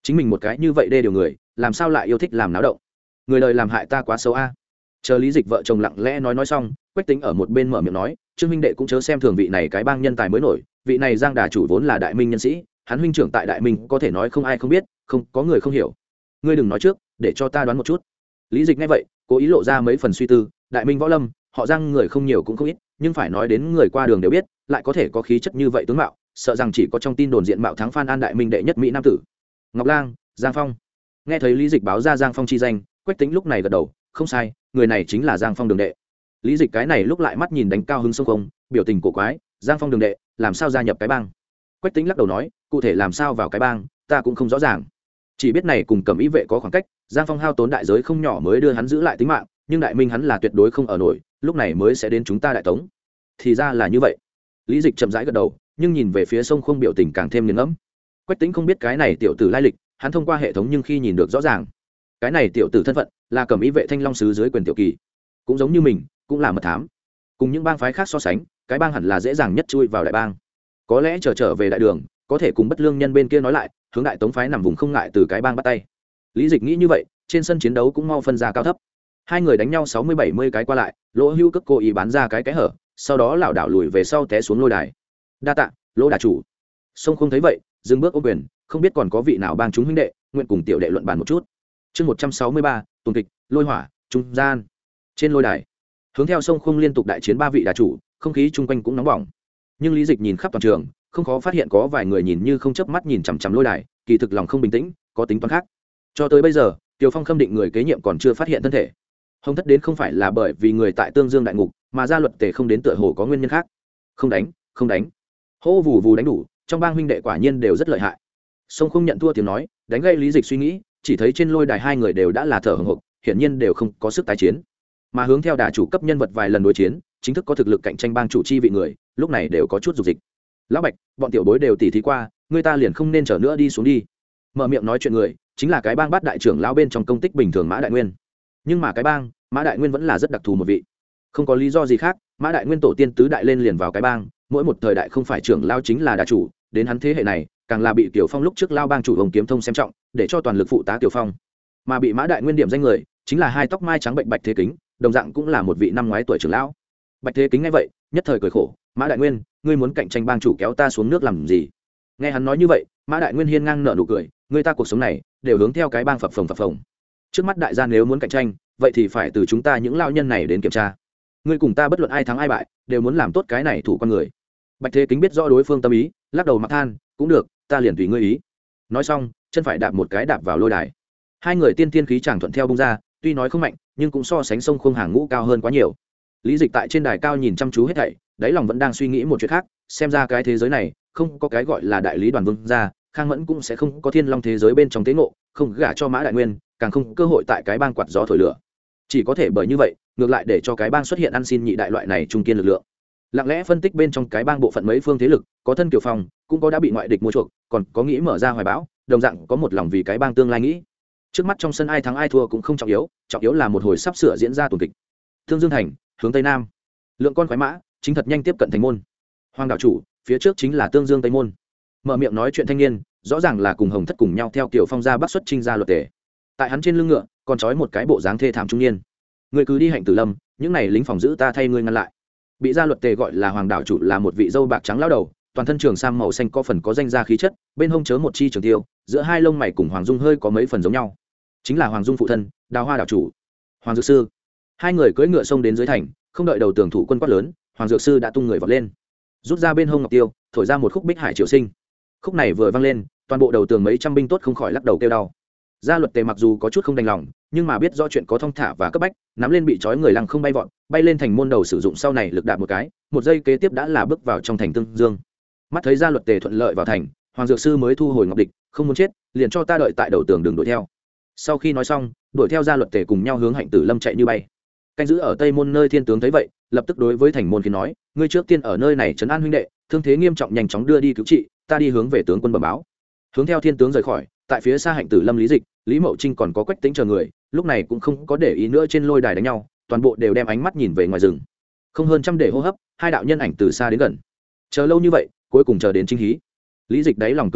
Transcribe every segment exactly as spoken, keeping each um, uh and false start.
chính mình một cái như vậy đê điều người làm sao lại yêu thích làm náo động, người đời làm hại ta quá xấu a. Chờ Lý Dịch vợ chồng lặng lẽ nói nói xong, Quách Tĩnh ở một bên mở miệng nói, Trương huynh đệ cũng chớ xem thường vị này cái bang nhân tài mới nổi, vị này Giang đà chủ vốn là đại minh nhân sĩ, hắn huynh trưởng tại đại minh có thể nói không ai không biết, không có người không hiểu. Ngươi đừng nói trước, để cho ta đoán một chút. Lý Dịch nghe vậy, cố ý lộ ra mấy phần suy tư, đại minh võ lâm, họ Giang người không nhiều cũng không ít, nhưng phải nói đến người qua đường đều biết, lại có thể có khí chất như vậy tướng mạo, sợ rằng chỉ có trong tin đồn diện mạo thắng Phan An đại minh đệ nhất mỹ nam tử. Ngọc Lang, Giang Phong. Nghe thấy Lý Dịch báo ra Giang Phong chi danh, Quách Tĩnh lúc này gật đầu, không sai, người này chính là Giang Phong đường đệ. Lý Dịch cái này lúc lại mắt nhìn đánh cao hứng sông không, biểu tình cổ quái, Giang Phong đường đệ, làm sao gia nhập cái bang? Quách Tĩnh lắc đầu nói, cụ thể làm sao vào cái bang, ta cũng không rõ ràng. Chỉ biết này cùng Cẩm Ý vệ có khoảng cách, Giang Phong hao tốn đại giới không nhỏ mới đưa hắn giữ lại tính mạng, nhưng đại minh hắn là tuyệt đối không ở nổi, lúc này mới sẽ đến chúng ta đại tống. Thì ra là như vậy. Lý Dịch chậm rãi gật đầu, nhưng nhìn về phía sông không biểu tình càng thêm nghiền ngẫm. Quách Tĩnh không biết cái này tiểu tử lai lịch, hắn thông qua hệ thống nhưng khi nhìn được rõ ràng, cái này tiểu tử thân phận là Cẩm Ý vệ Thanh Long sứ dưới quyền tiểu kỳ, cũng giống như mình, cũng là mật thám. Cùng những bang phái khác so sánh, cái bang hẳn là dễ dàng nhất chui vào đại bang. Có lẽ trở trở về đại đường, có thể cùng bất lương nhân bên kia nói lại, hướng đại tống phái nằm vùng không ngại từ cái bang bắt tay. Lý Dịch nghĩ như vậy, trên sân chiến đấu cũng mau phân ra cao thấp. Hai người đánh nhau sáu mươi bảy mươi cái qua lại, Lỗ Hưu cất cố ý bán ra cái cái hở, sau đó lảo đảo lùi về sau té xuống lôi đài. Đa tạ, Lỗ đà chủ. Sông không thấy vậy, dừng bước ôm quyền, không biết còn có vị nào bang chúng huynh đệ, nguyện cùng tiểu đệ luận bàn một chút. Chương một trăm sáu mươi ba, tuần kịch, lôi hỏa, trung gian. Trên lôi đài, hướng theo sông không liên tục đại chiến ba vị đà chủ, không khí chung quanh cũng nóng bỏng. Nhưng Lý Dịch nhìn khắp toàn trường, không khó phát hiện có vài người nhìn như không chớp mắt nhìn chằm chằm lôi đài, kỳ thực lòng không bình tĩnh, có tính toán khác. Cho tới bây giờ, Tiêu Phong khâm định người kế nhiệm còn chưa phát hiện thân thể. Hồng Thất đến không phải là bởi vì người tại Tương Dương đại ngục, mà gia luật tề không đến tựa hồ có nguyên nhân khác. Không đánh, không đánh. Hô vù vù đánh đủ, trong bang huynh đệ quả nhiên đều rất lợi hại. Sông không nhận thua tiếng nói, đánh gây Lý Dịch suy nghĩ, chỉ thấy trên lôi đài hai người đều đã là thở hổn hộc, hiển nhiên đều không có sức tái chiến. Mà hướng theo đà chủ cấp nhân vật vài lần đối chiến, chính thức có thực lực cạnh tranh bang chủ chi vị người, lúc này đều có chút dục dịch. Lão Bạch, bọn tiểu bối đều tỉ thí qua, người ta liền không nên trở nữa đi xuống đi. Mở miệng nói chuyện người, chính là cái bang bát đại trưởng lão bên trong công tích bình thường Mã Đại Nguyên. Nhưng mà cái bang, Mã Đại Nguyên vẫn là rất đặc thù một vị. Không có lý do gì khác, Mã Đại Nguyên tổ tiên tứ đại lên liền vào cái bang, mỗi một thời đại không phải trưởng lão chính là đà chủ, đến hắn thế hệ này, càng là bị Tiểu Phong lúc trước lao bang chủ Hồng Kiếm Thông xem trọng, để cho toàn lực phụ tá Tiểu Phong. Mà bị Mã Đại Nguyên điểm danh người, chính là hai tóc mai trắng bệnh Bạch Thế Kính, đồng dạng cũng là một vị năm ngoái tuổi trưởng lão. Bạch Thế Kính nghe vậy, nhất thời cười khổ, Mã Đại Nguyên, ngươi muốn cạnh tranh bang chủ kéo ta xuống nước làm gì? Nghe hắn nói như vậy, Mã Đại Nguyên hiên ngang nở nụ cười, người ta cuộc sống này đều hướng theo cái bang phập phồng phập phồng. Trước mắt đại gia nếu muốn cạnh tranh, vậy thì phải từ chúng ta những lao nhân này đến kiểm tra. Ngươi cùng ta bất luận ai thắng ai bại, đều muốn làm tốt cái này thủ con người. Bạch Thế Kính biết rõ đối phương tâm ý, lắc đầu mặc than, cũng được, ta liền tùy ngươi ý. Nói xong, chân phải đạp một cái đạp vào lôi đài. Hai người tiên tiên khí chàng thuận theo bung ra, tuy nói không mạnh, nhưng cũng so sánh sông khung hàng ngũ cao hơn quá nhiều. Lý Dịch tại trên đài cao nhìn chăm chú hết thảy, đáy lòng vẫn đang suy nghĩ một chuyện khác, xem ra cái thế giới này không có cái gọi là đại lý đoàn vương gia, Khang Mẫn cũng sẽ không có thiên long thế giới bên trong tế ngộ, không gả cho Mã Đại Nguyên, càng không cơ hội tại cái bang quạt gió thổi lửa. Chỉ có thể bởi như vậy, ngược lại để cho cái bang xuất hiện ăn xin nhị đại loại này trung kiên lực lượng. Lặng lẽ phân tích bên trong cái bang bộ phận mấy phương thế lực, có thân Kiều Phong, cũng có đã bị ngoại địch mua chuộc, còn có nghĩ mở ra hoài bão, đồng dạng có một lòng vì cái bang tương lai nghĩ. Trước mắt trong sân ai thắng ai thua cũng không trọng yếu, trọng yếu là một hồi sắp sửa diễn ra tuần kịch. Thương Dương thành, hướng tây nam, lượng con khoái mã chính thật nhanh tiếp cận thành môn. Hoàng đảo chủ, phía trước chính là Tương Dương tây môn. Mở miệng nói chuyện thanh niên, rõ ràng là cùng Hồng Thất cùng nhau theo Kiều Phong ra bắc xuất chinh ra luật tề. Tại hắn trên lưng ngựa còn trói một cái bộ dáng thê thảm trung niên. Người cứ đi Hạnh Tử Lâm, những này lính phòng giữ ta thay ngươi ngăn lại. Bị gia luật tề gọi là Hoàng đảo chủ là một vị dâu bạc trắng lão đầu, toàn thân trường sam màu xanh có phần có danh gia khí chất, bên hông chớ một chi trường tiêu, giữa hai lông mày cùng Hoàng Dung hơi có mấy phần giống nhau. Chính là Hoàng Dung phụ thân, Đào Hoa đảo chủ, Hoàng Dược sư. Hai người cưỡi ngựa xông đến dưới thành, không đợi đầu tường thủ quân quát lớn, Hoàng Dược sư đã tung người vọt lên, rút ra bên hông ngọc tiêu, thổi ra một khúc Bích Hải Triều Sinh. Khúc này vừa vang lên, toàn bộ đầu tường mấy trăm binh tốt không khỏi lắc đầu kêu đau. Gia luật tề mặc dù có chút không đành lòng, nhưng mà biết rõ chuyện có thong thả và cấp bách, nắm lên bị trói người lăng không bay vọt, bay lên thành môn đầu sử dụng sau này lực đạp một cái, một giây kế tiếp đã là bước vào trong thành Tương Dương. Mắt thấy gia luật tề thuận lợi vào thành, Hoàng Dược sư mới thu hồi ngọc địch, không muốn chết, liền cho ta đợi tại đầu tường đường đuổi theo. Sau khi nói xong, đuổi theo gia luật tề cùng nhau hướng Hạnh Tử Lâm chạy như bay. Canh giữ ở tây môn nơi thiên tướng thấy vậy, lập tức đối với thành môn khiến nói, ngươi trước tiên ở nơi này trấn an huynh đệ, thương thế nghiêm trọng nhanh chóng đưa đi cứu trị, ta đi hướng về tướng quân bẩm báo. Hướng theo thiên tướng rời khỏi, tại phía xa Hạnh Tử Lâm Lý Dịch, Lý Mậu Trinh còn có Quách Tĩnh chờ người, lúc này cũng không có để ý nữa trên lôi đài đánh nhau, toàn bộ đều đem ánh mắt nhìn về ngoài rừng. Không hơn trăm để hô hấp, hai đạo nhân ảnh từ xa đến gần. Chờ lâu như vậy, cuối cùng chờ đến chính hí. Lý Dịch đáy lòng cười thầm,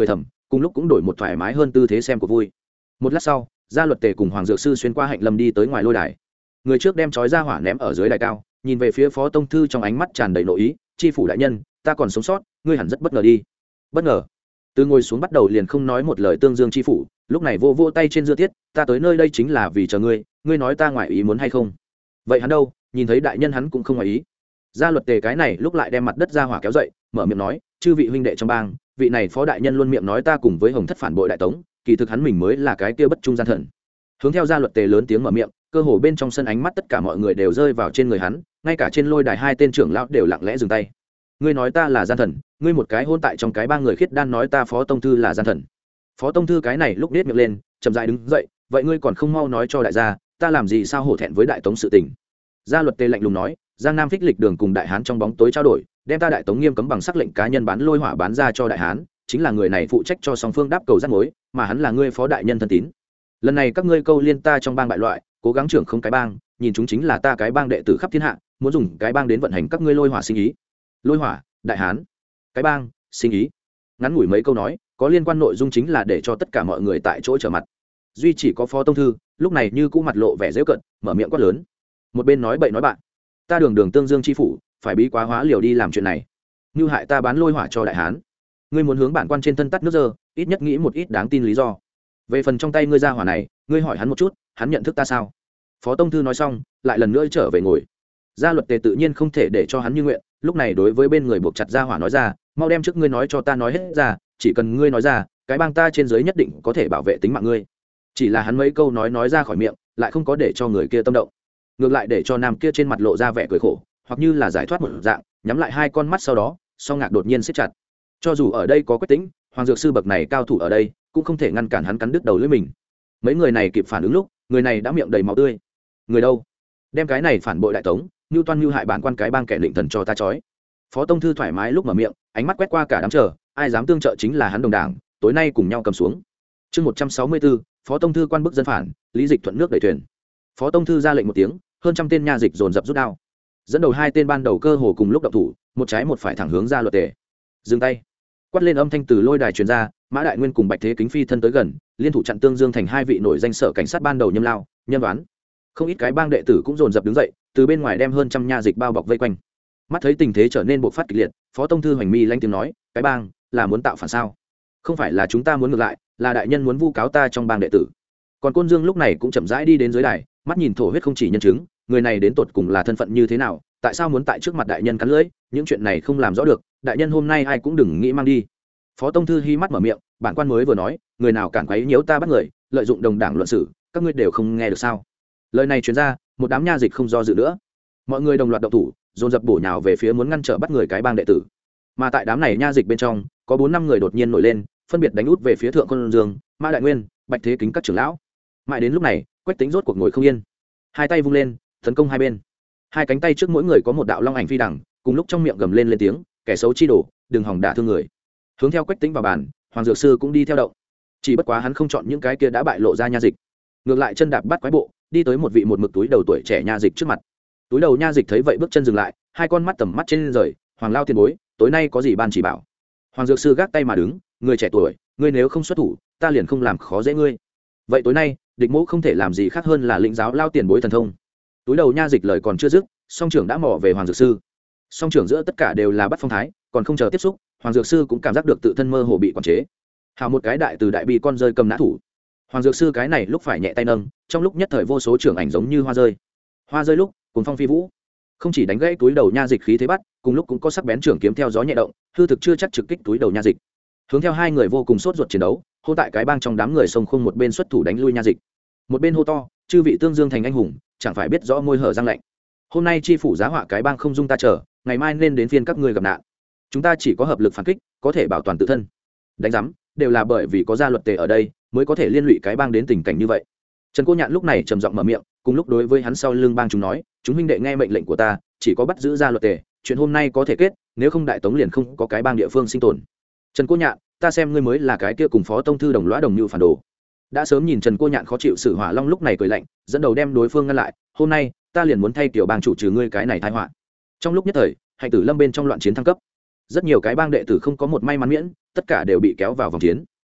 cùng lúc cũng đổi một thoải mái hơn tư thế xem cuộc vui. Một lát sau, gia luật tề cùng hoàng dược sư xuyên qua hạnh lâm đi tới ngoài lôi đài. Người trước đem chói ra hỏa ném ở dưới đài cao, nhìn về phía phó tông thư trong ánh mắt tràn đầy nội ý. Chi phủ đại nhân, ta còn sống sót, ngươi hẳn rất bất ngờ đi. Bất ngờ? Từ ngồi xuống bắt đầu liền không nói một lời tương dương chi phủ, lúc này vô vô tay trên dưa tiết, ta tới nơi đây chính là vì chờ ngươi, ngươi nói ta ngoài ý muốn hay không? Vậy hắn đâu? Nhìn thấy đại nhân hắn cũng không ngoài ý. Gia luật tề cái này lúc lại đem mặt đất ra hỏa kéo dậy, mở miệng nói, chư vị huynh đệ trong bang, vị này phó đại nhân luôn miệng nói ta cùng với hồng thất phản bội đại tống, kỳ thực hắn mình mới là cái kia bất trung gian thần. Hướng theo gia luật tề lớn tiếng mở miệng, cơ hồ bên trong sân ánh mắt tất cả mọi người đều rơi vào trên người hắn, ngay cả trên lôi đài hai tên trưởng lão đều lặng lẽ dừng tay. Ngươi nói ta là gian thần, ngươi một cái hôn tại trong cái ba người khiết đan nói ta phó tông thư là gian thần. Phó tông thư cái này lúc nết miệng lên, chậm rãi đứng dậy, vậy ngươi còn không mau nói cho đại gia, ta làm gì sao hổ thẹn với đại tống sự tình. Gia luật tề lạnh lùng nói, giang nam phích lịch đường cùng đại hán trong bóng tối trao đổi, đem ta đại tống nghiêm cấm bằng sắc lệnh cá nhân bán lôi hỏa bán ra cho đại hán, chính là người này phụ trách cho song phương đáp cầu rắc mối, mà hắn là ngươi phó đại nhân thân tín. Lần này các ngươi câu liên ta trong bang bại loại, cố gắng trưởng không cái bang, nhìn chúng chính là ta cái bang đệ tử khắp thiên hạ, muốn dùng cái bang đến vận hành các ngươi lôi hỏa sinh ý. Lôi hỏa, đại hán, cái bang, sinh ý. Ngắn ngủi mấy câu nói, có liên quan nội dung chính là để cho tất cả mọi người tại chỗ trở mặt. Duy chỉ có phó tông thư, lúc này như cũ mặt lộ vẻ giễu cợt, mở miệng quát lớn. Một bên nói bậy nói bạn, ta đường đường tương dương chi phủ, phải bí quá hóa liều đi làm chuyện này. Như hại ta bán lôi hỏa cho đại hán, ngươi muốn hướng bản quan trên thân tắt nước dơ, ít nhất nghĩ một ít đáng tin lý do. Về phần trong tay ngươi ra hỏa này, ngươi hỏi hắn một chút, hắn nhận thức ta sao? Phó tông thư nói xong, lại lần nữa trở về ngồi. Gia luật tề tự nhiên không thể để cho hắn như nguyện, lúc này đối với bên người buộc chặt ra hỏa nói ra, mau đem trước ngươi nói cho ta nói hết ra, chỉ cần ngươi nói ra, cái bang ta trên dưới nhất định có thể bảo vệ tính mạng ngươi. Chỉ là hắn mấy câu nói nói ra khỏi miệng, lại không có để cho người kia tâm động, ngược lại để cho nam kia trên mặt lộ ra vẻ cười khổ, hoặc như là giải thoát một dạng, nhắm lại hai con mắt sau đó, song ngạc đột nhiên siết chặt. Cho dù ở đây có Quách Tĩnh, hoàng dược sư bậc này cao thủ ở đây, cũng không thể ngăn cản hắn cắn đứt đầu lưỡi mình. Mấy người này kịp phản ứng lúc, người này đã miệng đầy máu tươi. Người đâu? Đem cái này phản bội đại tống, nhu toan nhu hại bản quan cái bang kẻ định thần cho ta chói. Phó tông thư thoải mái lúc mở miệng, ánh mắt quét qua cả đám chờ, ai dám tương trợ chính là hắn đồng đảng, tối nay cùng nhau cầm xuống. Chương một trăm sáu mươi tư, phó tông thư quan bức dân phản, lý dịch thuận nước đẩy thuyền. Phó tông thư ra lệnh một tiếng, hơn trăm tên nha dịch dồn dập rút đao. Dẫn đầu hai tên ban đầu cơ hồ cùng lúc động thủ, một trái một phải thẳng hướng ra luật tề. Dừng tay. Quát lên âm thanh từ lôi đài truyền ra, Mã Đại Nguyên cùng Bạch Thế Kính phi thân tới gần, liên thủ chặn Tương Dương thành hai vị nổi danh sở cảnh sát ban đầu Nhâm Lao, Nhân Đoán. Không ít cái bang đệ tử cũng dồn dập đứng dậy, từ bên ngoài đem hơn trăm nha dịch bao bọc vây quanh. Mắt thấy tình thế trở nên bộc phát kịch liệt, Phó tông thư hoành mi lanh tiếng nói, cái bang là muốn tạo phản sao? Không phải là chúng ta muốn ngược lại, là đại nhân muốn vu cáo ta trong bang đệ tử. Còn Côn Dương lúc này cũng chậm rãi đi đến dưới đài, mắt nhìn thổ huyết không chỉ nhân chứng, người này đến tột cùng là thân phận như thế nào, tại sao muốn tại trước mặt đại nhân cắn lưỡi, những chuyện này không làm rõ được, đại nhân hôm nay ai cũng đừng nghĩ mang đi. Phó tông thư hi mắt mở miệng, bản quan mới vừa nói, người nào cản quấy nhiễu ta bắt người, lợi dụng đồng đảng luận xử, các ngươi đều không nghe được sao? Lời này truyền ra, một đám nha dịch không do dự nữa, mọi người đồng loạt động thủ, dồn dập bổ nhào về phía muốn ngăn trở bắt người cái bang đệ tử. Mà tại đám này nha dịch bên trong, có bốn năm người đột nhiên nổi lên, phân biệt đánh út về phía thượng Côn Dương, Mã Đại Nguyên, Bạch Thế Kính các trưởng lão. Mãi đến lúc này, Quách Tĩnh rốt cuộc ngồi không yên, hai tay vung lên, tấn công hai bên. Hai cánh tay trước mỗi người có một đạo long ảnh phi đằng, cùng lúc trong miệng gầm lên lên tiếng, kẻ xấu chi đổ, đừng hòng đả thương người. Hướng theo Quách Tĩnh vào bàn, hoàng dược sư cũng đi theo động. Chỉ bất quá hắn không chọn những cái kia đã bại lộ ra nha dịch, ngược lại chân đạp bắt quái bộ, đi tới một vị một mực túi đầu tuổi trẻ nha dịch trước mặt. Túi đầu nha dịch thấy vậy bước chân dừng lại, hai con mắt tầm mắt trên rời, hoàng lao tiền bối, tối nay có gì ban chỉ bảo? Hoàng dược sư gác tay mà đứng, người trẻ tuổi, ngươi nếu không xuất thủ, ta liền không làm khó dễ ngươi. Vậy tối nay, địch mẫu không thể làm gì khác hơn là lĩnh giáo lao tiền bối thần thông. Túi đầu nha dịch lời còn chưa dứt, song trưởng đã mò về hoàng dược sư. Song trưởng giữa tất cả đều là bắt phong thái, còn không chờ tiếp xúc, hoàng dược sư cũng cảm giác được tự thân mơ hồ bị quản chế. Hào một cái đại từ đại bi con rơi cầm nã thủ. Hoàng dược sư cái này lúc phải nhẹ tay nâng, trong lúc nhất thời vô số trưởng ảnh giống như hoa rơi. Hoa rơi lúc, cuồng phong phi vũ, không chỉ đánh gãy túi đầu nha dịch khí thế bắt, cùng lúc cũng có sắc bén trưởng kiếm theo gió nhẹ động, hư thực chưa chắc trực kích túi đầu nha dịch. Hướng theo hai người vô cùng sốt ruột chiến đấu, hô tại cái bang trong đám người sông không một bên xuất thủ đánh lui nha dịch, một bên hô to, chư vị Tương Dương thành anh hùng, chẳng phải biết rõ môi hở răng lạnh. Hôm nay chi phủ giá họa cái bang không dung ta chờ, ngày mai nên đến phiên các ngươi gặp nạn. Chúng ta chỉ có hợp lực phản kích, có thể bảo toàn tự thân. Đánh giám, đều là bởi vì có gia luật tề ở đây, mới có thể liên lụy cái bang đến tình cảnh như vậy. Trần Cô Nhạn lúc này trầm giọng mở miệng, cùng lúc đối với hắn sau lưng bang chúng nói, chúng huynh đệ nghe mệnh lệnh của ta, chỉ có bắt giữ gia luật tề, chuyện hôm nay có thể kết, nếu không đại tống liền không có cái bang địa phương sinh tồn. Trần Cô Nhạn, ta xem ngươi mới là cái kia cùng phó tông thư đồng lõa đồng như phản đồ. Đã sớm nhìn Trần Cô Nhạn khó chịu, Sử Hỏa Long lúc này cười lạnh, dẫn đầu đem đối phương ngăn lại, hôm nay ta liền muốn thay tiểu bang chủ trừ ngươi cái này tai họa. Trong lúc nhất thời, Hạnh Tử Lâm bên trong loạn chiến thăng cấp, rất nhiều cái bang đệ tử không có một may mắn miễn, tất cả đều bị kéo vào vòng chiến.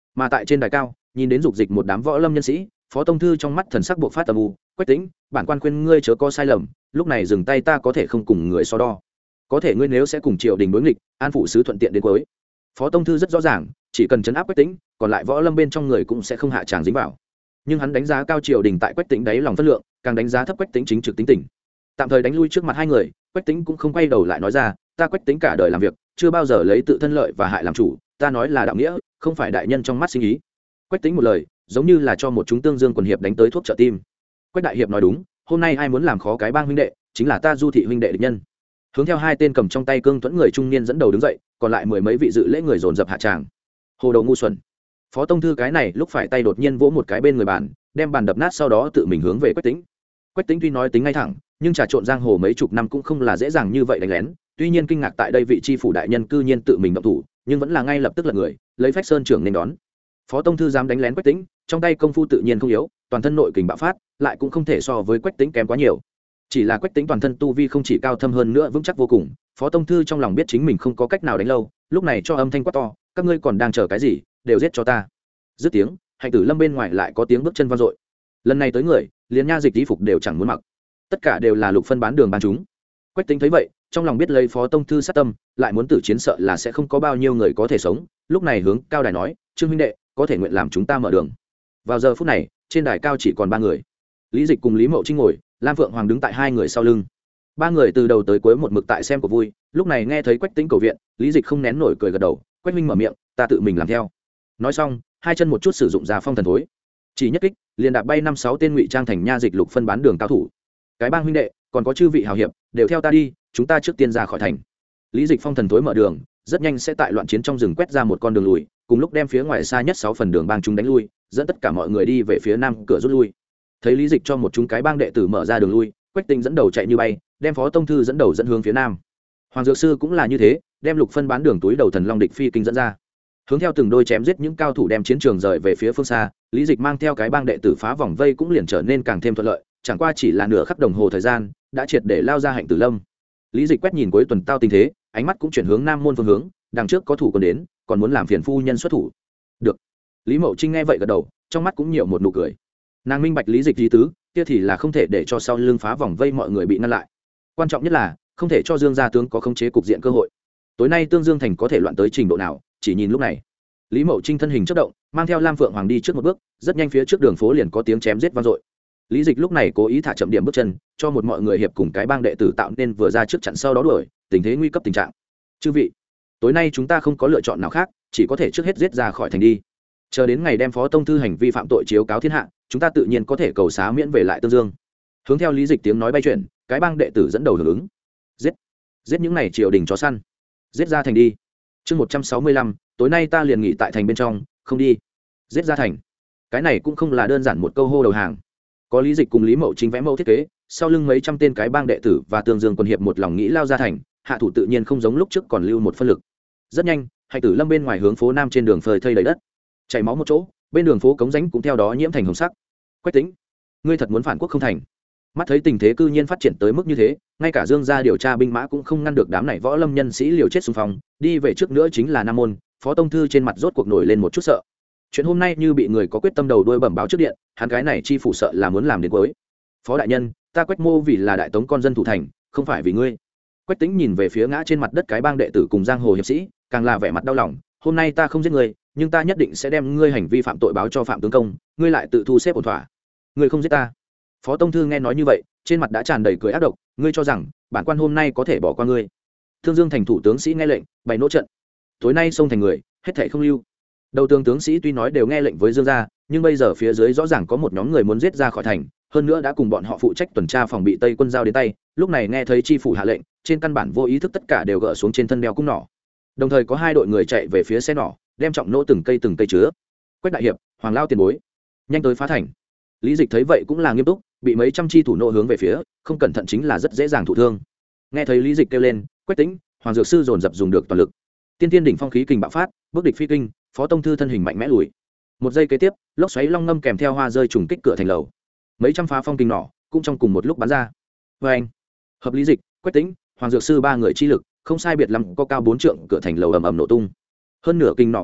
Mà tại trên đài cao nhìn đến dục dịch một đám võ lâm nhân sĩ, Phó tông thư trong mắt thần sắc buộc phát tầm u. Quách Tĩnh, bản quan khuyên ngươi chớ có sai lầm, lúc này dừng tay ta có thể không cùng người so đo, có thể ngươi nếu sẽ cùng triều đình đối nghịch, an phụ sứ thuận tiện đến cuối. Phó tông thư rất rõ ràng, chỉ cần chấn áp Quách Tĩnh, còn lại võ lâm bên trong người cũng sẽ không hạ tràng dính vào. Nhưng hắn đánh giá cao triều đình tại Quách Tĩnh đáy lòng phân lượng, càng đánh giá thấp Quách Tĩnh chính trực tính tình. Tạm thời đánh lui trước mặt hai người, Quách Tĩnh cũng không quay đầu lại nói ra, ta Quách Tĩnh cả đời làm việc, chưa bao giờ lấy tự thân lợi và hại làm chủ, ta nói là đạo nghĩa, không phải đại nhân trong mắt sinh ý. Quách Tĩnh một lời, giống như là cho một chúng tương dương quần hiệp đánh tới thuốc trợ tim. Quách đại hiệp nói đúng, hôm nay ai muốn làm khó cái bang huynh đệ, chính là ta Du thị huynh đệ địch nhân. Hướng theo hai tên cầm trong tay cương thuẫn người trung niên dẫn đầu đứng dậy, còn lại mười mấy vị dự lễ người dồn dập hạ tràng. Hồ đầu ngu xuẩn. Phó tông thư cái này lúc phải tay đột nhiên vỗ một cái bên người bàn, đem bàn đập nát, sau đó tự mình hướng về Quách Tĩnh. Quách Tĩnh tuy nói tính ngay thẳng, nhưng trà trộn giang hồ mấy chục năm cũng không là dễ dàng như vậy đánh lén. Tuy nhiên kinh ngạc tại đây vị chi phủ đại nhân cư nhiên tự mình động thủ, nhưng vẫn là ngay lập tức lật người, lấy phách sơn trưởng nên đón. Phó tông thư dám đánh lén Quách Tĩnh, trong tay công phu tự nhiên không yếu, toàn thân nội kình bạo phát, lại cũng không thể so với Quách Tĩnh kém quá nhiều. Chỉ là Quách Tĩnh toàn thân tu vi không chỉ cao thâm hơn nữa vững chắc vô cùng, Phó tông thư trong lòng biết chính mình không có cách nào đánh lâu, lúc này cho âm thanh quát to, các ngươi còn đang chờ cái gì, đều giết cho ta. Dứt tiếng, Hạnh Tử Lâm bên ngoài lại có tiếng bước chân vang dội. Lần này tới người, liền nha dịch y phục đều chẳng muốn mặc, tất cả đều là lục phân bán đường bán chúng. Quách Tĩnh thấy vậy, trong lòng biết lấy Phó tông thư sát tâm, lại muốn tử chiến sợ là sẽ không có bao nhiêu người có thể sống, lúc này hướng cao đài nói, Trương huynh đệ, có thể nguyện làm chúng ta mở đường. Vào giờ phút này, trên đài cao chỉ còn ba người. Lý Dịch cùng Lý Mậu Trinh ngồi, Lam Phượng Hoàng đứng tại hai người sau lưng. Ba người từ đầu tới cuối một mực tại xem của vui, lúc này nghe thấy Quách Tĩnh cầu viện, Lý Dịch không nén nổi cười gật đầu, Quách huynh mở miệng, ta tự mình làm theo. Nói xong, hai chân một chút sử dụng ra phong thần thối, chỉ nhất kích liền đạp bay năm sáu tên ngụy trang thành nha dịch lục phân bán đường cao thủ. Cái bang huynh đệ, còn có chư vị hào hiệp, đều theo ta đi, chúng ta trước tiên ra khỏi thành. Lý Dịch phong thần thối mở đường, rất nhanh sẽ tại loạn chiến trong rừng quét ra một con đường lùi, cùng lúc đem phía ngoài xa nhất sáu phần đường bang chúng đánh lui, dẫn tất cả mọi người đi về phía nam cửa rút lui. Thấy Lý Dịch cho một chúng cái bang đệ tử mở ra đường lui, Quách Tĩnh dẫn đầu chạy như bay, đem Phó tông thư dẫn đầu dẫn hướng phía nam. Hoàng Dược Sư cũng là như thế, đem lục phân bán đường túi đầu thần long địch phi kinh dẫn ra, hướng theo từng đôi chém giết những cao thủ đem chiến trường rời về phía phương xa. Lý Dịch mang theo cái bang đệ tử phá vòng vây cũng liền trở nên càng thêm thuận lợi, chẳng qua chỉ là nửa khắc đồng hồ thời gian, đã triệt để lao ra Hạnh Tử Lâm. Lý Dịch quét nhìn cuối tuần tao tình thế, ánh mắt cũng chuyển hướng nam môn phương hướng, đằng trước có thủ còn đến, còn muốn làm phiền phu nhân xuất thủ. Được. Lý Mậu Trinh nghe vậy gật đầu, trong mắt cũng nhiều một nụ cười. Nàng minh bạch Lý Dịch ý tứ, kia thì là không thể để cho sau lưng phá vòng vây mọi người bị ngăn lại. Quan trọng nhất là không thể cho Dương gia tướng có khống chế cục diện cơ hội. Tối nay Tương Dương thành có thể loạn tới trình độ nào, chỉ nhìn lúc này. Lý Mậu Trinh thân hình chớp động, mang theo Lam Phượng Hoàng đi trước một bước, rất nhanh phía trước đường phố liền có tiếng chém giết vang dội. Lý Dịch lúc này cố ý thả chậm điểm bước chân, cho một mọi người hiệp cùng cái bang đệ tử tạo nên vừa ra trước chặn sau đó đuổi, tình thế nguy cấp tình trạng. Chư vị, tối nay chúng ta không có lựa chọn nào khác, chỉ có thể trước hết giết ra khỏi thành đi. Chờ đến ngày đem Phó tông thư hành vi phạm tội chiếu cáo thiên hạ, chúng ta tự nhiên có thể cầu xá miễn về lại Tương Dương. Hướng theo Lý Dịch tiếng nói bay chuyển, cái bang đệ tử dẫn đầu hưởng ứng. Giết, giết những này triều đình chó săn, giết ra thành đi. Chương một trăm sáu mươi lăm, tối nay ta liền nghỉ tại thành bên trong, không đi. Giết ra thành. Cái này cũng không là đơn giản một câu hô đầu hàng. Có Lý Dịch cùng Lý Mậu Chính vẽ mẫu thiết kế, sau lưng mấy trăm tên cái bang đệ tử và Tương Dương quân hiệp một lòng nghĩ lao ra thành, hạ thủ tự nhiên không giống lúc trước còn lưu một phân lực. Rất nhanh, Hạnh Tử Lâm bên ngoài hướng phố nam trên đường phơi thây đầy đất, chảy máu một chỗ, bên đường phố cống rãnh cũng theo đó nhiễm thành hồng sắc. Quách Tĩnh, ngươi thật muốn phản quốc không thành? Mắt thấy tình thế cư nhiên phát triển tới mức như thế, ngay cả Dương gia điều tra binh mã cũng không ngăn được đám này võ lâm nhân sĩ liều chết xung phong, đi về trước nữa chính là Nam môn. Phó tông thư trên mặt rốt cuộc nổi lên một chút sợ. Chuyện hôm nay như bị người có quyết tâm đầu đuôi bẩm báo trước điện, hắn cái này chi phủ sợ là muốn làm đến cuối. Phó đại nhân, ta Quách Mô vì là đại tống con dân thủ thành, không phải vì ngươi. Quách Tĩnh nhìn về phía ngã trên mặt đất cái bang đệ tử cùng giang hồ hiệp sĩ, càng là vẻ mặt đau lòng. Hôm nay ta không giết ngươi, nhưng ta nhất định sẽ đem ngươi hành vi phạm tội báo cho phạm tướng công, ngươi lại tự thu xếp ổn thỏa. Ngươi không giết ta. Phó tông thư nghe nói như vậy, trên mặt đã tràn đầy cười ác độc, ngươi cho rằng bản quan hôm nay có thể bỏ qua ngươi? Thương Dương thành thủ tướng sĩ nghe lệnh, bày nỗ trận. Tối nay xông thành người, hết thảy không lưu. Đầu tướng tướng sĩ tuy nói đều nghe lệnh với Dương gia, nhưng bây giờ phía dưới rõ ràng có một nhóm người muốn giết ra khỏi thành, hơn nữa đã cùng bọn họ phụ trách tuần tra phòng bị Tây quân giao đến tay, lúc này nghe thấy chi phủ hạ lệnh, trên căn bản vô ý thức tất cả đều gỡ xuống trên thân đeo cung nỏ. Đồng thời có hai đội người chạy về phía xe nỏ, đem trọng nỗ từng cây từng cây chứa. Quách đại hiệp, Hoàng lao tiền bối, nhanh tới phá thành. Lý Dịch thấy vậy cũng là nghiêm túc, bị mấy trăm chi thủ nộ hướng về phía, không cẩn thận chính là rất dễ dàng thụ thương. Nghe thấy Lý Dịch kêu lên, Quách Tĩnh, Hoàng Dược Sư dồn dập dùng được toàn lực. Tiên tiên đỉnh phong khí kình bạo phát, bước địch phi kinh, Phó tông thư thân hình mạnh mẽ lùi. Một giây kế tiếp, lốc xoáy long ngâm kèm theo hoa rơi trùng kích cửa thành lầu. Mấy trăm phá phong kình nỏ cũng trong cùng một lúc bắn ra. Và anh, hợp Lý Dịch, Quách Tĩnh, Hoàng Dược Sư ba người chi lực, không sai biệt lắm có cao bốn trượng cửa thành lầu ầm ầm nổ tung. Hơn nửa kình nỏ bị chặn,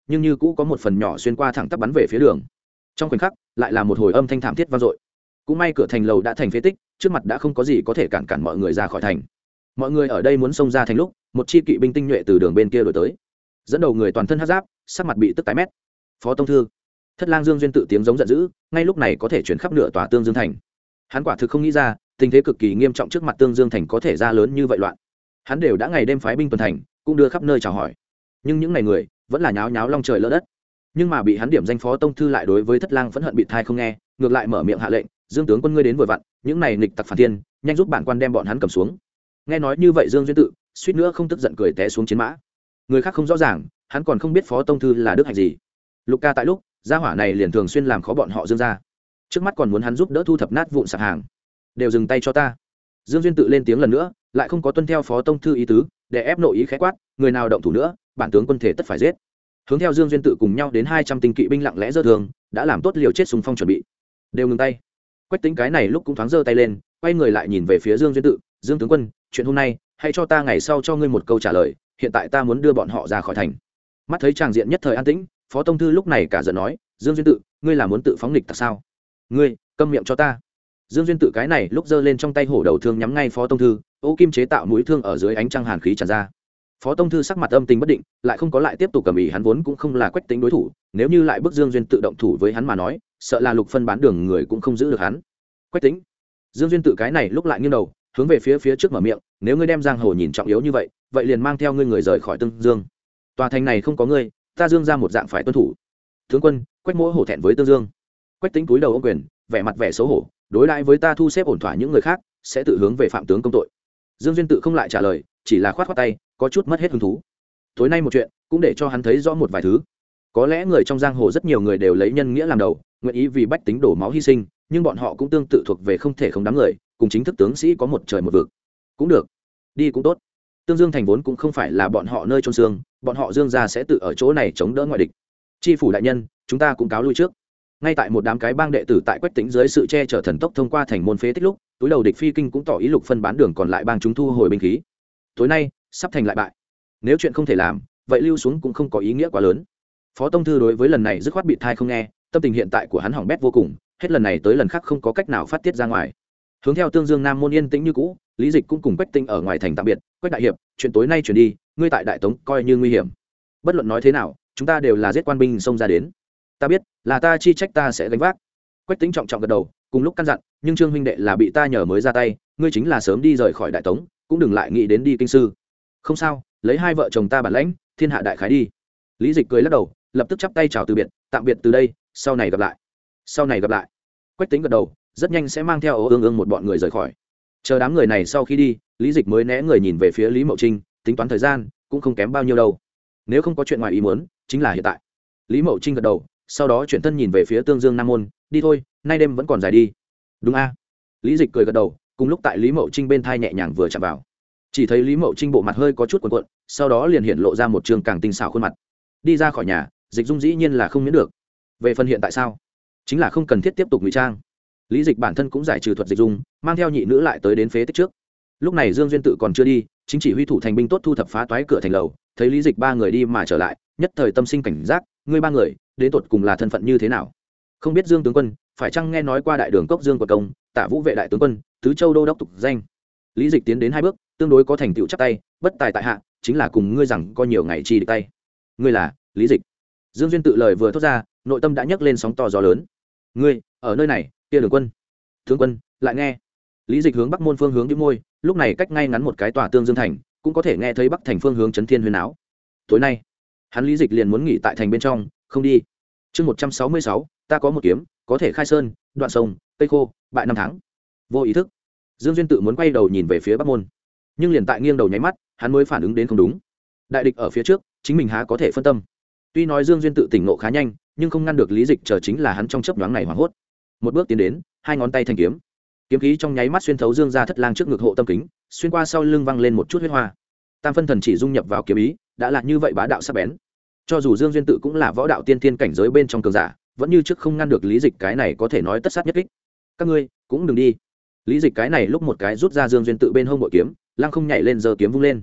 nhưng như cũ có một phần nhỏ xuyên qua thẳng tắp bắn về phía đường. Trong khoảnh khắc lại là một hồi âm thanh thảm thiết vang dội. Cũng may cửa thành lầu đã thành phế tích, trước mặt đã không có gì có thể cản cản mọi người ra khỏi thành. Mọi người ở đây muốn xông ra thành lúc, một chi kỵ binh tinh nhuệ từ đường bên kia đuổi tới, dẫn đầu người toàn thân hắc giáp, sắc mặt bị tức tái mét. Phó tông thư, Thất Lang Dương Duyên tự tiếng giống giận dữ, ngay lúc này có thể chuyển khắp nửa tòa Tương Dương thành. Hắn quả thực không nghĩ ra, tình thế cực kỳ nghiêm trọng trước mặt Tương Dương thành có thể ra lớn như vậy loạn. Hắn đều đã ngày đêm phái binh tuần thành, cũng đưa khắp nơi chào hỏi, nhưng những ngày người vẫn là nháo nháo long trời lỡ đất. Nhưng mà bị hắn điểm danh phó tông thư lại đối với Thất Lang phẫn hận bịt tai không nghe, ngược lại mở miệng hạ lệnh, Dương tướng quân ngươi đến vừa vặn, những này nghịch tặc phản thiên, nhanh giúp bản quan đem bọn hắn cầm xuống. Nghe nói như vậy Dương Duyên tự suýt nữa không tức giận cười té xuống chiến mã. Người khác không rõ ràng, hắn còn không biết phó tông thư là đức hạnh gì. Lục ca tại lúc gia hỏa này liền thường xuyên làm khó bọn họ Dương gia, trước mắt còn muốn hắn giúp đỡ thu thập nát vụn sạp hàng, đều dừng tay cho ta. Dương Duyên tự lên tiếng lần nữa, lại không có tuân theo phó tông thư ý tứ, để ép nội ý khẽ quát, người nào động thủ nữa bản tướng quân thể tất phải giết. Hướng theo Dương Duyên tự cùng nhau đến hai trăm tinh kỵ binh lặng lẽ dơ thường, đã làm tốt liều chết xung phong chuẩn bị, đều ngừng tay. Quách Tính cái này lúc cũng thoáng giơ tay lên, quay người lại nhìn về phía Dương Duyên tự, Dương tướng quân, chuyện hôm nay hãy cho ta ngày sau cho ngươi một câu trả lời, hiện tại ta muốn đưa bọn họ ra khỏi thành. Mắt thấy tràng diện nhất thời an tĩnh, phó tông thư lúc này cả giận nói, Dương Duyên tự, ngươi là muốn tự phóng nghịch tặc sao? Ngươi câm miệng cho ta. Dương Duyên tự cái này lúc giơ lên trong tay hổ đầu thương nhắm ngay phó tông thư, ô kim chế tạo mũi thương ở dưới ánh trăng hàn khí tràn ra. Phó tông thư sắc mặt âm tình bất định, lại không có lại tiếp tục cầm ý, hắn vốn cũng không là Quách Tính đối thủ, nếu như lại bức Dương Duyên tự động thủ với hắn mà nói, sợ là Lục phân bán đường người cũng không giữ được hắn. Quách Tính. Dương Duyên tự cái này lúc lại nghiêng đầu, hướng về phía phía trước mở miệng, nếu ngươi đem giang hồ nhìn trọng yếu như vậy, vậy liền mang theo ngươi người rời khỏi Tương Dương. Tòa thành này không có ngươi, ta Dương ra một dạng phải tuân thủ. Tướng quân, Quách Mỗ hổ thẹn với Tương Dương. Quách Tính cúi đầu ôm quyền, vẻ mặt vẻ xấu hổ, đối đãi với ta thu xếp ổn thỏa những người khác, sẽ tự hướng về phạm tướng công tội. Dương Duyên tự không lại trả lời, chỉ là khoát khoát tay, có chút mất hết hứng thú. Tối nay một chuyện cũng để cho hắn thấy rõ một vài thứ. Có lẽ người trong giang hồ rất nhiều người đều lấy nhân nghĩa làm đầu, nguyện ý vì bách tính đổ máu hy sinh, nhưng bọn họ cũng tương tự thuộc về không thể không đám người, cùng chính thức tướng sĩ có một trời một vực. Cũng được, đi cũng tốt. Tương Dương thành vốn cũng không phải là bọn họ nơi chôn xương, bọn họ Dương gia sẽ tự ở chỗ này chống đỡ ngoại địch. Tri phủ đại nhân, chúng ta cũng cáo lui trước. Ngay tại một đám cái bang đệ tử tại Quách Tính dưới sự che chở thần tốc thông qua thành môn phế tích lúc, túi đầu địch phi kinh cũng tỏ ý Lục phân bán đường còn lại bang chúng thu hồi binh khí. Tối nay sắp thành lại bại, nếu chuyện không thể làm, vậy lưu xuống cũng không có ý nghĩa quá lớn. Phó tông thư đối với lần này dứt khoát bị thai không nghe, tâm tình hiện tại của hắn hỏng bét vô cùng, hết lần này tới lần khác không có cách nào phát tiết ra ngoài. Hướng theo Tương Dương Nam môn yên tĩnh như cũ, Lý Dịch cũng cùng Quách Tính ở ngoài thành tạm biệt. Quách đại hiệp, chuyện tối nay chuyển đi, ngươi tại Đại Tống coi như nguy hiểm. Bất luận nói thế nào, chúng ta đều là giết quan binh xông ra đến. Ta biết, là ta chi trách, ta sẽ gánh vác. Quách Tính trọng trọng gật đầu, cùng lúc căn dặn, nhưng Trương huynh đệ là bị ta nhờ mới ra tay, ngươi chính là sớm đi rời khỏi Đại Tống, cũng đừng lại nghĩ đến đi kinh sư. Không sao, lấy hai vợ chồng ta bản lãnh, thiên hạ đại khái đi. Lý Dịch cười lắc đầu, lập tức chắp tay chào từ biệt, tạm biệt từ đây, sau này gặp lại. Sau này gặp lại. Quách Tính gật đầu, rất nhanh sẽ mang theo Ô Ương Ương một bọn người rời khỏi. Chờ đám người này sau khi đi, Lý Dịch mới né người nhìn về phía Lý Mậu Trinh, tính toán thời gian cũng không kém bao nhiêu đâu. Nếu không có chuyện ngoài ý muốn, chính là hiện tại. Lý Mậu Trinh gật đầu, sau đó chuyển thân nhìn về phía Tương Dương Nam môn, đi thôi, nay đêm vẫn còn dài đi. Đúng a. Lý Dịch cười gật đầu, cùng lúc tại Lý Mậu Trinh bên thai nhẹ nhàng vừa chạm vào, chỉ thấy Lý Mậu Trinh bộ mặt hơi có chút cuộn cuộn, sau đó liền hiện lộ ra một trường càng tinh xảo khuôn mặt. Đi ra khỏi nhà, Dịch Dung dĩ nhiên là không miễn được. Về phần hiện tại sao, chính là không cần thiết tiếp tục ngụy trang. Lý Dịch bản thân cũng giải trừ thuật dịch dung, mang theo nhị nữ lại tới đến phế tích trước. Lúc này Dương Duyên tự còn chưa đi, chính chỉ huy thủ thành binh tốt thu thập phá toái cửa thành lầu, thấy Lý Dịch ba người đi mà trở lại, nhất thời tâm sinh cảnh giác, ngươi ba người đến tột cùng là thân phận như thế nào? Không biết Dương tướng quân phải chăng nghe nói qua đại đường cốc Dương của công, Tạ Vũ vệ đại tướng quân, tứ châu đô đốc tục danh? Lý Dịch tiến đến hai bước, tương đối có thành tựu chắp tay, bất tài tại hạ, chính là cùng ngươi rằng có nhiều ngày chi địch tay. Ngươi là Lý Dịch? Dương Duyên tự lời vừa thốt ra, nội tâm đã nhấc lên sóng to gió lớn. Ngươi ở nơi này, kia Đường quân, tướng quân lại nghe. Lý Dịch hướng bắc môn phương hướng nhếch môi, lúc này cách ngay ngắn một cái tòa Tương Dương thành, cũng có thể nghe thấy bắc thành phương hướng chấn thiên huyên áo. Tối nay, hắn Lý Dịch liền muốn nghỉ tại thành bên trong, không đi. Chương một trăm sáu mươi sáu, ta có một kiếm, có thể khai sơn, đoạn sông, cây khô, bại năm tháng. Vô ý thức, Dương Duyên tự muốn quay đầu nhìn về phía bắc môn, nhưng liền tại nghiêng đầu nháy mắt, hắn mới phản ứng đến không đúng. Đại địch ở phía trước, chính mình há có thể phân tâm. Tuy nói Dương Duyên tự tỉnh ngộ khá nhanh, nhưng không ngăn được Lý Dịch, chờ chính là hắn trong chớp nhoáng này hoảng hốt. Một bước tiến đến, hai ngón tay thành kiếm, kiếm khí trong nháy mắt xuyên thấu Dương gia thất lang trước ngực hộ tâm kính, xuyên qua sau lưng văng lên một chút huyết hoa. Tam phân thần chỉ dung nhập vào kiếm ý, đã là như vậy bá đạo sắc bén. Cho dù Dương Duyên tự cũng là võ đạo tiên thiên cảnh giới bên trong cường giả, vẫn như trước không ngăn được Lý Dịch, cái này có thể nói tất sát nhất kích. Các ngươi cũng đừng đi. Lý Dịch cái này lúc một cái rút ra Dương Duyên tự bên hông bội kiếm, lăng không nhảy lên giơ kiếm vung lên.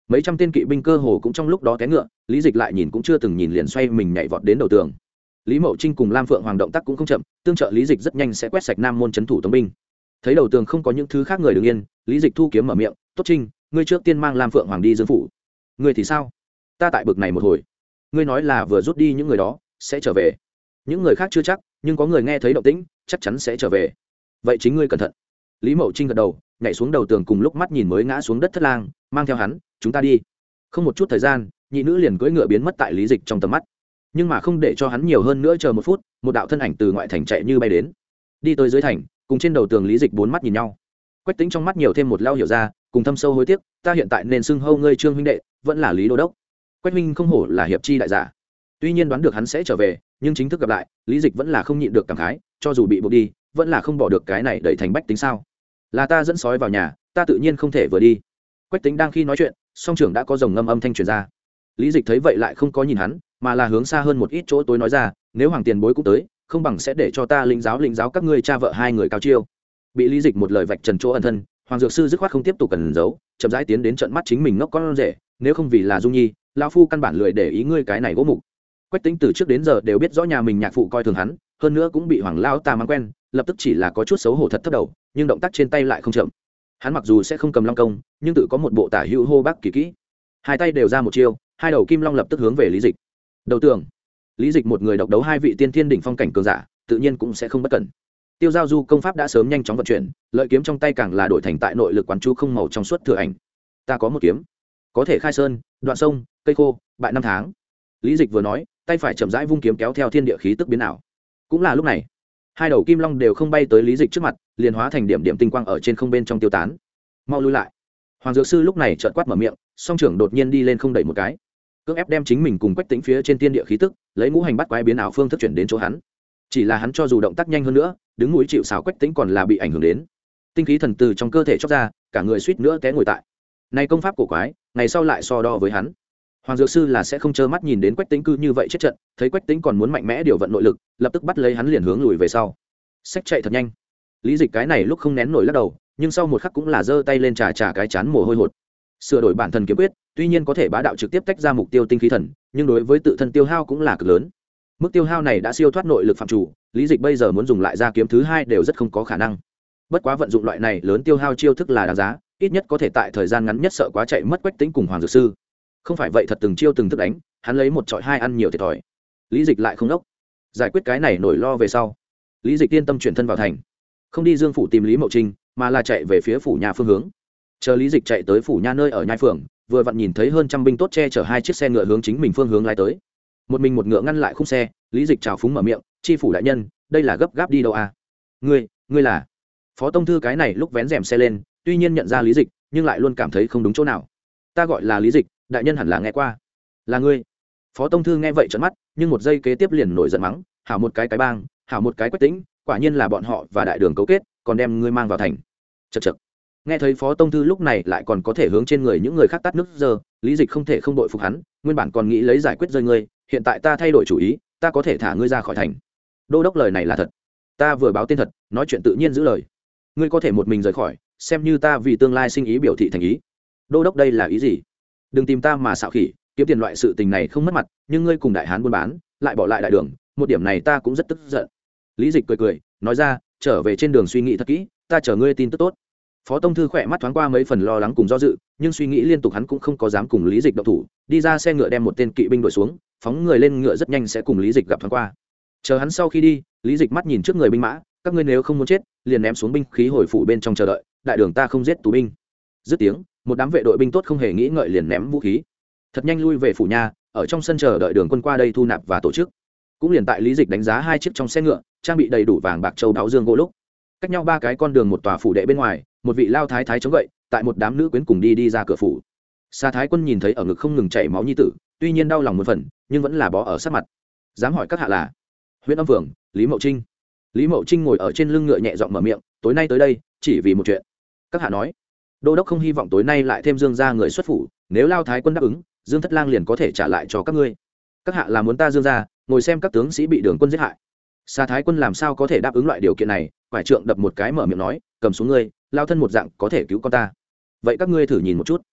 mấy trăm tên kỵ binh cơ hồ cũng trong lúc đó té ngựa, lý dịch lại nhìn cũng chưa từng nhìn liền xoay mình nhảy vọt đến đầu tường. Lý Mậu Trinh cùng Lam Phượng Hoàng động tác cũng không chậm, tương trợ lý dịch rất nhanh sẽ quét sạch nam môn trấn thủ tống binh. Thấy đầu tường không có những thứ khác người đứng yên, lý dịch thu kiếm mở miệng, tốt Trinh, ngươi trước tiên mang Lam Phượng Hoàng đi Dương phủ. Ngươi thì sao? Ta tại bực này một hồi. Ngươi nói là vừa rút đi những người đó sẽ trở về, những người khác chưa chắc, nhưng có người nghe thấy động tĩnh chắc chắn sẽ trở về, vậy chính ngươi cẩn thận. Lý Mậu Trinh gật đầu, nhảy xuống đầu tường, cùng lúc mắt nhìn mới ngã xuống đất Thất Lang, mang theo hắn, chúng ta đi. Không một chút thời gian, nhị nữ liền cưỡi ngựa biến mất tại lý dịch trong tầm mắt. Nhưng mà không để cho hắn nhiều hơn nữa chờ một phút, một đạo thân ảnh từ ngoại thành chạy như bay đến, đi tới dưới thành, cùng trên đầu tường lý dịch bốn mắt nhìn nhau. Quách Tĩnh trong mắt nhiều thêm một lao hiểu ra, cùng thâm sâu hối tiếc, ta hiện tại nên xưng hô ngươi Trương huynh đệ, vẫn là Lý đô đốc. Quách huynh không hổ là hiệp chi đại giả. Tuy nhiên đoán được hắn sẽ trở về, nhưng chính thức gặp lại, lý dịch vẫn là không nhịn được cảm khái, cho dù bị buộc đi, vẫn là không bỏ được cái này đẩy thành bách tính sao? Là ta dẫn sói vào nhà, ta tự nhiên không thể vừa đi. Quách Tĩnh đang khi nói chuyện, song trưởng đã có dòng ngâm âm thanh truyền ra. Lý dịch thấy vậy lại không có nhìn hắn, mà là hướng xa hơn một ít chỗ tối nói ra, nếu hoàng tiền bối cũng tới, không bằng sẽ để cho ta lĩnh giáo lĩnh giáo các ngươi cha vợ hai người cao chiêu. Bị lý dịch một lời vạch trần chỗ ẩn thân, hoàng dược sư dứt khoát không tiếp tục cần giấu, chậm rãi tiến đến trận mắt chính mình ngốc con rể, nếu không vì là Dung Nhi, lão phu căn bản lười để ý ngươi cái này gỗ mục. Quách Tĩnh từ trước đến giờ đều biết rõ nhà mình nhạc phụ coi thường hắn, hơn nữa cũng bị hoàng lão ta mang quen, lập tức chỉ là có chút xấu hổ thật thấp đầu, nhưng động tác trên tay lại không chậm. Hắn mặc dù sẽ không cầm long công, nhưng tự có một bộ tả hữu hô bác kỳ kỹ, hai tay đều ra một chiêu, hai đầu kim long lập tức hướng về lý dịch. Đầu tường, lý dịch một người độc đấu hai vị tiên thiên đỉnh phong cảnh cường giả, tự nhiên cũng sẽ không bất cẩn. Tiêu giao du công pháp đã sớm nhanh chóng vận chuyển, lợi kiếm trong tay càng là đổi thành tại nội lực quán chú không màu trong suốt thừa ảnh. Ta có một kiếm, có thể khai sơn, đoạn sông, cây khô, bại năm tháng. Lý dịch vừa nói, tay phải chậm rãi vung kiếm kéo theo thiên địa khí tức biến ảo. Cũng là lúc này, hai đầu kim long đều không bay tới lý dịch trước mặt, liền hóa thành điểm điểm tinh quang ở trên không bên trong tiêu tán. Mau lui lại. Hoàng dược sư lúc này chợt quát mở miệng, song trưởng đột nhiên đi lên không đẩy một cái, cưỡng ép đem chính mình cùng Quách Tĩnh phía trên tiên địa khí tức, lấy ngũ hành bắt quái biến ảo phương thức chuyển đến chỗ hắn. Chỉ là hắn cho dù động tác nhanh hơn nữa, đứng mũi chịu sào Quách Tĩnh còn là bị ảnh hưởng đến, tinh khí thần từ trong cơ thể chóc ra, cả người suýt nữa té ngồi tại. Này công pháp cổ quái, ngày sau lại so đo với hắn. Hoàng dược sư là sẽ không trơ mắt nhìn đến Quách Tĩnh cư như vậy chết trận, thấy Quách Tĩnh còn muốn mạnh mẽ điều vận nội lực, lập tức bắt lấy hắn liền hướng lùi về sau. Sách chạy thật nhanh. Lý dịch cái này lúc không nén nổi lắc đầu, nhưng sau một khắc cũng là giơ tay lên trà trà cái chán mồ hôi hột. Sửa đổi bản thân kiếm quyết, tuy nhiên có thể bá đạo trực tiếp tách ra mục tiêu tinh khí thần, nhưng đối với tự thân tiêu hao cũng là cực lớn. Mức tiêu hao này đã siêu thoát nội lực phạm chủ, lý dịch bây giờ muốn dùng lại ra kiếm thứ hai đều rất không có khả năng. Bất quá vận dụng loại này lớn tiêu hao chiêu thức là đáng giá, ít nhất có thể tại thời gian ngắn nhất sợ quá chạy mất Quách Tĩnh cùng Hoàng dược sư. Không phải vậy thật từng chiêu từng thức đánh, hắn lấy một trọi hai ăn nhiều thiệt thòi. Lý dịch lại không đốc, giải quyết cái này nổi lo về sau, lý dịch yên tâm chuyển thân vào thành, không đi Dương phủ tìm Lý Mậu Trinh, mà là chạy về phía phủ nhà phương hướng. Chờ lý dịch chạy tới phủ nha nơi ở nhai phường, vừa vặn nhìn thấy hơn trăm binh tốt che chở hai chiếc xe ngựa hướng chính mình phương hướng lái tới. Một mình một ngựa ngăn lại khung xe, lý dịch chào phúng mở miệng, chi phủ đại nhân, đây là gấp gáp đi đâu à? Ngươi, ngươi là? Phó tông thư cái này lúc vén rèm xe lên, tuy nhiên nhận ra lý dịch, nhưng lại luôn cảm thấy không đúng chỗ nào. Ta gọi là lý dịch, đại nhân hẳn là nghe qua. Là ngươi? Phó tông thư nghe vậy trợn mắt, nhưng một giây kế tiếp liền nổi giận mắng, hảo một cái cái bang, hảo một cái Quách Tĩnh, quả nhiên là bọn họ và đại đường cấu kết, còn đem ngươi mang vào thành. Chậc chậc. Nghe thấy phó tông thư lúc này lại còn có thể hướng trên người những người khác tát nước giờ, lý dịch không thể không đội phục hắn, nguyên bản còn nghĩ lấy giải quyết rơi ngươi, hiện tại ta thay đổi chủ ý, ta có thể thả ngươi ra khỏi thành. Đô đốc lời này là thật, ta vừa báo tên thật, nói chuyện tự nhiên giữ lời. Ngươi có thể một mình rời khỏi, xem như ta vì tương lai sinh ý biểu thị thành ý. Đô đốc đây là ý gì? Đừng tìm ta mà xạo khỉ, kiếm tiền loại sự tình này không mất mặt, nhưng ngươi cùng đại hán buôn bán, lại bỏ lại đại đường, một điểm này ta cũng rất tức giận. Lý dịch cười cười, nói ra, trở về trên đường suy nghĩ thật kỹ, ta chờ ngươi tin tức tốt. Phó tông thư khỏe mắt thoáng qua mấy phần lo lắng cùng do dự, nhưng suy nghĩ liên tục hắn cũng không có dám cùng lý dịch động thủ, đi ra xe ngựa đem một tên kỵ binh đuổi xuống, phóng người lên ngựa rất nhanh sẽ cùng lý dịch gặp thoáng qua. Chờ hắn sau khi đi, lý dịch mắt nhìn trước người binh mã, các ngươi nếu không muốn chết, liền ném xuống binh khí hồi phủ bên trong chờ đợi, đại đường ta không giết tù binh. Dứt tiếng, một đám vệ đội binh tốt không hề nghĩ ngợi liền ném vũ khí, thật nhanh lui về phủ nhà, ở trong sân chờ đợi đường quân qua đây thu nạp và tổ chức. Cũng liền tại lý dịch đánh giá hai chiếc trong xe ngựa, trang bị đầy đủ vàng bạc châu đáo dương gỗ lúc, cách nhau ba cái con đường một tòa phủ đệ bên ngoài, một vị lao thái thái chống gậy, tại một đám nữ quyến cùng đi đi ra cửa phủ. Sa thái quân nhìn thấy ở ngực không ngừng chảy máu nhi tử, tuy nhiên đau lòng một phần, nhưng vẫn là bó ở sát mặt. Dám hỏi các hạ là? Huyện Âm Phường, Lý Mậu Trinh. Lý Mậu Trinh ngồi ở trên lưng ngựa nhẹ giọng mở miệng, tối nay tới đây chỉ vì một chuyện. Các hạ nói, đô đốc không hy vọng tối nay lại thêm Dương gia người xuất phủ, nếu lao thái quân đáp ứng, Dương Thất Lang liền có thể trả lại cho các ngươi. Các hạ là muốn ta Dương gia ngồi xem các tướng sĩ bị đường quân giết hại. Sa thái quân làm sao có thể đáp ứng loại điều kiện này, quải trượng đập một cái mở miệng nói, cầm xuống ngươi, lao thân một dạng có thể cứu con ta. Vậy các ngươi thử nhìn một chút.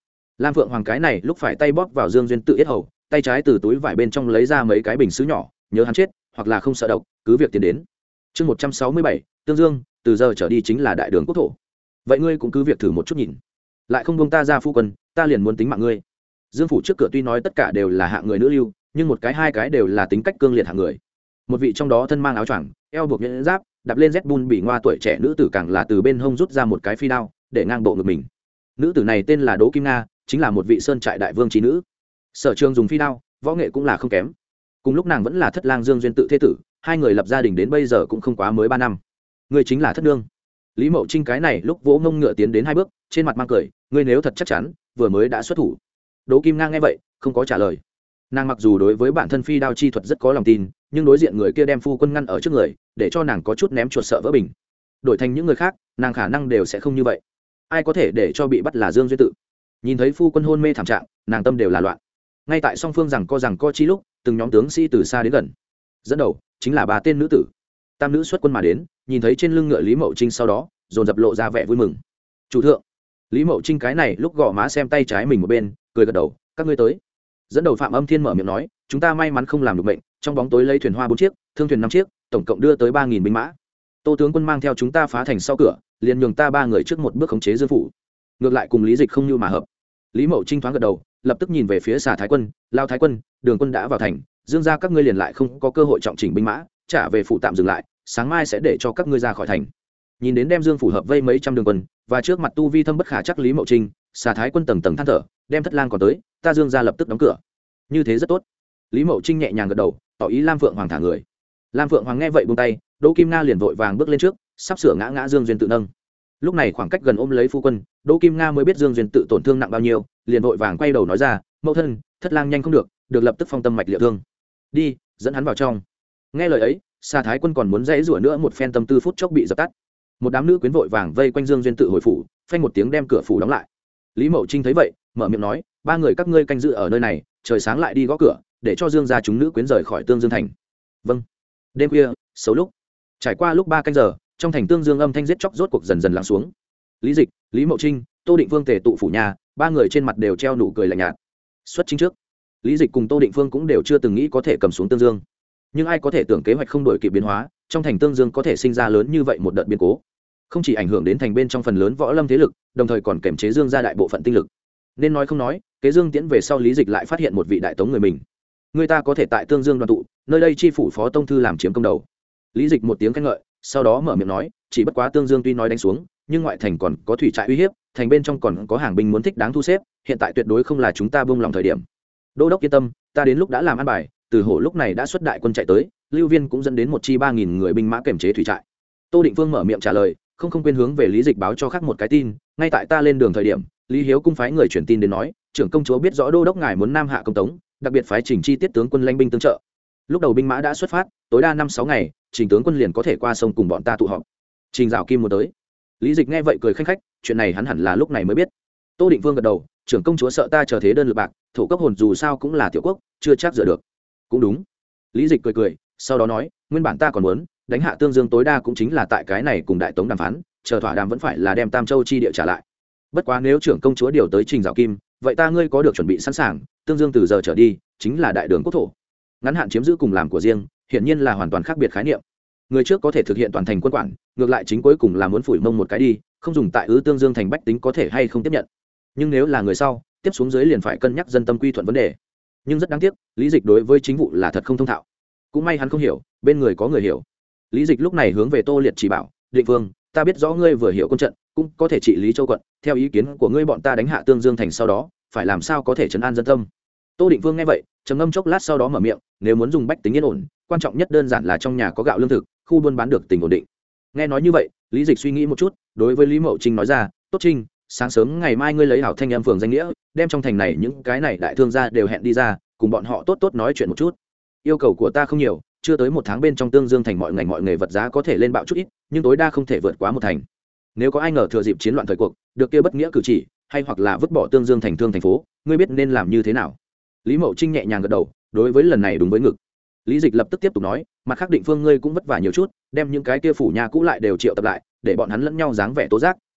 Lam Phượng Hoàng cái này lúc phải tay bóp vào Dương Duyên Tự yết hầu, tay trái từ túi vải bên trong lấy ra mấy cái bình sứ nhỏ, nhớ hắn chết hoặc là không sợ độc, cứ việc tiến đến. Chương một trăm sáu mươi bảy, Tương Dương, từ giờ trở đi chính là đại đường quốc thổ. Vậy ngươi cũng cứ việc thử một chút nhìn, lại không buông ta ra phu quân, ta liền muốn tính mạng ngươi. Dương phủ trước cửa tuy nói tất cả đều là hạng người nữ lưu, nhưng một cái hai cái đều là tính cách cương liệt hạng người. Một vị trong đó thân mang áo choàng, eo buộc nhẫn giáp, đạp lên dép bun bị ngoa tuổi trẻ nữ tử càng là từ bên hông rút ra một cái phi đao để ngang bộ ngực mình. Nữ tử này tên là Đỗ Kim Nga, chính là một vị sơn trại đại vương trí nữ. Sở Trường dùng phi đao, võ nghệ cũng là không kém. Cùng lúc nàng vẫn là thất lang Dương Duyên Tự thế tử, hai người lập gia đình đến bây giờ cũng không quá mới ba năm. Ngươi chính là thất nương. Lý Mậu Trinh cái này lúc vỗ ngông ngựa tiến đến hai bước, trên mặt mang cười, ngươi nếu thật chắc chắn, vừa mới đã xuất thủ. Đỗ Kim Nga nghe vậy, không có trả lời. Nàng mặc dù đối với bản thân phi đao chi thuật rất có lòng tin, nhưng đối diện người kia đem phu quân ngăn ở trước người, để cho nàng có chút ném chuột sợ vỡ bình. Đổi thành những người khác, nàng khả năng đều sẽ không như vậy. Ai có thể để cho bị bắt là Dương Duyên Tự. Nhìn thấy phu quân hôn mê thảm trạng, nàng tâm đều là loạn. Ngay tại song phương rằng co rằng co chi lúc, từng nhóm tướng sĩ từ xa đến gần. Dẫn đầu chính là ba tên nữ tử. Tam nữ xuất quân mà đến, nhìn thấy trên lưng ngựa Lý Mậu Trinh sau đó, dồn dập lộ ra vẻ vui mừng. Chủ thượng. Lý Mậu Trinh cái này lúc gõ má xem tay trái mình một bên, cười gật đầu, các ngươi tới. Dẫn đầu Phạm Âm Thiên mở miệng nói, chúng ta may mắn không làm được bệnh, trong bóng tối lấy thuyền hoa bốn chiếc, thương thuyền năm chiếc, tổng cộng đưa tới ba nghìn binh mã. Tô tướng quân mang theo chúng ta phá thành sau cửa, liền nhường ta ba người trước một bước khống chế Dương phủ. Ngược lại cùng Lý Dịch không như mà hợp. Lý Mậu Trinh thoáng gật đầu, lập tức nhìn về phía Xà Thái quân, Lao Thái quân, Đường quân đã vào thành, Dương gia các ngươi liền lại không có cơ hội trọng chỉnh binh mã, trả về phủ tạm dừng lại, sáng mai sẽ để cho các ngươi ra khỏi thành. Nhìn đến đem Dương phủ hợp vây mấy trăm đường quân, và trước mặt tu vi thâm bất khả chắc Lý Mậu Trinh, Xà Thái quân tầng tầng than thở, đem thất lang còn tới, ta Dương gia lập tức đóng cửa. Như thế rất tốt. Lý Mậu Trinh nhẹ nhàng gật đầu, tỏ ý Lam Phượng Hoàng thả người. Lam Phượng Hoàng nghe vậy buông tay, Đỗ Kim Nga liền vội vàng bước lên trước, sắp sửa ngã ngã Dương Duyên Tự nâng. Lúc này khoảng cách gần ôm lấy phu quân, Đỗ Kim Nga mới biết Dương Duyên Tự tổn thương nặng bao nhiêu, liền vội vàng quay đầu nói ra, mẫu thân, thất lang nhanh không được, được lập tức phong tâm mạch liệu thương. Đi, dẫn hắn vào trong. Nghe lời ấy, Sa Thái quân còn muốn dãy rủa nữa, một phen tâm tư phút chốc bị dập tắt. Một đám nữ quyến vội vàng vây quanh Dương Duyên Tự hồi phủ, phanh một tiếng đem cửa phủ đóng lại. Lý Mậu Trinh thấy vậy, mở miệng nói, ba người các ngươi canh giữ ở nơi này, trời sáng lại đi gõ cửa, để cho Dương gia chúng nữ quyến rời khỏi Tương Dương thành. Vâng. Đêm khuya, xấu lúc. Trải qua lúc ba canh giờ, trong thành Tương Dương âm thanh giết chóc rốt cuộc dần dần lắng xuống. Lý Dịch, Lý Mậu Trinh, Tô Định Phương tề tụ phủ nhà, ba người trên mặt đều treo nụ cười lạnh nhạt. Xuất chính trước, Lý Dịch cùng Tô Định Phương cũng đều chưa từng nghĩ có thể cầm xuống Tương Dương. Nhưng ai có thể tưởng kế hoạch không đổi kịp biến hóa, trong thành Tương Dương có thể sinh ra lớn như vậy một đợt biến cố. Không chỉ ảnh hưởng đến thành bên trong phần lớn võ lâm thế lực, đồng thời còn kềm chế Dương gia đại bộ phận tinh lực. Nên nói không nói, kế Dương Tiễn về sau Lý Dịch lại phát hiện một vị đại tống người mình. Người ta có thể tại Tương Dương đoàn tụ, nơi đây chi phủ phó tông thư làm chiếm công đầu. Lý Dịch một tiếng khen ngợi, sau đó mở miệng nói, chỉ bất quá Tương Dương tuy nói đánh xuống, nhưng ngoại thành còn có thủy trại uy hiếp, thành bên trong còn có hàng binh muốn thích đáng thu xếp, hiện tại tuyệt đối không là chúng ta buông lòng thời điểm. Đô đốc yên tâm, ta đến lúc đã làm an bài, từ hổ lúc này đã xuất đại quân chạy tới, Lưu Viên cũng dẫn đến một chi ba nghìn người binh mã kiểm chế thủy trại. Tô Định Phương mở miệng trả lời, không không quên hướng về Lý Dịch báo cho khác một cái tin, ngay tại ta lên đường thời điểm, Lý Hiếu cung phái người truyền tin đến nói, trưởng công chúa biết rõ đô đốc ngài muốn nam hạ công tống, đặc biệt phái Trình chi tiết tướng quân lãnh binh tương trợ. Lúc đầu binh mã đã xuất phát, tối đa năm sáu ngày, Trình tướng quân liền có thể qua sông cùng bọn ta tụ họp. Trình Dạo Kim muốn tới. Lý Dịch nghe vậy cười khanh khách, chuyện này hắn hẳn là lúc này mới biết. Tô Định Vương gật đầu, trưởng công chúa sợ ta chờ thế đơn lực bạc, thổ cấp hồn dù sao cũng là tiểu quốc, chưa chắc dựa được. Cũng đúng. Lý Dịch cười cười, sau đó nói, nguyên bản ta còn muốn đánh hạ Tương Dương tối đa cũng chính là tại cái này cùng đại tống đàm phán, chờ thỏa đàm vẫn phải là đem Tam Châu chi địa trả lại. Bất quá nếu trưởng công chúa điều tới Trình Dạo Kim, vậy ta ngươi có được chuẩn bị sẵn sàng, Tương Dương từ giờ trở đi chính là đại đường quốc thổ. Ngắn hạn chiếm giữ cùng làm của riêng, hiển nhiên là hoàn toàn khác biệt khái niệm. Người trước có thể thực hiện toàn thành quân quản, ngược lại chính cuối cùng là muốn phủi mông một cái đi, không dùng tại ứ Tương Dương thành bách tính có thể hay không tiếp nhận. Nhưng nếu là người sau, tiếp xuống dưới liền phải cân nhắc dân tâm quy thuận vấn đề. Nhưng rất đáng tiếc, Lý Dịch đối với chính vụ là thật không thông thạo. Cũng may hắn không hiểu, bên người có người hiểu. Lý Dịch lúc này hướng về Tô Liệt chỉ bảo, Định Vương, ta biết rõ ngươi vừa hiểu quân trận, cũng có thể trị lý châu quận, theo ý kiến của ngươi bọn ta đánh hạ Tương Dương thành sau đó, phải làm sao có thể trấn an dân tâm. Tô Định Vương nghe vậy, trầm ngâm chốc lát sau đó mở miệng, nếu muốn dùng bách tính yên ổn, quan trọng nhất đơn giản là trong nhà có gạo lương thực, khu buôn bán được tình ổn định. Nghe nói như vậy, Lý Dịch suy nghĩ một chút, đối với Lý Mậu Trinh nói ra, tốt Trinh, sáng sớm ngày mai ngươi lấy hảo thanh em phường danh nghĩa, đem trong thành này những cái này đại thương gia đều hẹn đi ra, cùng bọn họ tốt tốt nói chuyện một chút. Yêu cầu của ta không nhiều, chưa tới một tháng bên trong Tương Dương thành mọi ngành mọi nghề vật giá có thể lên bạo chút ít, nhưng tối đa không thể vượt quá một thành. Nếu có ai ngờ thừa dịp chiến loạn thời cuộc, được kia bất nghĩa cử chỉ, hay hoặc là vứt bỏ Tương Dương thành thương thành phố, ngươi biết nên làm như thế nào? Lý Mậu Trinh nhẹ nhàng gật đầu, đối với lần này đúng với ngực. Lý Dịch lập tức tiếp tục nói, mặt khác Định Phương ngươi cũng vất vả nhiều chút, đem những cái kia phủ nhà cũ lại đều triệu tập lại, để bọn hắn lẫn nhau dáng vẻ tố giác,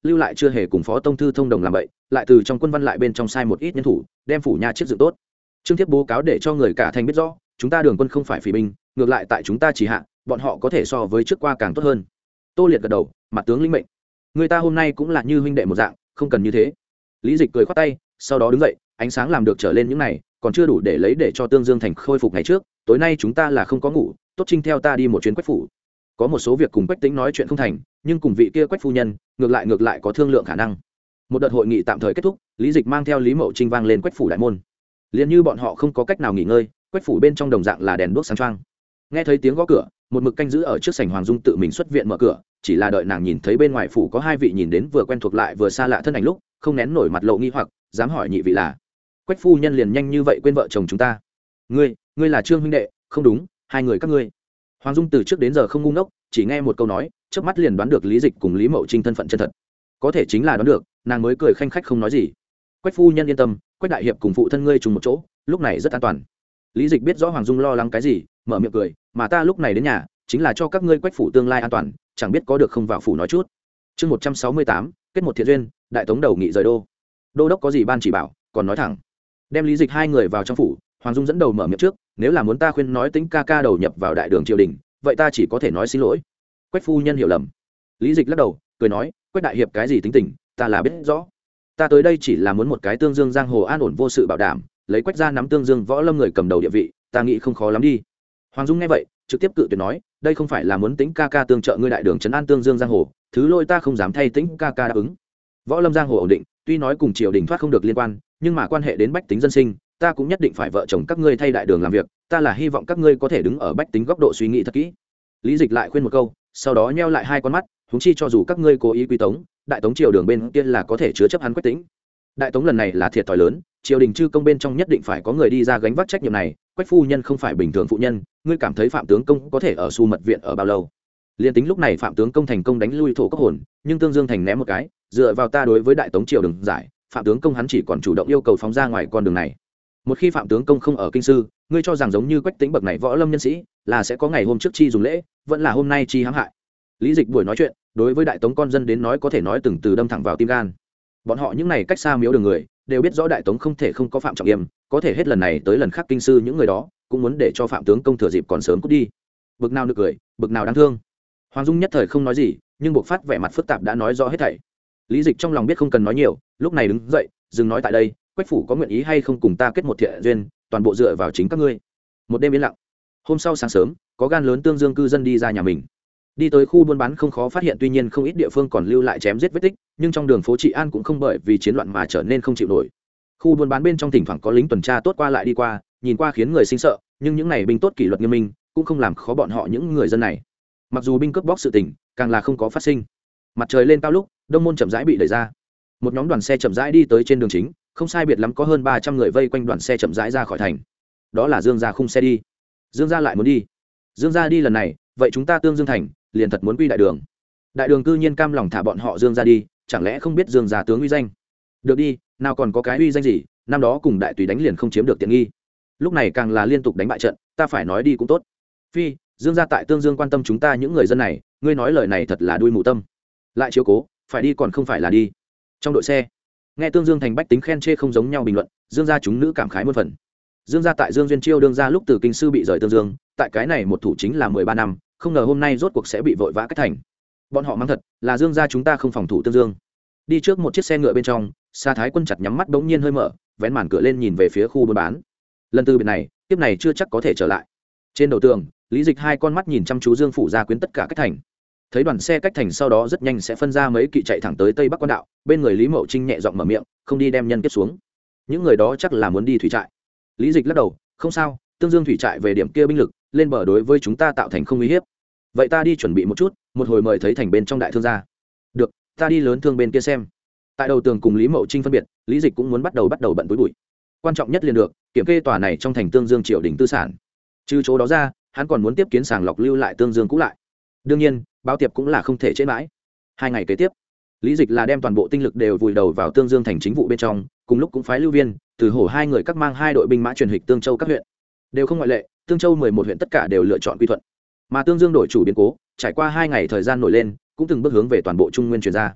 lưu lại chưa hề cùng phó tông thư thông đồng làm vậy, lại từ trong quân văn lại bên trong sai một ít nhân thủ đem phủ nha chiết dựng tốt. Trương Thiếp bố cáo để cho người cả thành biết rõ, chúng ta Đường quân không phải phỉ binh, ngược lại tại chúng ta chỉ hạ, bọn họ có thể so với trước qua càng tốt hơn. Tô Liệt gật đầu, mặt tướng linh mệnh. Người ta hôm nay cũng là như huynh đệ một dạng, không cần như thế. Lý Dịch cười khoát tay, sau đó đứng dậy, ánh sáng làm được trở lên những này, còn chưa đủ để lấy để cho Tương Dương thành khôi phục ngày trước, tối nay chúng ta là không có ngủ, tốt trinh theo ta đi một chuyến Quách phủ. Có một số việc cùng Quách Tĩnh nói chuyện không thành, nhưng cùng vị kia Quách phu nhân, ngược lại ngược lại có thương lượng khả năng. Một đợt hội nghị tạm thời kết thúc, Lý Dịch mang theo Lý Mậu Trinh vang lên Quách phủ đại môn. Liền như bọn họ không có cách nào nghỉ ngơi, Quách phủ bên trong đồng dạng là đèn đuốc sáng choang. Nghe thấy tiếng gõ cửa, một mực canh giữ ở trước sảnh Hoàng Dung tự mình xuất viện mở cửa, chỉ là đợi nàng nhìn thấy bên ngoài phủ có hai vị nhìn đến vừa quen thuộc lại vừa xa lạ thân ảnh lúc, không nén nổi mặt lộ nghi hoặc, dám hỏi nhị vị là. Quách phu nhân liền nhanh như vậy quên vợ chồng chúng ta. Ngươi, ngươi là Trương huynh đệ, không đúng, hai người các ngươi. Hoàng Dung từ trước đến giờ không ngu ngốc, chỉ nghe một câu nói, chớp mắt liền đoán được Lý Dịch cùng Lý Mậu Trinh thân phận chân thật. Có thể chính là đoán được, nàng mới cười khanh khách không nói gì. Quách phu nhân yên tâm, Quách đại hiệp cùng phụ thân ngươi trùng một chỗ, lúc này rất an toàn. Lý Dịch biết rõ Hoàng Dung lo lắng cái gì, mở miệng cười, mà ta lúc này đến nhà, chính là cho các ngươi Quách phủ tương lai an toàn, chẳng biết có được không vào phủ nói chút. Chương một trăm sáu mươi tám, kết một thiện duyên, đại tống đầu nghị rời đô. Đô đốc có gì ban chỉ bảo, còn nói thẳng. Đem Lý Dịch hai người vào trong phủ, Hoàng Dung dẫn đầu mở miệng trước, nếu là muốn ta khuyên nói tính ca ca đầu nhập vào đại đường triều đình, vậy ta chỉ có thể nói xin lỗi. Quách phu nhân hiểu lầm. Lý Dịch lắc đầu, cười nói, Quách đại hiệp cái gì tính tình, ta là biết rõ. Ta tới đây chỉ là muốn một cái Tương Dương giang hồ an ổn vô sự bảo đảm, lấy Quách gia nắm Tương Dương võ lâm người cầm đầu địa vị, ta nghĩ không khó lắm đi. Hoàng Dung nghe vậy, trực tiếp cự tuyệt nói, đây không phải là muốn tính ca ca tương trợ ngươi đại đường trấn an Tương Dương giang hồ, thứ lôi ta không dám thay tính ca ca đáp ứng. Võ lâm giang hồ ổn định, tuy nói cùng triều đình thoát không được liên quan, nhưng mà quan hệ đến bách tính dân sinh, ta cũng nhất định phải vợ chồng các ngươi thay đại đường làm việc, ta là hy vọng các ngươi có thể đứng ở bách tính góc độ suy nghĩ thật kỹ. Lý Dịch lại khuyên một câu, sau đó nheo lại hai con mắt, huống chi cho dù các ngươi cố ý quy tống, đại tống triều đường bên kia là có thể chứa chấp hắn Quách Tĩnh. Đại tống lần này là thiệt thòi lớn, triều đình chư công bên trong nhất định phải có người đi ra gánh vác trách nhiệm này. Quách phu nhân không phải bình thường phụ nhân, ngươi cảm thấy phạm tướng công có thể ở Su Mật viện ở bao lâu? Liên tính lúc này phạm tướng công thành công đánh lui thổ cốc hồn, nhưng Tương Dương thành ném một cái, dựa vào ta đối với đại tống triều đường giải, phạm tướng công hắn chỉ còn chủ động yêu cầu phóng ra ngoài con đường này. Một khi phạm tướng công không ở kinh sư, ngươi cho rằng giống như Quách Tĩnh bậc này võ lâm nhân sĩ là sẽ có ngày hôm trước chi dùng lễ, vẫn là hôm nay chi hãm hại. Lý Dịch buổi nói chuyện, đối với đại tống con dân đến nói có thể nói từng từ đâm thẳng vào tim gan. Bọn họ những này cách xa miếu đường người đều biết rõ đại tống không thể không có phạm trọng yểm, có thể hết lần này tới lần khác kinh sư những người đó cũng muốn để cho phạm tướng công thừa dịp còn sớm cút đi. Bực nào nực cười, bực nào đáng thương. Hoàng Dung nhất thời không nói gì, nhưng buộc phát vẻ mặt phức tạp đã nói rõ hết thảy. Lý Dịch trong lòng biết không cần nói nhiều, lúc này đứng dậy, dừng nói tại đây, Quách phủ có nguyện ý hay không cùng ta kết một thiện duyên, toàn bộ dựa vào chính các ngươi. Một đêm yên lặng. Hôm sau sáng sớm, có gan lớn Tương Dương cư dân đi ra nhà mình. Đi tới khu buôn bán không khó phát hiện, tuy nhiên không ít địa phương còn lưu lại chém giết vết tích, nhưng trong đường phố trị an cũng không bởi vì chiến loạn mà trở nên không chịu nổi. Khu buôn bán bên trong thỉnh thoảng có lính tuần tra tốt qua lại đi qua, nhìn qua khiến người sinh sợ, nhưng những này binh tốt kỷ luật nghiêm minh, cũng không làm khó bọn họ những người dân này. Mặc dù binh cướp bóc sự tình, càng là không có phát sinh. Mặt trời lên cao lúc, đông môn chậm rãi bị đẩy ra. Một nhóm đoàn xe chậm rãi đi tới trên đường chính, không sai biệt lắm có hơn ba trăm người vây quanh đoàn xe chậm rãi ra khỏi thành. Đó là Dương gia khung xe đi. Dương gia lại muốn đi. Dương gia đi lần này, vậy chúng ta Tương Dương thành liền thật muốn quy đại đường. Đại đường cư nhiên cam lòng thả bọn họ Dương gia đi, chẳng lẽ không biết Dương gia tướng uy danh? Được đi, nào còn có cái uy danh gì, năm đó cùng đại tùy đánh liền không chiếm được tiện nghi. Lúc này càng là liên tục đánh bại trận, ta phải nói đi cũng tốt. Phi, Dương gia tại Tương Dương quan tâm chúng ta những người dân này, ngươi nói lời này thật là đuôi mù tâm. Lại chiếu cố, phải đi còn không phải là đi. Trong đội xe, nghe Tương Dương thành bách tính khen chê không giống nhau bình luận, Dương gia chúng nữ cảm khái muôn phần. Dương gia tại Dương Duyên Chiêu đương ra lúc từ kinh sư bị rời Tương Dương, tại cái này một thủ chính là mười ba năm, không ngờ hôm nay rốt cuộc sẽ bị vội vã cách thành. Bọn họ mang thật là Dương gia chúng ta không phòng thủ Tương Dương. Đi trước một chiếc xe ngựa bên trong, Sa Thái Quân chặt nhắm mắt bỗng nhiên hơi mở, vén màn cửa lên nhìn về phía khu buôn bán. Lần từ biệt này, tiếp này chưa chắc có thể trở lại. Trên đầu tường, Lý Dịch hai con mắt nhìn chăm chú Dương phủ gia quyến tất cả cách thành. Thấy đoàn xe cách thành sau đó rất nhanh sẽ phân ra mấy kỵ chạy thẳng tới Tây Bắc quan đạo, bên người Lý Mậu Trinh nhẹ giọng mở miệng, không đi đem nhân kết xuống. Những người đó chắc là muốn đi thủy trại. Lý Dịch lắc đầu, không sao, Tương Dương thủy trại về điểm kia binh lực, lên bờ đối với chúng ta tạo thành không uy hiếp. Vậy ta đi chuẩn bị một chút, một hồi mời thấy thành bên trong đại thương gia. Được, ta đi lớn thương bên kia xem. Tại đầu tường cùng Lý Mậu Trinh phân biệt, Lý Dịch cũng muốn bắt đầu bắt đầu bận túi bụi. Quan trọng nhất liền được kiểm kê tòa này trong thành Tương Dương triều đình tư sản. Trừ chỗ đó ra, hắn còn muốn tiếp kiến sàng lọc lưu lại Tương Dương cũ lại. Đương nhiên, báo tiệp cũng là không thể chế mãi. Hai ngày kế tiếp, Lý Dịch là đem toàn bộ tinh lực đều vùi đầu vào Tương Dương thành chính vụ bên trong, cùng lúc cũng phái lưu viên, từ hổ hai người các mang hai đội binh mã truyền hịch Tương Châu các huyện, đều không ngoại lệ. Tương Châu mười một huyện tất cả đều lựa chọn quy thuận, mà Tương Dương đổi chủ biến cố, trải qua hai ngày thời gian nổi lên, cũng từng bước hướng về toàn bộ Trung Nguyên truyền ra.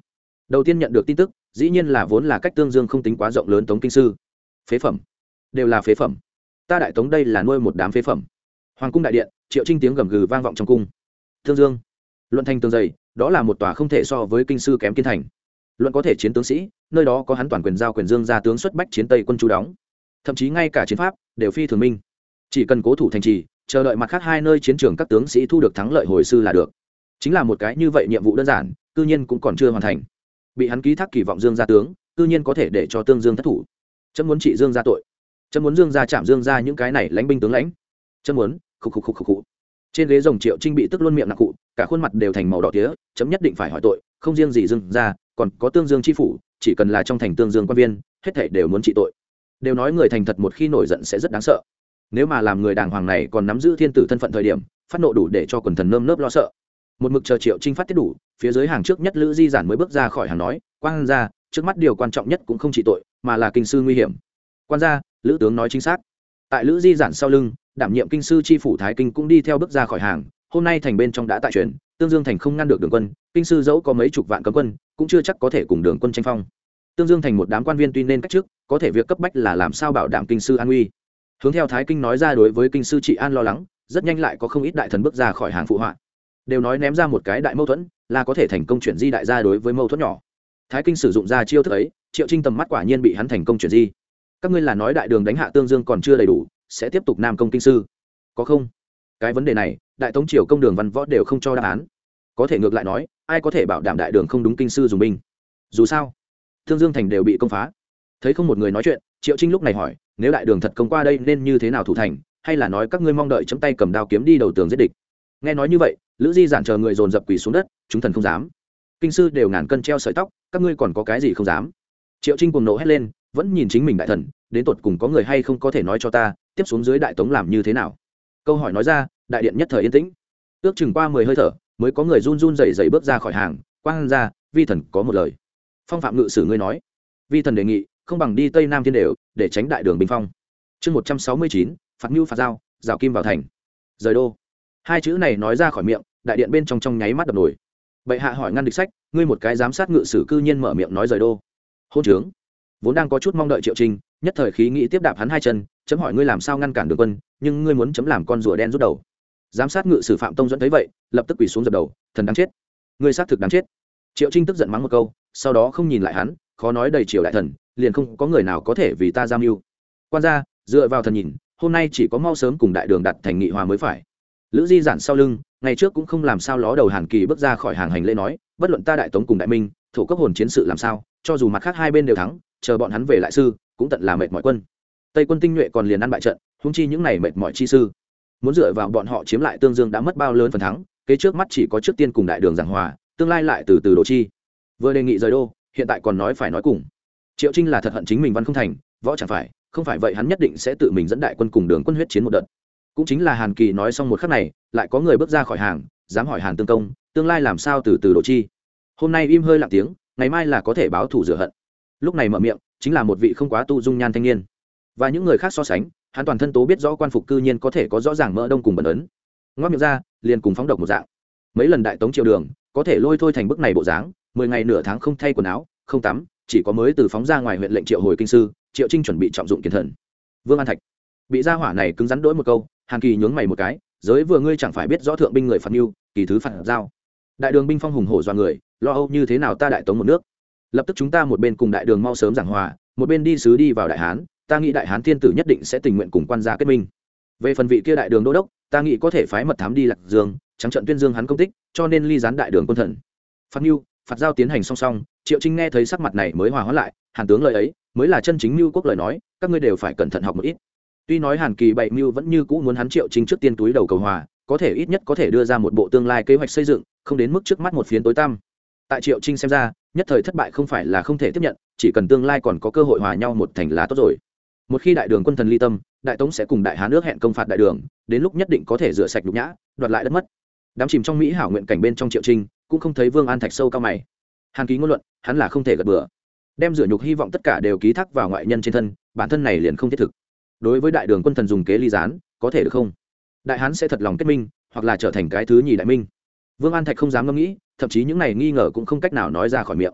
đầu tiên nhận được tin tức dĩ nhiên là vốn là cách tương dương không tính quá rộng lớn tống kinh sư. Phế phẩm, đều là phế phẩm, ta đại tống đây là nuôi một đám phế phẩm. Hoàng cung đại điện, Triệu Trinh tiếng gầm gừ vang vọng trong cung. Tương Dương, luận thành tường dày, đó là một tòa không thể so với kinh sư kém kiên thành. Luận có thể chiến tướng sĩ, nơi đó có hắn toàn quyền giao quyền dương ra tướng xuất bách chiến tây quân chú đóng, thậm chí ngay cả chiến pháp đều phi thường minh. Chỉ cần cố thủ thành trì, chờ đợi mặt khác hai nơi chiến trường các tướng sĩ thu được thắng lợi hồi sư là được. Chính là một cái như vậy nhiệm vụ đơn giản, cư nhiên cũng còn chưa hoàn thành. Bị hắn ký thác kỳ vọng dương gia tướng, cư nhiên có thể để cho Tương Dương thất thủ. Chấm muốn trị dương gia tội, chấm muốn dương gia chạm dương gia những cái này lãnh binh tướng lãnh. Chấm muốn khục khục khục khục khục. Trên ghế rồng Triệu Trinh bị tức luôn miệng nặng cụ, cả khuôn mặt đều thành màu đỏ tía, chấm nhất định phải hỏi tội, không riêng gì dương gia, còn có Tương Dương chi phủ, chỉ cần là trong thành Tương Dương quan viên, hết thảy đều muốn trị tội. Đều nói người thành thật một khi nổi giận sẽ rất đáng sợ. Nếu mà làm người đàng hoàng này còn nắm giữ thiên tử thân phận thời điểm, phát nộ đủ để cho quần thần nơm nớp lo sợ. Một mực chờ Triệu Trinh phát tiết đủ, phía dưới hàng trước nhất Lữ Di Giản mới bước ra khỏi hàng nói, quan gia, trước mắt điều quan trọng nhất cũng không trị tội, mà là kinh sư nguy hiểm. Quan gia, Lữ tướng nói chính xác. Tại Lữ Di Giản sau lưng, đảm nhiệm kinh sư chi phủ Thái Kinh cũng đi theo bước ra khỏi hàng. Hôm nay thành bên trong đã tại chuyển, Tương Dương thành không ngăn được Đường quân, kinh sư dẫu có mấy chục vạn cấm quân, cũng chưa chắc có thể cùng Đường quân tranh phong. Tương Dương thành một đám quan viên tuy nên cách chức, có thể việc cấp bách là làm sao bảo đảm kinh sư an nguy. Hướng theo Thái Kinh nói ra đối với kinh sư trị an lo lắng, rất nhanh lại có không ít đại thần bước ra khỏi hàng phụ họa. Đều nói ném ra một cái đại mâu thuẫn, là có thể thành công chuyển di đại gia đối với mâu thuẫn nhỏ. Thái Kinh sử dụng ra chiêu thức ấy, Triệu Trinh tầm mắt quả nhiên bị hắn thành công chuyển di. Các ngươi là nói đại đường đánh hạ Tương Dương còn chưa đầy đủ, sẽ tiếp tục nam công kinh sư, có không? Cái vấn đề này, đại tống triều công đường văn võ đều không cho đáp án. Có thể ngược lại nói, ai có thể bảo đảm đại đường không đúng kinh sư dùng binh? Dù sao, Tương Dương thành đều bị công phá. Thấy không một người nói chuyện, Triệu Trinh lúc này hỏi, nếu đại đường thật công qua đây nên như thế nào thủ thành, hay là nói các ngươi mong đợi chấm tay cầm đao kiếm đi đầu tường giết địch? Nghe nói như vậy, Lữ Di Giản chờ người dồn dập quỳ xuống đất, chúng thần không dám. Kinh sư đều ngàn cân treo sợi tóc, các ngươi còn có cái gì không dám? Triệu Trinh cuồng nộ hét lên, vẫn nhìn chính mình đại thần, đến tột cùng có người hay không có thể nói cho ta, tiếp xuống dưới đại tống làm như thế nào? Câu hỏi nói ra, đại điện nhất thời yên tĩnh. Ước chừng qua mười hơi thở, mới có người run run rẩy rẩy bước ra khỏi hàng, quang ra, vi thần có một lời. Phong phạm ngự sử ngươi nói, vi thần đề nghị, không bằng đi tây nam thiên đều, để tránh đại đường bình phong. Chương một trăm sáu mươi chín, phạt nhu phạt dao, rào kim vào thành. Rời đô. Hai chữ này nói ra khỏi miệng, đại điện bên trong trong nháy mắt đập nổi. Bệ hạ hỏi ngăn địch sách, ngươi một cái giám sát ngự sử cư nhiên mở miệng nói rời đô. Hôn trướng. Vốn đang có chút mong đợi Triệu Trinh, nhất thời khí nghĩ tiếp đạp hắn hai chân, chấm hỏi ngươi làm sao ngăn cản Đường quân, nhưng ngươi muốn chấm làm con rùa đen rút đầu. Giám sát ngự sử Phạm Tông dẫn thấy vậy, lập tức quỳ xuống dập đầu, thần đáng chết. Ngươi xác thực đáng chết. Triệu Trinh tức giận mắng một câu, sau đó không nhìn lại hắn, khó nói đầy triều đại thần, liền không có người nào có thể vì ta giam mưu. Quan gia, dựa vào thần nhìn, hôm nay chỉ có mau sớm cùng đại đường đặt thành nghị hòa mới phải. Lữ Di Giản sau lưng, ngày trước cũng không làm sao ló đầu Hàn Kỳ bước ra khỏi hàng hành lễ nói, bất luận ta đại tống cùng đại minh, thủ cấp hồn chiến sự làm sao, cho dù mặt khác hai bên đều thắng, chờ bọn hắn về lại sư, cũng tận là mệt mỏi quân. Tây quân tinh nhuệ còn liền ăn bại trận, huống chi những này mệt mỏi chi sư. Muốn dựa vào bọn họ chiếm lại Tương Dương đã mất bao lớn phần thắng, kế trước mắt chỉ có trước tiên cùng đại đường giảng hòa, tương lai lại từ từ đổ chi. Vừa đề nghị rời đô, hiện tại còn nói phải nói cùng. Triệu Trinh là thật hận chính mình văn không thành, võ chẳng phải, không phải vậy hắn nhất định sẽ tự mình dẫn đại quân cùng đường quân huyết chiến một đợt. Cũng chính là Hàn Kỳ nói xong một khắc này, lại có người bước ra khỏi hàng, dám hỏi Hàn Tương Công, tương lai làm sao từ từ đổ chi. Hôm nay im hơi lặng tiếng, ngày mai là có thể báo thù rửa hận. Lúc này mở miệng, chính là một vị không quá tu dung nhan thanh niên. Và những người khác so sánh, hắn toàn thân tố biết rõ quan phục cư nhiên có thể có rõ ràng mỡ đông cùng bẩn ấn. Ngoác miệng ra, liền cùng phóng độc một dạng. Mấy lần đại tống triều đường, có thể lôi thôi thành bức này bộ dáng, mười ngày nửa tháng không thay quần áo, không tắm, chỉ có mới từ phóng ra ngoài huyện lệnh triệu hồi kinh sư, Triệu Trinh chuẩn bị trọng dụng kiến thần. Vương An Thạch bị gia hỏa này cứng rắn đỗi một câu, Hàn Kỳ nhướng mày một cái, giới vừa ngươi chẳng phải biết rõ thượng binh người phạt mưu, kỳ thứ phạt giao. Đại đường binh phong hùng hổ do người, lo âu như thế nào ta đại tống một nước. Lập tức chúng ta một bên cùng đại đường mau sớm giảng hòa, một bên đi sứ đi vào đại hán, ta nghĩ đại hán thiên tử nhất định sẽ tình nguyện cùng quan gia kết minh. Về phần vị kia đại đường đô đốc, ta nghĩ có thể phái mật thám đi Lạc Dương, trắng trận tuyên dương hắn công tích, cho nên ly gián đại đường quân thần. Phạt mưu, phạt giao tiến hành song song, Triệu Trinh nghe thấy sắc mặt này mới hòa hoãn lại, Hàn tướng lời ấy mới là chân chính mưu quốc lời nói, các ngươi đều phải cẩn thận học một ít. Tuy nói Hàn Kỳ bậy mưu vẫn như cũ muốn hắn Triệu Trinh trước tiên túi đầu cầu hòa, có thể ít nhất có thể đưa ra một bộ tương lai kế hoạch xây dựng, không đến mức trước mắt một phiến tối tăm. Tại Triệu Trinh xem ra, nhất thời thất bại không phải là không thể tiếp nhận, chỉ cần tương lai còn có cơ hội hòa nhau một thành là tốt rồi. Một khi đại đường quân thần ly tâm, đại tống sẽ cùng đại hán nước hẹn công phạt đại đường, đến lúc nhất định có thể rửa sạch nhục nhã, đoạt lại đất mất. Đám chìm trong mỹ hảo nguyện cảnh bên trong Triệu Trinh, cũng không thấy Vương An Thạch sâu cao mày. Hàn Ký ngôn luận, hắn là không thể gật bừa. Đem rửa nhục hy vọng tất cả đều ký thác vào ngoại nhân trên thân, bản thân này liền không thiết thực. Đối với đại đường quân thần dùng kế ly gián, có thể được không? Đại hán sẽ thật lòng kết minh, hoặc là trở thành cái thứ nhì đại minh. Vương An Thạch không dám ngẫm nghĩ, thậm chí những này nghi ngờ cũng không cách nào nói ra khỏi miệng.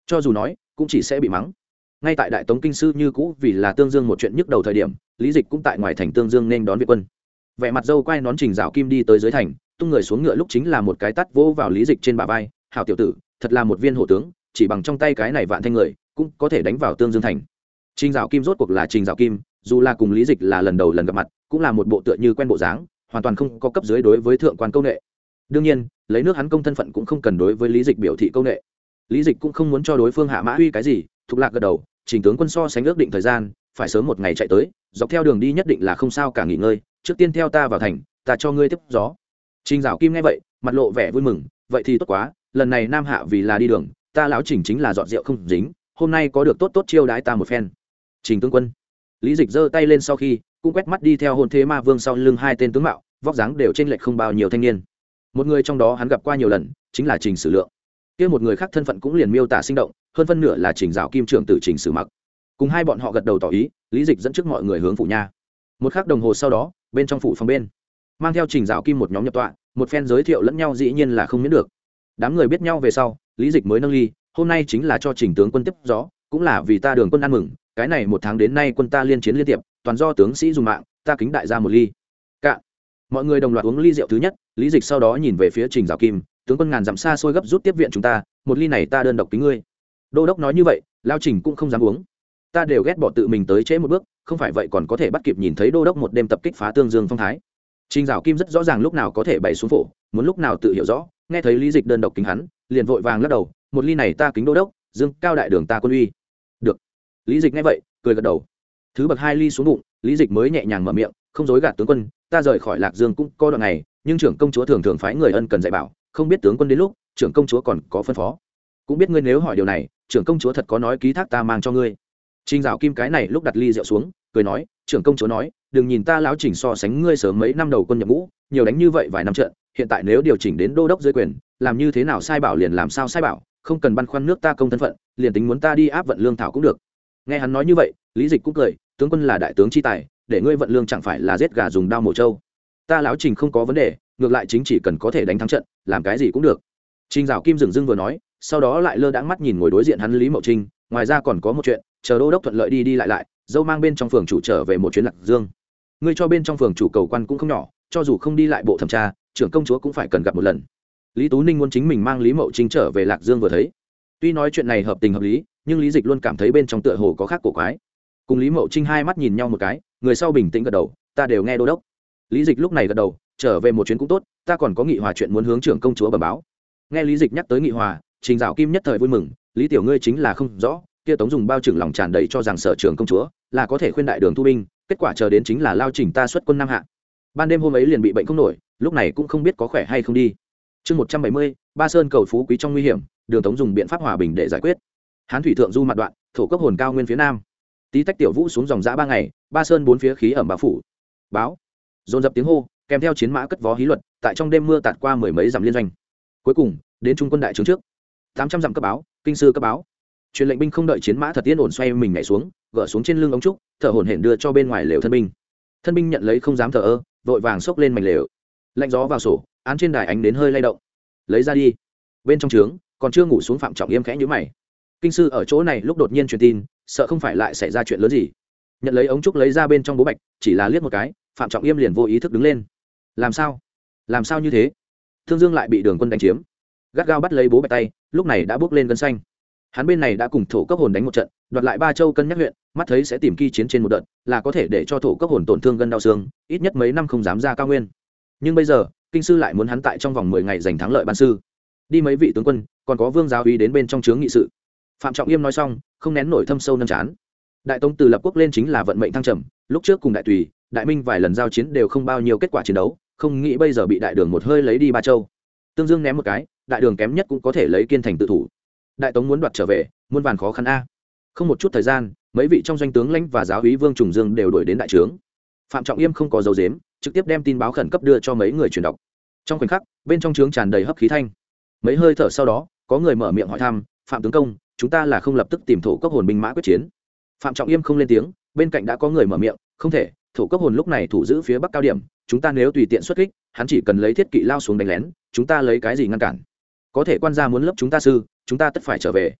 cho dù nói cũng chỉ sẽ bị mắng. Ngay tại đại tống kinh sư như cũ vì là tương dương một chuyện nhức đầu thời điểm, lý dịch cũng tại ngoài thành tương dương nên đón viện quân. Vẻ mặt dâu quay nón Trình Dạo Kim đi tới dưới thành, tung người xuống ngựa lúc chính là một cái tát vỗ vào lý dịch trên bả vai. Hảo tiểu tử, thật là một viên hổ tướng, chỉ bằng trong tay cái này vạn thanh người cũng có thể đánh vào tương dương thành. Trình Dạo Kim rốt cuộc là Trình Dạo Kim, dù là cùng lý dịch là lần đầu lần gặp mặt, cũng là một bộ tựa như quen bộ dáng, hoàn toàn không có cấp dưới đối với thượng quan công nghệ. Đương nhiên, lấy nước hắn công thân phận cũng không cần đối với lý dịch biểu thị công nghệ. Lý dịch cũng không muốn cho đối phương hạ mã uy cái gì, thục lạc gật đầu. Trình tướng quân so sánh ước định thời gian, phải sớm một ngày chạy tới, dọc theo đường đi nhất định là không sao cả nghỉ ngơi, trước tiên theo ta vào thành, ta cho ngươi tiếp gió. Trình Dạo Kim nghe vậy, mặt lộ vẻ vui mừng, vậy thì tốt quá, lần này nam hạ vì là đi đường, ta lão Trình chính là dọn rượu không dính, hôm nay có được tốt tốt chiêu đãi ta một phen. Trình tướng quân. Lý dịch giơ tay lên sau khi, cũng quét mắt đi theo Hôn Thế Ma Vương sau lưng hai tên tướng mạo, vóc dáng đều chênh lệch không bao nhiêu thanh niên. Một người trong đó hắn gặp qua nhiều lần, chính là Trình Sử Lượng. Kia một người khác thân phận cũng liền miêu tả sinh động, hơn phân nửa là Trình Dạo Kim trưởng tử Trình Sử Mặc. Cùng hai bọn họ gật đầu tỏ ý, lý dịch dẫn trước mọi người hướng phủ nha. Một khắc đồng hồ sau đó, bên trong phủ phòng bên, mang theo Trình Dạo Kim một nhóm nhập tọa, một phen giới thiệu lẫn nhau dĩ nhiên là không miễn được. Đám người biết nhau về sau, lý dịch mới nâng ly, hôm nay chính là cho Trình tướng quân tiếp gió, cũng là vì ta Đường quân ăn mừng, cái này một tháng đến nay quân ta liên chiến liên tiệp, toàn do tướng sĩ dùng mạng, ta kính đại gia một ly. Cạn. Mọi người đồng loạt uống ly rượu thứ nhất, lý dịch sau đó nhìn về phía Trình Dạo Kim, tướng quân ngàn dặm xa xôi gấp rút tiếp viện chúng ta, một ly này ta đơn độc kính ngươi. Đô đốc nói như vậy, lao Trình cũng không dám uống. Ta đều ghét bỏ tự mình tới trễ một bước, không phải vậy còn có thể bắt kịp nhìn thấy đô đốc một đêm tập kích phá tương dương phong thái. Trình Dạo Kim rất rõ ràng lúc nào có thể bày xuống phổ, muốn lúc nào tự hiểu rõ, nghe thấy lý dịch đơn độc kính hắn, liền vội vàng lắc đầu, một ly này ta kính đô đốc, dương cao đại đường ta quân uy. Được. Lý dịch nghe vậy, cười gật đầu. Thứ bậc hai ly xuống bụng, lý dịch mới nhẹ nhàng mở miệng, không dối gạt tướng quân, ta rời khỏi Lạc Dương cũng có đoạn ngày, nhưng trưởng công chúa thường thường phái người ân cần dạy bảo, không biết tướng quân đến lúc trưởng công chúa còn có phân phó. Cũng biết ngươi nếu hỏi điều này, trưởng công chúa thật có nói ký thác ta mang cho ngươi. Trình Dạo Kim cái này lúc đặt ly rượu xuống, cười nói, trưởng công chúa nói, đừng nhìn ta lão Trình so sánh ngươi sớm mấy năm đầu quân nhập ngũ, nhiều đánh như vậy vài năm trận, hiện tại nếu điều chỉnh đến đô đốc dưới quyền, làm như thế nào sai bảo liền làm sao sai bảo, không cần băn khoăn nước ta công thân phận, liền tính muốn ta đi áp vận lương thảo cũng được. Nghe hắn nói như vậy, lý dịch cũng cười, tướng quân là đại tướng chi tài, để ngươi vận lương chẳng phải là giết gà dùng đao mổ trâu. Ta lão Trình không có vấn đề, ngược lại chính chỉ cần có thể đánh thắng trận, làm cái gì cũng được. Trình Dạo Kim dừng dưng vừa nói, sau đó lại lơ đãng mắt nhìn ngồi đối diện hắn Lý Mậu Trinh, ngoài ra còn có một chuyện, chờ đô đốc thuận lợi đi đi lại lại, dâu mang bên trong phường chủ trở về một chuyến Lạc Dương. Ngươi cho bên trong phường chủ cầu quan cũng không nhỏ, cho dù không đi lại bộ thẩm tra, trưởng công chúa cũng phải cần gặp một lần. Lý Tú Ninh muốn chính mình mang Lý Mậu Trinh trở về Lạc Dương vừa thấy. Tuy nói chuyện này hợp tình hợp lý, nhưng Lý Dịch luôn cảm thấy bên trong tựa hồ có khác cổ quái. Cùng Lý Mậu Trinh hai mắt nhìn nhau một cái, người sau bình tĩnh gật đầu, ta đều nghe đô đốc. Lý Dịch lúc này gật đầu, trở về một chuyến cũng tốt, ta còn có nghị hòa chuyện muốn hướng trưởng công chúa bẩm báo. Nghe Lý Dịch nhắc tới nghị hòa, Trình Dạo Kim nhất thời vui mừng, Lý tiểu ngươi chính là không rõ, kia Tống dùng bao trưởng lòng tràn đầy cho rằng sở trưởng công chúa là có thể khuyên đại đường thu binh, kết quả chờ đến chính là lao Trình ta xuất quân nam hạ. Ban đêm hôm ấy liền bị bệnh không nổi, lúc này cũng không biết có khỏe hay không đi. Chương một trăm bảy mươi, Ba Sơn cầu phú quý trong nguy hiểm, Đường Tống dùng biện pháp hòa bình để giải quyết. Hán thủy thượng du mặt đoạn, thổ cốc hồn cao nguyên phía nam. Tí tách tiểu vũ xuống dòng dã ba ngày, Ba Sơn bốn phía khí ẩm bao phủ. Báo. Dồn dập tiếng hô, kèm theo chiến mã cất vó hí luật, tại trong đêm mưa tạt qua mười mấy dặm liên doanh. Cuối cùng, đến trung quân đại trướng trước. tám trăm dặm cấp báo, kinh sư cấp báo. Truyền lệnh binh không đợi chiến mã thật yên ổn xoay mình nhảy xuống, gỡ xuống trên lưng ống trúc, thở hổn hển đưa cho bên ngoài lều thân binh. Thân binh nhận lấy không dám thở ơ, vội vàng xốc lên mảnh lều. Lạnh gió vào sổ, án trên đài ánh đến hơi lay động. Lấy ra đi. Bên trong trướng, còn chưa ngủ xuống Phạm Trọng Yêm khẽ nhíu mày. Kinh sư ở chỗ này lúc đột nhiên truyền tin, sợ không phải lại xảy ra chuyện lớn gì. Nhận lấy ống trúc lấy ra bên trong bố bạch, chỉ là liếc một cái, Phạm Trọng Yêm liền vô ý thức đứng lên. Làm sao? Làm sao như thế? Thương Dương lại bị Đường quân đánh chiếm. Gắt gao bắt lấy bố bạch tay, lúc này đã bước lên gân xanh. Hắn bên này đã cùng thổ cấp hồn đánh một trận, đoạt lại ba châu cân nhắc huyện, mắt thấy sẽ tìm kỳ chiến trên một đợt, là có thể để cho thổ cấp hồn tổn thương gân đau xương, ít nhất mấy năm không dám ra cao nguyên. Nhưng bây giờ, kinh sư lại muốn hắn tại trong vòng mười ngày giành thắng lợi ban sư. Đi mấy vị tướng quân, còn có Vương giáo úy đến bên trong trướng nghị sự. Phạm Trọng Yêm nói xong, không nén nổi thâm sâu nâng chán. Đại Tống từ lập quốc lên chính là vận mệnh thăng trầm, lúc trước cùng Đại Tùy, Đại Minh vài lần giao chiến đều không bao nhiêu kết quả chiến đấu, không nghĩ bây giờ bị Đại Đường một hơi lấy đi ba châu. Tương Dương ném một cái, Đại Đường kém nhất cũng có thể lấy Kiên Thành tự thủ. Đại Tống muốn đoạt trở về, muôn vàn khó khăn a. Không một chút thời gian, mấy vị trong doanh tướng lãnh và giáo úy Vương Trùng Dương đều đuổi đến đại trướng. Phạm Trọng Yêm không có dấu dếm, trực tiếp đem tin báo khẩn cấp đưa cho mấy người truyền đọc. Trong khoảnh khắc, bên trong trướng tràn đầy hấp khí thanh. Mấy hơi thở sau đó, có người mở miệng hỏi thăm, Phạm tướng công, chúng ta là không lập tức tìm thổ cốc hồn binh mã quyết chiến. Phạm Trọng Yêm không lên tiếng, bên cạnh đã có người mở miệng, không thể, thổ cốc hồn lúc này thủ giữ phía bắc cao điểm, chúng ta nếu tùy tiện xuất kích, hắn chỉ cần lấy thiết kỵ lao xuống đánh lén, chúng ta lấy cái gì ngăn cản? Có thể quan gia muốn lấp chúng ta sư, chúng ta tất phải trở về.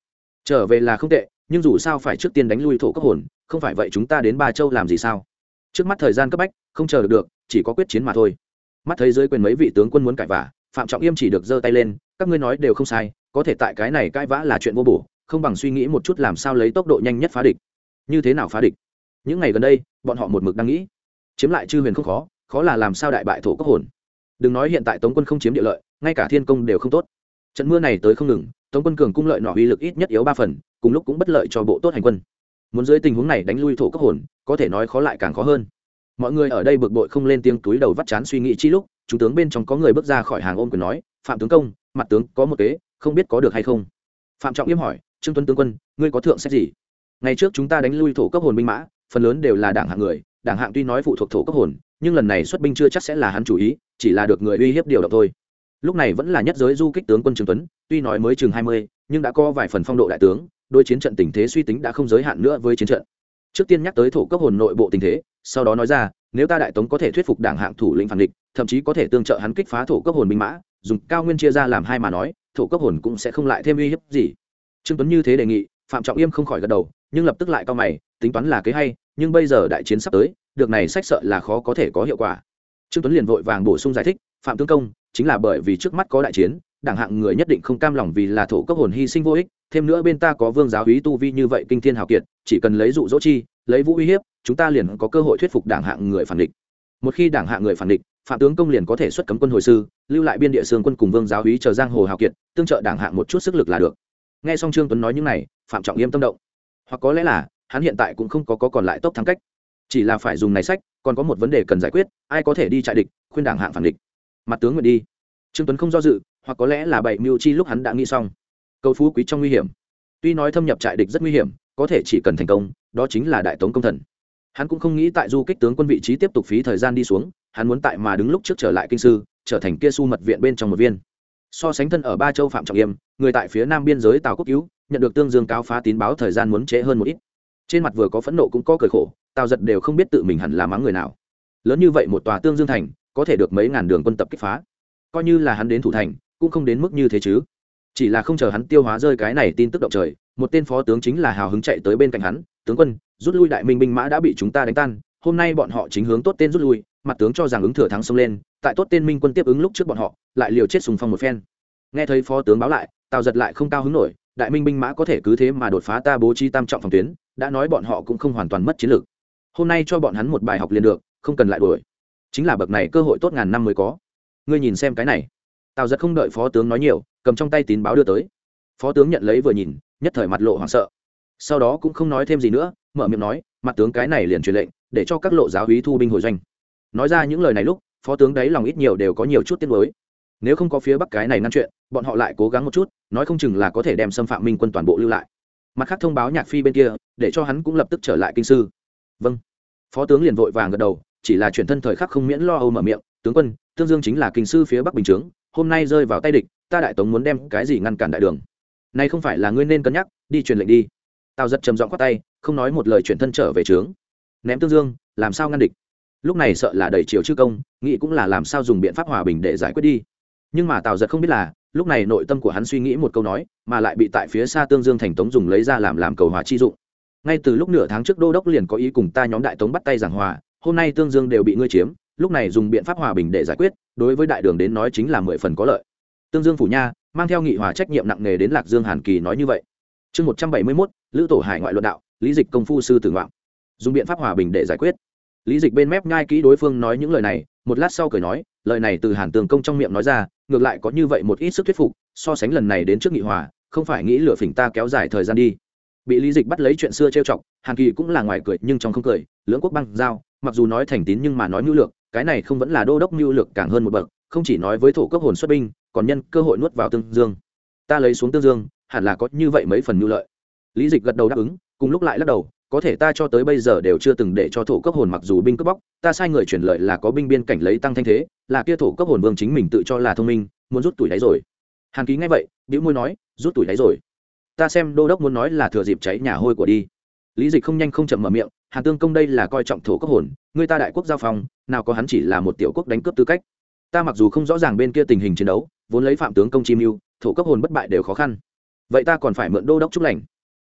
trở về là không tệ, nhưng dù sao phải trước tiên đánh lui thổ cấp hồn, không phải vậy chúng ta đến Ba Châu làm gì sao? Trước mắt thời gian cấp bách, không chờ được được, chỉ có quyết chiến mà thôi. Mắt thấy dưới quyền mấy vị tướng quân muốn cãi vã, Phạm Trọng Yêm chỉ được giơ tay lên, các ngươi nói đều không sai, có thể tại cái này cãi vã là chuyện vô bổ, không bằng suy nghĩ một chút làm sao lấy tốc độ nhanh nhất phá địch. Như thế nào phá địch? Những ngày gần đây, bọn họ một mực đang nghĩ, chiếm lại Chư Huyền không khó, khó là làm sao đại bại thổ cấp hồn. Đừng nói hiện tại Tống quân không chiếm địa lợi, ngay cả thiên công đều không tốt. Trận mưa này tới không ngừng, Tống quân cường cung lợi nọ uy lực ít nhất yếu ba phần, cùng lúc cũng bất lợi cho bộ tốt hành quân. Muốn dưới tình huống này đánh lui thổ cấp hồn, có thể nói khó lại càng khó hơn. Mọi người ở đây bực bội không lên tiếng, túi đầu vắt chán suy nghĩ chi lúc, chúng tướng bên trong có người bước ra khỏi hàng ôm quyền nói, Phạm tướng công, mặt tướng có một kế, không biết có được hay không. Phạm Trọng Yêm hỏi, Trương Tuấn tướng quân, ngươi có thượng sách gì? Ngày trước chúng ta đánh lui thổ cấp hồn binh mã, phần lớn đều là đảng hạng người, đảng hạng tuy nói phụ thuộc thổ cấp hồn, nhưng lần này xuất binh chưa chắc sẽ là hắn chủ ý, chỉ là được người uy hiếp điều động thôi. Lúc này vẫn là nhất giới du kích tướng quân Trương Tuấn, tuy nói mới chừng hai mươi, nhưng đã có vài phần phong độ đại tướng, đối chiến trận tình thế suy tính đã không giới hạn nữa với chiến trận. Trước tiên nhắc tới thổ cấp hồn nội bộ tình thế, sau đó nói ra, nếu ta đại tống có thể thuyết phục đảng hạng thủ lĩnh phản địch, thậm chí có thể tương trợ hắn kích phá thổ cấp hồn binh mã, dùng cao nguyên chia ra làm hai mà nói, thổ cấp hồn cũng sẽ không lại thêm uy hiếp gì. Trương Tuấn như thế đề nghị, Phạm Trọng Yêm không khỏi gật đầu, nhưng lập tức lại cau mày, tính toán là kế hay, nhưng bây giờ đại chiến sắp tới, được này sách sợ là khó có thể có hiệu quả. Trương Tuấn liền vội vàng bổ sung giải thích, Phạm tướng công, chính là bởi vì trước mắt có đại chiến, đảng hạng người nhất định không cam lòng vì là thổ cấp hồn hy sinh vô ích, thêm nữa bên ta có vương giáo úy tu vi như vậy kinh thiên hào kiệt, chỉ cần lấy dụ dỗ chi, lấy vũ uy hiếp, chúng ta liền có cơ hội thuyết phục đảng hạng người phản địch. Một khi đảng hạng người phản địch, Phạm tướng công liền có thể xuất cấm quân hồi sư, lưu lại biên địa sương quân cùng vương giáo úy chờ giang hồ hào kiệt, tương trợ đảng hạng một chút sức lực là được. Nghe xong Trương Tuấn nói những này, Phạm Trọng Yêm tâm động, hoặc có lẽ là hắn hiện tại cũng không có, có còn lại tốc thắng cách, chỉ là phải dùng này sách, còn có một vấn đề cần giải quyết, ai có thể đi trại địch, khuyên đảng hạng phản địch. Mặt tướng nguyện đi. Trương Tuấn không do dự, hoặc có lẽ là bảy mưu chi lúc hắn đã nghĩ xong. Cầu phú quý trong nguy hiểm, tuy nói thâm nhập trại địch rất nguy hiểm, có thể chỉ cần thành công, đó chính là đại tống công thần. Hắn cũng không nghĩ tại du kích tướng quân vị trí tiếp tục phí thời gian đi xuống, hắn muốn tại mà đứng lúc trước trở lại kinh sư, trở thành kia su mật viện bên trong một viên. So sánh thân ở Ba Châu Phạm Trọng Yêm, người tại phía nam biên giới Tào Quốc Cứu, nhận được Tương Dương cáo phá tín báo thời gian muốn trễ hơn một ít. Trên mặt vừa có phẫn nộ cũng có cười khổ, Tào Giật đều không biết tự mình hẳn là mắng người nào. Lớn như vậy một tòa Tương Dương thành, có thể được mấy ngàn đường quân tập kích phá, coi như là hắn đến thủ thành, cũng không đến mức như thế chứ. Chỉ là không chờ hắn tiêu hóa rơi cái này tin tức động trời, một tên phó tướng chính là hào hứng chạy tới bên cạnh hắn, tướng quân, rút lui đại minh binh mã đã bị chúng ta đánh tan, hôm nay bọn họ chính hướng tốt tên rút lui, mặt tướng cho rằng ứng thừa thắng xông lên, tại tốt tên minh quân tiếp ứng lúc trước bọn họ, lại liều chết xung phong một phen. Nghe thấy phó tướng báo lại, Tào Giật lại không cao hứng nổi, đại minh binh mã có thể cứ thế mà đột phá ta bố trí tam trọng phòng tuyến, đã nói bọn họ cũng không hoàn toàn mất chiến lược. Hôm nay cho bọn hắn một bài học liền được, không cần lại đuổi. Chính là bậc này cơ hội tốt ngàn năm mới có. Ngươi nhìn xem cái này. Tào Giật không đợi phó tướng nói nhiều, cầm trong tay tín báo đưa tới. Phó tướng nhận lấy vừa nhìn, nhất thời mặt lộ hoảng sợ. Sau đó cũng không nói thêm gì nữa, mở miệng nói, mặt tướng cái này liền truyền lệnh, để cho các lộ giáo úy thu binh hồi doanh. Nói ra những lời này lúc, phó tướng đấy lòng ít nhiều đều có nhiều chút tiếc nuối. Nếu không có phía bắc cái này ngăn chuyện, bọn họ lại cố gắng một chút, nói không chừng là có thể đem xâm phạm minh quân toàn bộ lưu lại. Mặt khác thông báo Nhạc Phi bên kia, để cho hắn cũng lập tức trở lại kinh sư. Vâng. Phó tướng liền vội vàng gật đầu, chỉ là chuyển thân thời khắc không miễn lo âu mở miệng, tướng quân, Tương Dương chính là kinh sư phía bắc bình chướng, hôm nay rơi vào tay địch, ta đại tống muốn đem cái gì ngăn cản đại đường. Này không phải là ngươi nên cân nhắc, đi truyền lệnh đi. Tào Giật trầm giọng quát tay, không nói một lời chuyển thân trở về trướng. Ném Tương Dương, làm sao ngăn địch? Lúc này sợ là đẩy chiều chư công, nghĩ cũng là làm sao dùng biện pháp hòa bình để giải quyết đi. Nhưng mà Tào Giật không biết là, lúc này nội tâm của hắn suy nghĩ một câu nói, mà lại bị tại phía xa Tương Dương thành tống dùng lấy ra làm làm cầu hòa chi dụng. Ngay từ lúc nửa tháng trước đô đốc liền có ý cùng ta nhóm đại tống bắt tay giảng hòa, hôm nay Tương Dương đều bị ngươi chiếm, lúc này dùng biện pháp hòa bình để giải quyết, đối với đại đường đến nói chính là mười phần có lợi. Tương Dương phủ nha mang theo nghị hòa trách nhiệm nặng nề đến Lạc Dương Hàn Kỳ nói như vậy. Chương một trăm bảy mươi mốt, Lữ Tổ Hải ngoại luận đạo, Lý Dịch công phu sư tử ngoạm. Dùng biện pháp hòa bình để giải quyết. Lý Dịch bên mép nhai kỹ đối phương nói những lời này, một lát sau cười nói, lời này từ Hàn Tường công trong miệng nói ra, ngược lại có như vậy một ít sức thuyết phục, so sánh lần này đến trước nghị hòa, không phải nghĩ lửa phỉnh ta kéo dài thời gian đi. Bị Lý Dịch bắt lấy chuyện xưa trêu chọc, Hàn Kỳ cũng là ngoài cười nhưng trong không cười, lưỡng quốc băng giao, mặc dù nói thành tín nhưng mà nói mưu lược, cái này không vẫn là đô đốc mưu lược càng hơn một bậc, không chỉ nói với thổ cấp hồn xuất binh, còn nhân cơ hội nuốt vào Tương Dương. Ta lấy xuống Tương Dương, hẳn là có như vậy mấy phần mưu lợi. Lý Dịch gật đầu đáp ứng, cùng lúc lại lắc đầu, có thể ta cho tới bây giờ đều chưa từng để cho thổ cấp hồn mặc dù binh cướp bóc, ta sai người truyền lợi là có binh biên cảnh lấy tăng thanh thế, là kia thổ cấp hồn vương chính mình tự cho là thông minh, muốn rút tuổi đáy rồi. Hàn Ký nghe vậy, bĩu môi nói, rút tuổi đáy rồi. Ta xem đô đốc muốn nói là thừa dịp cháy nhà hôi của đi. Lý Dịch không nhanh không chậm mở miệng, Hàn Tương công đây là coi trọng thổ cấp hồn, người ta đại quốc giao phong, nào có hắn chỉ là một tiểu quốc đánh cướp tư cách. Ta mặc dù không rõ ràng bên kia tình hình chiến đấu, vốn lấy Phạm tướng công chi mưu, thổ cấp hồn bất bại đều khó khăn. Vậy ta còn phải mượn đô đốc chúc lành,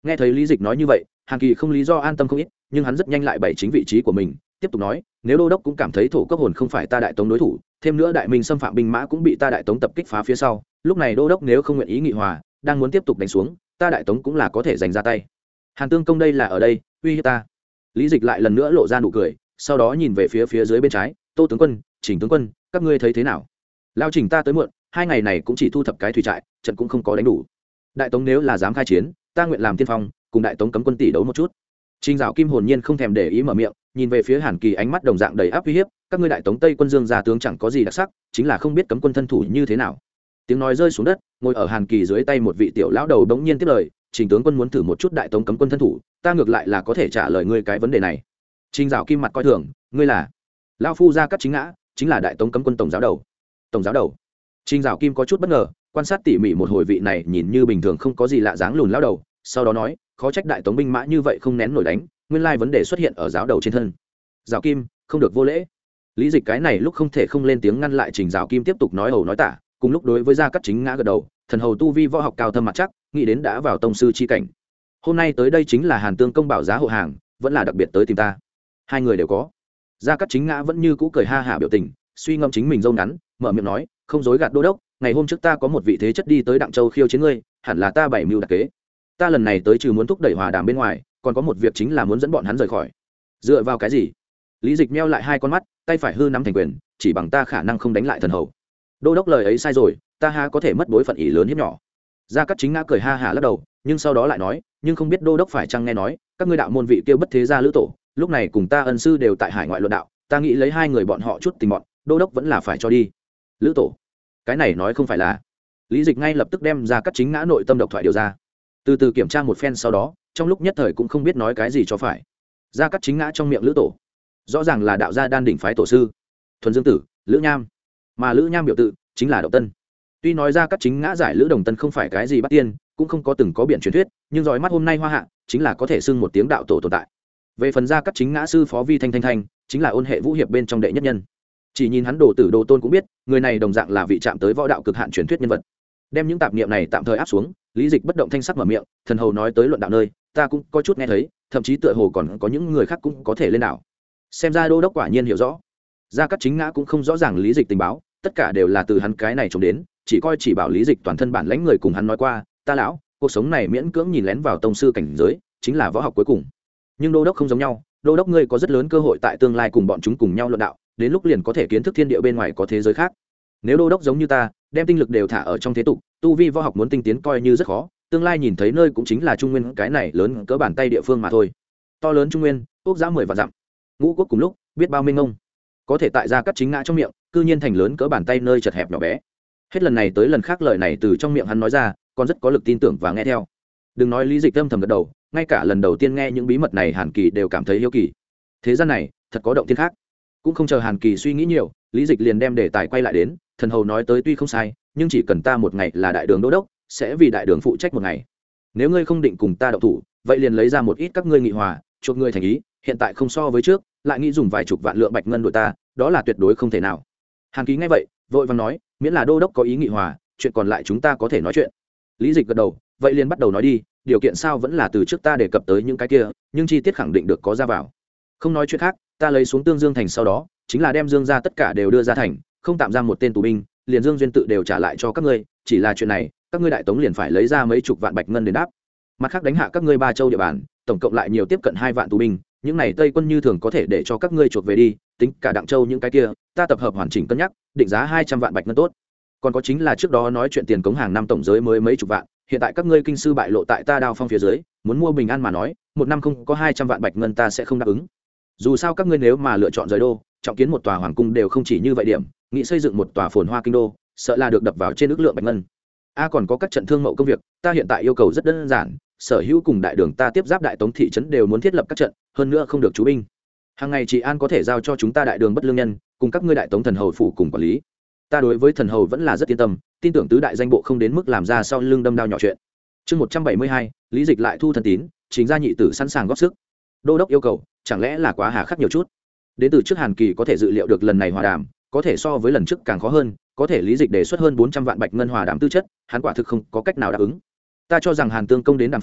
Nghe thấy lý dịch nói như vậy, Hàn Kỳ không lý do an tâm không ít, nhưng hắn rất nhanh lại bày chính vị trí của mình, tiếp tục nói, nếu đô đốc cũng cảm thấy thổ cốc hồn không phải ta đại tống đối thủ, thêm nữa đại minh xâm phạm binh mã cũng bị ta đại tống tập kích phá phía sau, lúc này đô đốc nếu không nguyện ý nghị hòa, đang muốn tiếp tục đánh xuống, ta đại tống cũng là có thể giành ra tay. Hàn Tương công đây là ở đây uy hiếp ta. Lý dịch lại lần nữa lộ ra nụ cười, sau đó nhìn về phía phía dưới bên trái, Tô tướng quân, Trình tướng quân, các ngươi thấy thế nào? Lao Trình ta tới muộn, hai ngày này cũng chỉ thu thập cái thủy trại, trận cũng không có đánh đủ. Đại tống nếu là dám khai chiến, ta nguyện làm tiên phong, cùng đại tống cấm quân tỷ đấu một chút. Trình Dạo Kim hồn nhiên không thèm để ý mở miệng, nhìn về phía Hàn Kỳ ánh mắt đồng dạng đầy áp uy hiếp, các ngươi đại tống Tây quân Dương gia tướng chẳng có gì đặc sắc, chính là không biết cấm quân thân thủ như thế nào. Tiếng nói rơi xuống đất, ngồi ở Hàn Kỳ dưới tay một vị tiểu lão đầu bỗng nhiên tiếp lời, Trình tướng quân muốn thử một chút đại tống cấm quân thân thủ, ta ngược lại là có thể trả lời ngươi cái vấn đề này. Trình Dạo Kim mặt coi thường, ngươi là? Lão phu gia cắt chính ngã, chính là đại tống cấm quân tổng giáo đầu. Tổng giáo đầu? Trình Dạo Kim có chút bất ngờ, quan sát tỉ mỉ một hồi vị này nhìn như bình thường không có gì lạ dáng lùn lão đầu, sau đó nói, khó trách đại tống binh mã như vậy không nén nổi đánh, nguyên lai vấn đề xuất hiện ở giáo đầu trên thân. Dạo Kim, không được vô lễ. Lý dịch cái này lúc không thể không lên tiếng ngăn lại Trình Dạo Kim tiếp tục nói ẩu nói tả, cùng lúc đối với gia cắt chính ngã gật đầu, thần hầu tu vi võ học cao thâm mặt chắc, nghĩ đến đã vào tông sư chi cảnh. Hôm nay tới đây chính là Hàn Tương công bảo giá hộ hàng, vẫn là đặc biệt tới tìm ta. Hai người đều có. Gia cắt chính ngã vẫn như cũ cười ha hả biểu tình, suy ngẫm chính mình râu ngắn, mở miệng nói, không dối gạt đô đốc, ngày hôm trước ta có một vị thế chất đi tới Đặng Châu khiêu chiến ngươi, hẳn là ta bảy mưu đặc kế. Ta lần này tới trừ muốn thúc đẩy hòa đàm bên ngoài, còn có một việc chính là muốn dẫn bọn hắn rời khỏi. Dựa vào cái gì? Lý dịch meo lại hai con mắt, tay phải hư nắm thành quyền, chỉ bằng ta khả năng không đánh lại thần hầu. Đô đốc lời ấy sai rồi, ta ha có thể mất bối phận ý lớn hiếp nhỏ. Gia cắt chính ngã cười ha hả lắc đầu, nhưng sau đó lại nói, nhưng không biết đô đốc phải chăng nghe nói các ngươi đạo môn vị kia bất thế gia lữ tổ lúc này cùng ta ân sư đều tại hải ngoại luận đạo, ta nghĩ lấy hai người bọn họ chút tình bọn, đô đốc vẫn là phải cho đi. Lữ tổ? Cái này nói không phải là? Lý dịch ngay lập tức đem Gia cắt chính ngã nội tâm độc thoại điều ra, từ từ kiểm tra một phen, sau đó trong lúc nhất thời cũng không biết nói cái gì cho phải. Gia cắt chính ngã trong miệng lữ tổ rõ ràng là đạo gia đan đỉnh phái tổ sư Thuần Dương Tử, Lữ Nham, mà Lữ Nham biểu tự chính là Động Tân. Tuy nói Gia cắt chính ngã giải Lữ Đồng Tân không phải cái gì bắt tiên, cũng không có từng có biển truyền thuyết, nhưng dõi mắt hôm nay hoa hạ chính là có thể xưng một tiếng đạo tổ tồn tại. Về phần Gia cắt chính ngã sư phó Vi Thanh Thanh Thanh chính là ôn hệ vũ hiệp bên trong đệ nhất nhân, chỉ nhìn hắn đồ tử đồ tôn cũng biết người này đồng dạng là vị chạm tới võ đạo cực hạn truyền thuyết nhân vật. Đem những tạp niệm này tạm thời áp xuống, Lý dịch bất động thanh sắc mở miệng, thần hầu nói tới luận đạo nơi ta cũng có chút nghe thấy, thậm chí tựa hồ còn có những người khác cũng có thể lên đạo. Xem ra đô đốc quả nhiên hiểu rõ. Gia cắt chính ngã cũng không rõ ràng Lý dịch tình báo, tất cả đều là từ hắn cái này trông đến, chỉ coi chỉ bảo Lý dịch toàn thân bản lãnh người cùng hắn nói qua, ta lão cuộc sống này miễn cưỡng nhìn lén vào tông sư cảnh giới chính là võ học cuối cùng. Nhưng đô đốc không giống nhau, đô đốc ngươi có rất lớn cơ hội tại tương lai cùng bọn chúng cùng nhau luận đạo, đến lúc liền có thể kiến thức thiên địa bên ngoài có thế giới khác. Nếu đô đốc giống như ta đem tinh lực đều thả ở trong thế tục, tu vi võ học muốn tinh tiến coi như rất khó, tương lai nhìn thấy nơi cũng chính là Trung Nguyên cái này lớn cỡ bàn tay địa phương mà thôi. To lớn Trung Nguyên, quốc gia mười vạn dặm, ngũ quốc cùng lúc biết bao mênh mông, có thể tại Gia cắt chính ngã trong miệng cư nhiên thành lớn cỡ bàn tay nơi chật hẹp nhỏ bé. Hết lần này tới lần khác lời này từ trong miệng hắn nói ra, còn rất có lực tin tưởng và nghe theo. Đừng nói Lý dịch âm thầm gật đầu, ngay cả lần đầu tiên nghe những bí mật này Hàn Kỳ đều cảm thấy hiếu kỳ. Thế gian này thật có động thiên khác. Cũng không chờ Hàn Kỳ suy nghĩ nhiều, Lý dịch liền đem đề tài quay lại đến, thần hầu nói tới tuy không sai, nhưng chỉ cần ta một ngày là đại đường đô đốc, sẽ vì đại đường phụ trách một ngày. Nếu ngươi không định cùng ta động thủ, vậy liền lấy ra một ít các ngươi nghị hòa, chuộc ngươi thành ý, hiện tại không so với trước, lại nghĩ dùng vài chục vạn lượng bạch ngân đổi ta, đó là tuyệt đối không thể nào. Hàn Kỳ nghe vậy, vội vàng nói, miễn là đô đốc có ý nghị hòa, chuyện còn lại chúng ta có thể nói chuyện. Lý dịch gật đầu, vậy liền bắt đầu nói đi, điều kiện sao vẫn là từ trước ta đề cập tới những cái kia, nhưng chi tiết khẳng định được có ra vào. Không nói chuyện khác, ta lấy xuống Tương Dương thành sau đó, chính là đem Dương gia tất cả đều đưa ra thành, không tạm giam một tên tù binh, liền Dương duyên tự đều trả lại cho các ngươi, chỉ là chuyện này, các ngươi đại tống liền phải lấy ra mấy chục vạn bạch ngân đến đáp. Mặt khác đánh hạ các ngươi ba châu địa bàn, tổng cộng lại nhiều tiếp cận hai vạn tù binh, những này Tây quân như thường có thể để cho các ngươi chuộc về đi, tính cả Đặng Châu những cái kia, ta tập hợp hoàn chỉnh cân nhắc, định giá hai trăm vạn bạch ngân tốt. Còn có chính là trước đó nói chuyện tiền cống hàng năm tổng giới mới mấy chục vạn, hiện tại các ngươi kinh sư bại lộ tại ta Đao Phong phía dưới, muốn mua bình an mà nói, một năm không có hai trăm vạn bạch ngân ta sẽ không đáp ứng. Dù sao các ngươi nếu mà lựa chọn rời đô, trọng kiến một tòa hoàng cung đều không chỉ như vậy điểm, nghĩ xây dựng một tòa phồn hoa kinh đô, sợ là được đập vào trên ước lượng bạch ngân. A còn có các trận thương mậu công việc, ta hiện tại yêu cầu rất đơn giản, sở hữu cùng đại đường ta tiếp giáp đại tống thị trấn đều muốn thiết lập các trận, hơn nữa không được chú binh. Hàng ngày trị an có thể giao cho chúng ta đại đường bất lương nhân, cùng các ngươi đại tống thần hầu phủ cùng quản lý. Ta đối với thần hầu vẫn là rất yên tâm, tin tưởng tứ đại danh bộ không đến mức làm ra sau lưng đâm đao nhỏ chuyện. Chương một trăm bảy mươi hai, Lý dịch lại thu thần tín, chính gia nhị tử sẵn sàng góp sức. Đô đốc yêu cầu, chẳng lẽ là quá hà khắc nhiều chút? Đến từ trước Hàn Kỳ có thể dự liệu được lần này hòa đàm, có thể so với lần trước càng khó hơn, có thể Lý dịch đề xuất hơn bốn trăm vạn bạch ngân hòa đàm tư chất, hắn quả thực không có cách nào đáp ứng. Ta cho rằng Hàn Tương công đến đàm phán,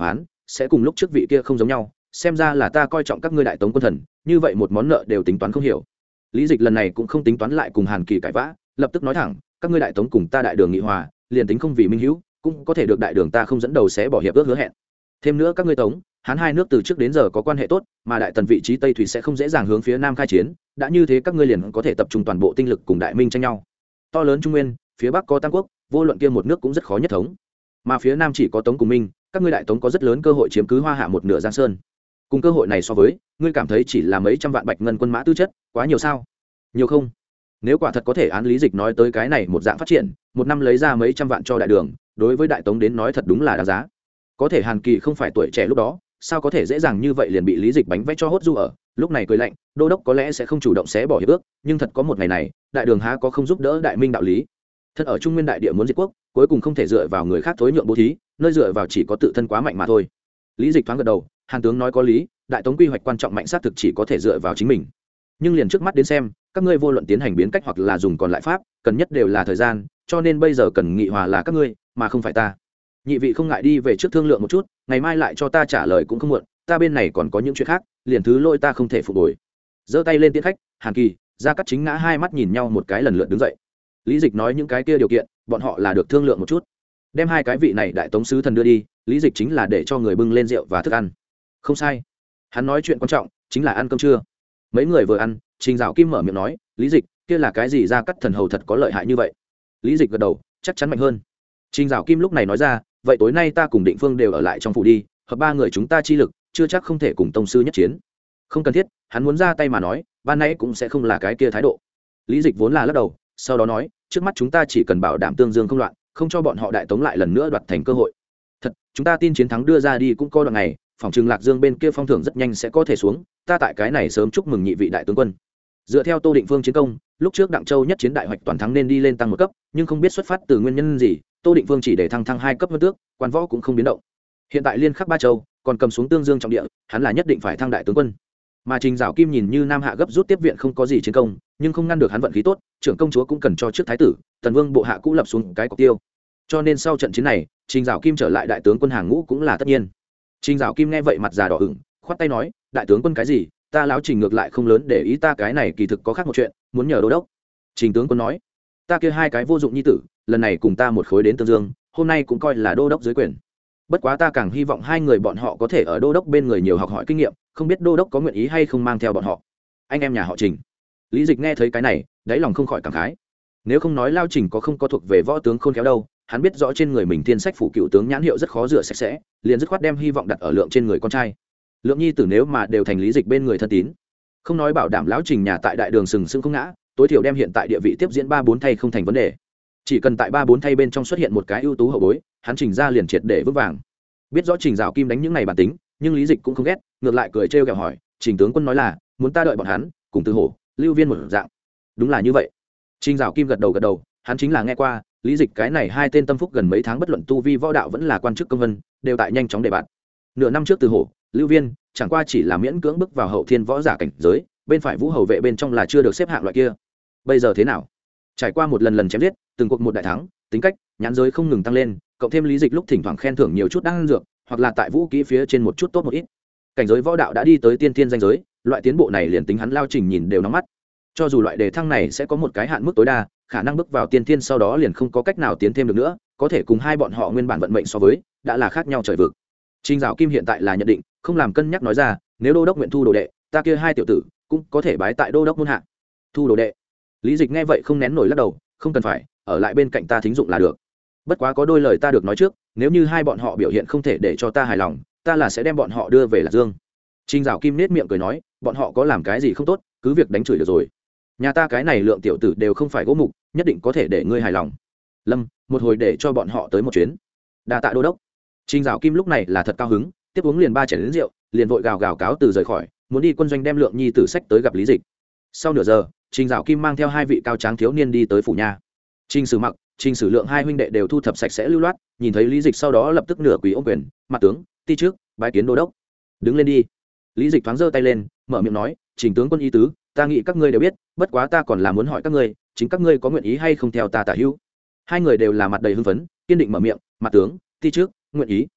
sẽ cùng lúc trước vị kia không giống nhau, xem ra là ta coi trọng các ngươi đại tống quân thần, như vậy một món nợ đều tính toán không hiểu. Lý Dịch lần này cũng không tính toán lại cùng Hàn Kỳ cãi vã, lập tức nói thẳng, các ngươi đại tống cùng ta đại đường nghị hòa, liền tính không vì minh hữu, cũng có thể được đại đường ta không dẫn đầu sẽ bỏ hiệp ước hứa hẹn. Thêm nữa các ngươi tống Hán hai nước từ trước đến giờ có quan hệ tốt, mà đại tần vị trí Tây thủy sẽ không dễ dàng hướng phía nam khai chiến, đã như thế các ngươi liền có thể tập trung toàn bộ tinh lực cùng đại minh tranh nhau. To lớn Trung Nguyên, phía bắc có Tam Quốc, vô luận kia một nước cũng rất khó nhất thống, mà phía nam chỉ có Tống cùng Minh, các ngươi đại tống có rất lớn cơ hội chiếm cứ Hoa Hạ một nửa Giang Sơn. Cùng cơ hội này so với, ngươi cảm thấy chỉ là mấy trăm vạn bạch ngân quân mã tư chất, quá nhiều sao? Nhiều không? Nếu quả thật có thể án Lý Dịch nói tới cái này một dạng phát triển, một năm lấy ra mấy trăm vạn cho đại đường, đối với đại tống đến nói thật đúng là đáng giá. Có thể Hàn Kỳ không phải tuổi trẻ lúc đó, sao có thể dễ dàng như vậy liền bị Lý Dịch bánh vẽ cho hốt du ở, lúc này cười lạnh, đô đốc có lẽ sẽ không chủ động xé bỏ hiệp ước, nhưng thật có một ngày này, đại đường há có không giúp đỡ đại minh đạo lý. Thật ở Trung Nguyên đại địa muốn diệt quốc, cuối cùng không thể dựa vào người khác thối nhượng bố thí, nơi dựa vào chỉ có tự thân quá mạnh mà thôi. Lý Dịch thoáng gật đầu, Hàn tướng nói có lý, đại tống quy hoạch quan trọng mạnh xác thực chỉ có thể dựa vào chính mình. Nhưng liền trước mắt đến xem, các ngươi vô luận tiến hành biến cách hoặc là dùng còn lại pháp, cần nhất đều là thời gian, cho nên bây giờ cần nghị hòa là các ngươi, mà không phải ta. Nhị vị không ngại đi về trước thương lượng một chút, ngày mai lại cho ta trả lời cũng không muộn, ta bên này còn có những chuyện khác, liền thứ lỗi ta không thể phục hồi. Giơ tay lên tiễn khách, Hàn Kỳ, Gia Cát Chính ngã hai mắt nhìn nhau một cái lần lượt đứng dậy. Lý Dịch nói những cái kia điều kiện, bọn họ là được thương lượng một chút. Đem hai cái vị này đại tống sứ thần đưa đi, Lý Dịch chính là để cho người bưng lên rượu và thức ăn. Không sai. Hắn nói chuyện quan trọng, chính là ăn cơm trưa. Mấy người vừa ăn, Trình Dạo Kim mở miệng nói, Lý Dịch, kia là cái gì Gia Cát thần hầu thật có lợi hại như vậy? Lý Dịch gật đầu, chắc chắn mạnh hơn. Trình Dạo Kim lúc này nói ra, vậy tối nay ta cùng Định Phương đều ở lại trong phủ đi, hợp ba người chúng ta chi lực, chưa chắc không thể cùng tông sư nhất chiến. Không cần thiết, hắn muốn ra tay mà nói, ban nãy cũng sẽ không là cái kia thái độ. Lý Dịch vốn là lắc đầu, sau đó nói, trước mắt chúng ta chỉ cần bảo đảm tương dương không loạn, không cho bọn họ đại tống lại lần nữa đoạt thành cơ hội. Thật, chúng ta tin chiến thắng đưa ra đi cũng có đoạn ngày, phòng trường Lạc Dương bên kia phong thưởng rất nhanh sẽ có thể xuống, ta tại cái này sớm chúc mừng nhị vị đại tướng quân. Dựa theo Tô Định Phương chiến công, lúc trước Đặng Châu nhất chiến đại hoạch toàn thắng nên đi lên tăng một cấp, nhưng không biết xuất phát từ nguyên nhân gì, Tô Định Phương chỉ để thăng thăng hai cấp hơn tước, quan võ cũng không biến động. Hiện tại liên khắc ba châu, còn cầm xuống tương dương trọng địa, hắn là nhất định phải thăng đại tướng quân. Mà Trình Dạo Kim nhìn như Nam Hạ gấp rút tiếp viện không có gì chiến công, nhưng không ngăn được hắn vận khí tốt, trưởng công chúa cũng cần cho trước thái tử, Tần Vương bộ hạ cũ lập xuống cái cọc tiêu. Cho nên sau trận chiến này, Trình Dạo Kim trở lại đại tướng quân hàng ngũ cũng là tất nhiên. Trình Dạo Kim nghe vậy mặt già đỏ ửng, khoát tay nói, đại tướng quân cái gì, ta lão Trình ngược lại không lớn để ý, ta cái này kỳ thực có khác một chuyện, muốn nhờ đô đốc. Trình tướng quân nói, ta kia hai cái vô dụng nhi tử, lần này cùng ta một khối đến Tương Dương, hôm nay cũng coi là đô đốc dưới quyền. Bất quá ta càng hy vọng hai người bọn họ có thể ở đô đốc bên người nhiều học hỏi kinh nghiệm, không biết đô đốc có nguyện ý hay không mang theo bọn họ. Anh em nhà họ Trình. Lý Dịch nghe thấy cái này, đáy lòng không khỏi cảm khái. Nếu không nói lao Trình có không có thuộc về võ tướng khôn khéo đâu, hắn biết rõ trên người mình thiên sách phủ cựu tướng nhãn hiệu rất khó rửa sạch sẽ, liền dứt khoát đem hy vọng đặt ở Lượng trên người con trai. Lượng nhi tử nếu mà đều thành Lý Dịch bên người thân tín, không nói bảo đảm lão Trình nhà tại đại đường sừng sững không ngã, tối thiểu đem hiện tại địa vị tiếp diễn ba bốn thay không thành vấn đề. Chỉ cần tại ba bốn thay bên trong xuất hiện một cái ưu tú hậu bối, hắn Trình ra liền triệt để vững vàng. Biết rõ Trình Dạo Kim đánh những này bản tính, nhưng Lý Dịch cũng không ghét, ngược lại cười trêu ghẹo hỏi, Trình tướng quân nói là muốn ta đợi bọn hắn cùng Từ Hổ, Lưu Viên một dạng. Đúng là như vậy. Trình Dạo Kim gật đầu gật đầu, hắn chính là nghe qua Lý Dịch cái này hai tên tâm phúc gần mấy tháng bất luận tu vi võ đạo vẫn là quan chức công vân, đều tại nhanh chóng đề bạt. Nửa năm trước Từ Hổ, Lưu Viên chẳng qua chỉ là miễn cưỡng bước vào hậu thiên võ giả cảnh giới, bên phải vũ hầu vệ bên trong là chưa được xếp hạng loại kia. Bây giờ thế nào? Trải qua một lần lần chém giết, từng cuộc một đại thắng, tính cách, nhãn giới không ngừng tăng lên, cộng thêm Lý Dịch lúc thỉnh thoảng khen thưởng nhiều chút đang dược, hoặc là tại vũ kỹ phía trên một chút tốt một ít. Cảnh giới võ đạo đã đi tới tiên thiên danh giới, loại tiến bộ này liền tính hắn lao Trình nhìn đều nóng mắt. Cho dù loại đề thăng này sẽ có một cái hạn mức tối đa, khả năng bước vào tiên thiên sau đó liền không có cách nào tiến thêm được nữa, có thể cùng hai bọn họ nguyên bản vận mệnh so với, đã là khác nhau trời vực. Trình Dạo Kim hiện tại là nhận định, không làm cân nhắc nói ra, nếu đô đốc nguyện thu đồ đệ, ta kia hai tiểu tử cũng có thể bái tại đô đốc môn hạ. Thu đồ đệ? Lý Dịch nghe vậy không nén nổi lắc đầu, không cần phải, ở lại bên cạnh ta thính dụng là được. Bất quá có đôi lời ta được nói trước, nếu như hai bọn họ biểu hiện không thể để cho ta hài lòng, ta là sẽ đem bọn họ đưa về Lạc Dương. Trình Dạo Kim nết miệng cười nói, bọn họ có làm cái gì không tốt, cứ việc đánh chửi được rồi. Nhà ta cái này Lượng tiểu tử đều không phải gỗ mục, nhất định có thể để ngươi hài lòng. Lâm, một hồi để cho bọn họ tới một chuyến. Đa tạ đô đốc. Trình Dạo Kim lúc này là thật cao hứng, tiếp uống liền ba chén đến rượu, liền vội gào gào cáo từ rời khỏi, muốn đi quân doanh đem Lượng nhi tử sách tới gặp Lý Dịch. Sau nửa giờ, Trình Dạo Kim mang theo hai vị cao tráng thiếu niên đi tới phủ nha. Trình Sử Mặc, Trình Sử Lượng hai huynh đệ đều thu thập sạch sẽ lưu loát, nhìn thấy Lý Dịch sau đó lập tức nửa quỳ ôm quyền, mặt tướng, ti trước, bái kiến đô đốc. Đứng lên đi. Lý Dịch thoáng giơ tay lên, mở miệng nói, Trình tướng quân ý tứ, ta nghĩ các ngươi đều biết, bất quá ta còn là muốn hỏi các ngươi, chính các ngươi có nguyện ý hay không theo ta tả hữu. Hai người đều là mặt đầy hưng phấn, kiên định mở miệng, mặt tướng, ti trước, nguyện ý.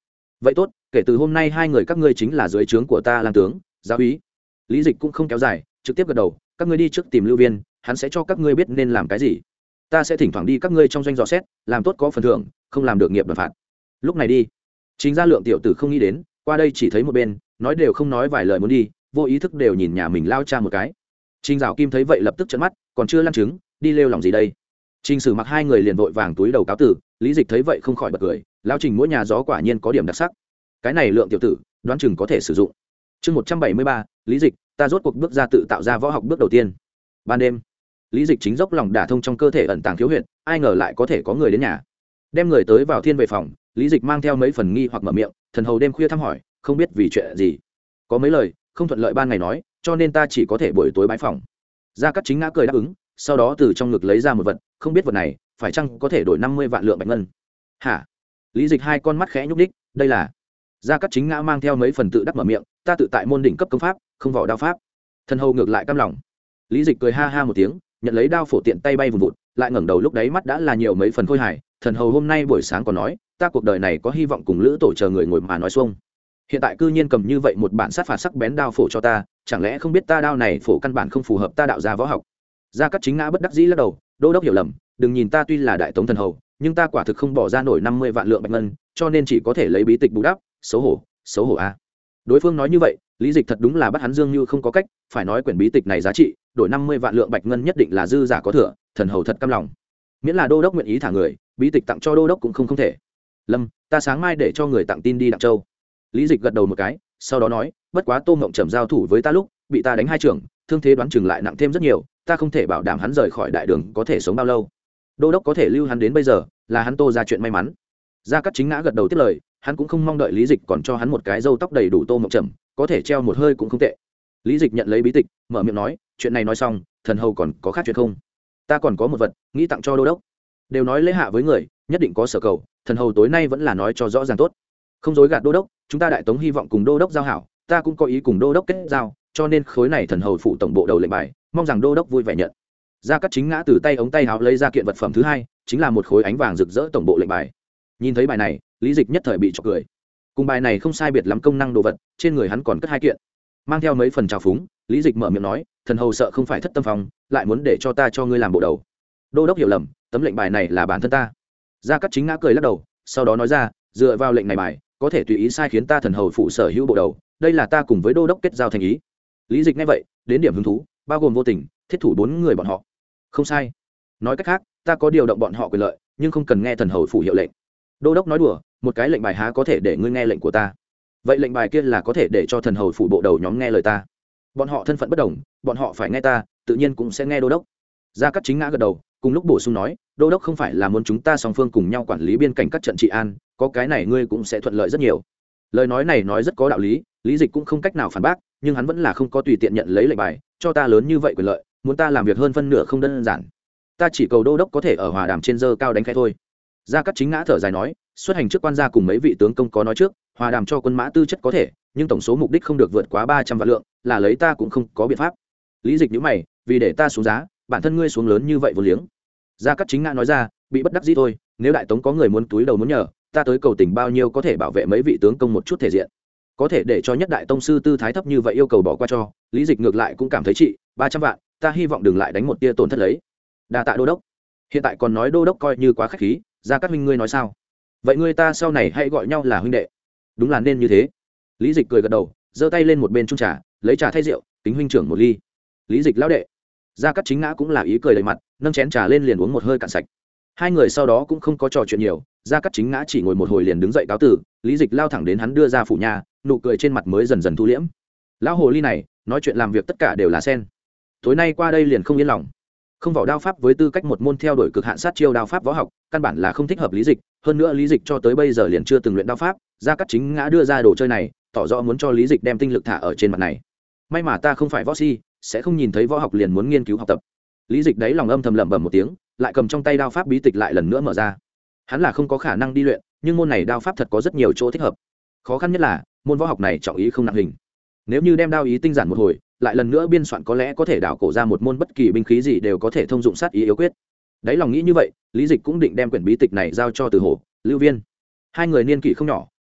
vậy tốt, kể từ hôm nay hai người các ngươi chính là dưới trướng của ta lang tướng giáo úy. Lý Dịch cũng không kéo dài, trực tiếp gật đầu, các ngươi đi trước tìm Lưu Viên, hắn sẽ cho các ngươi biết nên làm cái gì. Ta sẽ thỉnh thoảng đi các ngươi trong doanh dò xét, làm tốt có phần thưởng, không làm được nghiệp đoàn phạt. Lúc này đi. Chính Gia Lượng tiểu tử không nghĩ đến, qua đây chỉ thấy một bên, nói đều không nói vài lời muốn đi, vô ý thức đều nhìn nhà mình lao cha một cái. Trình Dạo Kim thấy vậy lập tức trợn mắt, còn chưa lăn trứng, đi lêu lòng gì đây. Trình Sử Mặc hai người liền vội vàng túi đầu cáo tử. Lý Dịch thấy vậy không khỏi bật cười, lao Trình mỗi nhà gió quả nhiên có điểm đặc sắc. Cái này Lượng tiểu tử, đoán chừng có thể sử dụng. Chương một trăm bảy mươi ba, Lý Dịch, ta rốt cuộc bước ra tự tạo ra võ học bước đầu tiên. Ban đêm, Lý Dịch chính dốc lòng đả thông trong cơ thể ẩn tàng khiếu huyệt, ai ngờ lại có thể có người đến nhà. Đem người tới vào thiên vệ phòng, Lý Dịch mang theo mấy phần nghi hoặc mở miệng, thần hầu đêm khuya thăm hỏi, không biết vì chuyện gì. Có mấy lời không thuận lợi ban ngày nói, cho nên ta chỉ có thể buổi tối bái phòng. Gia Cát Chính ngã cười đáp ứng, sau đó từ trong ngực lấy ra một vật, không biết vật này phải chăng có thể đổi năm mươi vạn lượng bạch ngân. Hả? Lý Dịch hai con mắt khẽ nhúc nhích, đây là. Gia Cát Chính ngã mang theo mấy phần tự đắc mở miệng, ta tự tại môn đỉnh cấp công pháp, không vỏ đao pháp. Thần hầu ngược lại căm lòng. Lý Dịch cười ha ha một tiếng, nhận lấy đao phổ tiện tay bay vụt vụt, lại ngẩng đầu lúc đấy mắt đã là nhiều mấy phần khôi hài. Thần hầu hôm nay buổi sáng còn nói, ta cuộc đời này có hy vọng cùng lữ tổ chờ người ngồi mà nói xuông. Hiện tại cư nhiên cầm như vậy một bản sát phạt sắc bén đao phổ cho ta, chẳng lẽ không biết ta đao này phổ căn bản không phù hợp ta đạo gia võ học. Gia Cát Chính ngã bất đắc dĩ lắc đầu, đô đốc hiểu lầm, đừng nhìn ta tuy là đại tống thần hầu, nhưng ta quả thực không bỏ ra nổi năm mươi vạn lượng bạch ngân, cho nên chỉ có thể lấy bí tịch bù đắp, xấu hổ, xấu hổ a. Đối phương nói như vậy, Lý Dịch thật đúng là bắt hắn dương như không có cách, phải nói quyển bí tịch này giá trị, đổi năm mươi vạn lượng bạch ngân nhất định là dư giả có thừa, thần hầu thật căm lòng. Miễn là đô đốc nguyện ý thả người, bí tịch tặng cho đô đốc cũng không không thể. Lâm, ta sáng mai để cho người tặng tin đi Đặng Châu. Lý Dịch gật đầu một cái, sau đó nói, bất quá Tô Ngộng Trầm giao thủ với ta lúc, bị ta đánh hai trưởng, thương thế đoán chừng lại nặng thêm rất nhiều, ta không thể bảo đảm hắn rời khỏi đại đường có thể sống bao lâu. Đô đốc có thể lưu hắn đến bây giờ, là hắn Tô ra chuyện may mắn. Gia Cát Chính ngã gật đầu tiếp lời, hắn cũng không mong đợi Lý Dịch còn cho hắn một cái râu tóc đầy đủ Tô Ngộng Trầm, có thể treo một hơi cũng không tệ. Lý Dịch nhận lấy bí tịch, mở miệng nói, chuyện này nói xong, thần hầu còn có khác chuyện không? Ta còn có một vật, nghĩ tặng cho đô đốc. Đều nói lễ hạ với người, nhất định có sở cầu, thần hầu tối nay vẫn là nói cho rõ ràng tốt. Không dối gạt đô đốc, chúng ta đại tống hy vọng cùng đô đốc giao hảo, ta cũng có ý cùng đô đốc kết giao, cho nên khối này thần hầu phụ tổng bộ đầu lệnh bài, mong rằng đô đốc vui vẻ nhận. Gia Cát Chính ngã từ tay ống tay áo lấy ra kiện vật phẩm thứ hai, chính là một khối ánh vàng rực rỡ tổng bộ lệnh bài. Nhìn thấy bài này, Lý Dịch nhất thời bị chọc cười. Cùng bài này không sai biệt lắm công năng đồ vật, trên người hắn còn cất hai kiện. Mang theo mấy phần trào phúng, Lý Dịch mở miệng nói, thần hầu sợ không phải thất tâm phòng, lại muốn để cho ta cho ngươi làm bộ đầu. Đô đốc hiểu lầm, tấm lệnh bài này là bản thân ta. Gia Cát Chính ngã cười lắc đầu, sau đó nói ra, dựa vào lệnh này bài, có thể tùy ý sai khiến ta thần hầu phụ sở hữu bộ đầu, đây là ta cùng với đô đốc kết giao thành ý. Lý Dịch nghe vậy, đến điểm hứng thú, bao gồm vô tình, thiết thủ bốn người bọn họ. Không sai. Nói cách khác, ta có điều động bọn họ quyền lợi, nhưng không cần nghe thần hầu phụ hiệu lệnh. Đô đốc nói đùa, một cái lệnh bài há có thể để ngươi nghe lệnh của ta. Vậy lệnh bài kia là có thể để cho thần hầu phụ bộ đầu nhóm nghe lời ta. Bọn họ thân phận bất đồng, bọn họ phải nghe ta, tự nhiên cũng sẽ nghe đô đốc. Gia Cát Chính ngã gật đầu, cùng lúc bổ sung nói, đô đốc không phải là muốn chúng ta song phương cùng nhau quản lý biên cảnh các trận trị an, có cái này ngươi cũng sẽ thuận lợi rất nhiều. Lời nói này nói rất có đạo lý, Lý Dịch cũng không cách nào phản bác, nhưng hắn vẫn là không có tùy tiện nhận lấy lệnh bài, cho ta lớn như vậy quyền lợi, muốn ta làm việc hơn phân nửa không đơn giản. Ta chỉ cầu đô đốc có thể ở hòa đàm trên dơ cao đánh khẽ thôi. Gia Cát Chính ngã thở dài nói, xuất hành trước quan gia cùng mấy vị tướng công có nói trước, hòa đàm cho quân mã tư chất có thể, nhưng tổng số mục đích không được vượt quá ba trăm vạn lượng, là lấy ta cũng không có biện pháp. Lý Dịch nhíu mày, vì để ta xuống giá, bản thân ngươi xuống lớn như vậy vô liếng. Gia Cát Chính ngã nói ra, bị bất đắc dĩ thôi, nếu đại tống có người muốn túi đầu muốn nhờ, ta tới cầu tình bao nhiêu có thể bảo vệ mấy vị tướng công một chút thể diện. Có thể để cho nhất đại tông sư tư thái thấp như vậy yêu cầu bỏ qua cho, Lý Dịch ngược lại cũng cảm thấy trị, ba trăm vạn, ta hy vọng đừng lại đánh một tia tổn thất lấy. Đa tạ đô đốc. Hiện tại còn nói đô đốc coi như quá khách khí, Gia Cát huynh ngươi nói sao? Vậy ngươi ta sau này hãy gọi nhau là huynh đệ. Đúng là nên như thế. Lý Dịch cười gật đầu, giơ tay lên một bên chung trà, lấy trà thay rượu, kính huynh trưởng một ly. Lý Dịch lão đệ. Gia Cát Chính ngã cũng là ý cười đầy mặt, nâng chén trà lên liền uống một hơi cạn sạch. Hai người sau đó cũng không có trò chuyện nhiều, Gia Cát Chính ngã chỉ ngồi một hồi liền đứng dậy cáo từ, Lý Dịch lao thẳng đến hắn đưa ra phủ nhà, nụ cười trên mặt mới dần dần thu liễm. Lão hồ ly này, nói chuyện làm việc tất cả đều là sen. Tối nay qua đây liền không yên lòng. Không vào đao pháp với tư cách một môn theo đuổi cực hạn sát chiêu đao pháp võ học, căn bản là không thích hợp Lý Dịch, hơn nữa Lý Dịch cho tới bây giờ liền chưa từng luyện đao pháp, Gia Cát Chính ngã đưa ra đồ chơi này, tỏ rõ muốn cho Lý Dịch đem tinh lực thả ở trên mặt này. May mà ta không phải võ si, sẽ không nhìn thấy võ học liền muốn nghiên cứu học tập. Lý Dịch đấy lòng âm thầm lẩm bẩm một tiếng, lại cầm trong tay đao pháp bí tịch lại lần nữa mở ra. Hắn là không có khả năng đi luyện, nhưng môn này đao pháp thật có rất nhiều chỗ thích hợp. Khó khăn nhất là môn võ học này trọng ý không nặng hình. Nếu như đem đao ý tinh giản một hồi, lại lần nữa biên soạn có lẽ có thể đảo cổ ra một môn bất kỳ binh khí gì đều có thể thông dụng sát ý yếu quyết. Đấy lòng nghĩ như vậy, Lý Dịch cũng định đem quyển bí tịch này giao cho Từ Hổ, Lưu Viên. Hai người niên kỷ không nhỏ,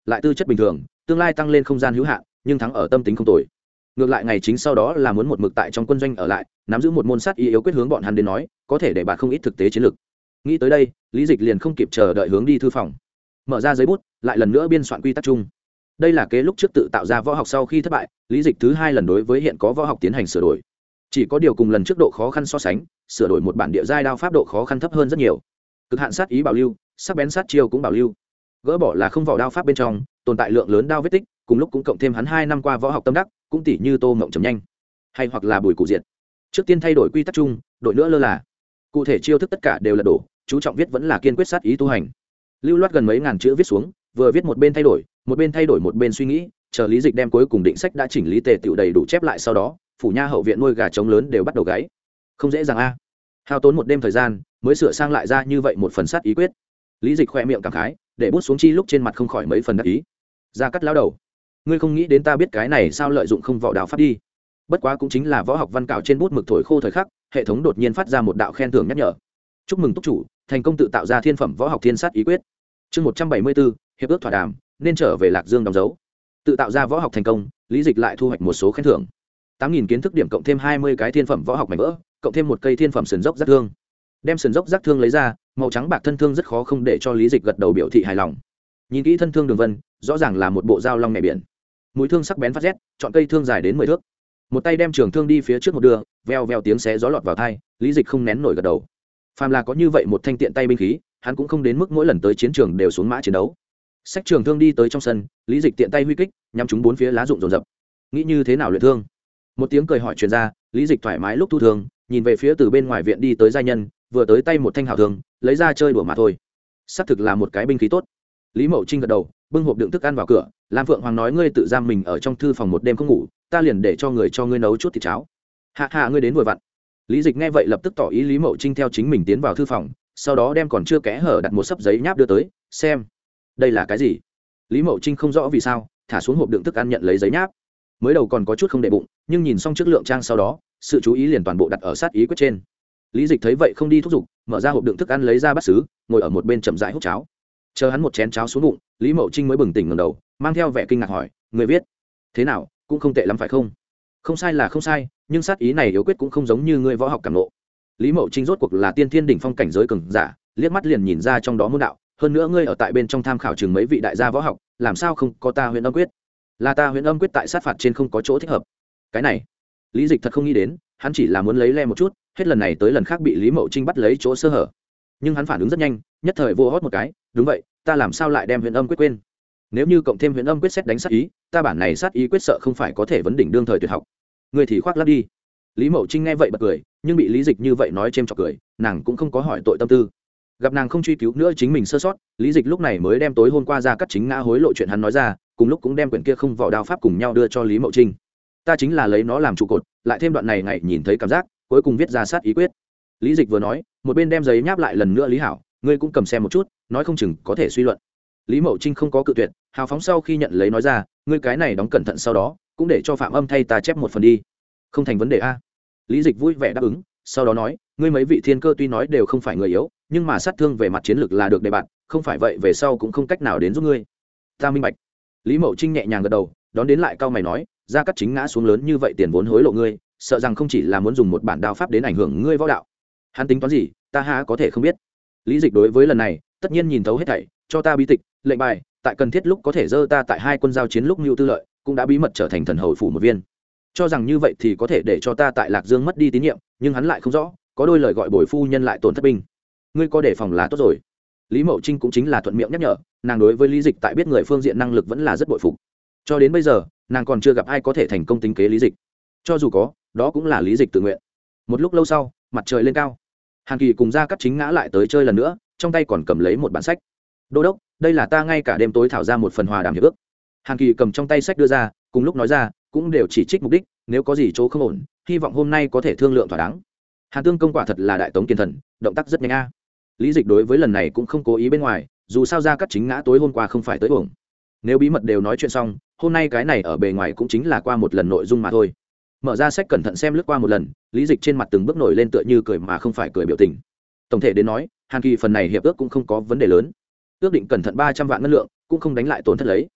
lại tư chất bình thường, tương lai tăng lên không gian hữu hạn, nhưng thắng ở tâm tính không tồi. Ngược lại ngày chính sau đó là muốn một mực tại trong quân doanh ở lại, nắm giữ một môn sát ý yếu quyết hướng bọn hắn đến nói, có thể để bạn không ít thực tế chiến lược. Nghĩ tới đây, Lý Dịch liền không kịp chờ đợi hướng đi thư phòng, mở ra giấy bút, lại lần nữa biên soạn quy tắc chung. Đây là kế lúc trước tự tạo ra võ học sau khi thất bại, Lý Dịch thứ hai lần đối với hiện có võ học tiến hành sửa đổi. Chỉ có điều cùng lần trước độ khó khăn so sánh, sửa đổi một bản địa giai đao pháp độ khó khăn thấp hơn rất nhiều. Cực hạn sát ý bảo lưu, sắc bén sát chiêu cũng bảo lưu. Gỡ bỏ là không vỏ đao pháp bên trong tồn tại lượng lớn đao vết tích, cùng lúc cũng cộng thêm hắn hai năm qua võ học tâm đắc, cũng tỉ như Tô Ngộng chấm nhanh, hay hoặc là Bùi Cụ Diệt. Trước tiên thay đổi quy tắc chung, đội nữa lơ là. Cụ thể chiêu thức tất cả đều là đổ, chú trọng viết vẫn là kiên quyết sát ý tu hành. Lưu loát gần mấy ngàn chữ viết xuống, vừa viết một bên thay đổi, một bên thay đổi một bên suy nghĩ, chờ Lý Dịch đem cuối cùng định sách đã chỉnh lý tề tựu đầy đủ chép lại sau đó, phủ nha hậu viện nuôi gà trống lớn đều bắt đầu gáy. Không dễ dàng a. Hao tốn một đêm thời gian, mới sửa sang lại ra như vậy một phần sát ý quyết. Lý Dịch khẽ miệng cảm khái, để bút xuống chi lúc trên mặt không khỏi mấy phần đắc ý. Ra cắt lão đầu, ngươi không nghĩ đến ta biết cái này sao lợi dụng không vỏ đạo pháp đi. Bất quá cũng chính là võ học văn cạo trên bút mực thổi khô thời khắc, hệ thống đột nhiên phát ra một đạo khen thưởng nhắc nhở. Chúc mừng túc chủ, thành công tự tạo ra thiên phẩm võ học thiên sát ý quyết. Chương một trăm bảy mươi bốn, hiệp ước thỏa đàm, nên trở về Lạc Dương đóng dấu. Tự tạo ra võ học thành công, Lý Dịch lại thu hoạch một số khen thưởng. tám nghìn kiến thức điểm cộng thêm hai mươi cái thiên phẩm võ học mảnh vỡ, cộng thêm một cây thiên phẩm sườn dốc giác thương. Đem sườn dốc giác thương lấy ra, màu trắng bạc thân thương rất khó không để cho Lý Dịch gật đầu biểu thị hài lòng. Nhìn kỹ thân thương đường vân, rõ ràng là một bộ dao long mẹ biển. Mũi thương sắc bén phát rét, chọn cây thương dài đến mười thước. Một tay đem trường thương đi phía trước một đường, veo veo tiếng xé gió lọt vào tai, Lý Dịch không nén nổi gật đầu. Phàm là có như vậy một thanh tiện tay binh khí, hắn cũng không đến mức mỗi lần tới chiến trường đều xuống mã chiến đấu. Xách trường thương đi tới trong sân, Lý Dịch tiện tay huy kích, nhắm chúng bốn phía lá rụng rồn rập. Nghĩ như thế nào luyện thương? Một tiếng cười hỏi truyền ra, Lý Dịch thoải mái lúc thu thương, nhìn về phía từ bên ngoài viện đi tới gia nhân, vừa tới tay một thanh hảo thương, lấy ra chơi đùa mà thôi. Xác thực là một cái binh khí tốt. Lý Mậu Trinh gật đầu, bưng hộp đựng thức ăn vào cửa. Lam Phượng Hoàng nói ngươi tự giam mình ở trong thư phòng một đêm không ngủ, ta liền để cho người cho ngươi nấu chút thịt cháo. Hạ hạ ngươi đến vừa vặn. Lý Dịch nghe vậy lập tức tỏ ý Lý Mậu Trinh theo chính mình tiến vào thư phòng, sau đó đem còn chưa kẽ hở đặt một sấp giấy nháp đưa tới, xem. Đây là cái gì? Lý Mậu Trinh không rõ vì sao, thả xuống hộp đựng thức ăn nhận lấy giấy nháp. Mới đầu còn có chút không để bụng, nhưng nhìn xong chất lượng trang sau đó, sự chú ý liền toàn bộ đặt ở sát ý quyết trên. Lý Dịch thấy vậy không đi thúc giục, mở ra hộp đựng thức ăn lấy ra bát sứ, ngồi ở một bên chậm rãi hút cháo. Chờ hắn một chén cháo xuống bụng, Lý Mậu Trinh mới bừng tỉnh ngẩng đầu, mang theo vẻ kinh ngạc hỏi, người viết thế nào, cũng không tệ lắm phải không? Không sai là không sai, nhưng sát ý này yếu quyết cũng không giống như ngươi võ học cảm ngộ. Lý Mậu Trinh rốt cuộc là tiên thiên đỉnh phong cảnh giới cường giả, liếc mắt liền nhìn ra trong đó môn đạo, hơn nữa ngươi ở tại bên trong tham khảo chừng mấy vị đại gia võ học, làm sao không có ta Huyền Âm quyết? Là ta Huyền Âm quyết tại sát phạt trên không có chỗ thích hợp. Cái này, Lý Dịch thật không nghĩ đến, hắn chỉ là muốn lấy le một chút, hết lần này tới lần khác bị Lý Mậu Trinh bắt lấy chỗ sơ hở. Nhưng hắn phản ứng rất nhanh, nhất thời vô hót một cái, đúng vậy, ta làm sao lại đem Huyền Âm quyết quên? Nếu như cộng thêm Huyền Âm quyết xét đánh sát ý, ta bản này sát ý quyết sợ không phải có thể vấn đỉnh đương thời tuyệt học. Ngươi thì khoác lác đi. Lý Mậu Trinh nghe vậy bật cười, nhưng bị Lý Dịch như vậy nói chêm chọc cười, nàng cũng không có hỏi tội tâm tư. Gặp nàng không truy cứu nữa chính mình sơ sót, Lý Dịch lúc này mới đem tối hôm qua ra cắt chính ngã hối lộ chuyện hắn nói ra, cùng lúc cũng đem quyển kia không vỏ đao pháp cùng nhau đưa cho Lý Mậu Trinh. Ta chính là lấy nó làm trụ cột, lại thêm đoạn này ngày nhìn thấy cảm giác, cuối cùng viết ra sát ý quyết. Lý Dịch vừa nói, một bên đem giấy nháp lại lần nữa. Lý Hảo, ngươi cũng cầm xem một chút, nói không chừng có thể suy luận. Lý Mậu Trinh không có cự tuyệt, hào phóng sau khi nhận lấy nói ra, ngươi cái này đóng cẩn thận sau đó, cũng để cho Phạm Âm thay ta chép một phần đi. Không thành vấn đề a. Lý Dịch vui vẻ đáp ứng, sau đó nói, ngươi mấy vị thiên cơ tuy nói đều không phải người yếu, nhưng mà sát thương về mặt chiến lược là được đề bạt, không phải vậy về sau cũng không cách nào đến giúp ngươi. Ta minh bạch. Lý Mậu Trinh nhẹ nhàng gật đầu, đón đến lại cao mày nói, ra cắt chính ngã xuống lớn như vậy tiền vốn hối lộ ngươi, sợ rằng không chỉ là muốn dùng một bản đao pháp đến ảnh hưởng ngươi võ đạo. Hắn tính toán gì, ta há có thể không biết. Lý Dịch đối với lần này, tất nhiên nhìn thấu hết thảy, cho ta bí tịch, lệnh bài, tại cần thiết lúc có thể dơ ta tại hai quân giao chiến lúc mưu tư lợi, cũng đã bí mật trở thành thần hầu phủ một viên. Cho rằng như vậy thì có thể để cho ta tại Lạc Dương mất đi tín nhiệm, nhưng hắn lại không rõ, có đôi lời gọi bồi phu nhân lại tổn thất binh. Ngươi có đề phòng là tốt rồi. Lý Mậu Trinh cũng chính là thuận miệng nhắc nhở, nàng đối với Lý Dịch tại biết người phương diện năng lực vẫn là rất bội phục. Cho đến bây giờ, nàng còn chưa gặp ai có thể thành công tính kế Lý Dịch. Cho dù có, đó cũng là Lý Dịch tự nguyện. Một lúc lâu sau, mặt trời lên cao, Hàn Kỳ cùng Gia Cát Chính ngã lại tới chơi lần nữa, trong tay còn cầm lấy một bản sách. Đô đốc, đây là ta ngay cả đêm tối thảo ra một phần hòa đàm hiệp ước. Hàn Kỳ cầm trong tay sách đưa ra, cùng lúc nói ra, cũng đều chỉ trích mục đích, nếu có gì chỗ không ổn, hy vọng hôm nay có thể thương lượng thỏa đáng. Hàn Tương công quả thật là đại tống kiên thần, động tác rất nhanh a. Lý Dịch đối với lần này cũng không cố ý bên ngoài, dù sao Gia Cát Chính ngã tối hôm qua không phải tới uổng. Nếu bí mật đều nói chuyện xong, hôm nay cái này ở bề ngoài cũng chính là qua một lần nội dung mà thôi. Mở ra sách cẩn thận xem lướt qua một lần, Lý Dịch trên mặt từng bước nổi lên tựa như cười mà không phải cười biểu tình. Tổng thể đến nói, Hàn Kỳ phần này hiệp ước cũng không có vấn đề lớn. Ước định cẩn thận ba trăm vạn ngân lượng, cũng không đánh lại tổn thất lấy.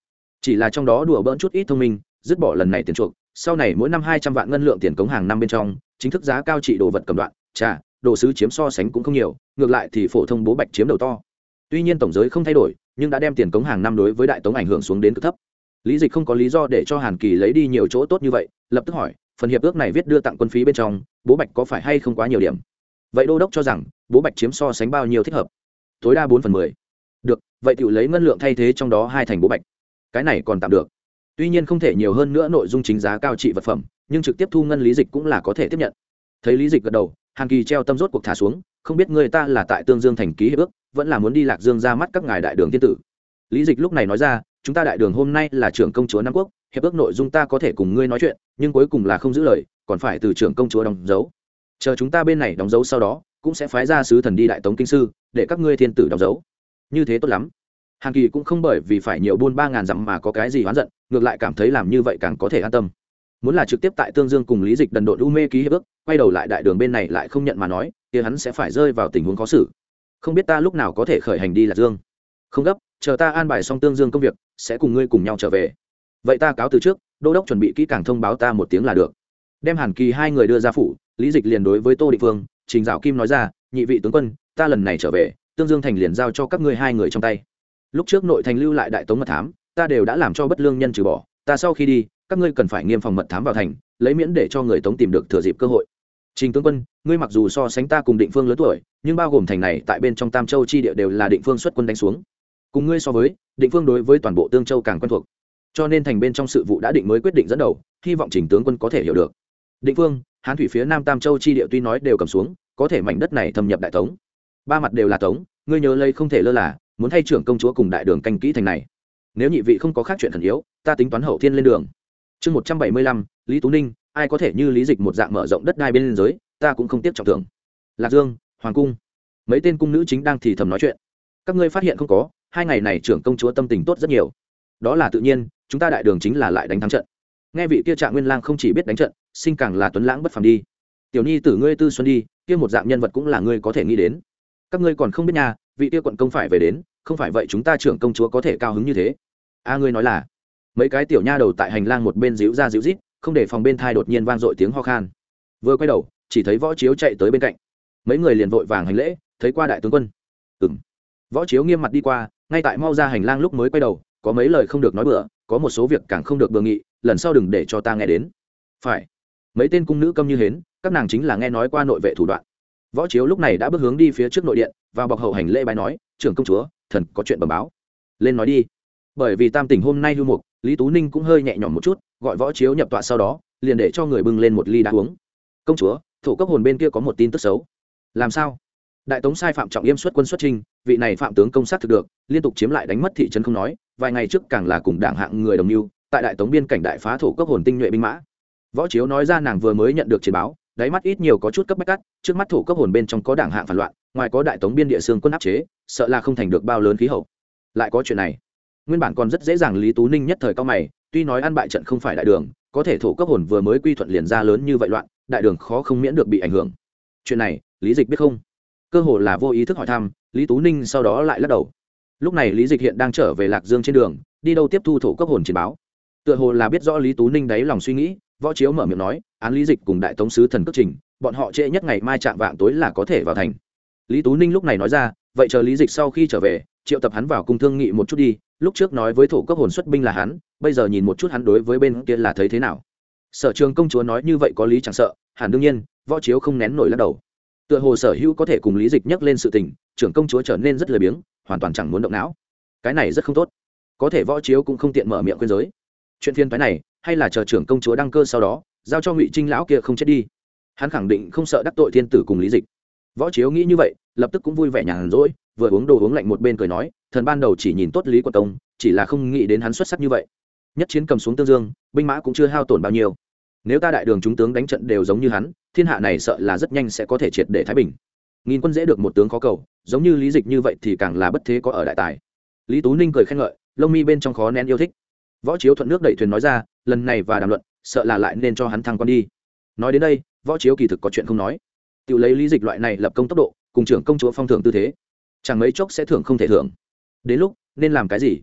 chỉ là trong đó đùa bỡn chút ít thông minh, dứt bỏ lần này tiền chuộc, sau này mỗi năm hai trăm vạn ngân lượng tiền cống hàng năm bên trong chính thức giá cao trị đồ vật cầm đoạn trà đồ sứ chiếm so sánh cũng không nhiều, ngược lại thì phổ thông bố bạch chiếm đầu to. Tuy nhiên tổng giới không thay đổi, nhưng đã đem tiền cống hàng năm đối với đại tống ảnh hưởng xuống đến cực thấp. Lý Dịch không có lý do để cho Hàn Kỳ lấy đi nhiều chỗ tốt như vậy, lập tức hỏi, phần hiệp ước này viết đưa tặng quân phí bên trong, bố bạch có phải hay không quá nhiều điểm? Vậy đô đốc cho rằng bố bạch chiếm so sánh bao nhiêu thích hợp? Tối đa bốn phần mười. Được, vậy tiểu lấy ngân lượng thay thế trong đó hai thành bố bạch. Cái này còn tạm được. Tuy nhiên không thể nhiều hơn nữa nội dung chính giá cao trị vật phẩm, nhưng trực tiếp thu ngân Lý Dịch cũng là có thể tiếp nhận. Thấy Lý Dịch gật đầu, Hàn Kỳ treo tâm rốt cuộc thả xuống, không biết người ta là tại Tương Dương thành ký hiệp ước, vẫn là muốn đi Lạc Dương ra mắt các ngài đại đường tiên tử. Lý Dịch lúc này nói ra, chúng ta đại đường hôm nay là trưởng công chúa Nam Quốc, hiệp ước nội dung ta có thể cùng ngươi nói chuyện, nhưng cuối cùng là không giữ lời, còn phải từ trưởng công chúa đóng dấu. Chờ chúng ta bên này đóng dấu sau đó, cũng sẽ phái ra sứ thần đi đại tống kinh sư, để các ngươi thiên tử đóng dấu. Như thế tốt lắm. Hàn Kỳ cũng không bởi vì phải nhiều buôn ba ngàn dặm mà có cái gì oán giận, ngược lại cảm thấy làm như vậy càng có thể an tâm. Muốn là trực tiếp tại Tương Dương cùng Lý Dịch đần độn u mê ký hiệp ước, quay đầu lại đại đường bên này lại không nhận mà nói, kia hắn sẽ phải rơi vào tình huống khó xử. Không biết ta lúc nào có thể khởi hành đi Lạc Dương? Không gấp, chờ ta an bài xong Tương Dương công việc, sẽ cùng ngươi cùng nhau trở về. Vậy ta cáo từ trước, đô đốc chuẩn bị kỹ càng thông báo ta một tiếng là được. Đem Hàn Kỳ hai người đưa ra phủ, Lý Dịch liền đối với Tô Định Phương, Trình Dạo Kim nói ra, nhị vị tướng quân, ta lần này trở về, Tương Dương thành liền giao cho các ngươi hai người trong tay. Lúc trước nội thành lưu lại đại tống mật thám, ta đều đã làm cho bất lương nhân trừ bỏ, ta sau khi đi, các ngươi cần phải nghiêm phòng mật thám vào thành, lấy miễn để cho người tống tìm được thừa dịp cơ hội. Trình tướng quân, ngươi mặc dù so sánh ta cùng Định Phương lớn tuổi, nhưng bao gồm thành này tại bên trong Tam Châu chi địa đều là Định Phương xuất quân đánh xuống. Cùng ngươi so với, Định Phương đối với toàn bộ Tương Châu càng quen thuộc, cho nên thành bên trong sự vụ đã định mới quyết định dẫn đầu, hy vọng Trình tướng quân có thể hiểu được. Định Phương, Hán thủy phía Nam Tam Châu chi địa tuy nói đều cầm xuống, có thể mảnh đất này thâm nhập đại tống, ba mặt đều là tống, ngươi nhớ lấy không thể lơ là, muốn thay trưởng công chúa cùng đại đường canh kỹ thành này. Nếu nhị vị không có khác chuyện thần yếu, ta tính toán hậu thiên lên đường. Chương một trăm bảy mươi lăm, Lý Tú Ninh, ai có thể như Lý Dịch một dạng mở rộng đất đai bên liên giới, ta cũng không tiếc trọng thưởng. Lạc Dương, hoàng cung, mấy tên cung nữ chính đang thì thầm nói chuyện. Các ngươi phát hiện không có, hai ngày này trưởng công chúa tâm tình tốt rất nhiều. Đó là tự nhiên, chúng ta đại đường chính là lại đánh thắng trận. Nghe vị kia Trạng Nguyên Lang không chỉ biết đánh trận, sinh càng là tuấn lãng bất phàm đi. Tiểu nhi tử ngươi Tư Xuân đi, kia một dạng nhân vật cũng là ngươi có thể nghĩ đến. Các ngươi còn không biết nha, vị kia quận công phải về đến, không phải vậy chúng ta trưởng công chúa có thể cao hứng như thế. A ngươi nói là? Mấy cái tiểu nha đầu tại hành lang một bên díu ra díu rít, không để phòng bên thai đột nhiên vang dội tiếng ho khan. Vừa quay đầu, chỉ thấy Võ Chiếu chạy tới bên cạnh. Mấy người liền vội vàng hành lễ, thấy qua đại tướng quân. Ừm. Võ Chiếu nghiêm mặt đi qua, ngay tại mau ra hành lang lúc mới quay đầu, có mấy lời không được nói bừa, có một số việc càng không được bừa nghị, lần sau đừng để cho ta nghe đến. Phải. Mấy tên cung nữ câm như hến, các nàng chính là nghe nói qua nội vệ thủ đoạn. Võ Chiếu lúc này đã bước hướng đi phía trước nội điện, vào bọc hậu hành lễ bái nói, trưởng công chúa, thần có chuyện bẩm báo. Lên nói đi. Bởi vì tam tỉnh hôm nay lưu mục, Lý Tú Ninh cũng hơi nhẹ nhõm một chút, gọi Võ Chiếu nhập tọa sau đó, liền để cho người bưng lên một ly đá uống. Công chúa, thổ cấp hồn bên kia có một tin tức xấu. Làm sao? Đại tống sai phạm trọng yêm xuất quân xuất trình, vị này phạm tướng công sát thực được, liên tục chiếm lại đánh mất thị trấn không nói, vài ngày trước càng là cùng đảng hạng người đồng mưu, tại đại tống biên cảnh đại phá thổ cấp hồn tinh nhuệ binh mã. Võ Chiếu nói ra nàng vừa mới nhận được chiến báo, đáy mắt ít nhiều có chút cấp bách cắt, trước mắt thổ cấp hồn bên trong có đảng hạng phản loạn, ngoài có đại tống biên địa xương quân áp chế, sợ là không thành được bao lớn khí hậu. Lại có chuyện này. Nguyên bản còn rất dễ dàng Lý Tú Ninh nhất thời cao mày, tuy nói ăn bại trận không phải đại đường, có thể thổ cấp hồn vừa mới quy thuận liền ra lớn như vậy loạn, đại đường khó không miễn được bị ảnh hưởng. Chuyện này, Lý Dịch biết không? Cơ hồ là vô ý thức hỏi thăm, Lý Tú Ninh sau đó lại lắc đầu. Lúc này Lý Dịch hiện đang trở về Lạc Dương trên đường, đi đâu tiếp thu thổ cấp hồn chiến báo. Tựa hồ là biết rõ Lý Tú Ninh đáy lòng suy nghĩ, Võ Chiếu mở miệng nói, án Lý Dịch cùng đại tống sứ thần cất trình, bọn họ trễ nhất ngày mai chạm vạng tối là có thể vào thành. Lý Tú Ninh lúc này nói ra, vậy chờ Lý Dịch sau khi trở về, triệu tập hắn vào cung thương nghị một chút đi, lúc trước nói với thổ cấp hồn xuất binh là hắn, bây giờ nhìn một chút hắn đối với bên kia là thấy thế nào. Sở Trường công chúa nói như vậy có lý chẳng sợ, hẳn đương nhiên, Võ Chiếu không nén nổi lắc đầu. Tựa hồ Sở Hữu có thể cùng Lý Dịch nhắc lên sự tình, trưởng công chúa trở nên rất lười biếng, hoàn toàn chẳng muốn động não. Cái này rất không tốt. Có thể Võ Chiếu cũng không tiện mở miệng khuyên giới. Chuyện phiên toái này, hay là chờ trưởng công chúa đăng cơ sau đó, giao cho Ngụy Trinh lão kia không chết đi. Hắn khẳng định không sợ đắc tội thiên tử cùng Lý Dịch. Võ Chiếu nghĩ như vậy, lập tức cũng vui vẻ nhàn rỗi, vừa uống đồ uống lạnh một bên cười nói, thần ban đầu chỉ nhìn tốt Lý Quận Công, chỉ là không nghĩ đến hắn xuất sắc như vậy. Nhất chiến cầm xuống Tương Dương, binh mã cũng chưa hao tổn bao nhiêu. Nếu ta đại đường chúng tướng đánh trận đều giống như hắn, thiên hạ này sợ là rất nhanh sẽ có thể triệt để thái bình. Nghìn quân dễ được một tướng khó cầu, giống như Lý Dịch như vậy thì càng là bất thế có ở đại tài. Lý Tú Ninh cười khen ngợi, lông mi bên trong khó nén yêu thích. Võ Chiếu thuận nước đẩy thuyền nói ra, lần này và đàm luận, sợ là lại nên cho hắn thăng quan đi. Nói đến đây, Võ Chiếu kỳ thực có chuyện không nói. Tự lấy Lý Dịch loại này lập công tốc độ, cùng trưởng công chúa phong thưởng tư thế, chẳng mấy chốc sẽ thưởng không thể thưởng. Đến lúc nên làm cái gì?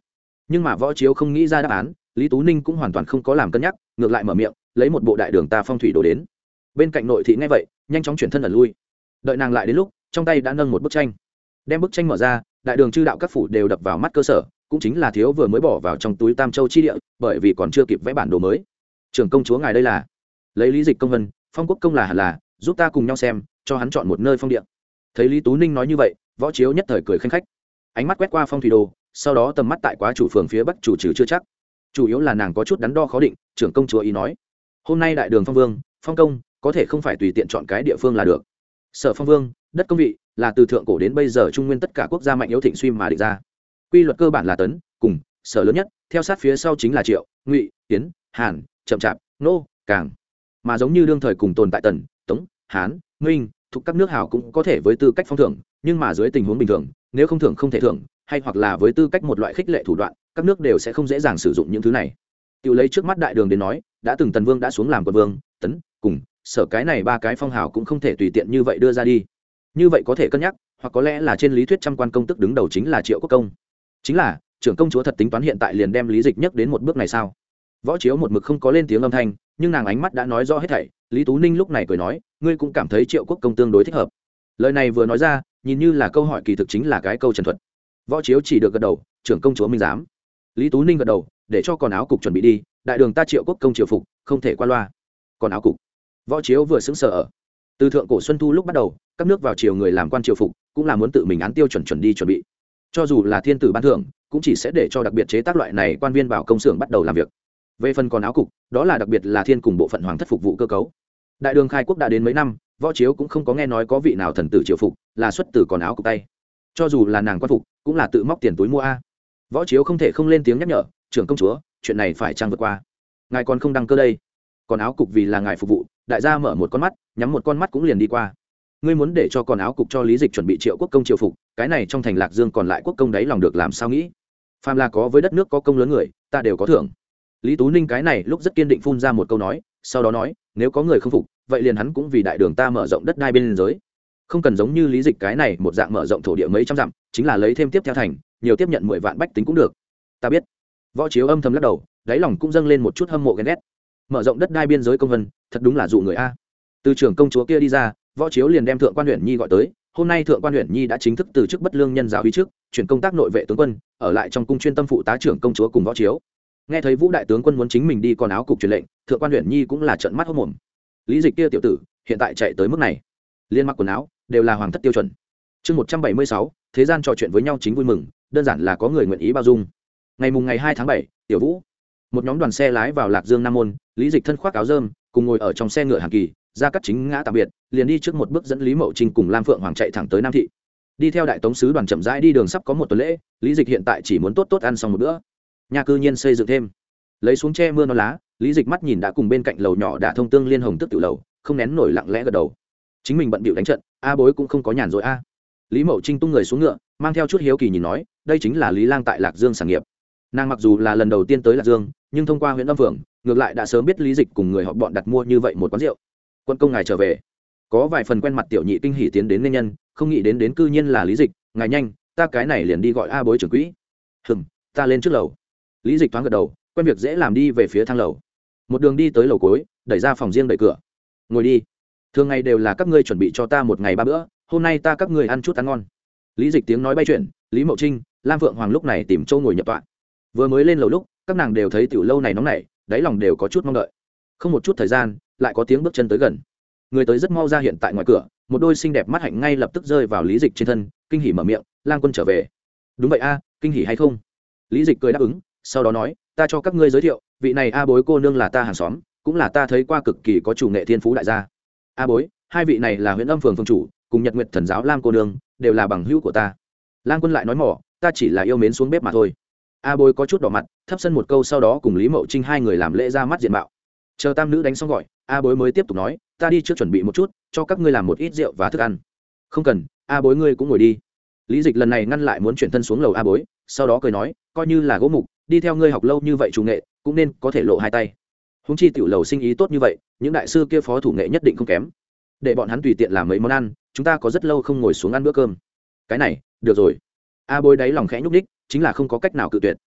Nhưng mà võ chiếu không nghĩ ra đáp án, lý tú ninh cũng hoàn toàn không có làm cân nhắc, ngược lại mở miệng lấy một bộ đại đường ta phong thủy đồ đến. Bên cạnh nội thị nghe vậy nhanh chóng chuyển thân ẩn lui. Đợi nàng lại đến lúc trong tay đã nâng một bức tranh. Đem bức tranh mở ra, đại đường chư đạo các phủ đều đập vào mắt cơ sở, cũng chính là thiếu vừa mới bỏ vào trong túi tam châu chi địa, bởi vì còn chưa kịp vẽ bản đồ mới. Trưởng công chúa ngài đây là lấy lý dịch công vân, phong quốc công là hẳn là giúp ta cùng nhau xem, cho hắn chọn một nơi phong địa. Thấy lý tú ninh nói như vậy, võ chiếu nhất thời cười khanh khách, ánh mắt quét qua phong thủy đồ, sau đó tầm mắt tại quá chủ phường phía bắc chủ trừ chưa chắc, chủ yếu là nàng có chút đắn đo khó định. Trưởng công chúa ý nói hôm nay đại đường phong vương phong công có thể không phải tùy tiện chọn cái địa phương là được. Sở phong vương đất công vị là từ thượng cổ đến bây giờ trung nguyên tất cả quốc gia mạnh yếu thịnh suy mà định ra, quy luật cơ bản là tấn cùng sở lớn nhất, theo sát phía sau chính là triệu ngụy tiến hàn chậm chạp nô càng, mà giống như đương thời cùng tồn tại tần tống hán minh thuộc các nước hào cũng có thể với tư cách phong thưởng, nhưng mà dưới tình huống bình thường nếu không thưởng không thể thưởng, hay hoặc là với tư cách một loại khích lệ thủ đoạn, các nước đều sẽ không dễ dàng sử dụng những thứ này. Tự lấy trước mắt đại đường đến nói, đã từng tần vương đã xuống làm quân vương tấn cùng sở cái này ba cái phong hào cũng không thể tùy tiện như vậy đưa ra đi. Như vậy có thể cân nhắc, hoặc có lẽ là trên lý thuyết trăm quan công tức đứng đầu chính là Triệu Quốc công. Chính là trưởng công chúa thật tính toán hiện tại liền đem lý dịch nhất đến một bước này sao? Võ Chiếu một mực không có lên tiếng âm thanh, nhưng nàng ánh mắt đã nói rõ hết thảy. Lý Tú Ninh lúc này cười nói, ngươi cũng cảm thấy Triệu Quốc công tương đối thích hợp. Lời này vừa nói ra, nhìn như là câu hỏi kỳ thực chính là cái câu trần thuật. Võ Chiếu chỉ được gật đầu, trưởng công chúa minh giám. Lý Tú Ninh gật đầu, để cho còn áo cục chuẩn bị đi, đại đường ta Triệu Quốc công triều phục không thể qua loa. Còn áo cục, Võ Chiếu vừa sững sờ ở. Từ thượng cổ xuân thu lúc bắt đầu, các nước vào triều người làm quan triều phục cũng là muốn tự mình án tiêu chuẩn chuẩn đi chuẩn bị. Cho dù là thiên tử ban thưởng, cũng chỉ sẽ để cho đặc biệt chế tác loại này quan viên vào công xưởng bắt đầu làm việc. Về phần còn áo cục, đó là đặc biệt là thiên cùng bộ phận hoàng thất phục vụ cơ cấu. Đại đường khai quốc đã đến mấy năm, Võ Chiếu cũng không có nghe nói có vị nào thần tử triều phục là xuất từ còn áo cục tay. Cho dù là nàng quan phục, cũng là tự móc tiền túi mua a. Võ Chiếu không thể không lên tiếng nhắc nhở, trưởng công chúa, chuyện này phải trang vượt qua. Ngài còn không đăng cơ đây. Còn áo cục vì là ngài phục vụ, đại gia mở một con mắt, nhắm một con mắt cũng liền đi qua. Ngươi muốn để cho còn áo cục cho lý dịch chuẩn bị Triệu Quốc công triều phục, cái này trong thành Lạc Dương còn lại quốc công đấy lòng được làm sao nghĩ? Phàm là có với đất nước có công lớn người, ta đều có thưởng. Lý Tú Ninh cái này lúc rất kiên định phun ra một câu nói, sau đó nói, nếu có người không phục, vậy liền hắn cũng vì đại đường ta mở rộng đất đai bên giới, không cần giống như lý dịch cái này một dạng mở rộng thổ địa mấy trăm dặm, chính là lấy thêm tiếp theo thành, nhiều tiếp nhận mười vạn bách tính cũng được. Ta biết. Võ Chiếu âm thầm lắc đầu, đáy lòng cũng dâng lên một chút hâm mộ ghen ghét. Mở rộng đất đai biên giới công vân, thật đúng là dụ người a. Từ trưởng công chúa kia đi ra, Võ Chiếu liền đem thượng quan huyện nhi gọi tới. Hôm nay thượng quan huyện nhi đã chính thức từ chức bất lương nhân giáo uy trước, chuyển công tác nội vệ tướng quân, ở lại trong cung chuyên tâm phụ tá trưởng công chúa cùng Võ Chiếu. Nghe thấy Vũ đại tướng quân muốn chính mình đi còn áo cục truyền lệnh, thượng quan huyện nhi cũng là trợn mắt hốt mồm. Lý dịch kia tiểu tử, hiện tại chạy tới mức này, liên mặc quần áo đều là hoàng thất tiêu chuẩn. Chương một trăm bảy mươi sáu, thế gian trò chuyện với nhau chính vui mừng, đơn giản là có người nguyện ý bao dung. Ngày mùng ngày hai tháng bảy, tiểu Vũ, một nhóm đoàn xe lái vào Lạc Dương Nam môn, Lý dịch thân khoác áo rơm, cùng ngồi ở trong xe ngựa Hàn Kỳ, ra cắt chính ngã tạm biệt, liền đi trước một bước dẫn Lý Mậu Trinh cùng Lam Phượng Hoàng chạy thẳng tới Nam thị. Đi theo đại tống sứ đoàn chậm rãi đi đường sắp có một tuần lễ, Lý dịch hiện tại chỉ muốn tốt tốt ăn xong một bữa. Nhà cư nhiên xây dựng thêm, lấy xuống che mưa non lá, Lý dịch mắt nhìn đã cùng bên cạnh lầu nhỏ đã thông tương liên hồng tức tiểu lầu, không nén nổi lặng lẽ gật đầu. Chính mình bận bịu đánh trận, a bối cũng không có nhàn rỗi a. Lý Mậu Trinh tung người xuống ngựa, mang theo chút hiếu kỳ nhìn nói, đây chính là Lý Lang tại Lạc Dương sản nghiệp. Nàng mặc dù là lần đầu tiên tới Lạc Dương, nhưng thông qua huyện Âm Phường, ngược lại đã sớm biết Lý dịch cùng người họ bọn đặt mua như vậy một quán rượu. Quân công ngài trở về, có vài phần quen mặt tiểu nhị kinh hỉ tiến đến nên nhân, không nghĩ đến đến cư nhiên là Lý dịch, ngài nhanh, ta cái này liền đi gọi a bối trưởng quỹ. Hừm, ta lên trước lầu. Lý dịch thoáng gật đầu, quen việc dễ làm, đi về phía thang lầu. Một đường đi tới lầu cuối, đẩy ra phòng riêng đẩy cửa. Ngồi đi. Thường ngày đều là các ngươi chuẩn bị cho ta một ngày ba bữa, hôm nay ta các ngươi ăn chút ăn ngon. Lý dịch tiếng nói bay chuyển, Lý Mậu Trinh, Lam Vượng Hoàng lúc này tìm chỗ ngồi nhập tọa. Vừa mới lên lầu lúc, các nàng đều thấy tiểu lâu này nóng nảy, đáy lòng đều có chút mong đợi. Không một chút thời gian, lại có tiếng bước chân tới gần. Người tới rất mau ra hiện tại ngoài cửa, một đôi xinh đẹp mắt hạnh ngay lập tức rơi vào Lý dịch trên thân, kinh hỉ mở miệng, Lang quân trở về. Đúng vậy a, kinh hỉ hay không? Lý dịch cười đáp ứng, sau đó nói, ta cho các ngươi giới thiệu, vị này a bối cô nương là ta hàng xóm, cũng là ta thấy qua cực kỳ có chủ nghệ thiên phú đại gia. A bối, hai vị này là huyện Âm Phường phương chủ, cùng Nhật Nguyệt thần giáo Lam cô nương, đều là bằng hữu của ta. Lang quân lại nói mỏ, ta chỉ là yêu mến xuống bếp mà thôi. A bối có chút đỏ mặt, thấp sân một câu, sau đó cùng Lý Mậu Trinh hai người làm lễ ra mắt diện mạo. Chờ tam nữ đánh xong gọi, A bối mới tiếp tục nói, ta đi trước chuẩn bị một chút, cho các ngươi làm một ít rượu và thức ăn. Không cần, A bối ngươi cũng ngồi đi. Lý dịch lần này ngăn lại muốn chuyển thân xuống lầu A bối, sau đó cười nói, coi như là gỗ mục, đi theo ngươi học lâu như vậy chủ nghệ, cũng nên có thể lộ hai tay. Húng chi tiểu lầu sinh ý tốt như vậy, những đại sư kia phó thủ nghệ nhất định không kém, để bọn hắn tùy tiện làm mấy món ăn, chúng ta có rất lâu không ngồi xuống ăn bữa cơm. Cái này được rồi. A bối đáy lòng khẽ nhúc đích, chính là không có cách nào cự tuyệt.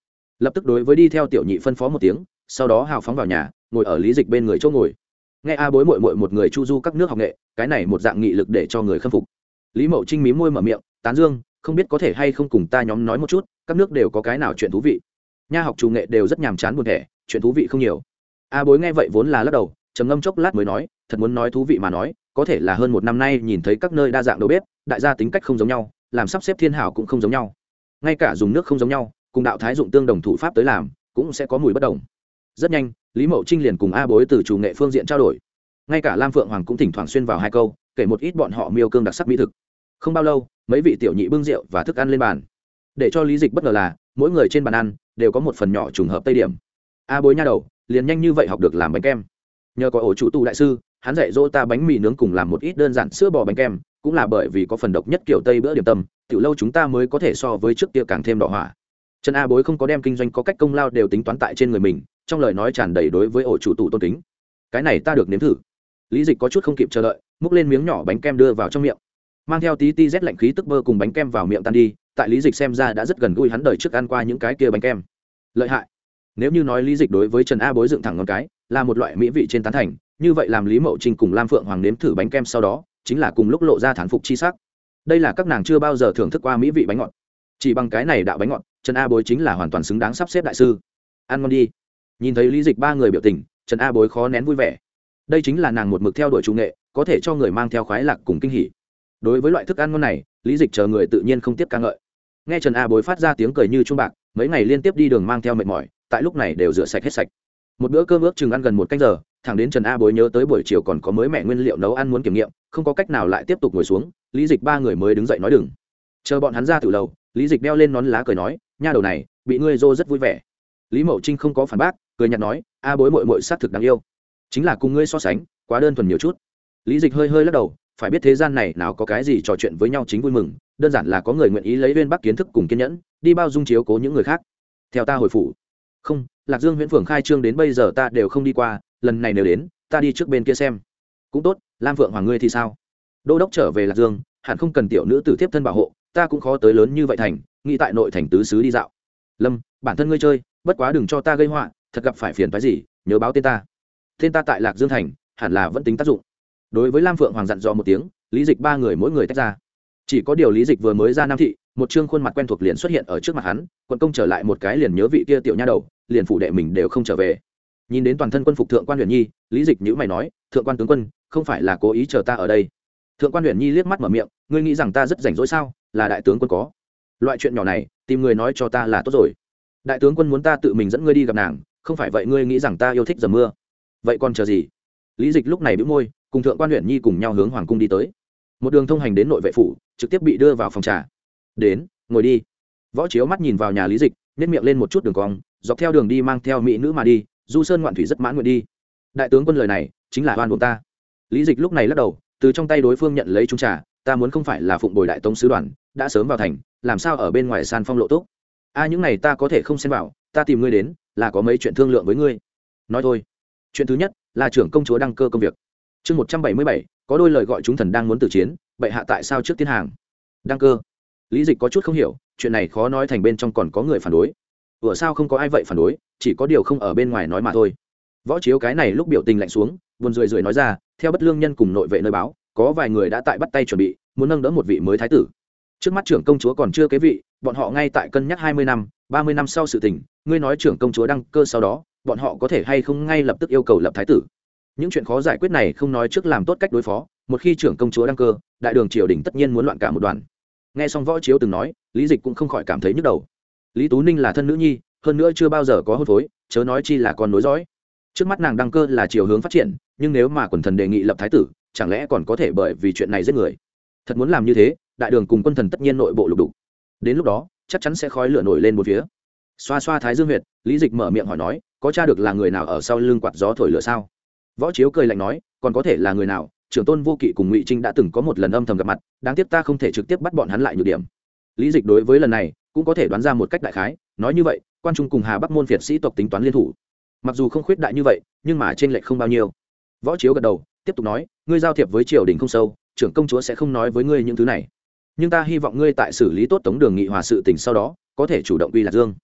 lập tức đối với đi theo tiểu nhị phân phó một tiếng, sau đó hào phóng vào nhà, ngồi ở lý dịch bên người chỗ ngồi. Nghe a bối mội mội một người chu du các nước học nghệ, cái này một dạng nghị lực để cho người khâm phục. Lý Mậu Trinh mí môi mở miệng tán dương, không biết có thể hay không cùng ta nhóm nói một chút, các nước đều có cái nào chuyện thú vị. Nha học chủ nghệ đều rất nhàm chán buồn thẻ, chuyện thú vị không nhiều. A bối nghe vậy vốn là lắc đầu, trầm ngâm chốc lát mới nói, thật muốn nói thú vị mà nói, có thể là hơn một năm nay nhìn thấy các nơi đa dạng đầu bếp, đại gia tính cách không giống nhau, làm sắp xếp thiên hảo cũng không giống nhau, ngay cả dùng nước không giống nhau, cùng đạo thái dụng tương đồng thủ pháp tới làm cũng sẽ có mùi bất đồng. Rất nhanh Lý Mậu Trinh liền cùng a bối từ chủ nghệ phương diện trao đổi, ngay cả Lam Phượng Hoàng cũng thỉnh thoảng xuyên vào hai câu, kể một ít bọn họ miêu cương đặc sắc mỹ thực. Không bao lâu mấy vị tiểu nhị bưng rượu và thức ăn lên bàn, để cho lý dịch bất ngờ là mỗi người trên bàn ăn đều có một phần nhỏ trùng hợp tây điểm. A bối nha đầu liền nhanh như vậy học được làm bánh kem, nhờ có ổ chủ tu đại sư hắn dạy dỗ ta bánh mì nướng cùng làm một ít đơn giản sữa bò bánh kem, cũng là bởi vì có phần độc nhất kiểu tây bữa điểm tâm, tiểu lâu chúng ta mới có thể so với trước kia càng thêm đỏ hỏa. Trần A bối không có đem kinh doanh có cách công lao đều tính toán tại trên người mình, trong lời nói tràn đầy đối với ổ chủ tụ tôn kính. Cái này ta được nếm thử. Lý dịch có chút không kịp chờ đợi, múc lên miếng nhỏ bánh kem đưa vào trong miệng, mang theo tí ti rét lạnh khí tức bơ cùng bánh kem vào miệng tan đi. Tại lý dịch xem ra đã rất gần gũi hắn đời trước ăn qua những cái kia bánh kem. Lợi hại. Nếu như nói lý dịch đối với Trần A bối dựng thẳng ngón cái là một loại mỹ vị trên tán thành, như vậy làm Lý Mậu Trinh cùng Lam Phượng Hoàng nếm thử bánh kem sau đó chính là cùng lúc lộ ra thán phục chi sắc. Đây là các nàng chưa bao giờ thưởng thức qua mỹ vị bánh ngọt, chỉ bằng cái này đạo bánh ngọt Trần A bối chính là hoàn toàn xứng đáng sắp xếp đại sư. Ăn ngon đi. Nhìn thấy lý dịch ba người biểu tình, Trần A bối khó nén vui vẻ. Đây chính là nàng một mực theo đuổi chủ nghệ, có thể cho người mang theo khoái lạc cùng kinh hỉ. Đối với loại thức ăn ngon này lý dịch chờ người tự nhiên không tiếp ca ngợi. Nghe Trần A bối phát ra tiếng cười như chuông bạc, mấy ngày liên tiếp đi đường mang theo mệt mỏi, tại lúc này đều rửa sạch hết sạch. Một bữa cơm ước chừng ăn gần một canh giờ, thẳng đến Trần A bối nhớ tới buổi chiều còn có mới mẹ nguyên liệu nấu ăn muốn kiểm nghiệm, không có cách nào lại tiếp tục ngồi xuống, lý dịch ba người mới đứng dậy nói đừng. Chờ bọn hắn ra từ lầu, lý dịch đeo lên nón lá cười nói, nha đầu này bị ngươi dô rất vui vẻ. Lý Mậu Trinh không có phản bác, cười nhạt nói, a bối muội muội sát thực đáng yêu, chính là cùng ngươi so sánh quá đơn thuần nhiều chút. Lý dịch hơi hơi lắc đầu, phải biết thế gian này nào có cái gì trò chuyện với nhau chính vui mừng, đơn giản là có người nguyện ý lấy viên bắc kiến thức cùng kiên nhẫn đi bao dung chiếu cố những người khác. Theo ta hồi phủ. Không, Lạc Dương huyện phường khai trương đến bây giờ ta đều không đi qua, lần này nếu đến ta đi trước bên kia xem. Cũng tốt. Lam Phượng Hoàng ngươi thì sao? Đô đốc trở về Lạc Dương hẳn không cần tiểu nữ tử tiếp thân bảo hộ, ta cũng khó tới lớn như vậy thành, nghĩ tại nội thành tứ xứ đi dạo. Lâm, bản thân ngươi chơi, bất quá đừng cho ta gây họa, thật gặp phải phiền phái gì nhớ báo tên ta. Tên ta tại Lạc Dương thành hẳn là vẫn tính tác dụng. Đối với Lam Phượng Hoàng dặn dò một tiếng, lý dịch ba người mỗi người tách ra. Chỉ có điều lý dịch vừa mới ra Nam thị, một trương khuôn mặt quen thuộc liền xuất hiện ở trước mặt hắn, quận công trở lại một cái liền nhớ vị kia tiểu nha đầu, liền phủ đệ mình đều không trở về. Nhìn đến toàn thân quân phục thượng quan Huyền Nhi, lý dịch nhíu mày nói, thượng quan tướng quân không phải là cố ý chờ ta ở đây? Thượng quan Huyền Nhi liếc mắt mở miệng, ngươi nghĩ rằng ta rất rảnh rỗi sao? Là đại tướng quân có loại chuyện nhỏ này tìm người nói cho ta là tốt rồi. Đại tướng quân muốn ta tự mình dẫn ngươi đi gặp nàng, không phải vậy ngươi nghĩ rằng ta yêu thích dầm mưa? Vậy còn chờ gì? Lý dịch lúc này bĩu môi, cùng thượng quan Huyền Nhi cùng nhau hướng hoàng cung đi tới. Một đường thông hành đến nội vệ phủ, trực tiếp bị đưa vào phòng trà. Đến, ngồi đi. Võ Chiếu mắt nhìn vào nhà lý dịch, nhếch miệng lên một chút đường cong, dọc theo đường đi mang theo mỹ nữ mà đi, du sơn ngoạn thủy rất mãn nguyện đi. Đại tướng quân lời này chính là oan uổng ta. Lý dịch lúc này lắc đầu, từ trong tay đối phương nhận lấy chung trà, ta muốn không phải là phụng bồi đại tông sứ đoàn, đã sớm vào thành, làm sao ở bên ngoài san phong lộ túc. A những này ta có thể không xen vào, ta tìm ngươi đến là có mấy chuyện thương lượng với ngươi. Nói thôi. Chuyện thứ nhất là trưởng công chúa đăng cơ công việc. Chương một trăm bảy mươi bảy, có đôi lời gọi chúng thần đang muốn tử chiến, bệ hạ tại sao trước tiên hàng đăng cơ? Lý dịch có chút không hiểu, chuyện này khó nói thành bên trong còn có người phản đối. Ủa sao không có ai vậy phản đối, chỉ có điều không ở bên ngoài nói mà thôi. Võ Chiếu cái này lúc biểu tình lạnh xuống, buồn rười rượi nói ra, theo bất lương nhân cùng nội vệ nơi báo, có vài người đã tại bắt tay chuẩn bị, muốn nâng đỡ một vị mới thái tử. Trước mắt trưởng công chúa còn chưa kế vị, bọn họ ngay tại cân nhắc hai mươi năm, ba mươi năm sau sự tình, ngươi nói trưởng công chúa đăng cơ sau đó, bọn họ có thể hay không ngay lập tức yêu cầu lập thái tử. Những chuyện khó giải quyết này không nói trước làm tốt cách đối phó, một khi trưởng công chúa đăng cơ, đại đường triều đình tất nhiên muốn loạn cả một đoàn. Nghe xong Võ Chiếu từng nói, lý dịch cũng không khỏi cảm thấy nhức đầu. Lý Tú Ninh là thân nữ nhi, hơn nữa chưa bao giờ có hôn phối, chớ nói chi là con nối dõi. Trước mắt nàng đăng cơ là chiều hướng phát triển, nhưng nếu mà quần thần đề nghị lập thái tử, chẳng lẽ còn có thể bởi vì chuyện này giết người? Thật muốn làm như thế, đại đường cùng quân thần tất nhiên nội bộ lục đục. Đến lúc đó, chắc chắn sẽ khói lửa nổi lên một phía. Xoa xoa thái dương huyệt, lý dịch mở miệng hỏi nói, có tra được là người nào ở sau lưng quạt gió thổi lửa sao? Võ Chiếu cười lạnh nói, còn có thể là người nào? Trưởng tôn Vô Kỵ cùng Ngụy Trinh đã từng có một lần âm thầm gặp mặt, đáng tiếc ta không thể trực tiếp bắt bọn hắn lại nhược điểm. Lý dịch đối với lần này cũng có thể đoán ra một cách đại khái, nói như vậy, quan trung cùng Hà Bắc môn Việt sĩ tộc tính toán liên thủ. Mặc dù không khuyết đại như vậy, nhưng mà trên lệch không bao nhiêu. Võ Chiếu gật đầu, tiếp tục nói, ngươi giao thiệp với triều đình không sâu, trưởng công chúa sẽ không nói với ngươi những thứ này. Nhưng ta hy vọng ngươi tại xử lý tốt Tống Đường Nghị hòa sự tình sau đó, có thể chủ động uy Lạc Dương.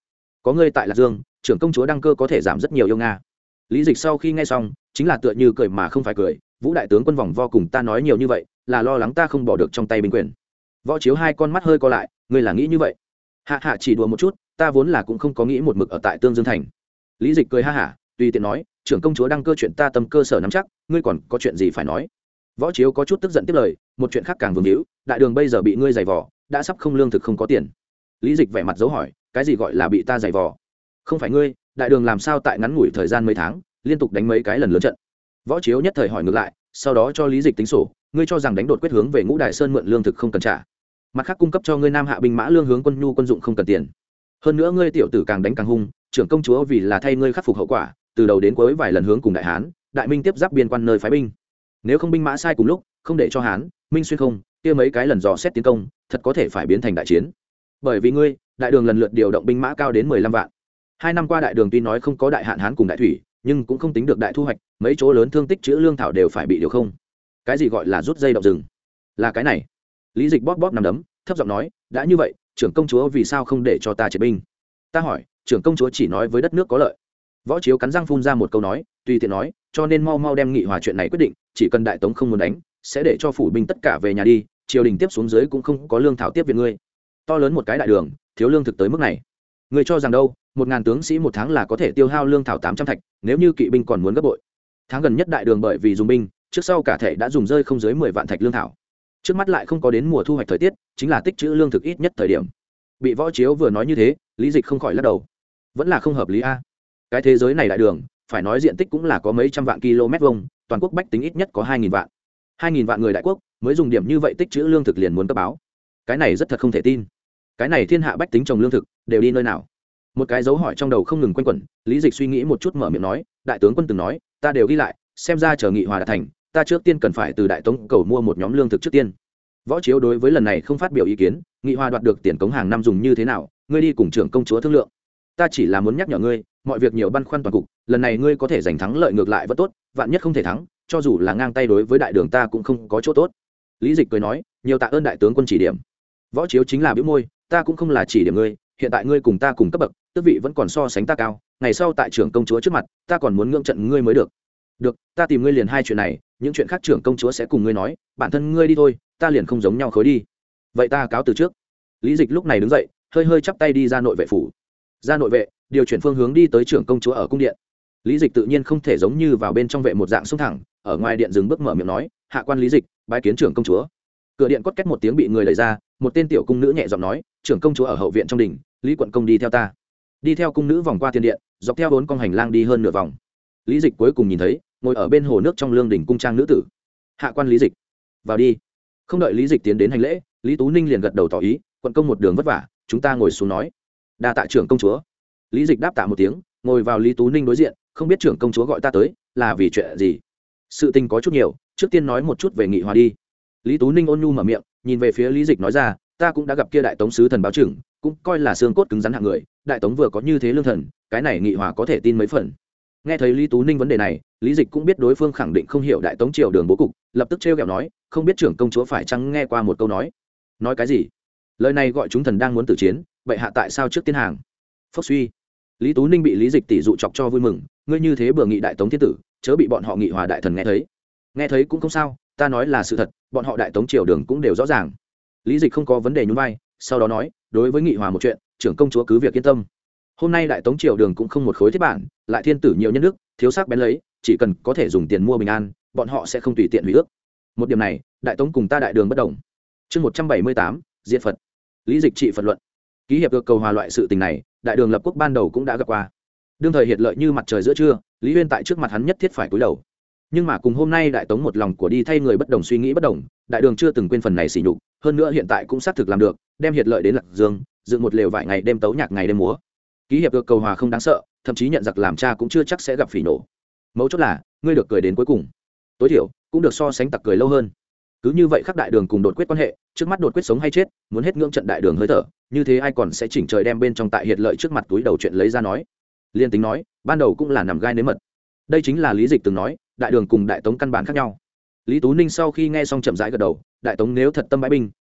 có ngươi tại lạc dương trưởng công chúa đăng cơ có thể giảm rất nhiều yêu nga. Lý Dịch sau khi nghe xong chính là tựa như cười mà không phải cười, Vũ đại tướng quân vòng vo cùng ta nói nhiều như vậy là lo lắng ta không bỏ được trong tay binh quyền. Võ Chiếu hai con mắt hơi co lại, ngươi là nghĩ như vậy? Hạ hạ chỉ đùa một chút, ta vốn là cũng không có nghĩ một mực ở tại Tương Dương thành. Lý Dịch cười ha hả, tùy tiện nói, trưởng công chúa đăng cơ chuyện ta tâm cơ sở nắm chắc, ngươi còn có chuyện gì phải nói? Võ Chiếu có chút tức giận tiếp lời, một chuyện khác càng vương hữu, đại đường bây giờ bị ngươi giày vò, đã sắp không lương thực không có tiền. Lý Dịch vẻ mặt dấu hỏi, cái gì gọi là bị ta giày vò? Không phải ngươi, đại đường làm sao tại ngắn ngủi thời gian mấy tháng liên tục đánh mấy cái lần lớn trận? Võ Chiếu nhất thời hỏi ngược lại, sau đó cho Lý Dịch tính sổ, ngươi cho rằng đánh đột quyết hướng về Ngũ Đại Sơn mượn lương thực không cần trả, mặt khác cung cấp cho ngươi Nam Hạ binh mã lương hướng quân nhu quân dụng không cần tiền. Hơn nữa ngươi tiểu tử càng đánh càng hung, trưởng công chúa vì là thay ngươi khắc phục hậu quả, từ đầu đến cuối vài lần hướng cùng Đại Hán, Đại Minh tiếp giáp biên quan nơi phái binh. Nếu không binh mã sai cùng lúc, không để cho Hán, Minh xuyên không, kia mấy cái lần dò xét tiến công, thật có thể phải biến thành đại chiến. Bởi vì ngươi, đại đường lần lượt điều động binh mã cao đến mười lăm vạn. Hai năm qua đại đường tuy nói không có đại hạn Hán cùng đại thủy, nhưng cũng không tính được đại thu hoạch, mấy chỗ lớn thương tích trữ lương thảo đều phải bị điều không. Cái gì gọi là rút dây động rừng? Là cái này. Lý Dịch bóp bóp nắm đấm, thấp giọng nói, đã như vậy, trưởng công chúa vì sao không để cho ta triệt binh? Ta hỏi, trưởng công chúa chỉ nói với đất nước có lợi. Võ Chiếu cắn răng phun ra một câu nói, tùy tiện nói, cho nên mau mau đem nghị hòa chuyện này quyết định, chỉ cần đại tống không muốn đánh, sẽ để cho phủ binh tất cả về nhà đi, triều đình tiếp xuống dưới cũng không có lương thảo tiếp viện ngươi. To lớn một cái đại đường, thiếu lương thực tới mức này. Ngươi cho rằng đâu, một ngàn tướng sĩ một tháng là có thể tiêu hao lương thảo tám trăm thạch, nếu như kỵ binh còn muốn gấp bội. Tháng gần nhất đại đường bởi vì dùng binh, trước sau cả thể đã dùng rơi không dưới mười vạn thạch lương thảo. Trước mắt lại không có đến mùa thu hoạch thời tiết, chính là tích trữ lương thực ít nhất thời điểm. Bị Võ Chiếu vừa nói như thế, Lý Dịch không khỏi lắc đầu. Vẫn là không hợp lý a. Cái thế giới này đại đường, phải nói diện tích cũng là có mấy trăm vạn km vuông, toàn quốc bách tính ít nhất có hai nghìn vạn. hai nghìn vạn người đại quốc, mới dùng điểm như vậy tích trữ lương thực liền muốn cấp báo. Cái này rất thật không thể tin. Cái này thiên hạ bách tính trồng lương thực, đều đi nơi nào? Một cái dấu hỏi trong đầu không ngừng quanh quẩn, Lý Dịch suy nghĩ một chút mở miệng nói, đại tướng quân từng nói, ta đều ghi lại, xem ra chờ nghị hòa đạt thành, ta trước tiên cần phải từ đại tống cầu mua một nhóm lương thực trước tiên. Võ Chiếu đối với lần này không phát biểu ý kiến, nghị hòa đoạt được tiền cống hàng năm dùng như thế nào, ngươi đi cùng trưởng công chúa thương lượng. Ta chỉ là muốn nhắc nhở ngươi, mọi việc nhiều băn khoăn toàn cục, lần này ngươi có thể giành thắng lợi ngược lại vẫn tốt, vạn nhất không thể thắng, cho dù là ngang tay đối với đại đường ta cũng không có chỗ tốt. Lý Dịch cười nói, nhiều tạ ơn đại tướng quân chỉ điểm. Võ Chiếu chính là bĩu môi, ta cũng không là chỉ điểm ngươi, hiện tại ngươi cùng ta cùng cấp bậc, tước vị vẫn còn so sánh ta cao, ngày sau tại trưởng công chúa trước mặt, ta còn muốn ngưỡng trận ngươi mới được. Được, ta tìm ngươi liền hai chuyện này, những chuyện khác trưởng công chúa sẽ cùng ngươi nói, bản thân ngươi đi thôi, ta liền không giống nhau khối đi. Vậy ta cáo từ trước. Lý Dịch lúc này đứng dậy, hơi hơi chắp tay đi ra nội vệ phủ. Ra nội vệ, điều chuyển phương hướng đi tới trưởng công chúa ở cung điện. Lý Dịch tự nhiên không thể giống như vào bên trong vệ một dạng xông thẳng, ở ngoài điện dừng bước mở miệng nói, hạ quan Lý Dịch, bái kiến trưởng công chúa. Cửa điện cốt két một tiếng bị người đẩy ra, một tên tiểu cung nữ nhẹ giọng nói, trưởng công chúa ở hậu viện trong đình, Lý quận công đi theo ta. Đi theo cung nữ vòng qua tiền điện, dọc theo bốn con hành lang đi hơn nửa vòng. Lý Dịch cuối cùng nhìn thấy ngồi ở bên hồ nước trong lương đình cung trang nữ tử. Hạ quan Lý Dịch, vào đi. Không đợi Lý Dịch tiến đến hành lễ, Lý Tú Ninh liền gật đầu tỏ ý, quận công một đường vất vả, chúng ta ngồi xuống nói. Đa tạ trưởng công chúa. Lý Dịch đáp tạ một tiếng, ngồi vào Lý Tú Ninh đối diện, không biết trưởng công chúa gọi ta tới là vì chuyện gì. Sự tình có chút nhiều, trước tiên nói một chút về nghị hòa đi. Lý Tú Ninh ôn nhu mở miệng, nhìn về phía Lý Dịch nói ra, ta cũng đã gặp kia đại tống sứ thần báo trưởng, cũng coi là xương cốt cứng rắn hạng người, đại tống vừa có như thế lương thần, cái này nghị hòa có thể tin mấy phần. Nghe thấy Lý Tú Ninh vấn đề này, Lý Dịch cũng biết đối phương khẳng định không hiểu đại tống triều đường bố cục, lập tức trêu ghẹo nói, không biết trưởng công chúa phải chăng nghe qua một câu nói. Nói cái gì? Lời này gọi chúng thần đang muốn tử chiến, vậy hạ tại sao trước tiên hàng? Phốc suy. Lý Tú Ninh bị Lý Dịch tỷ dụ chọc cho vui mừng, ngươi như thế bừa nghị đại tống thiên tử, chớ bị bọn họ nghị hòa đại thần nghe thấy. Nghe thấy cũng không sao, ta nói là sự thật, bọn họ đại tống triều đường cũng đều rõ ràng. Lý Dịch không có vấn đề nhún vai, sau đó nói, đối với nghị hòa một chuyện, trưởng công chúa cứ việc yên tâm. Hôm nay đại tống triều đường cũng không một khối thiết bản, lại thiên tử nhiều nhân đức, thiếu sắc bén lấy, chỉ cần có thể dùng tiền mua bình an, bọn họ sẽ không tùy tiện hủy ước. Một điểm này, đại tống cùng ta đại đường bất đồng. Chương một trăm bảy mươi tám, diệt Phật. Lý Dịch trị Phật luận. Ký hiệp được cầu hòa loại sự tình này, đại đường lập quốc ban đầu cũng đã gặp qua. Đương thời hiệt lợi như mặt trời giữa trưa, Lý Huyên tại trước mặt hắn nhất thiết phải cúi đầu. Nhưng mà cùng hôm nay đại tống một lòng của đi thay người bất đồng suy nghĩ bất đồng, đại đường chưa từng quên phần này sỉ nhục, hơn nữa hiện tại cũng xác thực làm được, đem hiệt lợi đến Lạc Dương, dựng một lều vải ngày đêm tấu nhạc ngày đêm múa. Ký hiệp được cầu hòa không đáng sợ, thậm chí nhận giặc làm cha cũng chưa chắc sẽ gặp phỉ nổ. Mấu chốt là, ngươi được cười đến cuối cùng, tối thiểu cũng được so sánh tặc cười lâu hơn. Cứ như vậy khắc đại đường cùng đột quyết quan hệ, trước mắt đột quyết sống hay chết, muốn hết ngưỡng trận đại đường hơi thở, như thế ai còn sẽ chỉnh trời đem bên trong tại hiệt lợi trước mặt túi đầu chuyện lấy ra nói. Liên tính nói, ban đầu cũng là nằm gai nếm mật. Đây chính là Lý Dịch từng nói, đại đường cùng đại tống căn bản khác nhau. Lý Tú Ninh sau khi nghe xong chậm rãi gật đầu, đại tống nếu thật tâm bãi binh,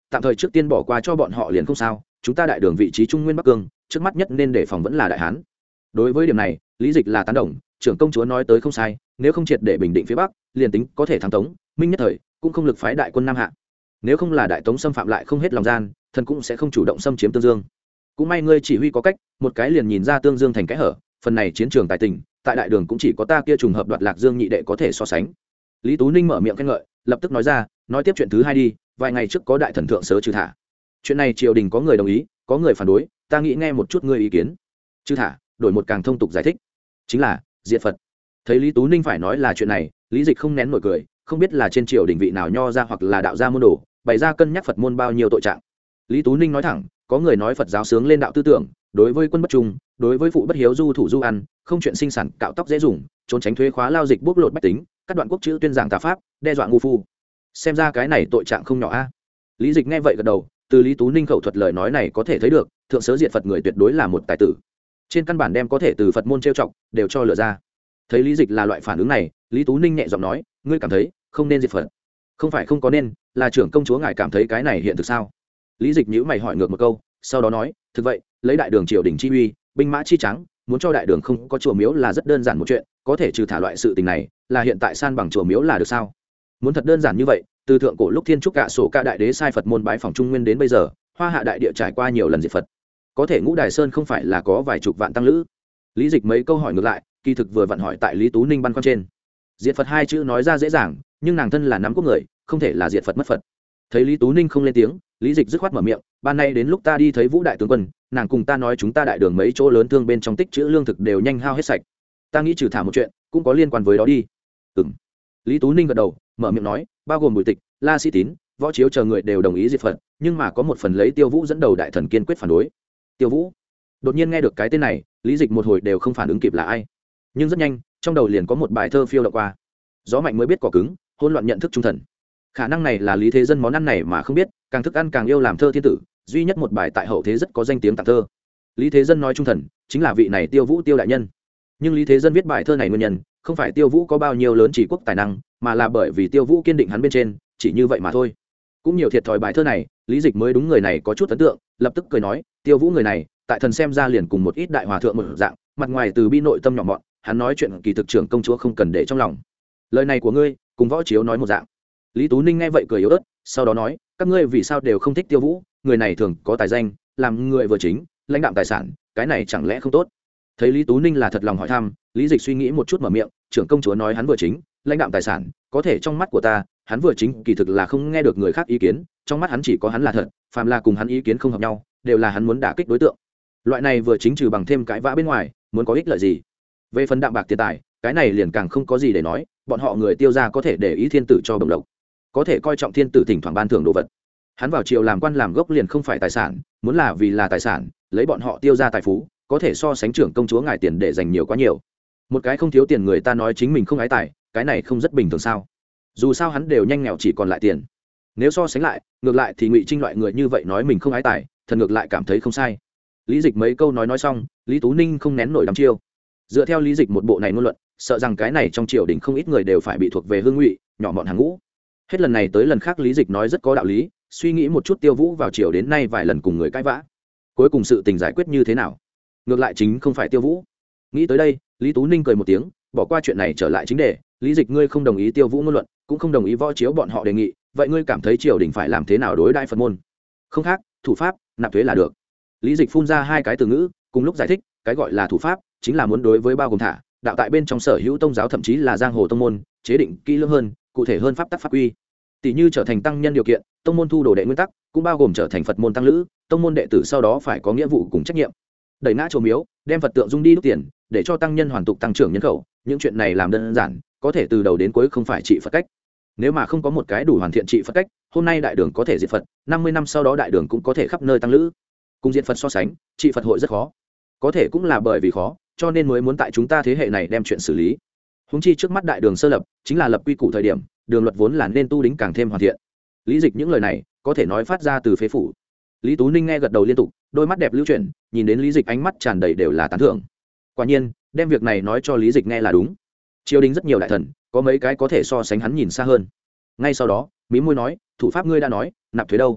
tạm thời trước tiên bỏ qua cho bọn họ liền không sao, chúng ta đại đường vị trí trung nguyên bắc cương, trước mắt nhất nên đề phòng vẫn là đại hán. Đối với điểm này, lý dịch là tán đồng, trưởng công chúa nói tới không sai, nếu không triệt để bình định phía bắc, liền tính có thể thắng tống, minh nhất thời cũng không lực phái đại quân nam hạ. Nếu không là đại tống xâm phạm lại không hết lòng gian, thần cũng sẽ không chủ động xâm chiếm tương dương. Cũng may ngươi chỉ huy có cách, một cái liền nhìn ra tương dương thành cái hở, phần này chiến trường tài tình, tại đại đường cũng chỉ có ta kia trùng hợp đoạt lạc dương nhị đệ có thể so sánh. Lý Tú Ninh mở miệng khen ngợi, lập tức nói ra, nói tiếp chuyện thứ hai đi, vài ngày trước có đại thần thượng sớ trừ thả. Chuyện này triều đình có người đồng ý, có người phản đối, ta nghĩ nghe một chút ngươi ý kiến. Trừ thả, đổi một càng thông tục giải thích, chính là diệt Phật. Thấy Lý Tú Ninh phải nói là chuyện này, Lý Dịch không nén nổi cười, không biết là trên triều đình vị nào nho ra hoặc là đạo gia môn đồ, bày ra cân nhắc Phật môn bao nhiêu tội trạng. Lý Tú Ninh nói thẳng, có người nói Phật giáo sướng lên đạo tư tưởng, đối với quân bất trung, đối với phụ bất hiếu du thủ du ăn, không chuyện sinh sản, cạo tóc dễ dùng, trốn tránh thuế khóa lao dịch bóc lột bách tính, cắt đoạn quốc chữ tuyên giảng tà pháp, đe dọa ngu phu. Xem ra cái này tội trạng không nhỏ a. Lý Dịch nghe vậy gật đầu, từ Lý Tú Ninh khẩu thuật lời nói này có thể thấy được, thượng sớ diệt Phật người tuyệt đối là một tài tử. Trên căn bản đem có thể từ Phật môn trêu chọc, đều cho lựa ra. Thấy Lý Dịch là loại phản ứng này, Lý Tú Ninh nhẹ giọng nói, ngươi cảm thấy không nên diệt Phật? Không phải không có nên, là trưởng công chúa ngài cảm thấy cái này hiện thực sao? Lý Dịch nhíu mày hỏi ngược một câu, sau đó nói, thực vậy, lấy đại đường triều đình chi uy, binh mã chi trắng, muốn cho đại đường không có chùa miếu là rất đơn giản một chuyện, có thể trừ thả loại sự tình này, là hiện tại san bằng chùa miếu là được sao? Muốn thật đơn giản như vậy, từ thượng cổ lúc thiên trúc cả sổ ca đại đế sai Phật môn bái phòng trung nguyên đến bây giờ, hoa hạ đại địa trải qua nhiều lần diệt Phật, có thể ngũ đài sơn không phải là có vài chục vạn tăng lữ? Lý Dịch mấy câu hỏi ngược lại, kỳ thực vừa vặn hỏi tại Lý Tú Ninh băn khoăn trên. Diệt Phật hai chữ nói ra dễ dàng, nhưng nàng thân là nắm quốc người, không thể là diệt Phật mất Phật. Thấy Lý Tú Ninh không lên tiếng, Lý Dịch dứt khoát mở miệng, ban nay đến lúc ta đi thấy Vũ đại tướng quân, nàng cùng ta nói chúng ta đại đường mấy chỗ lớn thương bên trong tích trữ lương thực đều nhanh hao hết sạch, ta nghĩ trừ thả một chuyện cũng có liên quan với đó đi. Ừm. Lý Tú Ninh gật đầu, mở miệng nói, bao gồm Bùi Tịch, La Sĩ Tín, Võ Chiếu chờ người đều đồng ý diệt Phật, nhưng mà có một phần lấy Tiêu Vũ dẫn đầu đại thần kiên quyết phản đối. Tiêu Vũ? Đột nhiên nghe được cái tên này, Lý Dịch một hồi đều không phản ứng kịp là ai, nhưng rất nhanh trong đầu liền có một bài thơ phiêu đậu qua. Gió mạnh mới biết cỏ cứng, hỗn loạn nhận thức trung thần. Khả năng này là Lý Thế Dân món ăn này mà không biết, càng thức ăn càng yêu làm thơ thiên tử, duy nhất một bài tại hậu thế rất có danh tiếng tặng thơ. Lý Thế Dân nói trung thần chính là vị này Tiêu Vũ Tiêu đại nhân. Nhưng Lý Thế Dân viết bài thơ này nguyên nhân không phải Tiêu Vũ có bao nhiêu lớn chỉ quốc tài năng, mà là bởi vì Tiêu Vũ kiên định hắn bên trên, chỉ như vậy mà thôi. Cũng nhiều thiệt thòi bài thơ này, Lý Dịch mới đúng người này có chút ấn tượng, lập tức cười nói, Tiêu Vũ người này tại thần xem ra liền cùng một ít đại hòa thượng một dạng, mặt ngoài từ bi nội tâm nhỏ mọn, hắn nói chuyện kỳ thực trưởng công chúa không cần để trong lòng. Lời này của ngươi cùng Võ Chiếu nói một dạng. Lý Tú Ninh nghe vậy cười yếu ớt, sau đó nói, các ngươi vì sao đều không thích Tiêu Vũ, người này thường có tài danh, làm người vừa chính, lãnh đạm tài sản, cái này chẳng lẽ không tốt? Thấy Lý Tú Ninh là thật lòng hỏi thăm, Lý Dịch suy nghĩ một chút mở miệng, trưởng công chúa nói hắn vừa chính, lãnh đạm tài sản, có thể trong mắt của ta, hắn vừa chính kỳ thực là không nghe được người khác ý kiến, trong mắt hắn chỉ có hắn là thật, phàm là cùng hắn ý kiến không hợp nhau, đều là hắn muốn đả kích đối tượng. Loại này vừa chính trừ bằng thêm cãi vã bên ngoài, muốn có ích lợi gì? Về phần đạm bạc tiền tài, cái này liền càng không có gì để nói, bọn họ người Tiêu gia có thể để ý thiên tử cho bổng lộc, có thể coi trọng thiên tử thỉnh thoảng ban thưởng đồ vật. Hắn vào triều làm quan làm gốc liền không phải tài sản, muốn là vì là tài sản, lấy bọn họ Tiêu gia tài phú, có thể so sánh trưởng công chúa ngài tiền để dành nhiều quá nhiều. Một cái không thiếu tiền người ta nói chính mình không ái tài, cái này không rất bình thường sao? Dù sao hắn đều nhanh nghèo chỉ còn lại tiền. Nếu so sánh lại, ngược lại thì Ngụy Trinh loại người như vậy nói mình không ái tài, thần ngược lại cảm thấy không sai. Lý Dịch mấy câu nói nói xong, Lý Tú Ninh không nén nổi đăm chiêu. Dựa theo Lý Dịch một bộ này ngôn luận, sợ rằng cái này trong triều đình không ít người đều phải bị thuộc về hương ngụy, nhỏ mọn hàng ngũ. Hết lần này tới lần khác Lý Dịch nói rất có đạo lý, suy nghĩ một chút Tiêu Vũ vào triều đến nay vài lần cùng người cãi vã, cuối cùng sự tình giải quyết như thế nào? Ngược lại chính không phải Tiêu Vũ. Nghĩ tới đây, Lý Tú Ninh cười một tiếng, bỏ qua chuyện này trở lại chính đề, Lý Dịch ngươi không đồng ý Tiêu Vũ ngôn luận, cũng không đồng ý Võ Chiếu bọn họ đề nghị, vậy ngươi cảm thấy triều đình phải làm thế nào đối đãi Phật môn? Không khác, thủ pháp, nạp thuế là được. Lý Dịch phun ra hai cái từ ngữ, cùng lúc giải thích, cái gọi là thủ pháp chính là muốn đối với bao gồm thả đạo tại bên trong sở hữu tông giáo thậm chí là giang hồ tông môn chế định kỹ lưỡng hơn, cụ thể hơn pháp tắc pháp quy. Tỷ như trở thành tăng nhân điều kiện, tông môn thu đồ đệ nguyên tắc cũng bao gồm trở thành Phật môn tăng lữ, tông môn đệ tử sau đó phải có nghĩa vụ cùng trách nhiệm. Đẩy ngã chùa miếu, đem Phật tượng dung đi đúc tiền, để cho tăng nhân hoàn tục tăng trưởng nhân khẩu, những chuyện này làm đơn giản, có thể từ đầu đến cuối không phải trị Phật cách. Nếu mà không có một cái đủ hoàn thiện trị Phật cách, hôm nay đại đường có thể diệt Phật, năm mươi năm sau đó đại đường cũng có thể khắp nơi tăng lữ. Cùng diệt Phật so sánh, trị Phật hội rất khó. Có thể cũng là bởi vì khó, cho nên mới muốn tại chúng ta thế hệ này đem chuyện xử lý. Huống chi trước mắt đại đường sơ lập, chính là lập quy củ thời điểm, đường luật vốn là nên tu đính càng thêm hoàn thiện. Lý Dịch những lời này, có thể nói phát ra từ phế phủ. Lý Tú Ninh nghe gật đầu liên tục, đôi mắt đẹp lưu chuyển, nhìn đến Lý Dịch ánh mắt tràn đầy đều là tán thưởng. Quả nhiên, đem việc này nói cho Lý Dịch nghe là đúng. Triều đình rất nhiều đại thần, có mấy cái có thể so sánh hắn nhìn xa hơn. Ngay sau đó, mí môi nói, thủ pháp ngươi đã nói, nạp thuế đâu?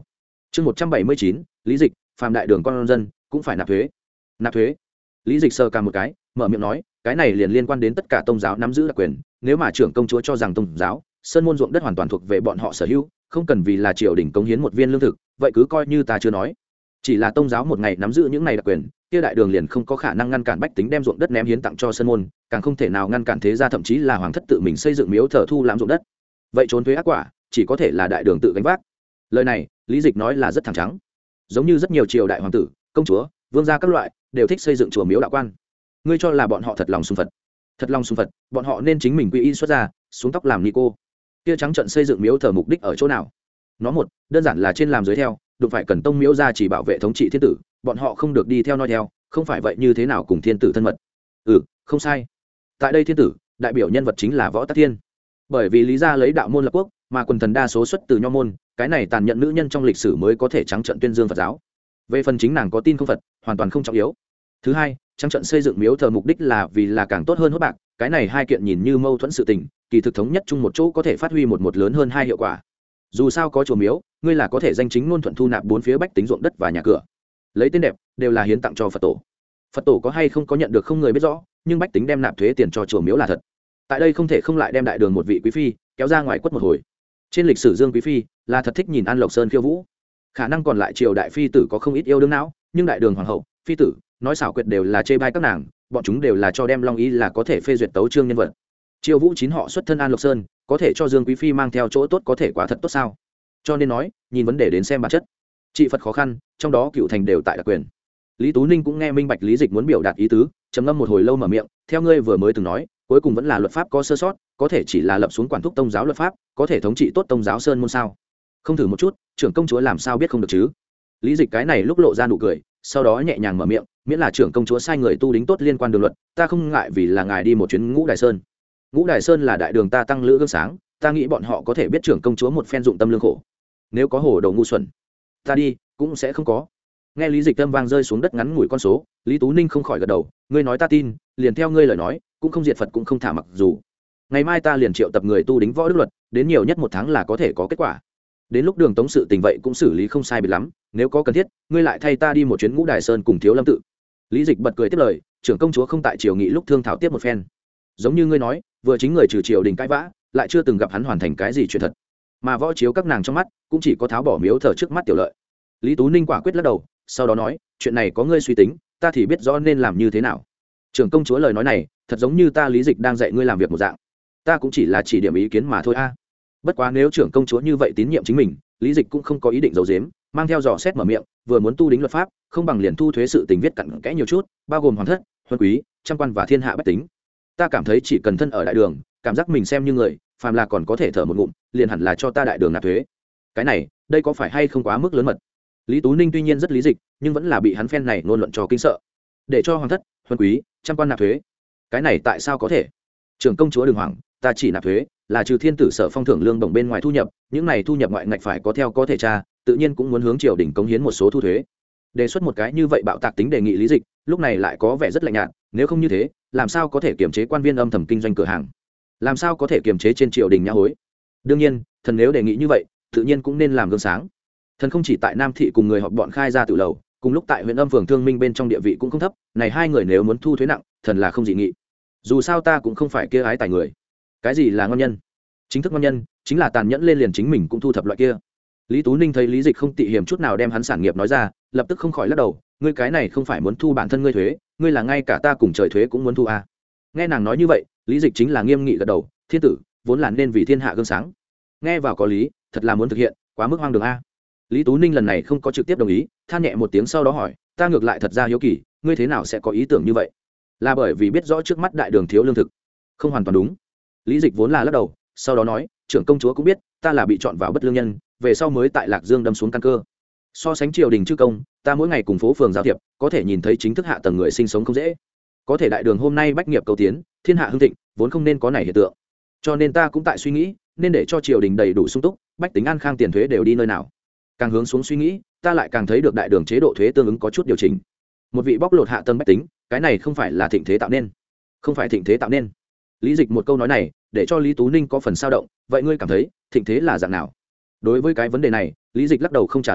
chương một trăm bảy mươi chín lý dịch phàm đại đường con dân cũng phải nạp thuế. Nạp thuế. Lý dịch sờ cả một cái, mở miệng nói, cái này liền liên quan đến tất cả tôn giáo nắm giữ đặc quyền, nếu mà trưởng công chúa cho rằng tôn giáo sơn môn ruộng đất hoàn toàn thuộc về bọn họ sở hữu, không cần vì là triều đình cống hiến một viên lương thực, vậy cứ coi như ta chưa nói. Chỉ là tôn giáo một ngày nắm giữ những này đặc quyền, kia đại đường liền không có khả năng ngăn cản bách tính đem ruộng đất ném hiến tặng cho sơn môn, càng không thể nào ngăn cản thế gia thậm chí là hoàng thất tự mình xây dựng miếu thờ thu làm ruộng đất. Vậy trốn thuế ác quả chỉ có thể là đại đường tự gánh vác. Lời này Lý Dịch nói là rất thẳng trắng, giống như rất nhiều triều đại hoàng tử, công chúa, vương gia các loại đều thích xây dựng chùa miếu đạo quan. Ngươi cho là bọn họ thật lòng sùng phật? Thật lòng sùng phật, bọn họ nên chính mình quy y xuất ra, xuống tóc làm ni cô. Kia trắng trận xây dựng miếu thờ mục đích ở chỗ nào? Nó một, đơn giản là trên làm dưới theo, đụng phải cần tông miếu ra chỉ bảo vệ thống trị thiên tử, bọn họ không được đi theo nói theo, không phải vậy như thế nào cùng thiên tử thân mật? Ừ, không sai. Tại đây thiên tử, đại biểu nhân vật chính là Võ Tắc Thiên. Bởi vì lý gia lấy đạo môn lập quốc, mà quần thần đa số xuất từ nho môn, cái này tàn nhẫn nữ nhân trong lịch sử mới có thể trắng trận tuyên dương Phật giáo. Về phần chính nàng có tin không Phật, hoàn toàn không trọng yếu. Thứ hai, trắng trận xây dựng miếu thờ mục đích là vì là càng tốt hơn hốt bạc, cái này hai kiện nhìn như mâu thuẫn sự tình, kỳ thực thống nhất chung một chỗ có thể phát huy một một lớn hơn hai hiệu quả. Dù sao có chùa miếu, ngươi là có thể danh chính ngôn thuận thu nạp bốn phía bách tính ruộng đất và nhà cửa, lấy tên đẹp đều là hiến tặng cho Phật tổ. Phật tổ có hay không có nhận được không người biết rõ, nhưng bách tính đem nạp thuế tiền cho chùa miếu là thật. Tại đây không thể không lại đem đại đường một vị quý phi kéo ra ngoài quất một hồi. Trên lịch sử Dương quý phi là thật thích nhìn An Lộc Sơn khiêu vũ, khả năng còn lại triều đại phi tử có không ít yêu đương não, nhưng đại đường hoàng hậu, phi tử nói xảo quyệt đều là chê bai các nàng, bọn chúng đều là cho đem long ý là có thể phê duyệt tấu chương nhân vật. Triều Vũ chín họ xuất thân An Lộc Sơn, có thể cho Dương quý phi mang theo chỗ tốt có thể quá thật tốt sao? Cho nên nói, nhìn vấn đề đến xem bản chất. Trị Phật khó khăn, trong đó cựu thành đều tại đặc quyền. Lý Tú Ninh cũng nghe minh bạch Lý Dịch muốn biểu đạt ý tứ, trầm ngâm một hồi lâu mở miệng, theo ngươi vừa mới từng nói, cuối cùng vẫn là luật pháp có sơ sót, có thể chỉ là lập xuống quản thúc tông giáo luật pháp, có thể thống trị tốt tông giáo sơn môn sao? Không thử một chút, trưởng công chúa làm sao biết không được chứ? Lý Dịch cái này lúc lộ ra nụ cười, sau đó nhẹ nhàng mở miệng, miễn là trưởng công chúa sai người tu đính tốt liên quan đường luật, ta không ngại vì là ngài đi một chuyến Ngũ Đài Sơn. Ngũ Đài Sơn là đại đường ta tăng lữ gương sáng, ta nghĩ bọn họ có thể biết trưởng công chúa một phen dụng tâm lương khổ. Nếu có hồ đầu ngu xuẩn, ta đi cũng sẽ không có. Nghe Lý Dịch âm vang rơi xuống đất ngắn ngủi con số, Lý Tú Ninh không khỏi gật đầu, ngươi nói ta tin, liền theo ngươi lời nói, cũng không diệt Phật cũng không thả mặc dù. Ngày mai ta liền triệu tập người tu đính võ đức luật, đến nhiều nhất một tháng là có thể có kết quả. Đến lúc đường tống sự tình vậy cũng xử lý không sai biệt lắm, nếu có cần thiết, ngươi lại thay ta đi một chuyến Ngũ Đài Sơn cùng Thiếu Lâm tự. Lý Dịch bật cười tiếp lời, trưởng công chúa không tại triều nghị lúc thương thảo tiếp một phen. Giống như ngươi nói, vừa chính người trừ triều đình cãi vã, lại chưa từng gặp hắn hoàn thành cái gì chuyện thật. Mà võ chiếu các nàng trong mắt, cũng chỉ có tháo bỏ miếu thờ trước mắt tiểu lợi. Lý Tú Ninh quả quyết lắc đầu, sau đó nói, chuyện này có ngươi suy tính, ta thì biết rõ nên làm như thế nào. Trưởng công chúa lời nói này, thật giống như ta Lý Dịch đang dạy ngươi làm việc một dạng. Ta cũng chỉ là chỉ điểm ý kiến mà thôi a. Bất quá nếu trưởng công chúa như vậy tín nhiệm chính mình, Lý Dịch cũng không có ý định giấu giếm, mang theo dò xét mở miệng, vừa muốn tu đính luật pháp, không bằng liền thu thuế sự tình viết cặn kẽ nhiều chút, bao gồm hoàng thất, huân quý, trăm quan và thiên hạ bách tính. Ta cảm thấy chỉ cần thân ở đại đường, cảm giác mình xem như người, phàm là còn có thể thở một ngụm, liền hẳn là cho ta đại đường nạp thuế. Cái này, đây có phải hay không quá mức lớn mật? Lý Tú Ninh tuy nhiên rất lý dịch, nhưng vẫn là bị hắn phen này ngôn luận cho kinh sợ. Để cho hoàng thất, huân quý, trăm quan nạp thuế, cái này tại sao có thể? Trưởng công chúa đừng hoảng, ta chỉ nạp thuế là trừ thiên tử sở phong thưởng lương bổng bên ngoài thu nhập, những này thu nhập ngoại ngạch phải có theo có thể tra, tự nhiên cũng muốn hướng triều đình cống hiến một số thu thuế. Đề xuất một cái như vậy bạo tạc tính đề nghị Lý Dịch, lúc này lại có vẻ rất lạnh nhạt, nếu không như thế, làm sao có thể kiềm chế quan viên âm thầm kinh doanh cửa hàng? Làm sao có thể kiềm chế trên triều đình nhã hối? Đương nhiên, thần nếu đề nghị như vậy, tự nhiên cũng nên làm gương sáng. Thần không chỉ tại Nam thị cùng người họp bọn khai ra tự lầu, cùng lúc tại huyện Âm phường Thương Minh bên trong địa vị cũng không thấp, này hai người nếu muốn thu thuế nặng, thần là không dị nghị. Dù sao ta cũng không phải kia ái tài người. Cái gì là ngon nhân? Chính thức ngon nhân chính là tàn nhẫn lên liền chính mình cũng thu thập loại kia. Lý Tú Ninh thấy Lý Dịch không tị hiểm chút nào đem hắn sản nghiệp nói ra, lập tức không khỏi lắc đầu, ngươi cái này không phải muốn thu bản thân ngươi thuế, ngươi là ngay cả ta cùng trời thuế cũng muốn thu à? Nghe nàng nói như vậy, Lý Dịch chính là nghiêm nghị gật đầu, thiên tử vốn là nên vì thiên hạ gương sáng. Nghe vào có lý, thật là muốn thực hiện, quá mức hoang đường a. Lý Tú Ninh lần này không có trực tiếp đồng ý, than nhẹ một tiếng sau đó hỏi, ta ngược lại thật ra hiếu kỳ, ngươi thế nào sẽ có ý tưởng như vậy? Là bởi vì biết rõ trước mắt đại đường thiếu lương thực? Không hoàn toàn đúng. Lý Dịch vốn là lắc đầu, sau đó nói, trưởng công chúa cũng biết, ta là bị chọn vào bất lương nhân, về sau mới tại Lạc Dương đâm xuống căn cơ. So sánh triều đình chư công, ta mỗi ngày cùng phố phường giao thiệp, có thể nhìn thấy chính thức hạ tầng người sinh sống không dễ. Có thể đại đường hôm nay bách nghiệp cầu tiến, thiên hạ hưng thịnh, vốn không nên có này hiện tượng. Cho nên ta cũng tại suy nghĩ, nên để cho triều đình đầy đủ sung túc, bách tính an khang tiền thuế đều đi nơi nào. Càng hướng xuống suy nghĩ, ta lại càng thấy được đại đường chế độ thuế tương ứng có chút điều chỉnh. Một vị bóc lột hạ tầng bách tính, cái này không phải là thịnh thế tạo nên, không phải thịnh thế tạo nên. Lý Dịch một câu nói này, để cho Lý Tú Ninh có phần sao động, vậy ngươi cảm thấy thịnh thế là dạng nào? Đối với cái vấn đề này, Lý Dịch lắc đầu không trả lời,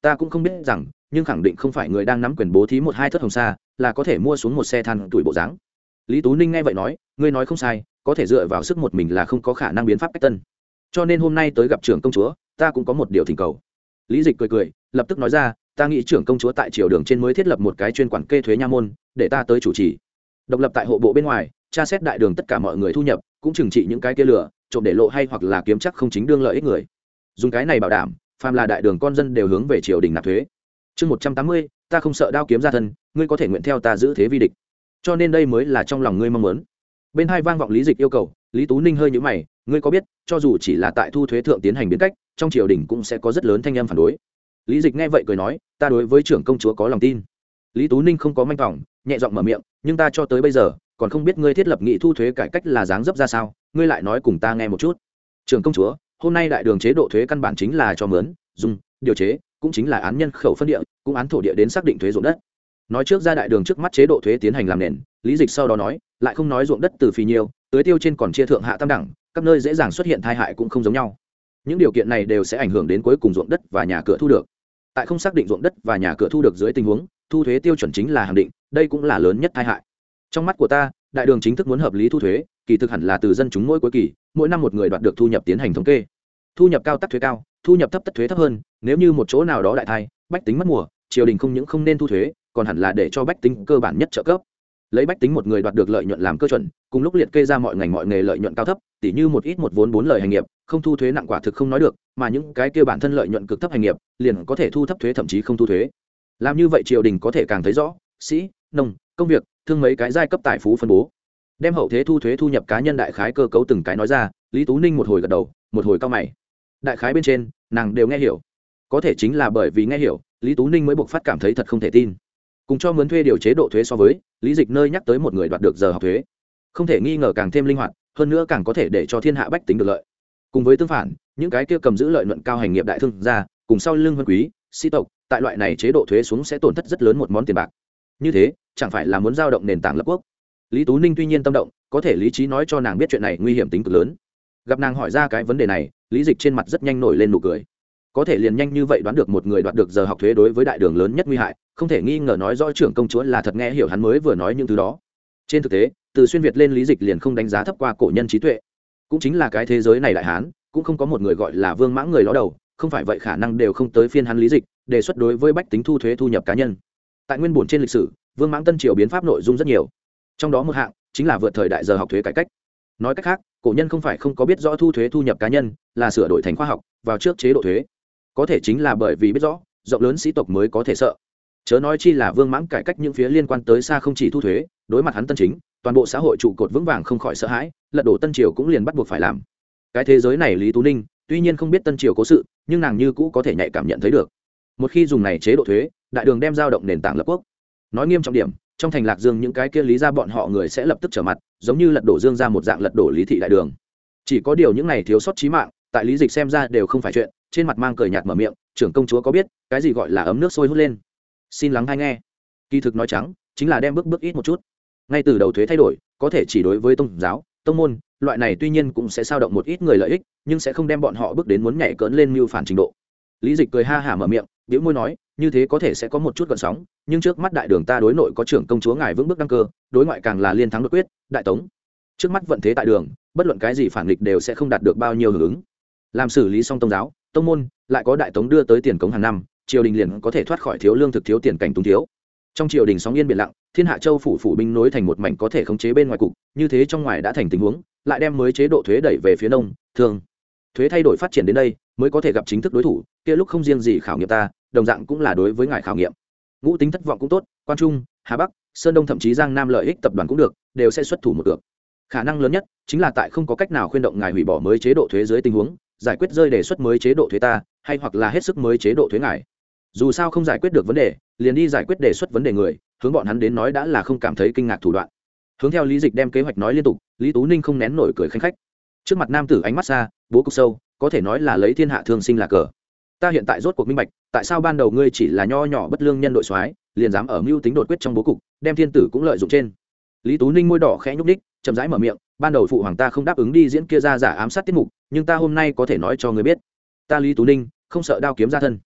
ta cũng không biết rằng, nhưng khẳng định không phải người đang nắm quyền bố thí một hai thất hồng sa là có thể mua xuống một xe than tuổi bộ dáng. Lý Tú Ninh nghe vậy nói, ngươi nói không sai, có thể dựa vào sức một mình là không có khả năng biến pháp cách tân, cho nên hôm nay tới gặp trưởng công chúa, ta cũng có một điều thỉnh cầu. Lý Dịch cười cười, lập tức nói ra, ta nghĩ trưởng công chúa tại triều đường trên mới thiết lập một cái chuyên quản kê thuế nha môn, để ta tới chủ trì. Độc lập tại hộ bộ bên ngoài, tra xét đại đường tất cả mọi người thu nhập, cũng trừng trị những cái kia lừa trộm để lộ hay hoặc là kiếm chắc không chính đương lợi ích người. Dùng cái này bảo đảm, phàm là đại đường con dân đều hướng về triều đình nạp thuế. Chương một trăm tám mươi, ta không sợ đao kiếm ra thân, ngươi có thể nguyện theo ta giữ thế vi địch. Cho nên đây mới là trong lòng ngươi mong muốn. Bên hai vang vọng Lý Dịch yêu cầu, Lý Tú Ninh hơi nhíu mày, ngươi có biết, cho dù chỉ là tại thu thuế thượng tiến hành biến cách, trong triều đình cũng sẽ có rất lớn thanh âm phản đối. Lý Dịch nghe vậy cười nói, ta đối với trưởng công chúa có lòng tin. Lý Tú Ninh không có manh phỏng, nhẹ giọng mở miệng, nhưng ta cho tới bây giờ còn không biết ngươi thiết lập nghị thu thuế cải cách là dáng dấp ra sao, ngươi lại nói cùng ta nghe một chút. Trưởng công chúa, hôm nay đại đường chế độ thuế căn bản chính là cho mướn, dùng, điều chế, cũng chính là án nhân khẩu phân địa, cũng án thổ địa đến xác định thuế ruộng đất. Nói trước ra đại đường trước mắt chế độ thuế tiến hành làm nền, Lý Dịch sau đó nói, lại không nói ruộng đất từ phì nhiều, tưới tiêu trên còn chia thượng hạ tam đẳng, các nơi dễ dàng xuất hiện tai hại cũng không giống nhau. Những điều kiện này đều sẽ ảnh hưởng đến cuối cùng ruộng đất và nhà cửa thu được. Tại không xác định ruộng đất và nhà cửa thu được dưới tình huống, thu thuế tiêu chuẩn chính là hàng định, đây cũng là lớn nhất tai hại. Trong mắt của ta, đại đường chính thức muốn hợp lý thu thuế, kỳ thực hẳn là từ dân chúng mỗi cuối kỳ, mỗi năm một người đoạt được thu nhập tiến hành thống kê. Thu nhập cao tất thuế cao, thu nhập thấp tất thuế thấp hơn, nếu như một chỗ nào đó đại thai, bách tính mất mùa, triều đình không những không nên thu thuế, còn hẳn là để cho bách tính cơ bản nhất trợ cấp. Lấy bách tính một người đoạt được lợi nhuận làm cơ chuẩn, cùng lúc liệt kê ra mọi ngành mọi nghề lợi nhuận cao thấp, tỉ như một ít một vốn bốn lời hành nghiệp, không thu thuế nặng quả thực không nói được, mà những cái kia bản thân lợi nhuận cực thấp hành nghiệp, liền có thể thu thấp thuế thậm chí không thu thuế. Làm như vậy triều đình có thể càng thấy rõ, sĩ, nông, công việc, thương mấy cái giai cấp tài phú phân bố. Đem hậu thế thu thuế thu nhập cá nhân đại khái cơ cấu từng cái nói ra, Lý Tú Ninh một hồi gật đầu, một hồi cau mày. Đại khái bên trên, nàng đều nghe hiểu. Có thể chính là bởi vì nghe hiểu, Lý Tú Ninh mới buộc phát cảm thấy thật không thể tin. Cùng cho mướn thuê điều chế độ thuế so với, Lý Dịch nơi nhắc tới một người đoạt được giờ học thuế, không thể nghi ngờ càng thêm linh hoạt, hơn nữa càng có thể để cho thiên hạ bách tính được lợi. Cùng với tương phản, những cái kia cầm giữ lợi nhuận cao hành nghiệp đại thương gia, cùng sau lưng vân quý, sĩ tộc, tại loại này chế độ thuế xuống sẽ tổn thất rất lớn một món tiền bạc. Như thế, chẳng phải là muốn giao động nền tảng lập quốc. Lý Tú Ninh tuy nhiên tâm động, có thể lý trí nói cho nàng biết chuyện này nguy hiểm tính cực lớn. Gặp nàng hỏi ra cái vấn đề này, Lý Dịch trên mặt rất nhanh nổi lên nụ cười. Có thể liền nhanh như vậy đoán được một người đoạt được giờ học thuế đối với đại đường lớn nhất nguy hại, không thể nghi ngờ nói rõ trưởng công chúa là thật nghe hiểu hắn mới vừa nói những thứ đó. Trên thực tế, từ xuyên việt lên Lý Dịch liền không đánh giá thấp qua cổ nhân trí tuệ. Cũng chính là cái thế giới này đại hán, cũng không có một người gọi là vương mãng người ló đầu, không phải vậy khả năng đều không tới phiên hắn Lý Dịch đề xuất đối với bách tính thu thuế thu nhập cá nhân. Tại nguyên bổn trên lịch sử, vương mãng tân triều biến pháp nội dung rất nhiều, trong đó một hạng chính là vượt thời đại giờ học thuế cải cách. Nói cách khác, cổ nhân không phải không có biết rõ thu thuế thu nhập cá nhân là sửa đổi thành khoa học vào trước chế độ thuế, có thể chính là bởi vì biết rõ rộng lớn sĩ tộc mới có thể sợ, chớ nói chi là vương mãng cải cách những phía liên quan tới xa không chỉ thu thuế, đối mặt hắn tân chính, toàn bộ xã hội trụ cột vững vàng không khỏi sợ hãi, lật đổ tân triều cũng liền bắt buộc phải làm. Cái thế giới này Lý Tú Ninh tuy nhiên không biết tân triều cố sự, nhưng nàng như cũ có thể nhạy cảm nhận thấy được, một khi dùng này chế độ thuế, đại đường đem giao động nền tảng lập quốc. Nói nghiêm trọng điểm, trong thành Lạc Dương những cái kia lý ra bọn họ người sẽ lập tức trở mặt, giống như lật đổ Dương ra một dạng lật đổ Lý thị đại đường. Chỉ có điều những này thiếu sót chí mạng, tại Lý Dịch xem ra đều không phải chuyện, trên mặt mang cười nhạt mở miệng, trưởng công chúa có biết cái gì gọi là ấm nước sôi hút lên? Xin lắng hay nghe. Kỳ thực nói trắng chính là đem bước bước ít một chút. Ngay từ đầu thuế thay đổi, có thể chỉ đối với tôn giáo, tông môn, loại này tuy nhiên cũng sẽ sao động một ít người lợi ích, nhưng sẽ không đem bọn họ bước đến muốn nhảy cỡn lên mưu phản trình độ. Lý Dịch cười ha hả mở miệng, bĩu môi nói, như thế có thể sẽ có một chút gợn sóng, nhưng trước mắt đại đường ta đối nội có trưởng công chúa ngài vững bước đăng cơ, đối ngoại càng là liên thắng đột quyết, đại tống. Trước mắt vận thế tại đường, bất luận cái gì phản nghịch đều sẽ không đạt được bao nhiêu hưởng ứng. Làm xử lý xong tôn giáo, tông môn, lại có đại tống đưa tới tiền cống hàng năm, triều đình liền có thể thoát khỏi thiếu lương thực thiếu tiền cảnh túng thiếu. Trong triều đình sóng yên biển lặng, thiên hạ châu phủ phủ binh nối thành một mảnh có thể khống chế bên ngoài cục, như thế trong ngoài đã thành tình huống, lại đem mới chế độ thuế đẩy về phía nông, thương. Thuế thay đổi phát triển đến đây, mới có thể gặp chính thức đối thủ, kia lúc không riêng gì khảo nghiệm ta, đồng dạng cũng là đối với ngài khảo nghiệm. Ngũ tính thất vọng cũng tốt, Quan Trung, Hà Bắc, Sơn Đông thậm chí Giang Nam lợi ích tập đoàn cũng được, đều sẽ xuất thủ một cược. Khả năng lớn nhất chính là tại không có cách nào khuyên động ngài hủy bỏ mới chế độ thuế dưới tình huống, giải quyết rơi đề xuất mới chế độ thuế ta, hay hoặc là hết sức mới chế độ thuế ngài. Dù sao không giải quyết được vấn đề, liền đi giải quyết đề xuất vấn đề người, hướng bọn hắn đến nói đã là không cảm thấy kinh ngạc thủ đoạn. Hướng theo Lý Dịch đem kế hoạch nói liên tục, Lý Tú Ninh không nén nổi cười khanh khách. Trước mặt nam tử ánh mắt xa, bố cục sâu, có thể nói là lấy thiên hạ thương sinh là cờ. Ta hiện tại rốt cuộc minh bạch, tại sao ban đầu ngươi chỉ là nho nhỏ bất lương nhân đội soái, liền dám ở mưu tính đột quyết trong bố cục, đem thiên tử cũng lợi dụng trên. Lý Tú Ninh môi đỏ khẽ nhúc nhích, chậm rãi mở miệng, ban đầu phụ hoàng ta không đáp ứng đi diễn kia ra giả ám sát tiết mục, nhưng ta hôm nay có thể nói cho ngươi biết, ta Lý Tú Ninh không sợ đao kiếm ra thân.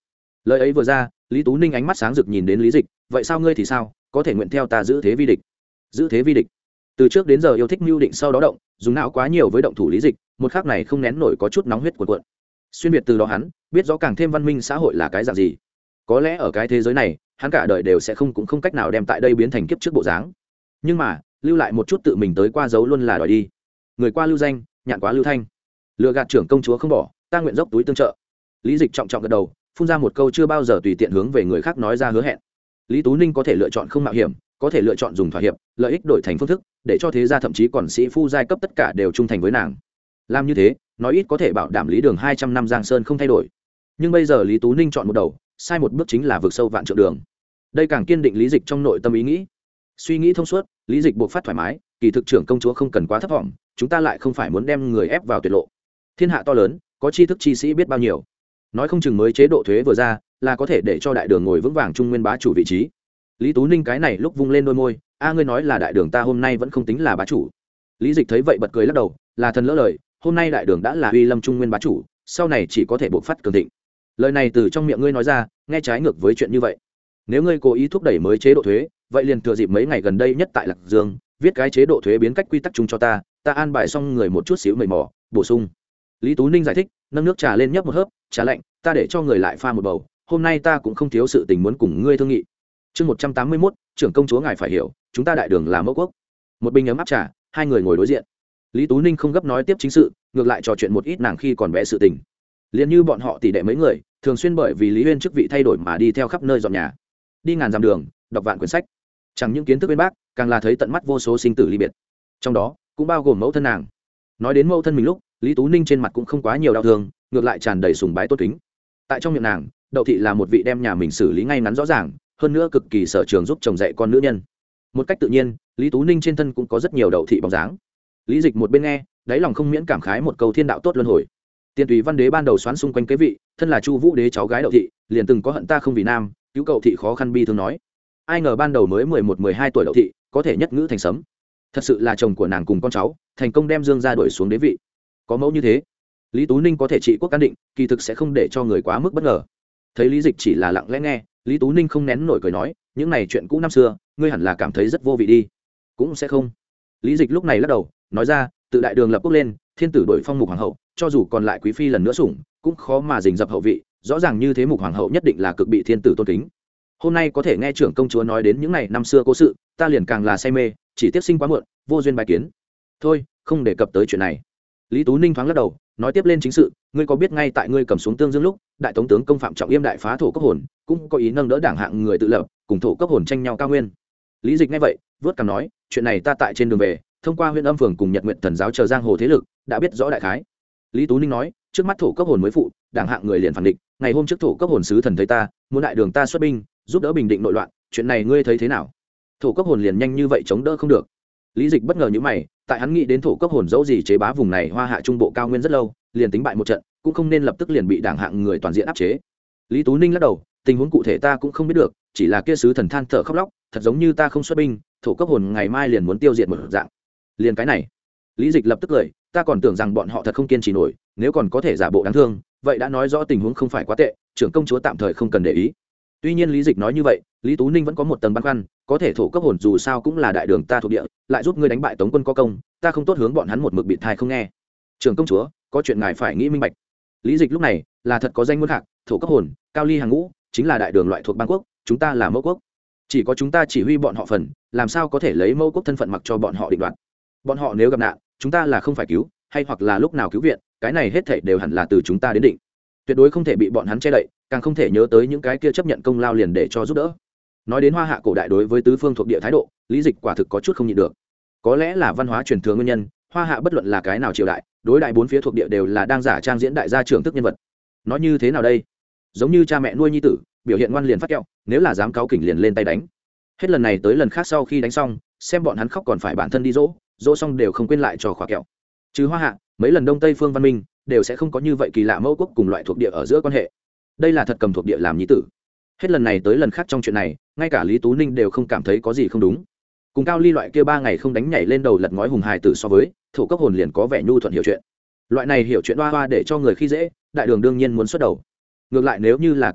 Lời ấy vừa ra, Lý Tú Ninh ánh mắt sáng rực nhìn đến Lý Dịch, vậy sao ngươi thì sao, có thể nguyện theo ta giữ thế vi địch? Giữ thế vi địch? Từ trước đến giờ yêu thích mưu định sau đó động, dùng não quá nhiều với động thủ Lý Dịch, một khắc này không nén nổi có chút nóng huyết cuộn cuộn. Xuyên việt từ đó hắn, biết rõ càng thêm văn minh xã hội là cái dạng gì. Có lẽ ở cái thế giới này, hắn cả đời đều sẽ không cũng không cách nào đem tại đây biến thành kiếp trước bộ dáng. Nhưng mà, lưu lại một chút tự mình tới qua dấu luôn là đòi đi. Người qua lưu danh, nhạn quá lưu thanh. Lừa gạt trưởng công chúa không bỏ, ta nguyện dốc túi tương trợ. Lý Dịch trọng trọng gật đầu, phun ra một câu chưa bao giờ tùy tiện hướng về người khác nói ra hứa hẹn. Lý Tú Ninh có thể lựa chọn không mạo hiểm, có thể lựa chọn dùng thỏa hiệp, lợi ích đổi thành phương thức, để cho thế gia thậm chí còn sĩ phu giai cấp tất cả đều trung thành với nàng. Làm như thế, nói ít có thể bảo đảm Lý Đường hai trăm năm giang sơn không thay đổi. Nhưng bây giờ Lý Tú Ninh chọn một đầu, sai một bước chính là vượt sâu vạn trượng đường. Đây càng kiên định Lý Dịch trong nội tâm ý nghĩ. Suy nghĩ thông suốt, Lý Dịch buộc phát thoải mái, kỳ thực trưởng công chúa không cần quá thấp vọng, chúng ta lại không phải muốn đem người ép vào tuyệt lộ. Thiên hạ to lớn, có tri thức chi sĩ biết bao nhiêu. Nói không chừng mới chế độ thuế vừa ra, là có thể để cho đại đường ngồi vững vàng trung nguyên bá chủ vị trí. Lý Tú Ninh cái này lúc vung lên đôi môi, a ngươi nói là đại đường ta hôm nay vẫn không tính là bá chủ. Lý Dịch thấy vậy bật cười lắc đầu, là thần lỡ lời, hôm nay đại đường đã là uy lâm trung nguyên bá chủ, sau này chỉ có thể buộc phát cường thịnh. Lời này từ trong miệng ngươi nói ra, nghe trái ngược với chuyện như vậy. Nếu ngươi cố ý thúc đẩy mới chế độ thuế, vậy liền thừa dịp mấy ngày gần đây nhất tại Lạc Dương, viết cái chế độ thuế biến cách quy tắc chung cho ta, ta an bài xong người một chút xíu mầy mò, bổ sung. Lý Tú Ninh giải thích, nâng nước trà lên nhấp một hớp, trà lạnh, ta để cho người lại pha một bầu, hôm nay ta cũng không thiếu sự tình muốn cùng ngươi thương nghị. Chương một trăm tám mươi mốt, trưởng công chúa ngài phải hiểu, chúng ta đại đường là mẫu quốc. Một bình ấm áp trà, hai người ngồi đối diện. Lý Tú Ninh không gấp nói tiếp chính sự, ngược lại trò chuyện một ít nàng khi còn bé sự tình. Liên như bọn họ tỷ đệ mấy người, thường xuyên bởi vì Lý Uyên chức vị thay đổi mà đi theo khắp nơi dọn nhà, đi ngàn dặm đường, đọc vạn quyển sách. Chẳng những kiến thức bên bác, càng là thấy tận mắt vô số sinh tử ly biệt. Trong đó, cũng bao gồm mẫu thân nàng. Nói đến mẫu thân mình lúc, Lý Tú Ninh trên mặt cũng không quá nhiều đau thương, ngược lại tràn đầy sùng bái tốt kính. Tại trong miệng nàng, Đậu thị là một vị đem nhà mình xử lý ngay ngắn rõ ràng, hơn nữa cực kỳ sở trường giúp chồng dạy con nữ nhân. Một cách tự nhiên, Lý Tú Ninh trên thân cũng có rất nhiều Đậu thị bóng dáng. Lý Dịch một bên nghe, đáy lòng không miễn cảm khái một câu thiên đạo tốt luân hồi. Tiên Tùy Văn Đế ban đầu xoán xung quanh kế vị, thân là Chu Vũ Đế cháu gái Đậu thị, liền từng có hận ta không vì nam, cứu cậu thị khó khăn bi thương nói. Ai ngờ ban đầu mới mười một mười hai tuổi Đậu thị, có thể nhất ngữ thành sấm. Thật sự là chồng của nàng cùng con cháu, thành công đem Dương gia đuổi xuống đế vị. Có mẫu như thế, Lý Tú Ninh có thể trị quốc can định, kỳ thực sẽ không để cho người quá mức bất ngờ. Thấy Lý Dịch chỉ là lặng lẽ nghe, Lý Tú Ninh không nén nổi cười nói, những này chuyện cũ năm xưa, ngươi hẳn là cảm thấy rất vô vị đi. Cũng sẽ không. Lý Dịch lúc này lắc đầu, nói ra, tự đại đường lập quốc lên, thiên tử đổi phong mục hoàng hậu, cho dù còn lại quý phi lần nữa sủng, cũng khó mà rình dập hậu vị, rõ ràng như thế mục hoàng hậu nhất định là cực bị thiên tử tôn kính. Hôm nay có thể nghe trưởng công chúa nói đến những này năm xưa cố sự, ta liền càng là say mê, chỉ tiếc sinh quá muộn, vô duyên bài kiến. Thôi, không đề cập tới chuyện này. Lý Tú Ninh thoáng lắc đầu, nói tiếp lên chính sự, ngươi có biết ngay tại ngươi cầm xuống Tương Dương lúc, đại tống tướng công Phạm Trọng Yêm đại phá thổ cấp hồn, cũng có ý nâng đỡ đảng hạng người tự lập, cùng thổ cấp hồn tranh nhau cao nguyên. Lý Dịch nghe vậy, vớt cằm nói, chuyện này ta tại trên đường về, thông qua huyện âm phường cùng Nhật Nguyện Thần giáo chờ giang hồ thế lực, đã biết rõ đại khái. Lý Tú Ninh nói, trước mắt thổ cấp hồn mới phụ, đảng hạng người liền phản định, ngày hôm trước thổ cấp hồn sứ thần thấy ta, muốn đại đường ta xuất binh, giúp đỡ bình định nội loạn, chuyện này ngươi thấy thế nào? Thổ cấp hồn liền nhanh như vậy chống đỡ không được. Lý Dịch bất ngờ như mày, tại hắn nghĩ đến thổ cấp hồn dẫu gì chế bá vùng này hoa hạ trung bộ cao nguyên rất lâu, liền tính bại một trận, cũng không nên lập tức liền bị đảng hạng người toàn diện áp chế. Lý Tú Ninh lắc đầu, tình huống cụ thể ta cũng không biết được, chỉ là kia sứ thần than thở khóc lóc, thật giống như ta không xuất binh, thổ cấp hồn ngày mai liền muốn tiêu diệt một dạng. Liền cái này, Lý Dịch lập tức cười, ta còn tưởng rằng bọn họ thật không kiên trì nổi, nếu còn có thể giả bộ đáng thương, vậy đã nói rõ tình huống không phải quá tệ, trưởng công chúa tạm thời không cần để ý. Tuy nhiên Lý Dịch nói như vậy, Lý Tú Ninh vẫn có một tầng băn khoăn, có thể thổ cấp hồn dù sao cũng là đại đường ta thuộc địa, lại giúp ngươi đánh bại Tống quân có công, ta không tốt hướng bọn hắn một mực bị thai không nghe. Trưởng công chúa, có chuyện ngài phải nghĩ minh bạch. Lý Dịch lúc này là thật có danh muốn hạc, thổ cấp hồn, cao ly hàng ngũ, chính là đại đường loại thuộc bang quốc, chúng ta là mẫu quốc. Chỉ có chúng ta chỉ huy bọn họ phần, làm sao có thể lấy mẫu quốc thân phận mặc cho bọn họ định đoạt. Bọn họ nếu gặp nạn, chúng ta là không phải cứu, hay hoặc là lúc nào cứu viện, cái này hết thảy đều hẳn là từ chúng ta đến định. Tuyệt đối không thể bị bọn hắn che đậy, càng không thể nhớ tới những cái kia chấp nhận công lao liền để cho giúp đỡ. Nói đến hoa hạ cổ đại đối với tứ phương thuộc địa thái độ, Lý Dịch quả thực có chút không nhịn được. Có lẽ là văn hóa truyền thừa nguyên nhân, hoa hạ bất luận là cái nào triều đại, đối đại bốn phía thuộc địa đều là đang giả trang diễn đại gia trưởng thức nhân vật. Nói như thế nào đây? Giống như cha mẹ nuôi nhi tử, biểu hiện ngoan liền phát kẹo, nếu là dám cáu kỉnh liền lên tay đánh. Hết lần này tới lần khác sau khi đánh xong, xem bọn hắn khóc còn phải bản thân đi dỗ, dỗ xong đều không quên lại cho khóa kẹo. Trừ hoa hạ, mấy lần đông tây phương văn minh đều sẽ không có như vậy kỳ lạ mẫu quốc cùng loại thuộc địa ở giữa quan hệ. Đây là thật cầm thuộc địa làm nhi tử. Hết lần này tới lần khác trong chuyện này, ngay cả Lý Tú Ninh đều không cảm thấy có gì không đúng. Cùng cao ly loại kia ba ngày không đánh nhảy lên đầu lật ngói hùng hài tử so với, thổ cấp hồn liền có vẻ nhu thuận hiểu chuyện. Loại này hiểu chuyện hoa hoa để cho người khi dễ, đại đường đương nhiên muốn xuất đầu. Ngược lại nếu như là cao ly,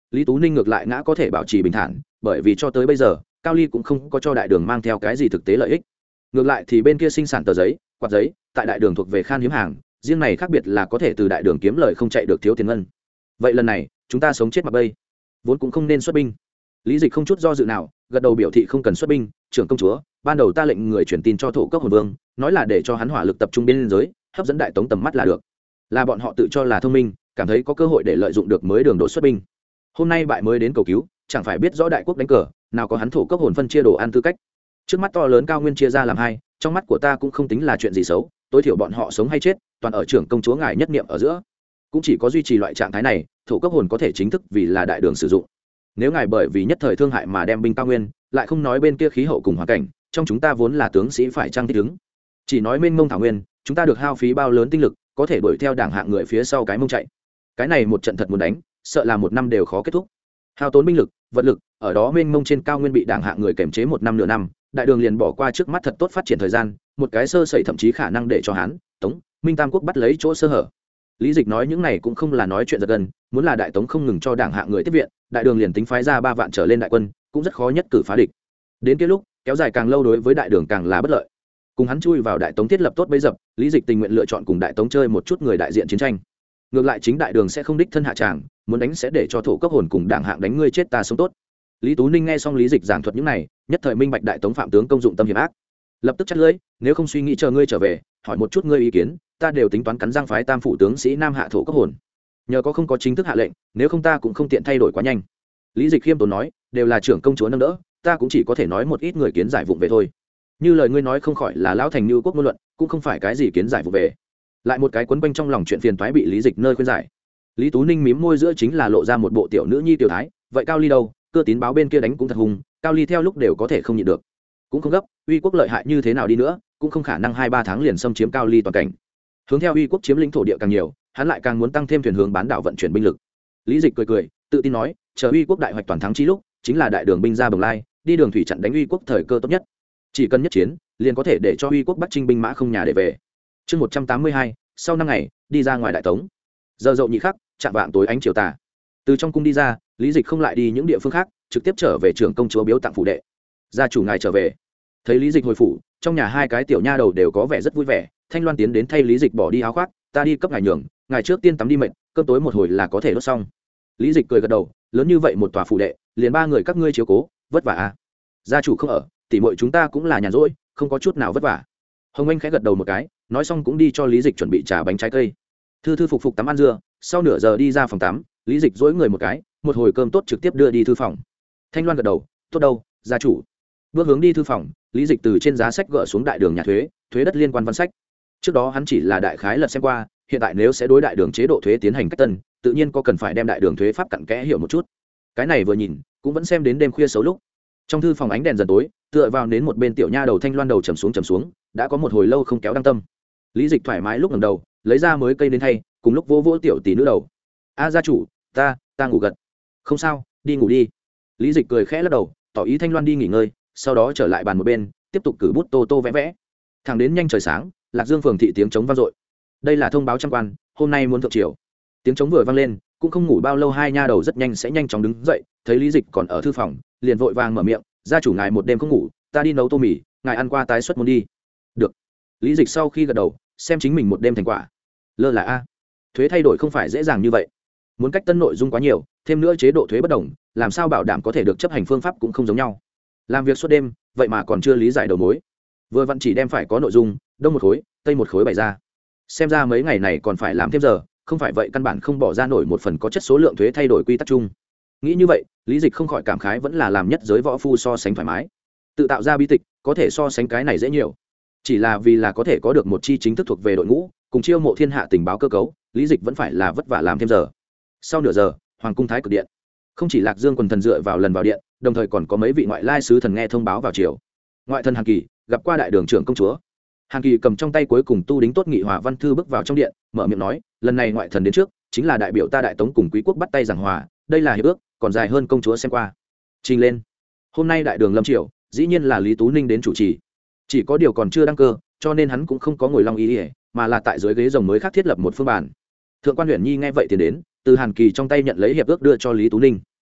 Lý Tú Ninh ngược lại ngã có thể bảo trì bình thản, bởi vì cho tới bây giờ Cao Ly cũng không có cho đại đường mang theo cái gì thực tế lợi ích. Ngược lại thì bên kia sinh sản tờ giấy, quạt giấy, tại đại đường thuộc về khan hiếm hàng, riêng này khác biệt là có thể từ đại đường kiếm lời không chạy được thiếu tiền ngân. Vậy lần này chúng ta sống chết mặc bây, vốn cũng không nên xuất binh. Lý Dịch không chút do dự nào gật đầu biểu thị không cần xuất binh. Trưởng công chúa, ban đầu ta lệnh người truyền tin cho Thổ Cốc Hồn Vương, nói là để cho hắn hỏa lực tập trung biên giới, hấp dẫn đại tống tầm mắt là được. Là bọn họ tự cho là thông minh, cảm thấy có cơ hội để lợi dụng được mới đường đột xuất binh. Hôm nay bại mới đến cầu cứu, chẳng phải biết rõ đại quốc đánh cờ, nào có hắn Thổ Cốc Hồn phân chia đồ ăn tư cách. Trước mắt to lớn cao nguyên chia ra làm hai, trong mắt của ta cũng không tính là chuyện gì xấu, tối thiểu bọn họ sống hay chết toàn ở trưởng công chúa ngài nhất niệm ở giữa. Cũng chỉ có duy trì loại trạng thái này, Thổ Cốc Hồn có thể chính thức vì là đại đường sử dụng. Nếu ngài bởi vì nhất thời thương hại mà đem binh cao nguyên, lại không nói bên kia khí hậu cùng hoàn cảnh, trong chúng ta vốn là tướng sĩ phải trang thích ứng, chỉ nói mênh mông thảo nguyên, chúng ta được hao phí bao lớn tinh lực có thể đuổi theo đảng hạng người phía sau cái mông chạy. Cái này một trận thật muốn đánh, sợ là một năm đều khó kết thúc. Hao tốn binh lực vật lực, ở đó mênh mông trên cao nguyên bị đảng hạng người kềm chế một năm nửa năm, đại đường liền bỏ qua trước mắt thật tốt phát triển thời gian, một cái sơ sẩy thậm chí khả năng để cho Hán, Tống, Minh tam quốc bắt lấy chỗ sơ hở. Lý Dịch nói những này cũng không là nói chuyện giật gân, muốn là đại tống không ngừng cho đảng hạng người tiếp viện, đại đường liền tính phái ra ba vạn trở lên đại quân, cũng rất khó nhất cử phá địch. Đến kia lúc, kéo dài càng lâu đối với đại đường càng là bất lợi. Cùng hắn chui vào đại tống thiết lập tốt bấy dập, Lý Dịch tình nguyện lựa chọn cùng đại tống chơi một chút người đại diện chiến tranh. Ngược lại chính đại đường sẽ không đích thân hạ tràng, muốn đánh sẽ để cho Thổ Cốc Hồn cùng đảng hạng đánh ngươi chết ta sống tốt. Lý Tú Ninh nghe xong Lý Dịch giảng thuật những này, nhất thời minh bạch đại tống phạm tướng công dụng tâm hiểm ác, lập tức chắt lưỡi, nếu không suy nghĩ chờ ngươi trở về, hỏi một chút ngươi ý kiến, ta đều tính toán cắn răng phái tam phủ tướng sĩ nam hạ Thổ Cốc Hồn. Nhờ có không có chính thức hạ lệnh, nếu không ta cũng không tiện thay đổi quá nhanh. Lý Dịch khiêm tốn nói, đều là trưởng công chúa nâng đỡ, ta cũng chỉ có thể nói một ít người kiến giải vụng về thôi. Như lời ngươi nói không khỏi là lão thành như quốc ngôn luận, cũng không phải cái gì kiến giải vụng về. Lại một cái quấn quanh trong lòng chuyện phiền toái bị Lý Dịch nơi khuyên giải. Lý Tú Ninh mím môi giữa chính là lộ ra một bộ tiểu nữ nhi tiểu thái, vậy Cao Ly đâu, cơ tín báo bên kia đánh cũng thật hùng, Cao Ly theo lúc đều có thể không nhịn được. Cũng không gấp, uy quốc lợi hại như thế nào đi nữa, cũng không khả năng hai ba tháng liền xâm chiếm Cao Ly toàn cảnh. Hướng theo uy quốc chiếm lĩnh thổ địa càng nhiều, hắn lại càng muốn tăng thêm thuyền hướng bán đảo vận chuyển binh lực. Lý Dịch cười cười, tự tin nói, chờ uy quốc đại hoạch toàn thắng chi lúc, chính là đại đường binh ra Bồng Lai, đi đường thủy chặn đánh uy quốc thời cơ tốt nhất. Chỉ cần nhất chiến, liền có thể để cho uy quốc bắt chinh binh mã không nhà để về. Chương một trăm tám mươi hai, sau năm ngày, đi ra ngoài đại tống. Giờ dậu nhị khắc, chạm vạng tối ánh chiều tà. Từ trong cung đi ra, Lý Dịch không lại đi những địa phương khác, trực tiếp trở về trưởng công chúa biếu tặng phủ đệ. Gia chủ ngài trở về. Thấy Lý Dịch hồi phủ, trong nhà hai cái tiểu nha đầu đều có vẻ rất vui vẻ. Thanh Loan tiến đến thay Lý Dịch bỏ đi áo khoác, ta đi cấp ngài nhường, ngài trước tiên tắm đi mệt, cơm tối một hồi là có thể đốt xong. Lý Dịch cười gật đầu, lớn như vậy một tòa phủ đệ, liền ba người các ngươi chiếu cố, vất vả à? Gia chủ không ở, tỷ muội chúng ta cũng là nhàn rỗi, không có chút nào vất vả. Hồng Anh khẽ gật đầu một cái, nói xong cũng đi cho Lý Dịch chuẩn bị trà bánh trái cây. Thư thư phục phục tắm ăn dưa, sau nửa giờ đi ra phòng tắm, Lý Dịch dỗi người một cái, một hồi cơm tốt trực tiếp đưa đi thư phòng. Thanh Loan gật đầu, tốt đâu, gia chủ. Bước hướng đi thư phòng, Lý Dịch từ trên giá sách gỡ xuống đại đường nhà thuế, thuế đất liên quan văn sách. Trước đó hắn chỉ là đại khái lật xem qua, hiện tại nếu sẽ đối đại đường chế độ thuế tiến hành cách tân, tự nhiên có cần phải đem đại đường thuế pháp cặn kẽ hiểu một chút. Cái này vừa nhìn, cũng vẫn xem đến đêm khuya xấu lúc. Trong thư phòng ánh đèn dần tối, tựa vào đến một bên tiểu nha đầu Thanh Loan đầu trầm xuống trầm xuống, đã có một hồi lâu không kéo đăng tâm. Lý Dịch thoải mái lúc ngẩng đầu, lấy ra mới cây đến thay, cùng lúc vô vô tiểu tỷ nữ đầu. A gia chủ, ta, ta ngủ gật. Không sao, đi ngủ đi. Lý Dịch cười khẽ lắc đầu, tỏ ý Thanh Loan đi nghỉ ngơi, sau đó trở lại bàn một bên, tiếp tục cử bút tô tô vẽ vẽ. Thẳng đến nhanh trời sáng, Lạc Dương phường thị tiếng trống vang dội. Đây là thông báo trăm quan, hôm nay muốn thượng triều. Tiếng trống vừa vang lên, cũng không ngủ bao lâu hai nha đầu rất nhanh sẽ nhanh chóng đứng dậy, thấy Lý Dịch còn ở thư phòng, liền vội vàng mở miệng, gia chủ ngài một đêm không ngủ, ta đi nấu tô mì, ngài ăn qua tái xuất muốn đi. Được. Lý Dịch sau khi gật đầu, xem chính mình một đêm thành quả. Lơ là a, thuế thay đổi không phải dễ dàng như vậy, muốn cách tân nội dung quá nhiều, thêm nữa chế độ thuế bất đồng, làm sao bảo đảm có thể được chấp hành phương pháp cũng không giống nhau. Làm việc suốt đêm, vậy mà còn chưa lý giải đầu mối. Vừa vặn chỉ đem phải có nội dung, đông một khối, tây một khối bày ra. Xem ra mấy ngày này còn phải làm thêm giờ, không phải vậy căn bản không bỏ ra nổi một phần có chất số lượng thuế thay đổi quy tắc chung. Nghĩ như vậy, Lý Dịch không khỏi cảm khái vẫn là làm nhất giới võ phu so sánh thoải mái. Tự tạo ra bí tịch, có thể so sánh cái này dễ nhiều. Chỉ là vì là có thể có được một chi chính thức thuộc về đội ngũ, cùng chiêu mộ thiên hạ tình báo cơ cấu, Lý Dịch vẫn phải là vất vả làm thêm giờ. Sau nửa giờ, Hoàng cung Thái Cực điện. Không chỉ Lạc Dương quần thần dựa vào lần vào điện, đồng thời còn có mấy vị ngoại lai sứ thần nghe thông báo vào chiều. Ngoại thần Hàn Kỳ gặp qua đại đường trưởng công chúa. Hàn Kỳ cầm trong tay cuối cùng tu đính tốt nghị hòa văn thư bước vào trong điện, mở miệng nói, lần này ngoại thần đến trước, chính là đại biểu ta đại tống cùng quý quốc bắt tay giảng hòa, đây là hiệp ước, còn dài hơn công chúa xem qua. Trình lên. Hôm nay đại đường lâm triều, dĩ nhiên là Lý Tú Ninh đến chủ trì. Chỉ có điều còn chưa đăng cơ, cho nên hắn cũng không có ngồi long ý ỉa, mà là tại dưới ghế rồng mới khác thiết lập một phương bản. Thượng quan Huyền Nhi nghe vậy tiến đến, từ Hàn Kỳ trong tay nhận lấy hiệp ước đưa cho Lý Tú Ninh.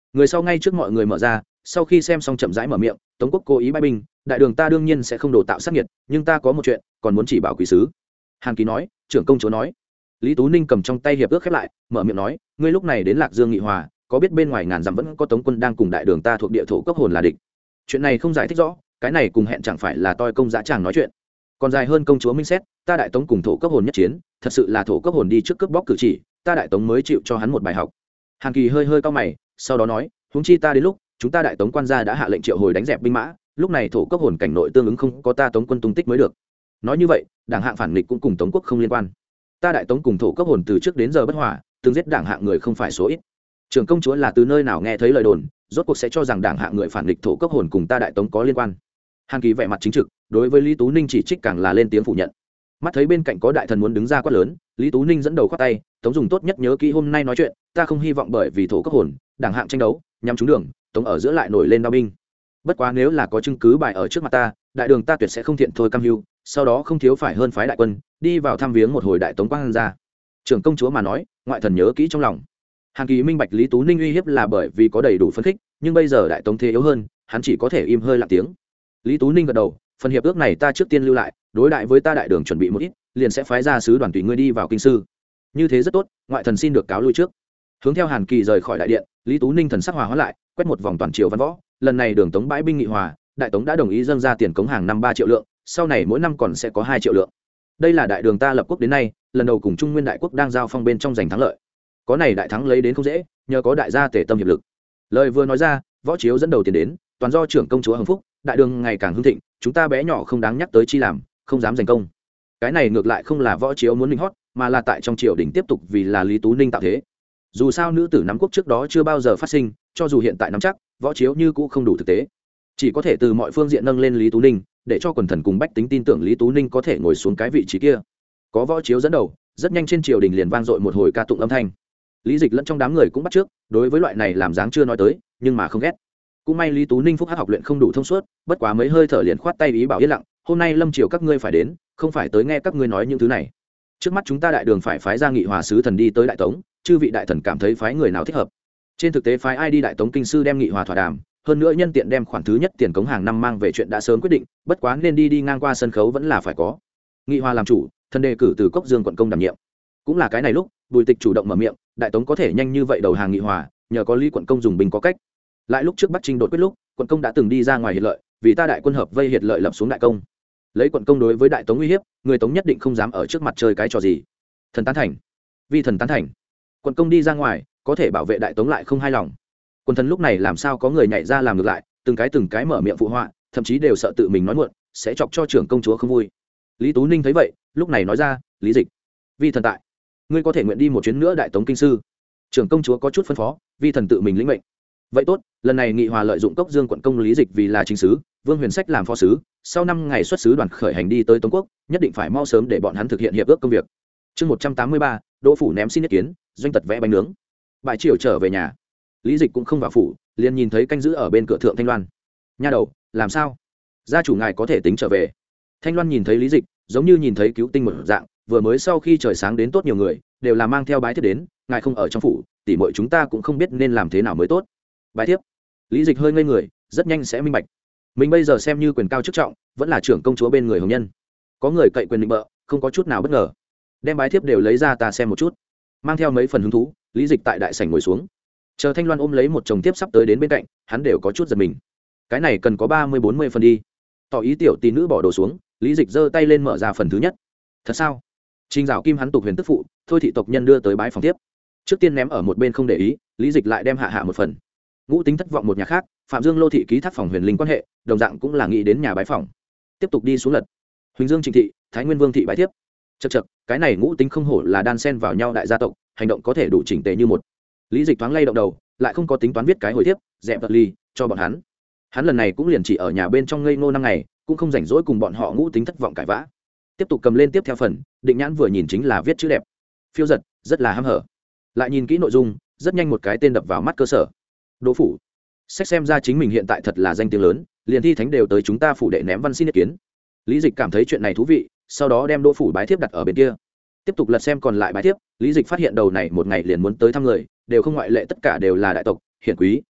người sau ngay trước mọi người mở ra, sau khi xem xong chậm rãi mở miệng, Tống quốc cố ý bãi binh, đại đường ta đương nhiên sẽ không đổ tạo sát nhiệt, nhưng ta có một chuyện còn muốn chỉ bảo quý sứ. Hàn Kỳ nói. Trưởng công chúa nói. Lý Tú Ninh cầm trong tay hiệp ước khép lại, mở miệng nói, ngươi lúc này đến Lạc Dương nghị hòa, có biết bên ngoài ngàn dặm vẫn có Tống quân đang cùng đại đường ta thuộc địa thổ cốc hồn là địch. Chuyện này không giải thích rõ, cái này cùng hẹn chẳng phải là toi công dã tràng nói chuyện. Còn dài hơn công chúa minh xét, ta đại tống cùng thổ cốc hồn nhất chiến, thật sự là thổ cốc hồn đi trước cướp bóc cử chỉ, ta đại tống mới chịu cho hắn một bài học. Hàn Kỳ hơi hơi cau mày, sau đó nói, huống chi ta đến lúc chúng ta đại tống quan gia đã hạ lệnh triệu hồi đánh dẹp binh mã, lúc này thổ cốc hồn cảnh nội tương ứng không có ta tống quân tung tích mới được. Nói như vậy, đảng hạng phản nghịch cũng cùng tống quốc không liên quan. Ta đại tống cùng thổ cốc hồn từ trước đến giờ bất hòa, từng giết đảng hạng người không phải số ít. Trưởng công chúa là từ nơi nào nghe thấy lời đồn, rốt cuộc sẽ cho rằng đảng hạng người phản nghịch thổ cốc hồn cùng ta đại tống có liên quan. Hàn Kỳ vẻ mặt chính trực, đối với Lý Tú Ninh chỉ trích càng là lên tiếng phủ nhận. Mắt thấy bên cạnh có đại thần muốn đứng ra quát lớn, Lý Tú Ninh dẫn đầu khoát tay, tống dùng tốt nhất nhớ kỹ hôm nay nói chuyện, ta không hy vọng bởi vì thổ cốc hồn đảng hạng tranh đấu nhằm trúng đường, tống ở giữa lại nổi lên đao binh. Bất quá nếu là có chứng cứ bài ở trước mặt ta, đại đường ta tuyệt sẽ không thiện thôi cam hưu, sau đó không thiếu phải hơn phái đại quân đi vào thăm viếng một hồi đại tống quang ra. Trưởng công chúa mà nói, ngoại thần nhớ kỹ trong lòng. Hàn Kỳ minh bạch Lý Tú Ninh uy hiếp là bởi vì có đầy đủ phân khích, nhưng bây giờ đại tống thế yếu hơn, hắn chỉ có thể im hơi lặng tiếng. Lý Tú Ninh gật đầu, phần hiệp ước này ta trước tiên lưu lại, đối đại với ta đại đường chuẩn bị một ít, liền sẽ phái ra sứ đoàn tùy ngươi đi vào kinh sư. Như thế rất tốt, ngoại thần xin được cáo lui trước. Hướng theo Hàn Kỳ rời khỏi đại điện, Lý Tú Ninh thần sắc hòa hóa lại, quét một vòng toàn triều văn võ, lần này đường tống bãi binh nghị hòa, đại tống đã đồng ý dâng ra tiền cống hàng năm ba triệu lượng, sau này mỗi năm còn sẽ có hai triệu lượng. Đây là đại đường ta lập quốc đến nay, lần đầu cùng Trung Nguyên đại quốc đang giao phong bên trong giành thắng lợi. Có này đại thắng lấy đến không dễ, nhờ có đại gia tể tâm hiệp lực. Lời vừa nói ra, võ chiếu dẫn đầu tiền đến, toàn do trưởng công chúa hưng phúc, đại đường ngày càng hưng thịnh, chúng ta bé nhỏ không đáng nhắc tới chi làm, không dám giành công. Cái này ngược lại không là võ chiếu muốn linh hót, mà là tại trong triều đình tiếp tục vì là Lý Tú Ninh tạo thế. Dù sao nữ tử nắm quốc trước đó chưa bao giờ phát sinh, cho dù hiện tại nắm chắc, võ chiếu như cũ không đủ thực tế, chỉ có thể từ mọi phương diện nâng lên Lý Tú Ninh, để cho quần thần cùng bách tính tin tưởng Lý Tú Ninh có thể ngồi xuống cái vị trí kia. Có võ chiếu dẫn đầu, rất nhanh trên triều đình liền vang dội một hồi ca tụng âm thanh. Lý Dịch lẫn trong đám người cũng bắt trước, đối với loại này làm dáng chưa nói tới, nhưng mà không ghét. Cũng may Lý Tú Ninh phúc hắc học luyện không đủ thông suốt, bất quá mấy hơi thở liền khoát tay ý bảo yên lặng, hôm nay lâm triều các ngươi phải đến, không phải tới nghe các ngươi nói những thứ này. Trước mắt chúng ta đại đường phải phái ra nghị hòa sứ thần đi tới đại tống, chư vị đại thần cảm thấy phái người nào thích hợp. Trên thực tế phái ai đi đại tống kinh sư đem nghị hòa thỏa đàm, hơn nữa nhân tiện đem khoản thứ nhất tiền cống hàng năm mang về chuyện đã sớm quyết định, bất quá nên đi đi ngang qua sân khấu vẫn là phải có. Nghị hòa làm chủ, thần đề cử từ Cốc Dương quận công đảm nhiệm. Cũng là cái này lúc, Bùi Tịch chủ động mở miệng, đại tống có thể nhanh như vậy đầu hàng nghị hòa, nhờ có Lý quận công dùng binh có cách. Lại lúc trước Bắc Trinh đột quyết lúc, quận công đã từng đi ra ngoài hiệt lợi, vì ta đại quân hợp vây hiệt lợi lập xuống đại công. Lấy quận công đối với đại tống uy hiếp, người tống nhất định không dám ở trước mặt chơi cái trò gì. Thần tán thành. Vi thần tán thành. Quận công đi ra ngoài, có thể bảo vệ đại tống lại không hài lòng. Quân thần lúc này làm sao có người nhảy ra làm ngược lại, từng cái từng cái mở miệng phụ họa, thậm chí đều sợ tự mình nói muộn sẽ chọc cho trưởng công chúa không vui. Lý Tú Ninh thấy vậy, lúc này nói ra, Lý Dịch, vi thần tại, ngươi có thể nguyện đi một chuyến nữa đại tống kinh sư. Trưởng công chúa có chút phân phó, vi thần tự mình lĩnh mệnh. Vậy tốt, lần này nghị hòa lợi dụng Cốc Dương quận công Lý Dịch vì là chính sứ, Vương Huyền Sách làm phó sứ, sau năm ngày xuất sứ đoàn khởi hành đi tới Tống quốc, nhất định phải mau sớm để bọn hắn thực hiện hiệp ước công việc. Chương một trăm tám mươi ba, Đỗ phủ ném xin ý kiến, doanh tật vẽ bánh nướng. Bãi triều trở về nhà, Lý Dịch cũng không vào phủ, liền nhìn thấy canh giữ ở bên cửa thượng Thanh Loan. Nha đầu, làm sao? Gia chủ ngài có thể tính trở về. Thanh Loan nhìn thấy Lý Dịch, giống như nhìn thấy cứu tinh một dạng, vừa mới sau khi trời sáng đến tốt nhiều người, đều là mang theo bái thiếp đến, ngài không ở trong phủ, tỷ muội chúng ta cũng không biết nên làm thế nào mới tốt. Bái thiếp. Lý Dịch hơi ngây người, rất nhanh sẽ minh bạch. Mình bây giờ xem như quyền cao chức trọng, vẫn là trưởng công chúa bên người hồng nhân. Có người cậy quyền định bợ, không có chút nào bất ngờ. Đem bái thiếp đều lấy ra ta xem một chút. Mang theo mấy phần hứng thú, Lý Dịch tại đại sảnh ngồi xuống. Chờ Thanh Loan ôm lấy một chồng tiếp sắp tới đến bên cạnh, hắn đều có chút giật mình. Cái này cần có ba mươi bốn mươi phần đi. Tỏ ý tiểu tỷ nữ bỏ đồ xuống, Lý Dịch giơ tay lên mở ra phần thứ nhất. Thật sao? Trình Dạo Kim hắn tục huyền tức phụ, thôi thị tộc nhân đưa tới bái phòng tiếp. Trước tiên ném ở một bên không để ý, Lý Dịch lại đem hạ hạ một phần. Ngũ Tính thất vọng một nhà khác, Phạm Dương Lô thị ký thác phòng huyền linh quan hệ, đồng dạng cũng là nghĩ đến nhà bái phòng. Tiếp tục đi xuống lật. Huỳnh Dương Trịnh thị, Thái Nguyên Vương thị bái tiếp. Chậc chậc, cái này Ngũ Tính không hổ là đan xen vào nhau đại gia tộc, hành động có thể đủ chỉnh tề như một. Lý Dịch thoáng lay động đầu, lại không có tính toán viết cái hồi tiếp, dẹp vật ly cho bọn hắn. Hắn lần này cũng liền chỉ ở nhà bên trong ngây ngô năm ngày, cũng không rảnh rỗi cùng bọn họ Ngũ Tính thất vọng cãi vã. Tiếp tục cầm lên tiếp theo phần, định nhãn vừa nhìn chính là viết chữ đẹp, phiêu giật, rất là hăm hở. Lại nhìn kỹ nội dung, rất nhanh một cái tên đập vào mắt cơ sở. Đỗ phủ. Sách xem ra chính mình hiện tại thật là danh tiếng lớn, liền thi thánh đều tới chúng ta phủ đệ ném văn xin ý kiến. Lý Dịch cảm thấy chuyện này thú vị, sau đó đem Đỗ phủ bái thiếp đặt ở bên kia. Tiếp tục lật xem còn lại bái thiếp, Lý Dịch phát hiện đầu này một ngày liền muốn tới thăm người, đều không ngoại lệ tất cả đều là đại tộc, hiển quý,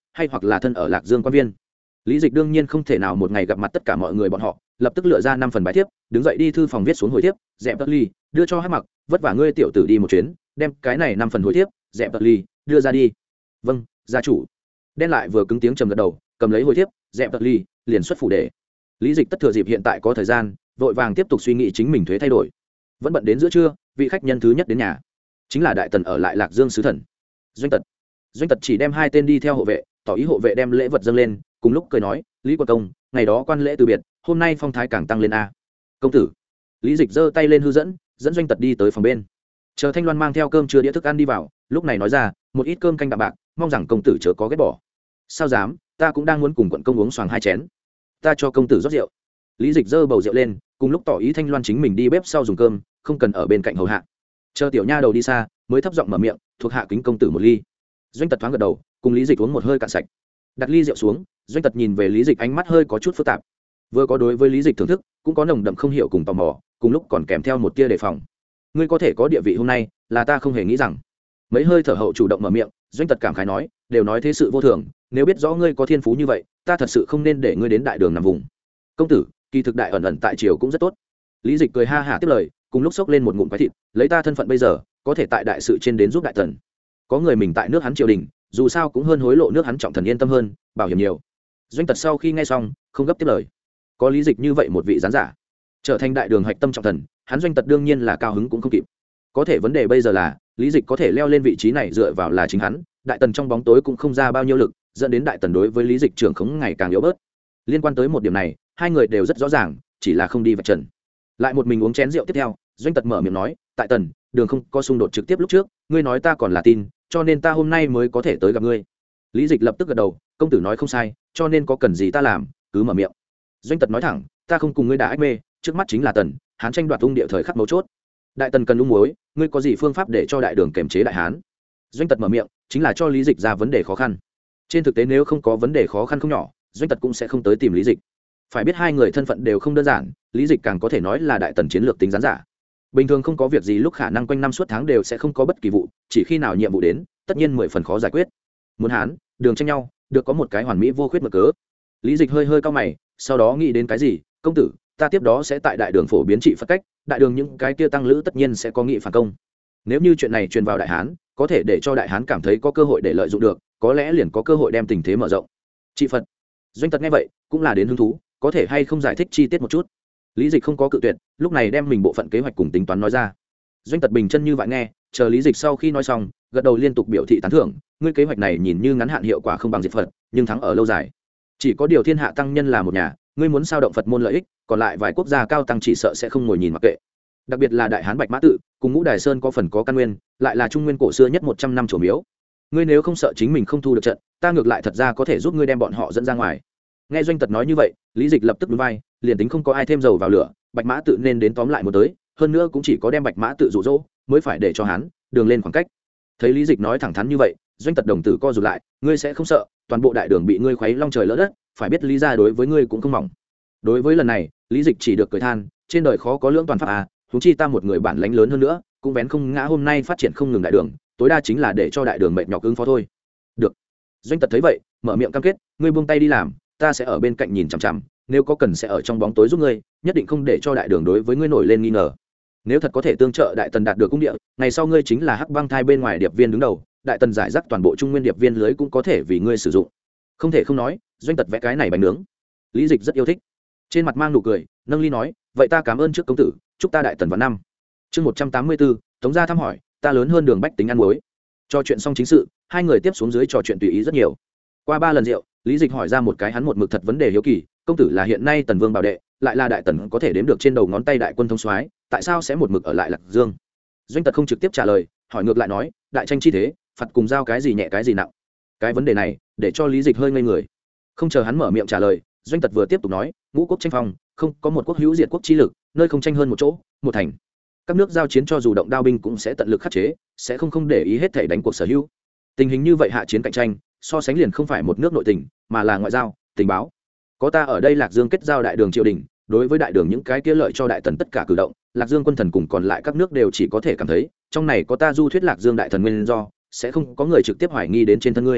hay hoặc là thân ở lạc dương quan viên. Lý Dịch đương nhiên không thể nào một ngày gặp mặt tất cả mọi người bọn họ, lập tức lựa ra năm phần bài thiếp, đứng dậy đi thư phòng viết xuống hồi thiếp, dẹp tật ly đưa cho Hắc Mặc, vất vả ngươi tiểu tử đi một chuyến, đem cái này năm phần hồi thiếp, dẹp tật ly đưa ra đi. Vâng, gia chủ. Đen lại vừa cứng tiếng trầm gật đầu, cầm lấy hồi thiếp, dẹp tật ly liền xuất phủ để. Lý Dịch tất thừa dịp hiện tại có thời gian, vội vàng tiếp tục suy nghĩ chính mình thuế thay đổi. Vẫn bận đến giữa trưa, vị khách nhân thứ nhất đến nhà chính là đại tần ở lại lạc dương sứ thần Doanh Tật. Doanh Tật chỉ đem hai tên đi theo hộ vệ, tỏ ý hộ vệ đem lễ vật dâng lên, cùng lúc cười nói, Lý Quận công, ngày đó quan lễ từ biệt, hôm nay phong thái càng tăng lên a. Công tử. Lý Dịch giơ tay lên hư dẫn, dẫn Doanh Tật đi tới phòng bên. Chờ Thanh Loan mang theo cơm chưa đĩa thức ăn đi vào, lúc này nói ra, một ít cơm canh đạm bạc, mong rằng công tử chớ có ghét bỏ. Sao dám, ta cũng đang muốn cùng quận công uống xoàng hai chén. Ta cho công tử rót rượu. Lý Dịch giơ bầu rượu lên, cùng lúc tỏ ý Thanh Loan chính mình đi bếp sau dùng cơm, không cần ở bên cạnh hầu hạ. Chờ tiểu nha đầu đi xa, mới thấp giọng mở miệng, thuộc hạ kính công tử một ly. Doanh Tật thoáng gật đầu, cùng Lý Dịch uống một hơi cạn sạch. Đặt ly rượu xuống, Doanh Tật nhìn về Lý Dịch ánh mắt hơi có chút phức tạp, vừa có đối với Lý Dịch thưởng thức, cũng có nồng đậm không hiểu cùng tò mò, cùng lúc còn kèm theo một tia đề phòng. Ngươi có thể có địa vị hôm nay, là ta không hề nghĩ rằng. Mấy hơi thở hậu chủ động mở miệng, Doanh Tật cảm khái nói, đều nói thế sự vô thường, nếu biết rõ ngươi có thiên phú như vậy, ta thật sự không nên để ngươi đến đại đường nằm vùng. Công tử, kỳ thực đại ẩn ẩn tại triều cũng rất tốt. Lý Dịch cười ha hả tiếp lời, cùng lúc xốc lên một ngụm quái thịt, lấy ta thân phận bây giờ, có thể tại đại sự trên đến giúp đại tần. Có người mình tại nước hắn triều đình, dù sao cũng hơn hối lộ nước hắn trọng thần yên tâm hơn, bảo hiểm nhiều. Doanh Tật sau khi nghe xong, không gấp tiếp lời. Có Lý Dịch như vậy một vị gián giả, trở thành đại đường hạch tâm trọng thần, hắn Doanh Tật đương nhiên là cao hứng cũng không kịp. Có thể vấn đề bây giờ là, Lý Dịch có thể leo lên vị trí này dựa vào là chính hắn, đại tần trong bóng tối cũng không ra bao nhiêu lực, dẫn đến đại tần đối với Lý Dịch trưởng khống ngày càng yếu bớt. Liên quan tới một điểm này, hai người đều rất rõ ràng, chỉ là không đi vạch trần. Lại một mình uống chén rượu tiếp theo, Doanh Tật mở miệng nói, tại tần đường không có xung đột trực tiếp lúc trước, ngươi nói ta còn là tin, cho nên ta hôm nay mới có thể tới gặp ngươi. Lý Dịch lập tức gật đầu, công tử nói không sai, cho nên có cần gì ta làm, cứ mở miệng. Doanh Tật nói thẳng, ta không cùng ngươi đả ách mê, trước mắt chính là tần hán tranh đoạt ung địa thời khắc mấu chốt, đại tần cần ung muối, ngươi có gì phương pháp để cho đại đường kiềm chế đại hán? Doanh Tật mở miệng, chính là cho Lý Dịch ra vấn đề khó khăn. Trên thực tế nếu không có vấn đề khó khăn không nhỏ, Doanh Tật cũng sẽ không tới tìm Lý Dịch. Phải biết hai người thân phận đều không đơn giản, Lý Dịch càng có thể nói là đại tần chiến lược tính gián giả. Bình thường không có việc gì lúc khả năng quanh năm suốt tháng đều sẽ không có bất kỳ vụ, chỉ khi nào nhiệm vụ đến, tất nhiên mười phần khó giải quyết. Muốn hán đường tranh nhau, được có một cái hoàn mỹ vô khuyết mực cớ. Lý Dịch hơi hơi cau mày, sau đó nghĩ đến cái gì, công tử, ta tiếp đó sẽ tại đại đường phổ biến trị Phật cách, đại đường những cái kia tăng lữ tất nhiên sẽ có nghị phản công. Nếu như chuyện này truyền vào đại hán, có thể để cho đại hán cảm thấy có cơ hội để lợi dụng được, có lẽ liền có cơ hội đem tình thế mở rộng. Trị Phật. Doanh Tật nghe vậy, cũng là đến hứng thú, có thể hay không giải thích chi tiết một chút. Lý Dịch không có cự tuyệt, lúc này đem mình bộ phận kế hoạch cùng tính toán nói ra. Doanh Tật bình chân như vậy nghe, chờ Lý Dịch sau khi nói xong, gật đầu liên tục biểu thị tán thưởng, ngươi kế hoạch này nhìn như ngắn hạn hiệu quả không bằng diệt Phật, nhưng thắng ở lâu dài. Chỉ có điều thiên hạ tăng nhân là một nhà, ngươi muốn sao động Phật môn lợi ích, còn lại vài quốc gia cao tăng chỉ sợ sẽ không ngồi nhìn mặc kệ. Đặc biệt là đại hán Bạch Mã Tự, cùng Ngũ Đài Sơn có phần có căn nguyên, lại là trung nguyên cổ xưa nhất một trăm năm chùa miếu. Ngươi nếu không sợ chính mình không thu được trận, ta ngược lại thật ra có thể giúp ngươi đem bọn họ dẫn ra ngoài. Nghe Doanh Tật nói như vậy, Lý Dịch lập tức nhún vai, liền tính không có ai thêm dầu vào lửa, Bạch Mã Tự nên đến tóm lại một tới, hơn nữa cũng chỉ có đem Bạch Mã Tự dụ dỗ, mới phải để cho hắn đường lên khoảng cách. Thấy Lý Dịch nói thẳng thắn như vậy, Doanh Tật đồng tử co rụt lại, ngươi sẽ không sợ toàn bộ đại đường bị ngươi khuấy long trời lỡ đất, phải biết Lý gia đối với ngươi cũng không mỏng. Đối với lần này, Lý Dịch chỉ được cười than, trên đời khó có lưỡng toàn pháp à, huống chi ta một người bản lãnh lớn hơn nữa, cũng vén không ngã hôm nay phát triển không ngừng đại đường, tối đa chính là để cho đại đường mệt nhọc ứng phó thôi. Được. Doanh Tật thấy vậy, mở miệng cam kết, ngươi buông tay đi làm, ta sẽ ở bên cạnh nhìn chằm chằm, nếu có cần sẽ ở trong bóng tối giúp ngươi, nhất định không để cho đại đường đối với ngươi nổi lên nghi ngờ. Nếu thật có thể tương trợ đại tần đạt được cung địa, ngày sau ngươi chính là hắc băng thai bên ngoài điệp viên đứng đầu, đại tần giải rác toàn bộ trung nguyên điệp viên lưới cũng có thể vì ngươi sử dụng. Không thể không nói, Doanh Tật vẽ cái này bánh nướng, Lý Dịch rất yêu thích. Trên mặt mang nụ cười, nâng ly nói, vậy ta cảm ơn trước công tử, chúc ta đại tần vạn năm. Chương một trăm tám mươi bốn, Tống gia thăm hỏi, ta lớn hơn đường bách tính ăn muối. Trò chuyện xong chính sự, hai người tiếp xuống dưới trò chuyện tùy ý rất nhiều. Qua ba lần rượu, Lý Dịch hỏi ra một cái hắn một mực thật vấn đề hiếu kỳ, công tử là hiện nay tần vương bảo đệ, lại là đại tần có thể đếm được trên đầu ngón tay đại quân thống soái, tại sao sẽ một mực ở lại Lạc Dương? Doanh Tật không trực tiếp trả lời, hỏi ngược lại nói, đại tranh chi thế, phạt cùng giao cái gì nhẹ cái gì nặng. Cái vấn đề này, để cho Lý Dịch hơi ngây người. Không chờ hắn mở miệng trả lời, Doanh Tật vừa tiếp tục nói, ngũ quốc tranh phong, không có một quốc hữu diệt quốc chi lực, nơi không tranh hơn một chỗ, một thành. Các nước giao chiến cho dù động đao binh cũng sẽ tận lực khắc chế, sẽ không không để ý hết thảy đánh cuộc sở hữu. Tình hình như vậy hạ chiến cạnh tranh, so sánh liền không phải một nước nội tình, mà là ngoại giao, tình báo. Có ta ở đây Lạc Dương kết giao đại đường triều đình, đối với đại đường những cái kia lợi cho đại tần tất cả cử động, Lạc Dương quân thần cùng còn lại các nước đều chỉ có thể cảm thấy, trong này có ta du thuyết Lạc Dương đại thần nguyên do, sẽ không có người trực tiếp hoài nghi đến trên thân ngươi.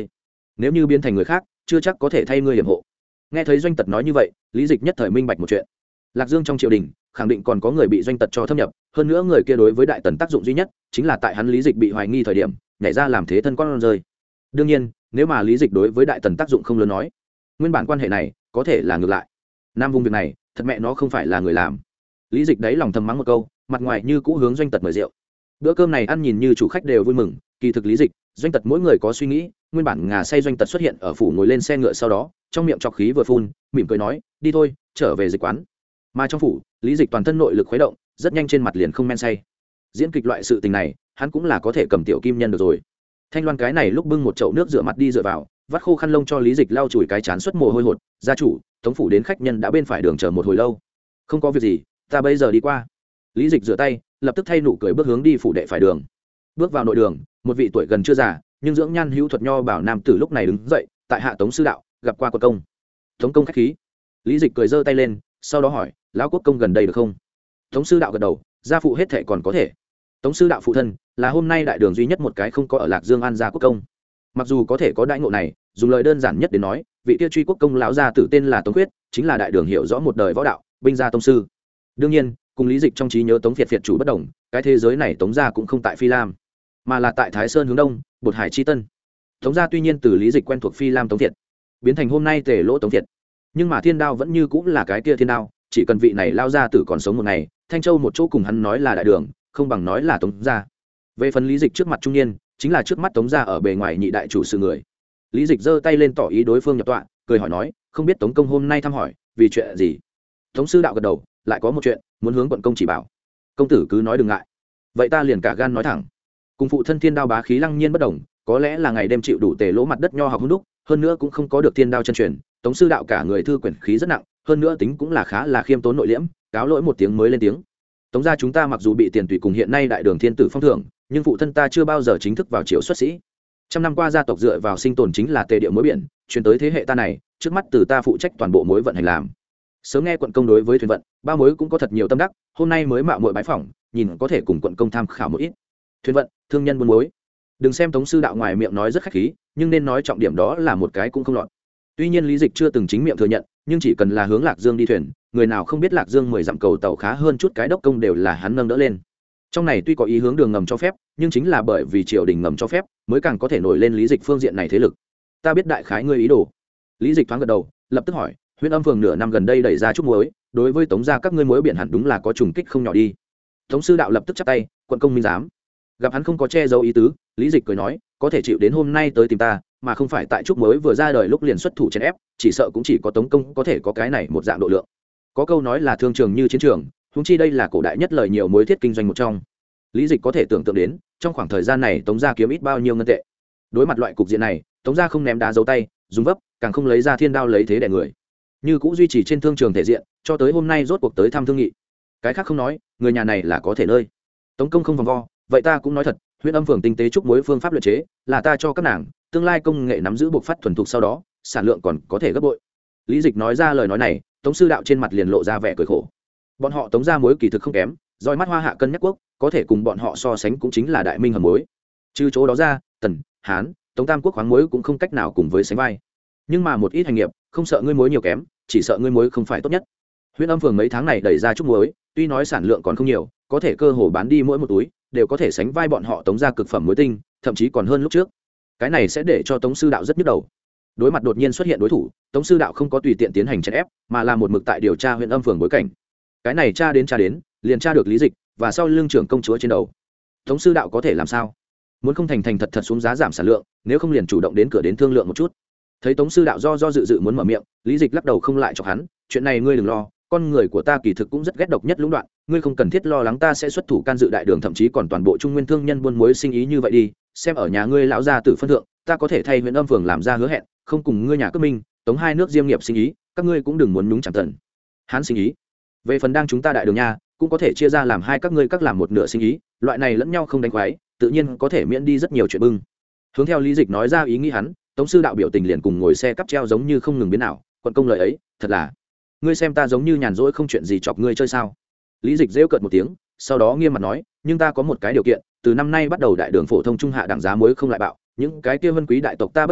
nếu như biến thành người khác chưa chắc có thể thay ngươi hiểm hộ. Nghe thấy Doanh Tật nói như vậy, Lý Dịch nhất thời minh bạch một chuyện. Lạc Dương trong triều đình khẳng định còn có người bị Doanh Tật cho thâm nhập, hơn nữa người kia đối với Đại Tần tác dụng duy nhất chính là tại hắn Lý Dịch bị hoài nghi thời điểm nhảy ra làm thế thân con rơi. Đương nhiên nếu mà Lý Dịch đối với Đại Tần tác dụng không lớn nói, nguyên bản quan hệ này có thể là ngược lại. Nam Vùng việc này thật mẹ nó không phải là người làm. Lý Dịch đấy lòng thầm mắng một câu, mặt ngoài như cũ hướng Doanh Tật mời rượu. Bữa cơm này ăn nhìn như chủ khách đều vui mừng, kỳ thực Lý Dịch, Doanh Tật mỗi người có suy nghĩ. Nguyên bản ngà say Doanh Tật xuất hiện ở phủ ngồi lên xe ngựa sau đó, trong miệng trọc khí vừa phun, mỉm cười nói, đi thôi, trở về dịch quán. Mà trong phủ, Lý Dịch toàn thân nội lực khuấy động, rất nhanh trên mặt liền không men say. Diễn kịch loại sự tình này, hắn cũng là có thể cầm tiểu kim nhân được rồi. Thanh Loan cái này lúc bưng một chậu nước rửa mặt đi rửa vào, vắt khô khăn lông cho Lý Dịch lau chùi cái chán xuất mồ hôi hột. Gia chủ, Tống phủ đến khách nhân đã bên phải đường chờ một hồi lâu. Không có việc gì, ta bây giờ đi qua. Lý Dịch rửa tay, lập tức thay nụ cười bước hướng đi phủ đệ phải đường. Bước vào nội đường, một vị tuổi gần chưa già nhưng dưỡng nhan hữu thuật nho bảo nam tử lúc này đứng dậy, tại hạ Tống sư đạo, gặp qua quận công. Tống công khách khí. Lý Dịch cười giơ tay lên, sau đó hỏi, lão quốc công gần đây được không? Tống sư đạo gật đầu, gia phụ hết thệ còn có thể. Tống sư đạo phụ thân là hôm nay đại đường duy nhất một cái không có ở Lạc Dương An gia quốc công. Mặc dù có thể có đãi ngộ này, dùng lời đơn giản nhất để nói, vị kia truy quốc công lão gia tử tên là Tống Quyết, chính là đại đường hiểu rõ một đời võ đạo, binh gia tông sư. Đương nhiên, cùng Lý Dịch trong trí nhớ Tống Việt Việt chủ bất đồng, cái thế giới này Tống gia cũng không tại Phi Lam, mà là tại Thái Sơn hướng đông, Bột Hải chi tân. Tống gia tuy nhiên từ Lý Dịch quen thuộc Phi Lam Tống Việt, biến thành hôm nay Tề Lỗ Tống Việt, nhưng mà Thiên Đao vẫn như cũng là cái kia Thiên Đao, chỉ cần vị này lao gia tử còn sống một ngày, Thanh Châu một chỗ cùng hắn nói là đại đường, không bằng nói là Tống gia. Về phần Lý Dịch trước mặt trung niên, chính là trước mắt Tống gia ở bề ngoài nhị đại chủ sự người. Lý Dịch giơ tay lên tỏ ý đối phương nhập tọa, cười hỏi nói, không biết Tống công hôm nay thăm hỏi vì chuyện gì? Tống sư đạo gật đầu, lại có một chuyện muốn hướng quận công chỉ bảo. Công tử cứ nói đừng ngại. Vậy ta liền cả gan nói thẳng. Cùng phụ thân Thiên Đao bá khí lăng nhiên bất đồng, có lẽ là ngày đêm chịu đủ Tề Lỗ mặt đất nho học hung đúc, hơn nữa cũng không có được Thiên Đao chân truyền. Tống sư đạo cả người thư quyển khí rất nặng, hơn nữa tính cũng là khá là khiêm tốn nội liễm, cáo lỗi một tiếng mới lên tiếng. Tống gia chúng ta mặc dù bị tiền tùy cùng hiện nay đại đường thiên tử phong thưởng, nhưng phụ thân ta chưa bao giờ chính thức vào triều xuất sĩ. Trăm năm qua gia tộc dựa vào sinh tồn chính là Tề địa mối biển, truyền tới thế hệ ta này, trước mắt từ ta phụ trách toàn bộ mối vận hành làm. Sớm nghe quận công đối với thuyền vận, ba mối cũng có thật nhiều tâm đắc, hôm nay mới mạo muội bái phỏng, nhìn có thể cùng quận công tham khảo một ít. Thuyền vận, thương nhân buôn mối. Đừng xem Tống sư đạo ngoài miệng nói rất khách khí, nhưng nên nói trọng điểm đó là một cái cũng không lọt. Tuy nhiên Lý Dịch chưa từng chính miệng thừa nhận, nhưng chỉ cần là hướng Lạc Dương đi thuyền, người nào không biết Lạc Dương mười dặm cầu tàu khá hơn chút cái đốc công đều là hắn nâng đỡ lên. Trong này tuy có ý hướng đường ngầm cho phép, nhưng chính là bởi vì triều đình ngầm cho phép, mới càng có thể nổi lên Lý Dịch phương diện này thế lực. Ta biết đại khái ngươi ý đồ. Lý Dịch thoáng gật đầu, lập tức hỏi, Huyễn Âm phường nửa năm gần đây đẩy ra chút muối, đối với Tống gia các ngươi muối biển hẳn đúng là có trùng kích không nhỏ đi. Tống sư đạo lập tức chắp tay, quận công minh giám. Gặp hắn không có che giấu ý tứ, Lý Dịch cười nói, có thể chịu đến hôm nay tới tìm ta, mà không phải tại trúc muối vừa ra đời lúc liền xuất thủ chèn ép, chỉ sợ cũng chỉ có Tống công có thể có cái này một dạng độ lượng. Có câu nói là thương trường như chiến trường, huống chi đây là cổ đại nhất lời nhiều muối thiết kinh doanh một trong. Lý Dịch có thể tưởng tượng đến, trong khoảng thời gian này Tống gia kiếm ít bao nhiêu ngân tệ. Đối mặt loại cục diện này, Tống gia không ném đá giấu tay, dùng vấp, càng không lấy ra Thiên Đao lấy thế đè người, như cũng duy trì trên thương trường thể diện, cho tới hôm nay rốt cuộc tới thăm thương nghị. Cái khác không nói, người nhà này là có thể nơi. Tống công không vòng vo, vậy ta cũng nói thật, Huyễn Âm phường tinh tế trúc muối phương pháp luyện chế, là ta cho các nàng, tương lai công nghệ nắm giữ buộc phát thuần thục sau đó, sản lượng còn có thể gấp bội. Lý Dịch nói ra lời nói này, Tống sư đạo trên mặt liền lộ ra vẻ cười khổ. Bọn họ Tống gia muối kỳ thực không kém, roi mắt hoa hạ cân nhắc quốc, có thể cùng bọn họ so sánh cũng chính là đại minh hầm muối. Trừ chỗ đó ra, Tần, Hán, Tống tam quốc khoáng muối cũng không cách nào cùng với sánh vai. Nhưng mà một ít hành nghiệp, không sợ ngươi muối nhiều kém, chỉ sợ ngươi muối không phải tốt nhất. Huyễn Âm phường mấy tháng này đẩy ra chút muối, tuy nói sản lượng còn không nhiều, có thể cơ hồ bán đi mỗi một túi đều có thể sánh vai bọn họ Tống gia cực phẩm muối tinh, thậm chí còn hơn lúc trước. Cái này sẽ để cho Tống sư đạo rất nhức đầu. Đối mặt đột nhiên xuất hiện đối thủ, Tống sư đạo không có tùy tiện tiến hành chèn ép, mà là một mực tại điều tra Huyễn Âm phường bối cảnh. Cái này tra đến tra đến, liền tra được Lý Dịch và sau lưng trưởng công chúa trên đầu. Tống sư đạo có thể làm sao? Muốn không thành thành thật thật xuống giá giảm sản lượng, nếu không liền chủ động đến cửa đến thương lượng một chút. Thấy Tống sư đạo do do dự dự muốn mở miệng, Lý Dịch lắc đầu không lại cho hắn, chuyện này ngươi đừng lo, con người của ta kỳ thực cũng rất ghét độc nhất lũng đoạn, ngươi không cần thiết lo lắng ta sẽ xuất thủ can dự đại đường, thậm chí còn toàn bộ trung nguyên thương nhân buôn muối sinh ý như vậy đi, xem ở nhà ngươi lão gia tử phân thượng, ta có thể thay Huyễn Âm phường làm ra hứa hẹn, không cùng ngươi nhà cướp minh, Tống hai nước diêm nghiệp sinh ý, các ngươi cũng đừng muốn nhúng chẳng tận. Hắn sinh ý. Về phần đang chúng ta đại đường nha, cũng có thể chia ra làm hai các ngươi các làm một nửa sinh ý, loại này lẫn nhau không đánh quái, tự nhiên có thể miễn đi rất nhiều chuyện bưng. Hướng theo Lý Dịch nói ra ý nghĩ hắn, Tống sư đạo biểu tình liền cùng ngồi xe cắp treo giống như không ngừng biến nào, quận công lời ấy, thật là, ngươi xem ta giống như nhàn rỗi không chuyện gì chọc ngươi chơi sao? Lý Dịch rêu cợt một tiếng, sau đó nghiêm mặt nói, nhưng ta có một cái điều kiện, từ năm nay bắt đầu đại đường phổ thông trung hạ đẳng giá muối không lại bạo, những cái kia vân quý đại tộc ta bất kể,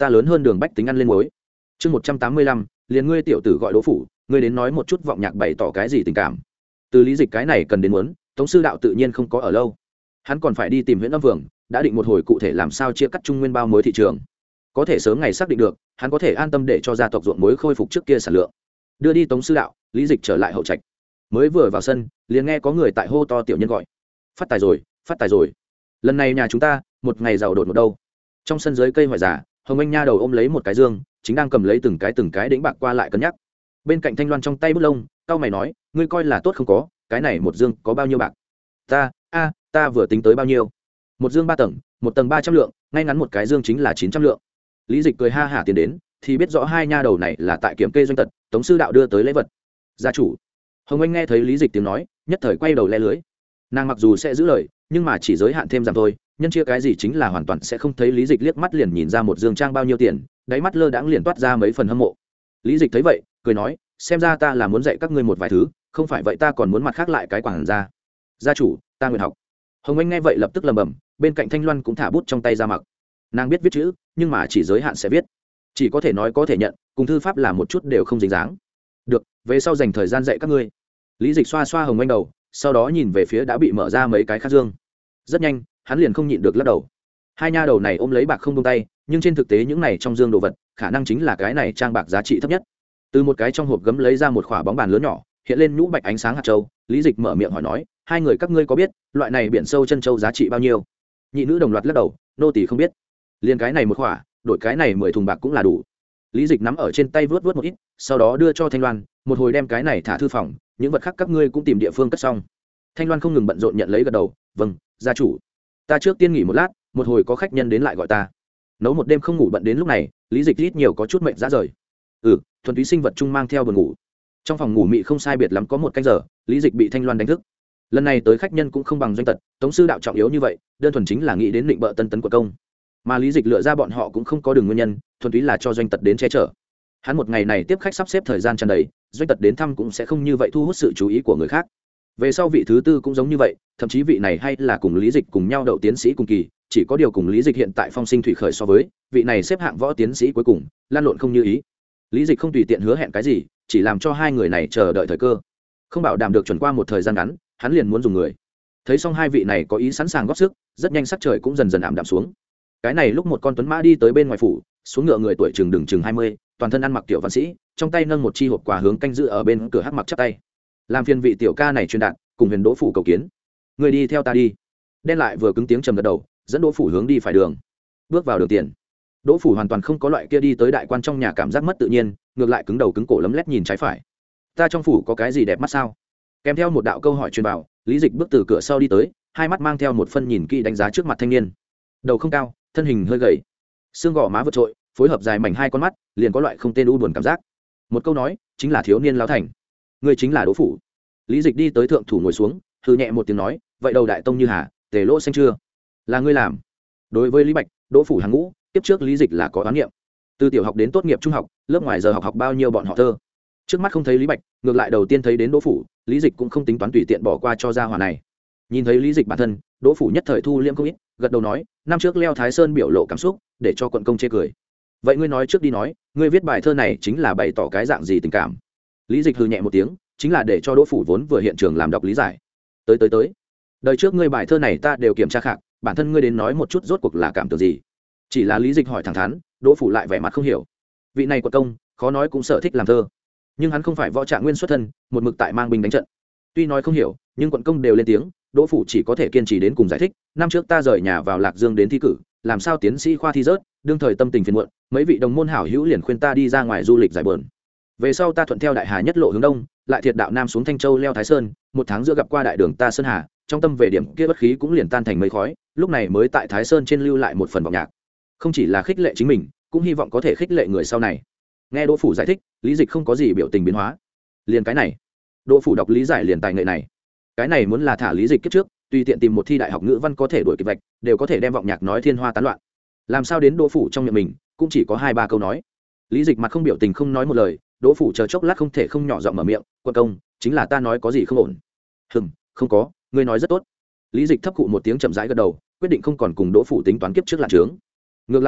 ta lớn hơn đường bách tính ăn lên muối. Chương một trăm tám mươi lăm, liền ngươi tiểu tử gọi Đỗ Phủ, ngươi đến nói một chút vọng nhạc bày tỏ cái gì tình cảm. Từ lý dịch cái này cần đến muốn, Tống sư đạo tự nhiên không có ở lâu. Hắn còn phải đi tìm huyện âm vương, đã định một hồi cụ thể làm sao chia cắt trung nguyên bao muối thị trường. Có thể sớm ngày xác định được, hắn có thể an tâm để cho gia tộc ruộng muối khôi phục trước kia sản lượng. Đưa đi Tống sư đạo, lý dịch trở lại hậu trạch. Mới vừa vào sân, liền nghe có người tại hô to tiểu nhân gọi. Phát tài rồi, phát tài rồi. Lần này nhà chúng ta, một ngày giàu đột một đâu. Trong sân dưới cây hoại giả, Hồng Anh nha đầu ôm lấy một cái dương, chính đang cầm lấy từng cái từng cái đĩnh bạc qua lại cân nhắc. Bên cạnh Thanh Loan trong tay bút lông, cau mày nói, ngươi coi là tốt không có, cái này một dương có bao nhiêu bạc? Ta, a, ta vừa tính tới bao nhiêu? Một dương ba tầng, một tầng ba trăm lượng, ngay ngắn một cái dương chính là chín trăm lượng. Lý Dịch cười ha hả tiến đến, thì biết rõ hai nha đầu này là tại kiểm kê doanh tật, Tống sư đạo đưa tới lễ vật. Gia chủ. Hồng Anh nghe thấy Lý Dịch tiếng nói, nhất thời quay đầu le lưới. Nàng mặc dù sẽ giữ lời, nhưng mà chỉ giới hạn thêm giảm thôi, nhân chia cái gì chính là hoàn toàn sẽ không thấy Lý Dịch liếc mắt liền nhìn ra một dương trang bao nhiêu tiền, đáy mắt lơ đãng liền toát ra mấy phần hâm mộ. Lý Dịch thấy vậy, cười nói, xem ra ta là muốn dạy các ngươi một vài thứ, không phải vậy ta còn muốn mặt khác lại cái quảng ra. Gia chủ, ta nguyện học. Hồng Anh nghe vậy lập tức lầm bầm, bên cạnh Thanh Loan cũng thả bút trong tay ra mặc. Nàng biết viết chữ, nhưng mà chỉ giới hạn sẽ viết, chỉ có thể nói có thể nhận, cùng thư pháp là một chút đều không dính dáng. Được, về sau dành thời gian dạy các ngươi. Lý Dịch xoa xoa Hồng Anh đầu, sau đó nhìn về phía đã bị mở ra mấy cái khác dương. Rất nhanh, hắn liền không nhịn được lắc đầu. Hai nha đầu này ôm lấy bạc không buông tay, nhưng trên thực tế những này trong dương đồ vật, khả năng chính là cái này trang bạc giá trị thấp nhất. Từ một cái trong hộp gấm lấy ra một quả bóng bàn lớn nhỏ, hiện lên nhũ bạch ánh sáng hạt châu. Lý Dịch mở miệng hỏi nói, hai người các ngươi có biết loại này biển sâu chân châu giá trị bao nhiêu? Nhị nữ đồng loạt lắc đầu, nô tỳ không biết. Liên cái này một quả, đổi cái này mười thùng bạc cũng là đủ. Lý Dịch nắm ở trên tay vớt vớt một ít, sau đó đưa cho Thanh Loan, một hồi đem cái này thả thư phòng, những vật khác các ngươi cũng tìm địa phương cất xong. Thanh Loan không ngừng bận rộn nhận lấy gật đầu, vâng, gia chủ. Ta trước tiên nghỉ một lát, một hồi có khách nhân đến lại gọi ta. Nấu một đêm không ngủ bận đến lúc này, Lý Dịch ít nhiều có chút mệt rã rời. Ừ, thuần túy sinh vật chung mang theo buồn ngủ. Trong phòng ngủ mị không sai biệt lắm có một canh giờ, Lý Dịch bị Thanh Loan đánh thức. Lần này tới khách nhân cũng không bằng doanh tật, Tống sư đạo trọng yếu như vậy, đơn thuần chính là nghĩ đến định bợ tân tấn của công. Mà Lý Dịch lựa ra bọn họ cũng không có đường nguyên nhân, thuần túy là cho doanh tật đến che chở. Hắn một ngày này tiếp khách sắp xếp thời gian tràn đầy, doanh tật đến thăm cũng sẽ không như vậy thu hút sự chú ý của người khác. Về sau vị thứ tư cũng giống như vậy, thậm chí vị này hay là cùng Lý Dịch cùng nhau đậu tiến sĩ cùng kỳ, chỉ có điều cùng Lý Dịch hiện tại phong sinh thủy khởi so với, vị này xếp hạng võ tiến sĩ cuối cùng, lan lộn không như ý. Lý Dịch không tùy tiện hứa hẹn cái gì, chỉ làm cho hai người này chờ đợi thời cơ. Không bảo đảm được chuẩn qua một thời gian ngắn, hắn liền muốn dùng người. Thấy xong hai vị này có ý sẵn sàng góp sức, rất nhanh sắc trời cũng dần dần ảm đạm xuống. Cái này lúc một con tuấn mã đi tới bên ngoài phủ, xuống ngựa người tuổi chừng đừng chừng hai mươi, toàn thân ăn mặc tiểu văn sĩ, trong tay nâng một chi hộp quà hướng canh giữ ở bên cửa hắc mặc chắp tay. Làm phiền vị tiểu ca này truyền đạt, cùng Huyền Đỗ phủ cầu kiến. Người đi theo ta đi. Đen lại vừa cứng tiếng trầm gật đầu, dẫn Đỗ phủ hướng đi phải đường. Bước vào đường tiền. Đỗ phủ hoàn toàn không có loại kia đi tới đại quan trong nhà cảm giác mất tự nhiên, ngược lại cứng đầu cứng cổ lấm lét nhìn trái phải. Ta trong phủ có cái gì đẹp mắt sao? Kèm theo một đạo câu hỏi truyền vào, Lý Dịch bước từ cửa sau đi tới, hai mắt mang theo một phân nhìn kỹ đánh giá trước mặt thanh niên. Đầu không cao, thân hình hơi gầy, xương gò má vượt trội, phối hợp dài mảnh hai con mắt, liền có loại không tên u buồn cảm giác. Một câu nói, chính là thiếu niên lão thành. Người chính là Đỗ phủ. Lý Dịch đi tới thượng thủ ngồi xuống, hừ nhẹ một tiếng nói, vậy đầu đại tông như hà, tề lỗ xanh chưa? Là ngươi làm? Đối với Lý Bạch, Đỗ phủ hàng ngũ, tiếp trước Lý Dịch là có oán niệm. Từ tiểu học đến tốt nghiệp trung học, lớp ngoài giờ học học bao nhiêu bọn họ thơ. Trước mắt không thấy Lý Bạch, ngược lại đầu tiên thấy đến Đỗ phủ, Lý Dịch cũng không tính toán tùy tiện bỏ qua cho gia hỏa này. Nhìn thấy Lý Dịch bản thân, Đỗ phủ nhất thời thu liễm không ít, gật đầu nói, năm trước leo Thái Sơn biểu lộ cảm xúc, để cho quận công chê cười. Vậy ngươi nói trước đi nói, ngươi viết bài thơ này chính là bày tỏ cái dạng gì tình cảm? Lý Dịch hừ nhẹ một tiếng, chính là để cho Đỗ phủ vốn vừa hiện trường làm đọc lý giải. Tới tới tới, đời trước ngươi bài thơ này ta đều kiểm tra khạc, bản thân ngươi đến nói một chút rốt cuộc là cảm tưởng gì? Chỉ là Lý Dịch hỏi thẳng thắn, Đỗ phủ lại vẻ mặt không hiểu. Vị này quận công, khó nói cũng sở thích làm thơ, nhưng hắn không phải võ trạng nguyên xuất thân, một mực tại mang binh đánh trận. Tuy nói không hiểu, nhưng quận công đều lên tiếng, Đỗ phủ chỉ có thể kiên trì đến cùng giải thích. Năm trước ta rời nhà vào Lạc Dương đến thi cử, làm sao tiến sĩ khoa thi rớt, đương thời tâm tình phiền muộn, mấy vị đồng môn hảo hữu liền khuyên ta đi ra ngoài du lịch giải buồn. Về sau ta thuận theo đại hà nhất lộ hướng đông, lại thiệt đạo nam xuống Thanh Châu leo Thái Sơn, một tháng giữa gặp qua đại đường ta Sơn Hà, trong tâm về điểm kia bất khí cũng liền tan thành mây khói, lúc này mới tại Thái Sơn trên lưu lại một phần vọng nhạc. Không chỉ là khích lệ chính mình, cũng hy vọng có thể khích lệ người sau này. Nghe Đỗ phủ giải thích, Lý Dịch không có gì biểu tình biến hóa. Liền cái này, Đỗ phủ đọc lý giải liền tài nghệ này. Cái này muốn là thả Lý Dịch kiếp trước, tùy tiện tìm một thi đại học ngữ văn có thể đuổi kịp vạch, đều có thể đem vọng nhạc nói thiên hoa tán loạn. Làm sao đến Đỗ phủ trong miệng mình, cũng chỉ có hai ba câu nói. Lý Dịch mặt không biểu tình không nói một lời, Đỗ phủ chờ chốc lát không thể không nhỏ giọng mở miệng, "Quân công, chính là ta nói có gì không ổn?" "Hừm, không có, ngươi nói rất tốt." Lý Dịch thấp cụ một tiếng chậm rãi gật đầu, quyết định không còn cùng Đỗ phủ tính toán kiếp trước lạn trướng. Ngược lại hỏi,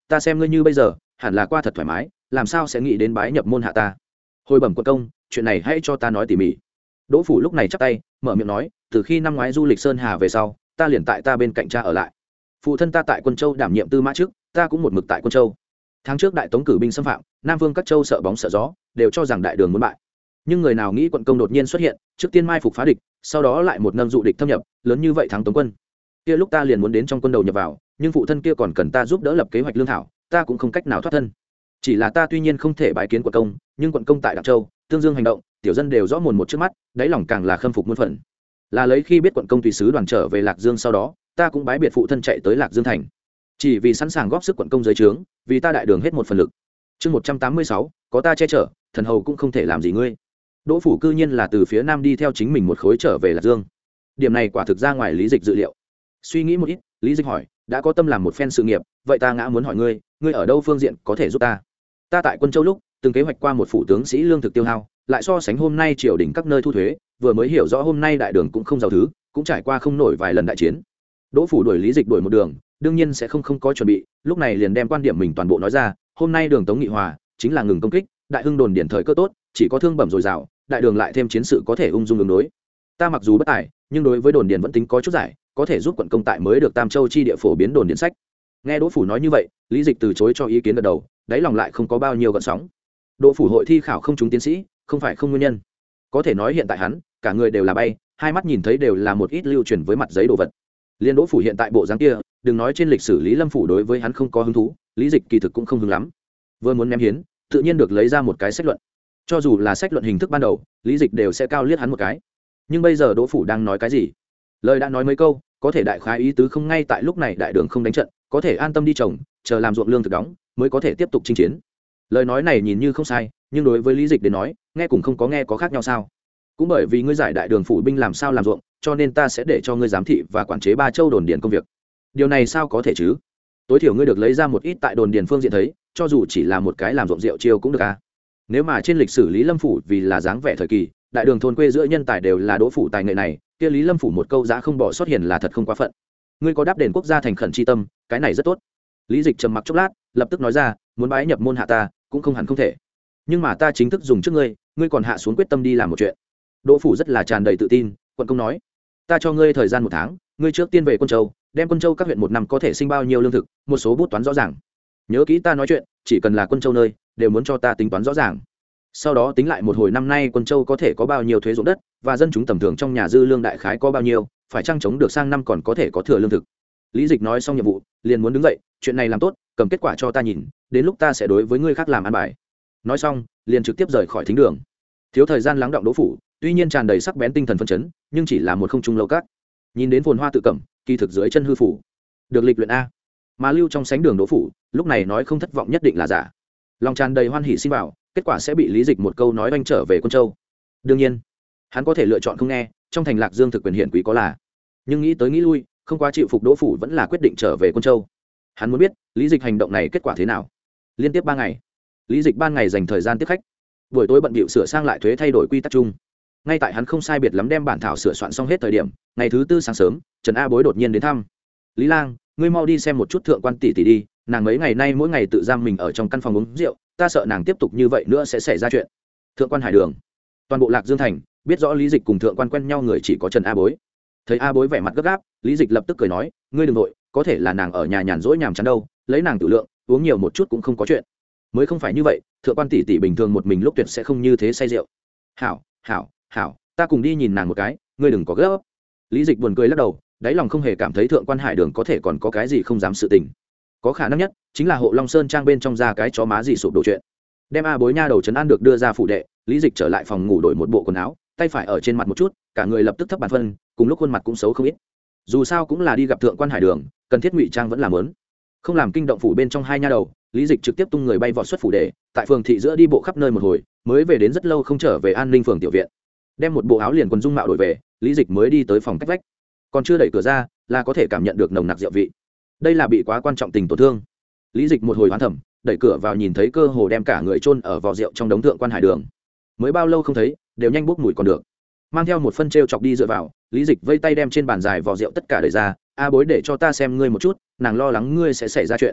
ta xem ngươi như bây giờ hẳn là qua thật thoải mái, làm sao sẽ nghĩ đến bái nhập môn hạ ta. Hồi bẩm quận công, chuyện này hãy cho ta nói tỉ mỉ. Đỗ Phủ lúc này chắp tay mở miệng nói, từ khi năm ngoái du lịch sơn hà về sau, ta liền tại ta bên cạnh cha ở lại. Phụ thân ta tại Quân Châu đảm nhiệm tư mã trước, ta cũng một mực tại Quân Châu. Tháng trước đại tống cử binh xâm phạm, Nam Vương các châu sợ bóng sợ gió, đều cho rằng đại đường muốn bại. Nhưng người nào nghĩ quận công đột nhiên xuất hiện, trước tiên mai phục phá địch, sau đó lại một nâng dụ địch thâm nhập, lớn như vậy thắng tống quân. Kia lúc ta liền muốn đến trong quân đầu nhập vào, nhưng phụ thân kia còn cần ta giúp đỡ lập kế hoạch lương thảo, ta cũng không cách nào thoát thân. Chỉ là ta tuy nhiên không thể bái kiến quận công, nhưng quận công tại Đặng Châu, Tương Dương hành động, tiểu dân đều rõ mồn một trước mắt, đáy lòng càng là khâm phục muôn phần. Là lấy khi biết quận công tùy sứ đoàn trở về Lạc Dương sau đó, ta cũng bái biệt phụ thân chạy tới Lạc Dương thành, chỉ vì sẵn sàng góp sức quận công dưới trướng, vì ta đại đường hết một phần lực. Chương một trăm tám mươi sáu, có ta che chở, thần hầu cũng không thể làm gì ngươi. Đỗ Phủ cư nhiên là từ phía nam đi theo chính mình một khối trở về Lạc Dương. Điểm này quả thực ra ngoài Lý Dịch dự liệu. Suy nghĩ một ít, Lý Dịch hỏi, đã có tâm làm một phen sự nghiệp, vậy ta ngã muốn hỏi ngươi, ngươi ở đâu phương diện có thể giúp ta? Ta tại Quân Châu lúc, từng kế hoạch qua một phủ tướng sĩ lương thực tiêu hao, lại so sánh hôm nay triều đình các nơi thu thuế, vừa mới hiểu rõ hôm nay đại đường cũng không giàu thứ, cũng trải qua không nổi vài lần đại chiến. Đỗ Phủ đuổi Lý Dịch đuổi một đường, đương nhiên sẽ không không có chuẩn bị, lúc này liền đem quan điểm mình toàn bộ nói ra, hôm nay đường tống nghị hòa, chính là ngừng công kích, đại hưng đồn điển thời cơ tốt, chỉ có thương bẩm dồi dào, đại đường lại thêm chiến sự có thể ung dung ứng đối. Ta mặc dù bất tài, nhưng đối với đồn điển vẫn tính có chút giải, có thể giúp quận công tại mới được Tam Châu chi địa phổ biến đồn điển sách. Nghe Đỗ Phủ nói như vậy, Lý Dịch từ chối cho ý kiến gật đầu, đáy lòng lại không có bao nhiêu gợn sóng. Đỗ Phủ hội thi khảo không trúng tiến sĩ, không phải không nguyên nhân. Có thể nói hiện tại hắn, cả người đều là bay, hai mắt nhìn thấy đều là một ít lưu truyền với mặt giấy đồ vật. Liên Đỗ Phủ hiện tại bộ dáng kia, đừng nói trên lịch sử Lý Lâm phủ đối với hắn không có hứng thú, Lý Dịch kỳ thực cũng không hứng lắm. Vừa muốn ném hiến, tự nhiên được lấy ra một cái sách luận. Cho dù là sách luận hình thức ban đầu, Lý Dịch đều sẽ cao liếc hắn một cái. Nhưng bây giờ Đỗ Phủ đang nói cái gì? Lời đã nói mấy câu, có thể đại khái ý tứ không ngay tại lúc này đại đường không đánh trận, có thể an tâm đi trồng, chờ làm ruộng lương thực đóng, mới có thể tiếp tục chinh chiến. Lời nói này nhìn như không sai, nhưng đối với Lý Dịch đến nói, nghe cũng không có nghe có khác nhau sao? Cũng bởi vì ngươi giải đại đường phủ binh làm sao làm ruộng, cho nên ta sẽ để cho ngươi giám thị và quản chế ba châu đồn điền công việc. Điều này sao có thể chứ? Tối thiểu ngươi được lấy ra một ít tại đồn điền phương diện thấy, cho dù chỉ là một cái làm ruộng rượu chiêu cũng được à? Nếu mà trên lịch sử Lý Lâm phủ vì là dáng vẻ thời kỳ, đại đường thôn quê giữa nhân tài đều là Đỗ Phủ tài nghệ này, kia Lý Lâm phủ một câu giá không bỏ sót hiền là thật không quá phận. Ngươi có đáp đền quốc gia thành khẩn chi tâm, cái này rất tốt. Lý Dịch trầm mặc chốc lát, lập tức nói ra, muốn bái nhập môn hạ ta, cũng không hẳn không thể. Nhưng mà ta chính thức dùng trước ngươi, ngươi còn hạ xuống quyết tâm đi làm một chuyện. Đỗ Phủ rất là tràn đầy tự tin, quận công nói, ta cho ngươi thời gian một tháng, ngươi trước tiên về Quân Châu, đem Quân Châu các huyện một năm có thể sinh bao nhiêu lương thực, một số bút toán rõ ràng. Nhớ kỹ ta nói chuyện, chỉ cần là Quân Châu nơi, đều muốn cho ta tính toán rõ ràng. Sau đó tính lại một hồi năm nay Quân Châu có thể có bao nhiêu thuế ruộng đất, và dân chúng tầm thường trong nhà dư lương đại khái có bao nhiêu, phải chăng chống được sang năm còn có thể có thừa lương thực. Lý Dịch nói xong nhiệm vụ, liền muốn đứng dậy, chuyện này làm tốt, cầm kết quả cho ta nhìn, đến lúc ta sẽ đối với ngươi khác làm ăn bài. Nói xong, liền trực tiếp rời khỏi thính đường. Thiếu thời gian lắng động Đỗ Phủ, tuy nhiên tràn đầy sắc bén tinh thần phấn chấn, nhưng chỉ là một không trung lâu các. Nhìn đến phồn hoa tự cẩm, kỳ thực dưới chân hư phủ. Được lịch luyện a. Mà lưu trong sánh đường Đỗ Phủ, lúc này nói không thất vọng nhất định là giả. Lòng tràn đầy hoan hỉ xin vào, kết quả sẽ bị Lý Dịch một câu nói oanh trở về Quân Châu. Đương nhiên, hắn có thể lựa chọn không nghe, trong thành Lạc Dương thực quyền hiển quý có là. Nhưng nghĩ tới nghĩ lui, không quá chịu phục Đỗ Phủ vẫn là quyết định trở về Quân Châu. Hắn muốn biết, Lý Dịch hành động này kết quả thế nào. Liên tiếp ba ngày, Lý Dịch ban ngày dành thời gian tiếp khách, buổi tối bận bịu sửa sang lại thuế thay đổi quy tắc chung. Ngay tại hắn không sai biệt lắm đem bản thảo sửa soạn xong hết thời điểm, ngày thứ tư sáng sớm, Trần A Bối đột nhiên đến thăm. Lý Lang, ngươi mau đi xem một chút thượng quan tỷ tỷ đi, nàng mấy ngày nay mỗi ngày tự giam mình ở trong căn phòng uống rượu, ta sợ nàng tiếp tục như vậy nữa sẽ xảy ra chuyện. Thượng quan Hải Đường, toàn bộ Lạc Dương thành biết rõ Lý Dịch cùng thượng quan quen nhau người chỉ có Trần A Bối. Thấy A Bối vẻ mặt gấp gáp, Lý Dịch lập tức cười nói, ngươi đừng nội, có thể là nàng ở nhà nhàn rỗi nhàm chán đâu, lấy nàng tự lượng, uống nhiều một chút cũng không có chuyện. Mới không phải như vậy, thượng quan tỷ tỷ bình thường một mình lúc tuyệt sẽ không như thế say rượu. Hảo, hảo, hảo, ta cùng đi nhìn nàng một cái, ngươi đừng có gấp. Lý Dịch buồn cười lắc đầu, đáy lòng không hề cảm thấy thượng quan Hải Đường có thể còn có cái gì không dám sự tình. Có khả năng nhất chính là Hộ Long Sơn trang bên trong ra cái chó má gì sụp đổ chuyện. Đem A Bối nha đầu trấn an được đưa ra phủ đệ, Lý Dịch trở lại phòng ngủ đổi một bộ quần áo, tay phải ở trên mặt một chút, cả người lập tức thấp bàn phân, cùng lúc khuôn mặt cũng xấu không ít. Dù sao cũng là đi gặp thượng quan Hải Đường, cần thiết ngụy trang vẫn là mớn. Không làm kinh động phủ bên trong hai nha đầu, Lý Dịch trực tiếp tung người bay vọt xuất phủ đệ, tại phường thị giữa đi bộ khắp nơi một hồi, mới về đến rất lâu không trở về An Ninh phường tiểu viện. Đem một bộ áo liền quần dung mạo đổi về, Lý Dịch mới đi tới phòng cách vách. Còn chưa đẩy cửa ra, là có thể cảm nhận được nồng nặc rượu vị. Đây là bị quá quan trọng tình tổn thương. Lý Dịch một hồi hoán thẩm, đẩy cửa vào nhìn thấy cơ hồ đem cả người chôn ở vò rượu trong đống thượng quan Hải Đường. Mới bao lâu không thấy, đều nhanh bốc mùi còn được. Mang theo một phân treo chọc đi dựa vào, Lý Dịch vây tay đem trên bàn dài vò rượu tất cả đẩy ra, a Bối để cho ta xem ngươi một chút, nàng lo lắng ngươi sẽ xảy ra chuyện.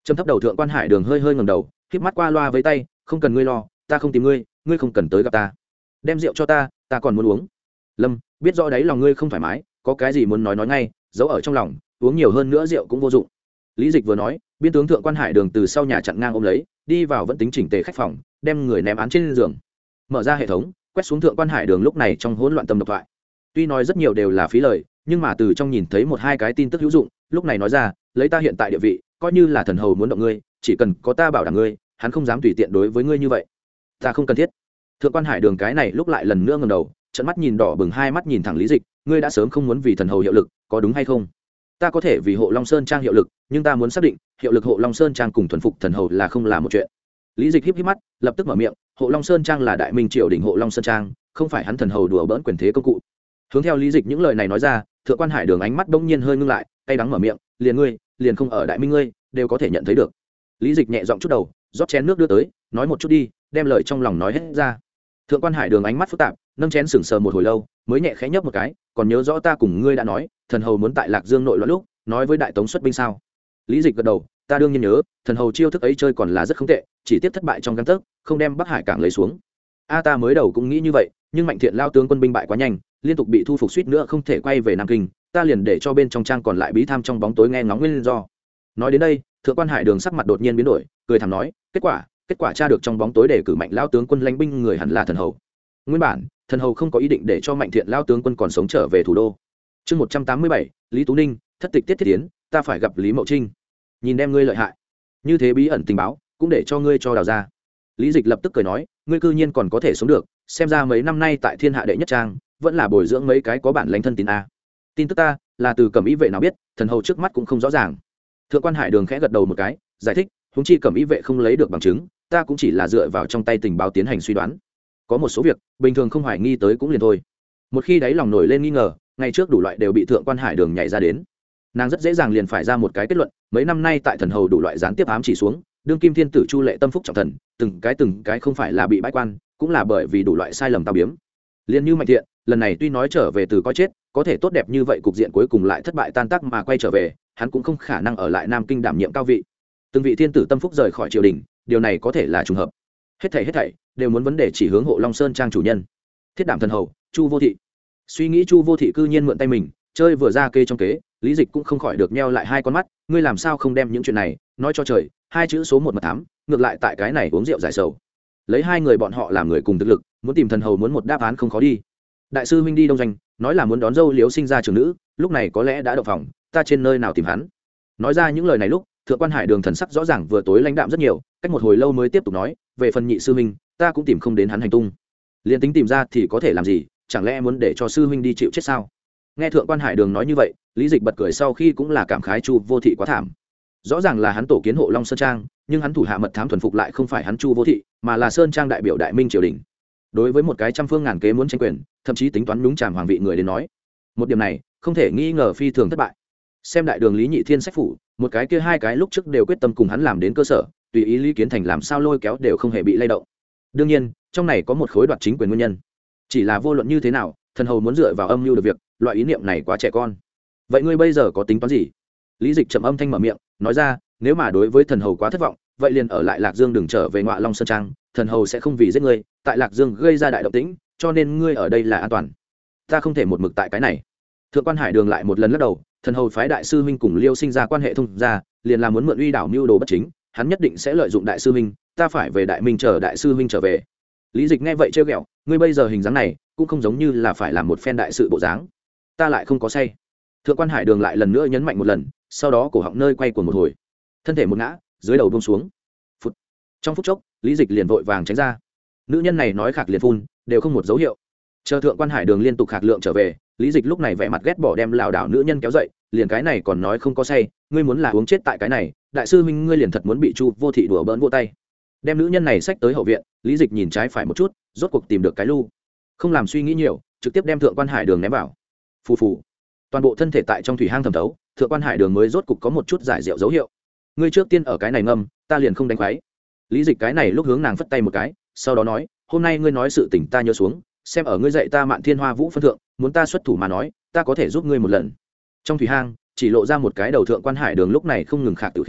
trầm thấp đầu thượng quan hải đường hơi hơi ngầm đầu k mắt qua loa với tay, không cần ngươi lo, ta không tìm ngươi, ngươi không cần tới gặp ta. Đem rượu cho ta, ta còn muốn uống. Lâm, biết rõ đấy lòng ngươi không thoải mái, có cái gì muốn nói nói ngay, giấu ở trong lòng, uống nhiều hơn nữa rượu cũng vô dụng. Lý Dịch vừa nói, biên tướng thượng quan hải đường từ sau nhà chặn ngang ôm lấy, đi vào vẫn tính chỉnh tề khách phòng, đem người ném án trên giường, mở ra hệ thống, quét xuống thượng quan hải đường lúc này trong hỗn loạn tâm độc thoại. Tuy nói rất nhiều đều là phí lời, nhưng mà từ trong nhìn thấy một hai cái tin tức hữu dụng, lúc này nói ra, lấy ta hiện tại địa vị, coi như là thần hầu muốn động ngươi, chỉ cần có ta bảo đảm ngươi, hắn không dám tùy tiện đối với ngươi như vậy. Ta không cần thiết. Thượng quan hải đường cái này lúc lại lần nữa ngẩng đầu, trợn mắt nhìn đỏ bừng hai mắt nhìn thẳng Lý Dịch, ngươi đã sớm không muốn vì thần hầu hiệu lực, có đúng hay không? Ta có thể vì hộ Long Sơn Trang hiệu lực, nhưng ta muốn xác định, hiệu lực hộ Long Sơn Trang cùng thuần phục thần hầu là không là một chuyện. Lý Dịch híp híp mắt, lập tức mở miệng, hộ Long Sơn Trang là đại minh triều đình hộ Long Sơn Trang, không phải hắn thần hầu đùa bỡn quyền thế công cụ. Hướng theo Lý Dịch những lời này nói ra, thượng quan hải đường ánh mắt đông nhiên hơi ngưng lại, cay đắng mở miệng, liền ngươi, liền không ở đại minh ngươi, đều có thể nhận thấy được. Lý Dịch nhẹ giọng chút đầu, rót chén nước đưa tới, nói một chút đi, đem lời trong lòng nói hết ra. Thượng quan hải đường ánh mắt phức tạp, nâng chén sững sờ một hồi lâu, mới nhẹ khẽ nhấp một cái, còn nhớ rõ ta cùng ngươi đã nói, thần hầu muốn tại Lạc Dương nội loạn lúc, nói với đại tống xuất binh sao? Lý Dịch gật đầu, ta đương nhiên nhớ, thần hầu chiêu thức ấy chơi còn là rất không tệ, chỉ tiếp thất bại trong gang tấc, không đem Bắc Hải cảng lấy xuống. A ta mới đầu cũng nghĩ như vậy, nhưng Mạnh Thiện lao tướng quân binh bại quá nhanh, liên tục bị thu phục suýt nữa không thể quay về Nam Kinh, ta liền để cho bên trong trang còn lại bí tham trong bóng tối nghe ngóng nguyên do. Nói đến đây, thượng quan hải đường sắc mặt đột nhiên biến đổi, cười thầm nói, kết quả, kết quả tra được trong bóng tối để cử Mạnh lao tướng quân lãnh binh người hẳn là thần hầu. Nguyên bản, thần hầu không có ý định để cho Mạnh Thiện lao tướng quân còn sống trở về thủ đô. Chương một trăm tám mươi bảy, Lý Tú Ninh, thất tịch tiết thiết tiến, ta phải gặp Lý Mậu Trinh. Nhìn đem ngươi lợi hại, như thế bí ẩn tình báo, cũng để cho ngươi cho đào ra. Lý Dịch lập tức cười nói, ngươi cư nhiên còn có thể sống được, xem ra mấy năm nay tại thiên hạ đệ nhất trang, vẫn là bồi dưỡng mấy cái có bản lãnh thân tín a. Tin tức ta là từ Cẩm Ý vệ nào biết, thần hầu trước mắt cũng không rõ ràng. Thượng quan hải đường khẽ gật đầu một cái, giải thích, huống chi Cẩm Ý vệ không lấy được bằng chứng, ta cũng chỉ là dựa vào trong tay tình báo tiến hành suy đoán. Có một số việc, bình thường không hoài nghi tới cũng liền thôi. Một khi đáy lòng nổi lên nghi ngờ, ngày trước đủ loại đều bị thượng quan hải đường nhảy ra đến. Nàng rất dễ dàng liền phải ra một cái kết luận, mấy năm nay tại thần hầu đủ loại gián tiếp ám chỉ xuống, đương kim thiên tử Chu Lệ tâm phúc trọng thần, từng cái từng cái không phải là bị bãi quan, cũng là bởi vì đủ loại sai lầm tao biếm. Liên như Mạnh Thiện, lần này tuy nói trở về từ coi chết, có thể tốt đẹp như vậy cục diện cuối cùng lại thất bại tan tác mà quay trở về, hắn cũng không khả năng ở lại Nam Kinh đảm nhiệm cao vị. Từng vị thiên tử tâm phúc rời khỏi triều đình, điều này có thể là trùng hợp. Hết thảy hết thảy đều muốn vấn đề chỉ hướng hộ Long Sơn Trang chủ nhân. Thiết đảm thần hầu, Chu Vô Thị. Suy nghĩ Chu Vô Thị cư nhiên mượn tay mình, chơi vừa ra kê trong kế, Lý Dịch cũng không khỏi được nheo lại hai con mắt, ngươi làm sao không đem những chuyện này nói cho trời, hai chữ số một mật thám, ngược lại tại cái này uống rượu giải sầu. Lấy hai người bọn họ làm người cùng thực lực, muốn tìm thần hầu muốn một đáp án không khó đi. Đại sư huynh đi đông doanh, nói là muốn đón dâu Liễu sinh ra trưởng nữ, lúc này có lẽ đã động phòng, ta trên nơi nào tìm hắn. Nói ra những lời này lúc, thượng quan hải đường thần sắc rõ ràng vừa tối lãnh đạm rất nhiều, cách một hồi lâu mới tiếp tục nói, về phần nhị sư huynh, ta cũng tìm không đến hắn hành tung. Liên tính tìm ra thì có thể làm gì, chẳng lẽ muốn để cho sư huynh đi chịu chết sao? Nghe thượng quan hải đường nói như vậy, Lý Dịch bật cười sau khi cũng là cảm khái Chu Vô Thị quá thảm. Rõ ràng là hắn tổ kiến hộ Long Sơn Trang, nhưng hắn thủ hạ mật thám thuần phục lại không phải hắn Chu Vô Thị, mà là Sơn Trang đại biểu đại minh triều đình. Đối với một cái trăm phương ngàn kế muốn tranh quyền, thậm chí tính toán nhúng chàm hoàng vị người đến nói, một điểm này không thể nghi ngờ phi thường thất bại. Xem đại đường Lý Nhị Thiên sách phủ, một cái kia hai cái lúc trước đều quyết tâm cùng hắn làm đến cơ sở, tùy ý Lý Kiến Thành làm sao lôi kéo đều không hề bị lay động. Đương nhiên, trong này có một khối đoạt chính quyền nguyên nhân. Chỉ là vô luận như thế nào, thần hầu muốn dựa vào âm mưu được việc, loại ý niệm này quá trẻ con. Vậy ngươi bây giờ có tính toán gì? Lý Dịch trầm âm thanh mở miệng, nói ra, nếu mà đối với thần hầu quá thất vọng, vậy liền ở lại Lạc Dương đừng trở về Ngọa Long Sơn Trang, thần hầu sẽ không vì giết ngươi, tại Lạc Dương gây ra đại động tĩnh, cho nên ngươi ở đây là an toàn. Ta không thể một mực tại cái này. Thượng quan hải đường lại một lần lắc đầu, thần hầu phái đại sư huynh cùng Liêu sinh ra quan hệ thông ra, liền là muốn mượn uy đảo mưu đồ bất chính, hắn nhất định sẽ lợi dụng đại sư huynh, ta phải về đại minh chờ đại sư huynh trở về. Lý Dịch nghe vậy trêu ghẹo, ngươi bây giờ hình dáng này, cũng không giống như là phải làm một phen đại sự bộ dáng. Ta lại không có say. Thượng quan hải đường lại lần nữa nhấn mạnh một lần, sau đó cổ họng nơi quay cuồng một hồi, thân thể một ngã, dưới đầu buông xuống. Phút. Trong phút chốc, Lý Dịch liền vội vàng tránh ra. Nữ nhân này nói khạc liền phun, đều không một dấu hiệu. Chờ thượng quan hải đường liên tục khạc lượng trở về, Lý Dịch lúc này vẻ mặt ghét bỏ đem lảo đảo nữ nhân kéo dậy, liền cái này còn nói không có say, ngươi muốn là uống chết tại cái này, đại sư huynh ngươi liền thật muốn bị Chu Vô Thị đùa bỡn vô tay. Đem nữ nhân này xách tới hậu viện, Lý Dịch nhìn trái phải một chút, rốt cuộc tìm được cái lu, không làm suy nghĩ nhiều, trực tiếp đem thượng quan hải đường ném vào. Phù phù, toàn bộ thân thể tại trong thủy hang thẩm thấu, thượng quan hải đường mới rốt cục có một chút giải rượu dấu hiệu. Ngươi trước tiên ở cái này ngâm, ta liền không đánh khoái. Lý Dịch cái này lúc hướng nàng phất tay một cái, sau đó nói, hôm nay ngươi nói sự tình ta nhớ xuống, xem ở ngươi dạy ta Mạn Thiên Hoa Vũ phân thượng, muốn ta xuất thủ mà nói, ta có thể giúp ngươi một lần. Trong thủy hang chỉ lộ ra một cái đầu thượng quan hải đường lúc này không ngừng khạc tử khí,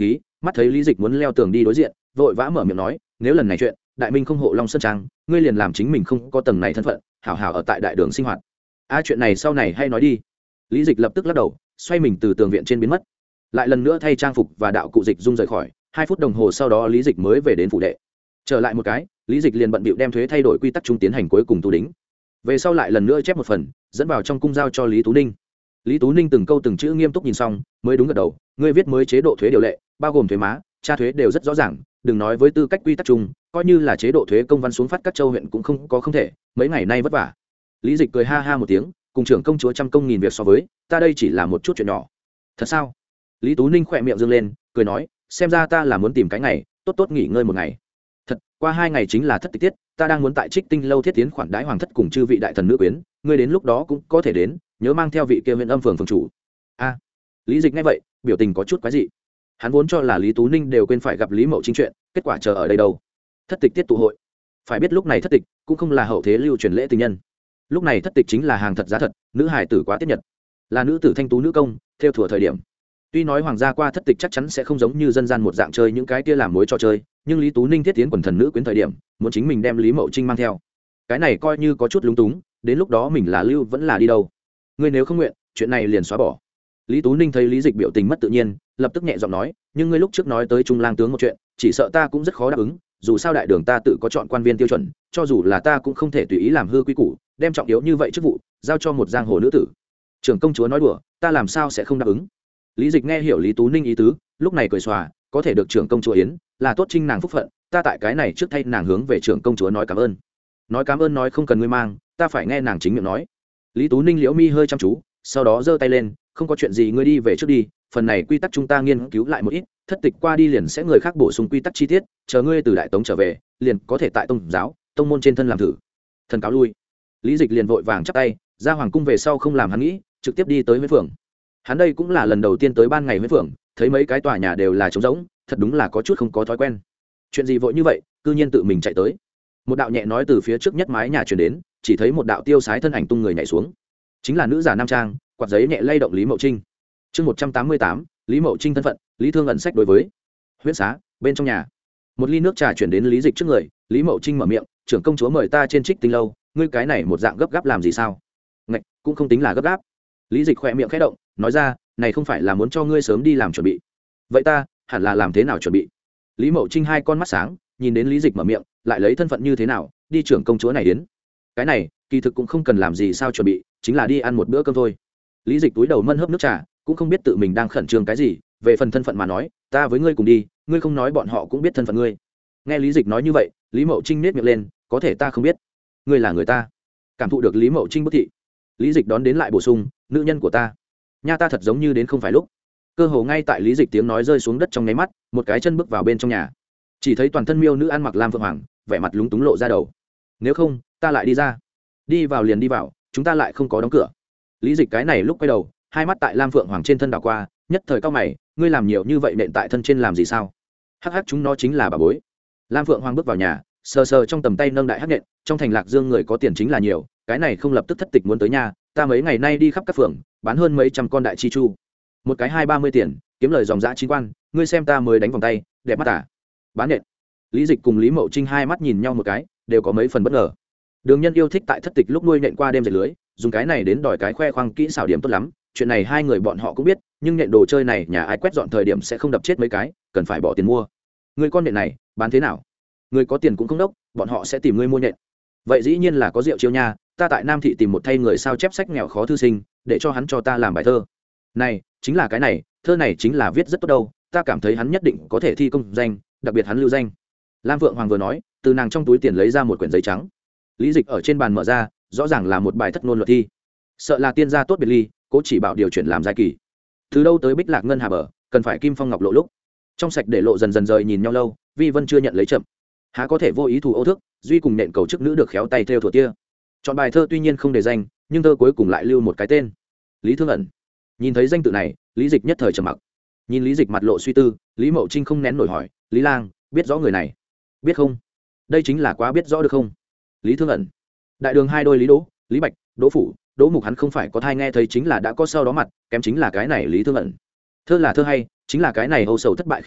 mắt thấy lý dịch muốn leo tường đi đối diện, vội vã mở miệng nói, nếu lần này chuyện đại minh không hộ long sơn trang, ngươi liền làm chính mình không có tầng này thân phận, hảo hảo ở tại đại đường sinh hoạt. A chuyện này sau này hay nói đi. Lý dịch lập tức lắc đầu, xoay mình từ tường viện trên biến mất, lại lần nữa thay trang phục và đạo cụ dịch dung rời khỏi. Hai phút đồng hồ sau đó lý dịch mới về đến phủ đệ. Trở lại một cái, lý dịch liền bận bịu đem thuế thay đổi quy tắc trung tiến hành cuối cùng tu đính. Về sau lại lần nữa chép một phần, dẫn vào trong cung giao cho Lý Tú Ninh. Lý Tú Ninh từng câu từng chữ nghiêm túc nhìn xong, mới đúng gật đầu, ngươi viết mới chế độ thuế điều lệ, bao gồm thuế má, tra thuế đều rất rõ ràng, đừng nói với tư cách quy tắc chung, coi như là chế độ thuế công văn xuống phát các châu huyện cũng không có không thể, mấy ngày nay vất vả. Lý Dịch cười ha ha một tiếng, cùng trưởng công chúa trăm công nghìn việc so với, ta đây chỉ là một chút chuyện nhỏ. Thật sao? Lý Tú Ninh khỏe miệng dương lên, cười nói, xem ra ta là muốn tìm cái ngày tốt tốt nghỉ ngơi một ngày. Thật, qua hai ngày chính là thất tịch tiết, ta đang muốn tại Trích Tinh lâu thiết tiến khoản đái hoàng thất cùng chư vị đại thần nữ quyến, ngươi đến lúc đó cũng có thể đến, nhớ mang theo vị kia huyện âm phường phường chủ. A. Lý Dịch nghe vậy, biểu tình có chút quái dị. Hắn vốn cho là Lý Tú Ninh đều quên phải gặp Lý Mậu Chính chuyện, kết quả chờ ở đây đâu? Thất tịch tiết tụ hội. Phải biết lúc này thất tịch cũng không là hậu thế lưu truyền lễ tình nhân. Lúc này thất tịch chính là hàng thật giá thật, nữ hài tử quá tiết nhật, là nữ tử thanh tú nữ công, theo thủa thời điểm. Tuy nói hoàng gia qua thất tịch chắc chắn sẽ không giống như dân gian một dạng chơi những cái kia làm mối trò chơi, nhưng Lý Tú Ninh thiết tiến quần thần nữ quyến thời điểm, muốn chính mình đem Lý Mậu Trinh mang theo. Cái này coi như có chút lúng túng, đến lúc đó mình là lưu vẫn là đi đâu. Ngươi nếu không nguyện, chuyện này liền xóa bỏ. Lý Tú Ninh thấy Lý Dịch biểu tình mất tự nhiên, lập tức nhẹ giọng nói, nhưng ngươi lúc trước nói tới Trung lang tướng một chuyện, chỉ sợ ta cũng rất khó đáp ứng, dù sao đại đường ta tự có chọn quan viên tiêu chuẩn, cho dù là ta cũng không thể tùy ý làm hư quy củ, đem trọng yếu như vậy chức vụ giao cho một giang hồ nữ tử. Trưởng công chúa nói đùa, ta làm sao sẽ không đáp ứng. Lý Dịch nghe hiểu Lý Tú Ninh ý tứ, lúc này cười xòa, có thể được trưởng công chúa yến, là tốt trinh nàng phúc phận, ta tại cái này trước thay nàng hướng về trưởng công chúa nói cảm ơn. Nói cảm ơn nói không cần ngươi mang, ta phải nghe nàng chính miệng nói. Lý Tú Ninh liễu mi hơi chăm chú, sau đó giơ tay lên, không có chuyện gì ngươi đi về trước đi, phần này quy tắc chúng ta nghiên cứu lại một ít, thất tịch qua đi liền sẽ người khác bổ sung quy tắc chi tiết, chờ ngươi từ đại tống trở về, liền có thể tại tông giáo, tông môn trên thân làm thử. Thần cáo lui. Lý Dịch liền vội vàng chắp tay, ra hoàng cung về sau không làm hắn nghĩ, trực tiếp đi tới Huyễn Phường. Hắn đây cũng là lần đầu tiên tới ban ngày Huyễn Phường, thấy mấy cái tòa nhà đều là trống rỗng, thật đúng là có chút không có thói quen. Chuyện gì vội như vậy, cư nhiên tự mình chạy tới. Một đạo nhẹ nói từ phía trước nhất mái nhà truyền đến, chỉ thấy một đạo tiêu sái thân ảnh tung người nhảy xuống, chính là nữ giả nam trang, quạt giấy nhẹ lay động Lý Mậu Trinh. Chương một trăm tám mươi tám, Lý Mậu Trinh thân phận, Lý Thương ẩn sách đối với Huyễn xá, bên trong nhà. Một ly nước trà chuyển đến Lý Dịch trước người, Lý Mậu Trinh mở miệng, trưởng công chúa mời ta trên Trích Tinh lâu, ngươi cái này một dạng gấp gáp làm gì sao? Ngạch, cũng không tính là gấp gáp. Lý Dịch khẽ miệng khẽ động, nói ra, này không phải là muốn cho ngươi sớm đi làm chuẩn bị. Vậy ta, hẳn là làm thế nào chuẩn bị? Lý Mậu Trinh hai con mắt sáng, nhìn đến Lý Dịch mở miệng, lại lấy thân phận như thế nào, đi trưởng công chúa này đến. Cái này, kỳ thực cũng không cần làm gì sao chuẩn bị, chính là đi ăn một bữa cơm thôi. Lý Dịch túi đầu mân hớp nước trà, cũng không biết tự mình đang khẩn trương cái gì, về phần thân phận mà nói, ta với ngươi cùng đi, ngươi không nói bọn họ cũng biết thân phận ngươi. Nghe Lý Dịch nói như vậy, Lý Mậu Trinh nhếch miệng lên, có thể ta không biết, ngươi là người ta. Cảm thụ được Lý Mậu Trinh bức thị, Lý Dịch đón đến lại bổ sung, nữ nhân của ta. Nha, ta thật giống như đến không phải lúc. Cơ hồ ngay tại Lý Dịch tiếng nói rơi xuống đất trong nháy mắt, một cái chân bước vào bên trong nhà, chỉ thấy toàn thân miêu nữ ăn mặc lam phượng hoàng, vẻ mặt lúng túng lộ ra đầu. Nếu không, ta lại đi ra. Đi vào liền đi vào, chúng ta lại không có đóng cửa. Lý Dịch cái này lúc quay đầu, hai mắt tại lam phượng hoàng trên thân đảo qua, nhất thời cao mày, ngươi làm nhiều như vậy nện tại thân trên làm gì sao? Hắc hắc, chúng nó chính là bà bối. Lam phượng hoàng bước vào nhà, sờ sờ trong tầm tay nâng đại hắc nện, trong thành Lạc Dương người có tiền chính là nhiều, cái này không lập tức thất tịch muốn tới nhà, ta mấy ngày nay đi khắp các phường, bán hơn mấy trăm con đại chi chu, một cái hai ba mươi tiền, kiếm lời dòng dã chín quan, ngươi xem ta mới đánh vòng tay, đẹp mắt à? Bán nện. Lý Dịch cùng Lý Mậu Trinh hai mắt nhìn nhau một cái, đều có mấy phần bất ngờ. Đường Nhân yêu thích tại thất tịch lúc nuôi nện qua đêm dệt lưới, dùng cái này đến đòi cái khoe khoang kỹ xảo điểm tốt lắm, chuyện này hai người bọn họ cũng biết, nhưng nện đồ chơi này nhà ai quét dọn thời điểm sẽ không đập chết mấy cái, cần phải bỏ tiền mua. Người con nện này, bán thế nào? Người có tiền cũng không đốc, bọn họ sẽ tìm ngươi mua nện. Vậy dĩ nhiên là có rượu chiêu nha, ta tại Nam thị tìm một thay người sao chép sách nghèo khó thư sinh, để cho hắn cho ta làm bài thơ. Này, chính là cái này, thơ này chính là viết rất tốt đâu, ta cảm thấy hắn nhất định có thể thi công danh, đặc biệt hắn lưu danh. Lam Vượng Hoàng vừa nói, từ nàng trong túi tiền lấy ra một quyển giấy trắng. Lý Dịch ở trên bàn mở ra, rõ ràng là một bài thất ngôn luật thi. Sợ là tiên gia tốt biệt ly, cố chỉ bảo điều chuyển làm giai kỳ. Từ đâu tới Bích Lạc ngân hà bờ, cần phải kim phong ngọc lộ lúc. Trong sạch để lộ dần dần rời nhìn nhau lâu, Vi Vân chưa nhận lấy chậm. Há có thể vô ý thủ ô thức, duy cùng nện cầu chức nữ được khéo tay theo thủ tia. Chọn bài thơ tuy nhiên không đề danh, nhưng thơ cuối cùng lại lưu một cái tên. Lý Thương ẩn. Nhìn thấy danh tự này, Lý Dịch nhất thời trầm mặc. Nhìn Lý Dịch mặt lộ suy tư, Lý Mậu Trinh không nén nổi hỏi, Lý Lang, biết rõ người này? Biết không? Đây chính là quá biết rõ được không? Lý Thương ẩn. Đại đường hai đôi Lý Đỗ, Lý Bạch, Đỗ Phủ, Đỗ Mục hắn không phải có thai nghe thấy chính là đã có sau đó mặt, kém chính là cái này Lý Thương ẩn. Thơ là thơ hay, chính là cái này âu sầu thất bại khí tức,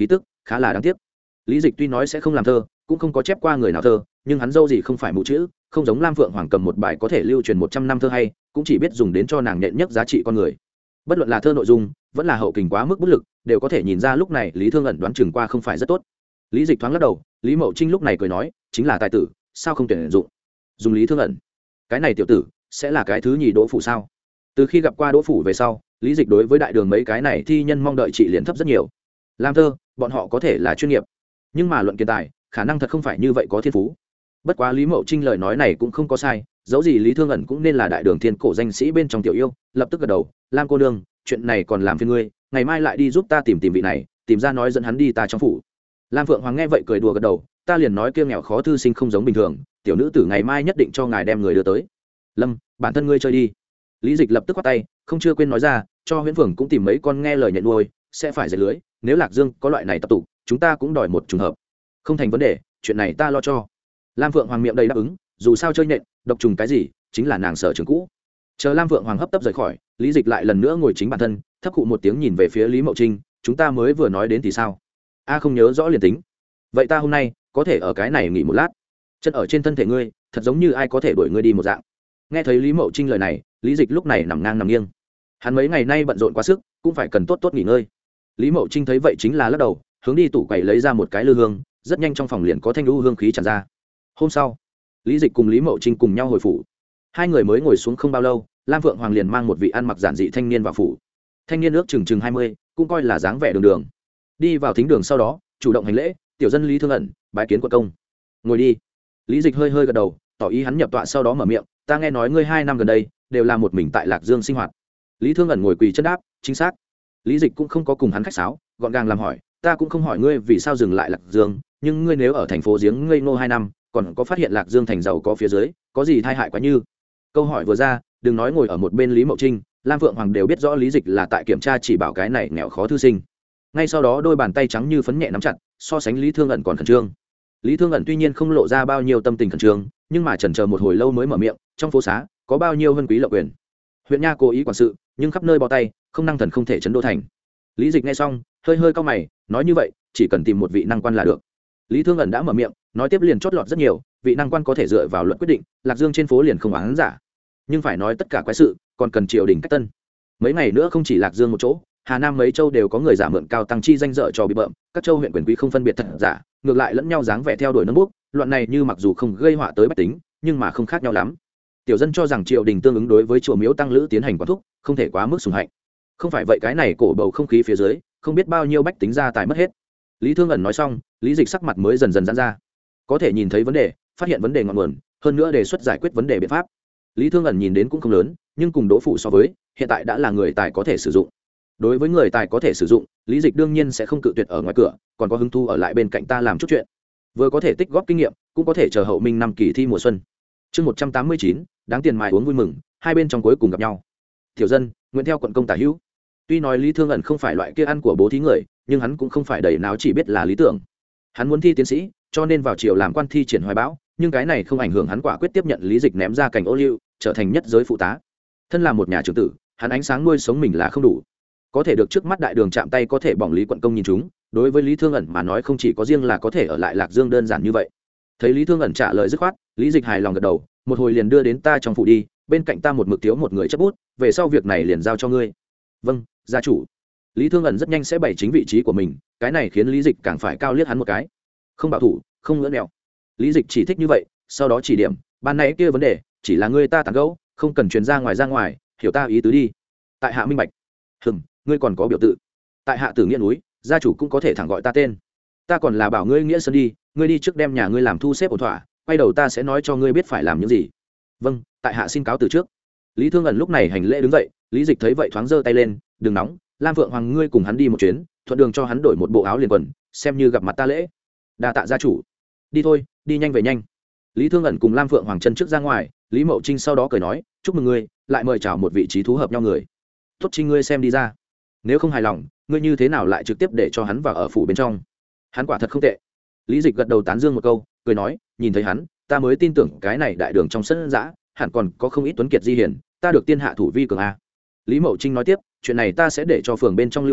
khá là đáng tiếc. Lý Dịch tuy nói sẽ không làm thơ, cũng không có chép qua người nào thơ, nhưng hắn dâu gì không phải mù chữ, không giống Lam Phượng Hoàng cầm một bài có thể lưu truyền một trăm năm thơ hay, cũng chỉ biết dùng đến cho nàng nhện nhất giá trị con người. Bất luận là thơ nội dung, vẫn là hậu kình quá mức bút lực, đều có thể nhìn ra lúc này Lý Thương ẩn đoán chừng qua không phải rất tốt. Lý Dịch thoáng lắc đầu, Lý Mậu Trinh lúc này cười nói, chính là tài tử, sao không tuyển dụng? Dùng Lý Thương ẩn, cái này tiểu tử sẽ là cái thứ nhì Đỗ phủ sao? Từ khi gặp qua Đỗ phủ về sau, Lý Dịch đối với đại đường mấy cái này thi nhân mong đợi trị liền thấp rất nhiều. Làm thơ, bọn họ có thể là chuyên nghiệp, nhưng mà luận kiên tài, khả năng thật không phải như vậy có thiên phú. Bất quá Lý Mậu Trinh lời nói này cũng không có sai, dẫu gì Lý Thương ẩn cũng nên là đại đường thiên cổ danh sĩ bên trong tiểu yêu, lập tức gật đầu, Lam cô nương, chuyện này còn làm phiền ngươi, ngày mai lại đi giúp ta tìm tìm vị này, tìm ra nói dẫn hắn đi ta trong phủ. Lam Phượng Hoàng nghe vậy cười đùa gật đầu, ta liền nói kia nghèo khó thư sinh không giống bình thường, tiểu nữ tử ngày mai nhất định cho ngài đem người đưa tới. Lâm, bản thân ngươi chơi đi. Lý Dịch lập tức quát tay, không chưa quên nói ra, cho Huyễn Phượng cũng tìm mấy con nghe lời nhận nuôi, sẽ phải dệt lưới, nếu Lạc Dương có loại này tập tụ, chúng ta cũng đòi một trùng hợp. Không thành vấn đề, chuyện này ta lo cho. Lam Phượng Hoàng miệng đầy đáp ứng, dù sao chơi nhện, độc trùng cái gì, chính là nàng sở trường cũ. Chờ Lam Phượng Hoàng hấp tấp rời khỏi, Lý Dịch lại lần nữa ngồi chính bản thân, thấp khụ một tiếng nhìn về phía Lý Mậu Trinh, chúng ta mới vừa nói đến thì sao? A không nhớ rõ liền tính. Vậy ta hôm nay có thể ở cái này nghỉ một lát. Chân ở trên thân thể ngươi, thật giống như ai có thể đuổi ngươi đi một dạng. Nghe thấy Lý Mậu Trinh lời này, Lý Dịch lúc này nằm ngang nằm nghiêng. Hắn mấy ngày nay bận rộn quá sức, cũng phải cần tốt tốt nghỉ ngơi. Lý Mậu Trinh thấy vậy chính là lắc đầu, hướng đi tủ quầy lấy ra một cái lư hương, rất nhanh trong phòng liền có thanh lưu hương khí tràn ra. Hôm sau, Lý Dịch cùng Lý Mậu Trinh cùng nhau hồi phủ. Hai người mới ngồi xuống không bao lâu, Lam Phượng Hoàng liền mang một vị ăn mặc giản dị thanh niên vào phủ. Thanh niên ước chừng chừng hai mươi, cũng coi là dáng vẻ đường đường. Đi vào thính đường sau đó, chủ động hành lễ, tiểu dân Lý Thương ẩn, bái kiến quận công. Ngồi đi. Lý Dịch hơi hơi gật đầu, tỏ ý hắn nhập tọa sau đó mở miệng, ta nghe nói ngươi hai năm gần đây đều là một mình tại Lạc Dương sinh hoạt. Lý Thương ẩn ngồi quỳ chân đáp, chính xác. Lý Dịch cũng không có cùng hắn khách sáo, gọn gàng làm hỏi, ta cũng không hỏi ngươi vì sao dừng lại Lạc Dương, nhưng ngươi nếu ở thành phố giếng ngây ngô hai năm, còn có phát hiện Lạc Dương thành giàu có phía dưới, có gì tai hại quá như? Câu hỏi vừa ra, đừng nói ngồi ở một bên Lý Mậu Trinh, Lam Phượng Hoàng đều biết rõ Lý Dịch là tại kiểm tra chỉ bảo cái này nghèo khó thư sinh. Ngay sau đó đôi bàn tay trắng như phấn nhẹ nắm chặt, so sánh Lý Thương ẩn còn khẩn trương. Lý Thương ẩn tuy nhiên không lộ ra bao nhiêu tâm tình khẩn trương, nhưng mà chần chờ một hồi lâu mới mở miệng, trong phố xá có bao nhiêu vân quý lộc quyền, huyện nha cố ý quản sự, nhưng khắp nơi bó tay, không năng thần không thể chấn đô thành. Lý Dịch nghe xong, hơi hơi cau mày, nói như vậy, chỉ cần tìm một vị năng quan là được. Lý Thương ẩn đã mở miệng, nói tiếp liền chót lọt rất nhiều, vị năng quan có thể dựa vào luật quyết định, Lạc Dương trên phố liền không oán giả. Nhưng phải nói tất cả quái sự, còn cần triều đình cách tân. Mấy ngày nữa không chỉ Lạc Dương một chỗ, Hà Nam mấy châu đều có người giả mượn cao tăng chi danh dợ cho bị bợm, các châu huyện quyền quý không phân biệt thật giả, ngược lại lẫn nhau dáng vẻ theo đuổi nâng bút, loạn này như mặc dù không gây họa tới bách tính, nhưng mà không khác nhau lắm. Tiểu dân cho rằng triều đình tương ứng đối với chùa miếu tăng lữ tiến hành quản thúc, không thể quá mức sùng hạnh. Không phải vậy cái này cổ bầu không khí phía dưới, không biết bao nhiêu bách tính ra tài mất hết. Lý Thương ẩn nói xong, Lý Dịch sắc mặt mới dần dần giãn ra. Có thể nhìn thấy vấn đề, phát hiện vấn đề ngọn nguồn, hơn nữa đề xuất giải quyết vấn đề biện pháp. Lý Thương ẩn nhìn đến cũng không lớn, nhưng cùng Đỗ phủ so với, hiện tại đã là người tài có thể sử dụng. Đối với người tài có thể sử dụng, Lý Dịch đương nhiên sẽ không cự tuyệt ở ngoài cửa, còn có hứng thu ở lại bên cạnh ta làm chút chuyện. Vừa có thể tích góp kinh nghiệm, cũng có thể chờ hậu minh năm kỳ thi mùa xuân. Chương một trăm tám mươi chín, đáng tiền mài uống vui mừng, hai bên trong cuối cùng gặp nhau. Tiểu dân, nguyện theo quận công tả hữu. Tuy nói Lý Thương ẩn không phải loại kia ăn của bố thí người, nhưng hắn cũng không phải đầy nào chỉ biết là lý tưởng. Hắn muốn thi tiến sĩ, cho nên vào triều làm quan thi triển hoài bão, nhưng cái này không ảnh hưởng hắn quả quyết tiếp nhận Lý Dịch ném ra cảnh ô liu, trở thành nhất giới phụ tá. Thân là một nhà trưởng tử, hắn ánh sáng nuôi sống mình là không đủ. Có thể được trước mắt đại đường chạm tay có thể bỏng Lý quận công nhìn chúng, đối với Lý Thương ẩn mà nói không chỉ có riêng là có thể ở lại Lạc Dương đơn giản như vậy. Thấy Lý Thương ẩn trả lời dứt khoát, Lý Dịch hài lòng gật đầu, một hồi liền đưa đến ta trong phủ đi, bên cạnh ta một mực thiếu một người chấp bút, về sau việc này liền giao cho ngươi. Vâng, gia chủ. Lý Thương ẩn rất nhanh sẽ bày chính vị trí của mình, cái này khiến Lý Dịch càng phải cao liếc hắn một cái. Không bảo thủ, không lưỡn đèo. Lý Dịch chỉ thích như vậy, sau đó chỉ điểm, ban nãy kia vấn đề, chỉ là ngươi ta tán gẫu, không cần truyền ra ngoài ra ngoài, hiểu ta ý tứ đi. Tại hạ minh bạch. Hừm, ngươi còn có biểu tự. Tại hạ Tử Nghĩa núi, gia chủ cũng có thể thẳng gọi ta tên. Ta còn là bảo ngươi Nghĩa Sơn đi, ngươi đi trước đem nhà ngươi làm thu xếp ổn thỏa, quay đầu ta sẽ nói cho ngươi biết phải làm những gì. Vâng, tại hạ xin cáo từ trước. Lý Thương ẩn lúc này hành lễ đứng dậy, Lý Dịch thấy vậy thoáng giơ tay lên, đừng nóng, Lam Phượng Hoàng ngươi cùng hắn đi một chuyến, thuận đường cho hắn đổi một bộ áo liền quần, xem như gặp mặt ta lễ. Đa tạ gia chủ. Đi thôi, đi nhanh về nhanh. Lý Thương ẩn cùng Lam Phượng Hoàng chân trước ra ngoài, Lý Mậu Trinh sau đó cười nói, chúc mừng ngươi, lại mời chào một vị trí thú hợp nhau người. Tốt Trinh ngươi xem đi ra. Nếu không hài lòng, ngươi như thế nào lại trực tiếp để cho hắn vào ở phủ bên trong? Hắn quả thật không tệ. Lý Dịch gật đầu tán dương một câu, cười nói, nhìn thấy hắn, ta mới tin tưởng cái này đại đường trong sân dã, hẳn còn có không ít tuấn kiệt di hiển, ta được tiên hạ thủ vi cường a. Lý Mậu Trinh nói tiếp, chuyện này ta sẽ để cho phường bên trong lưu ý,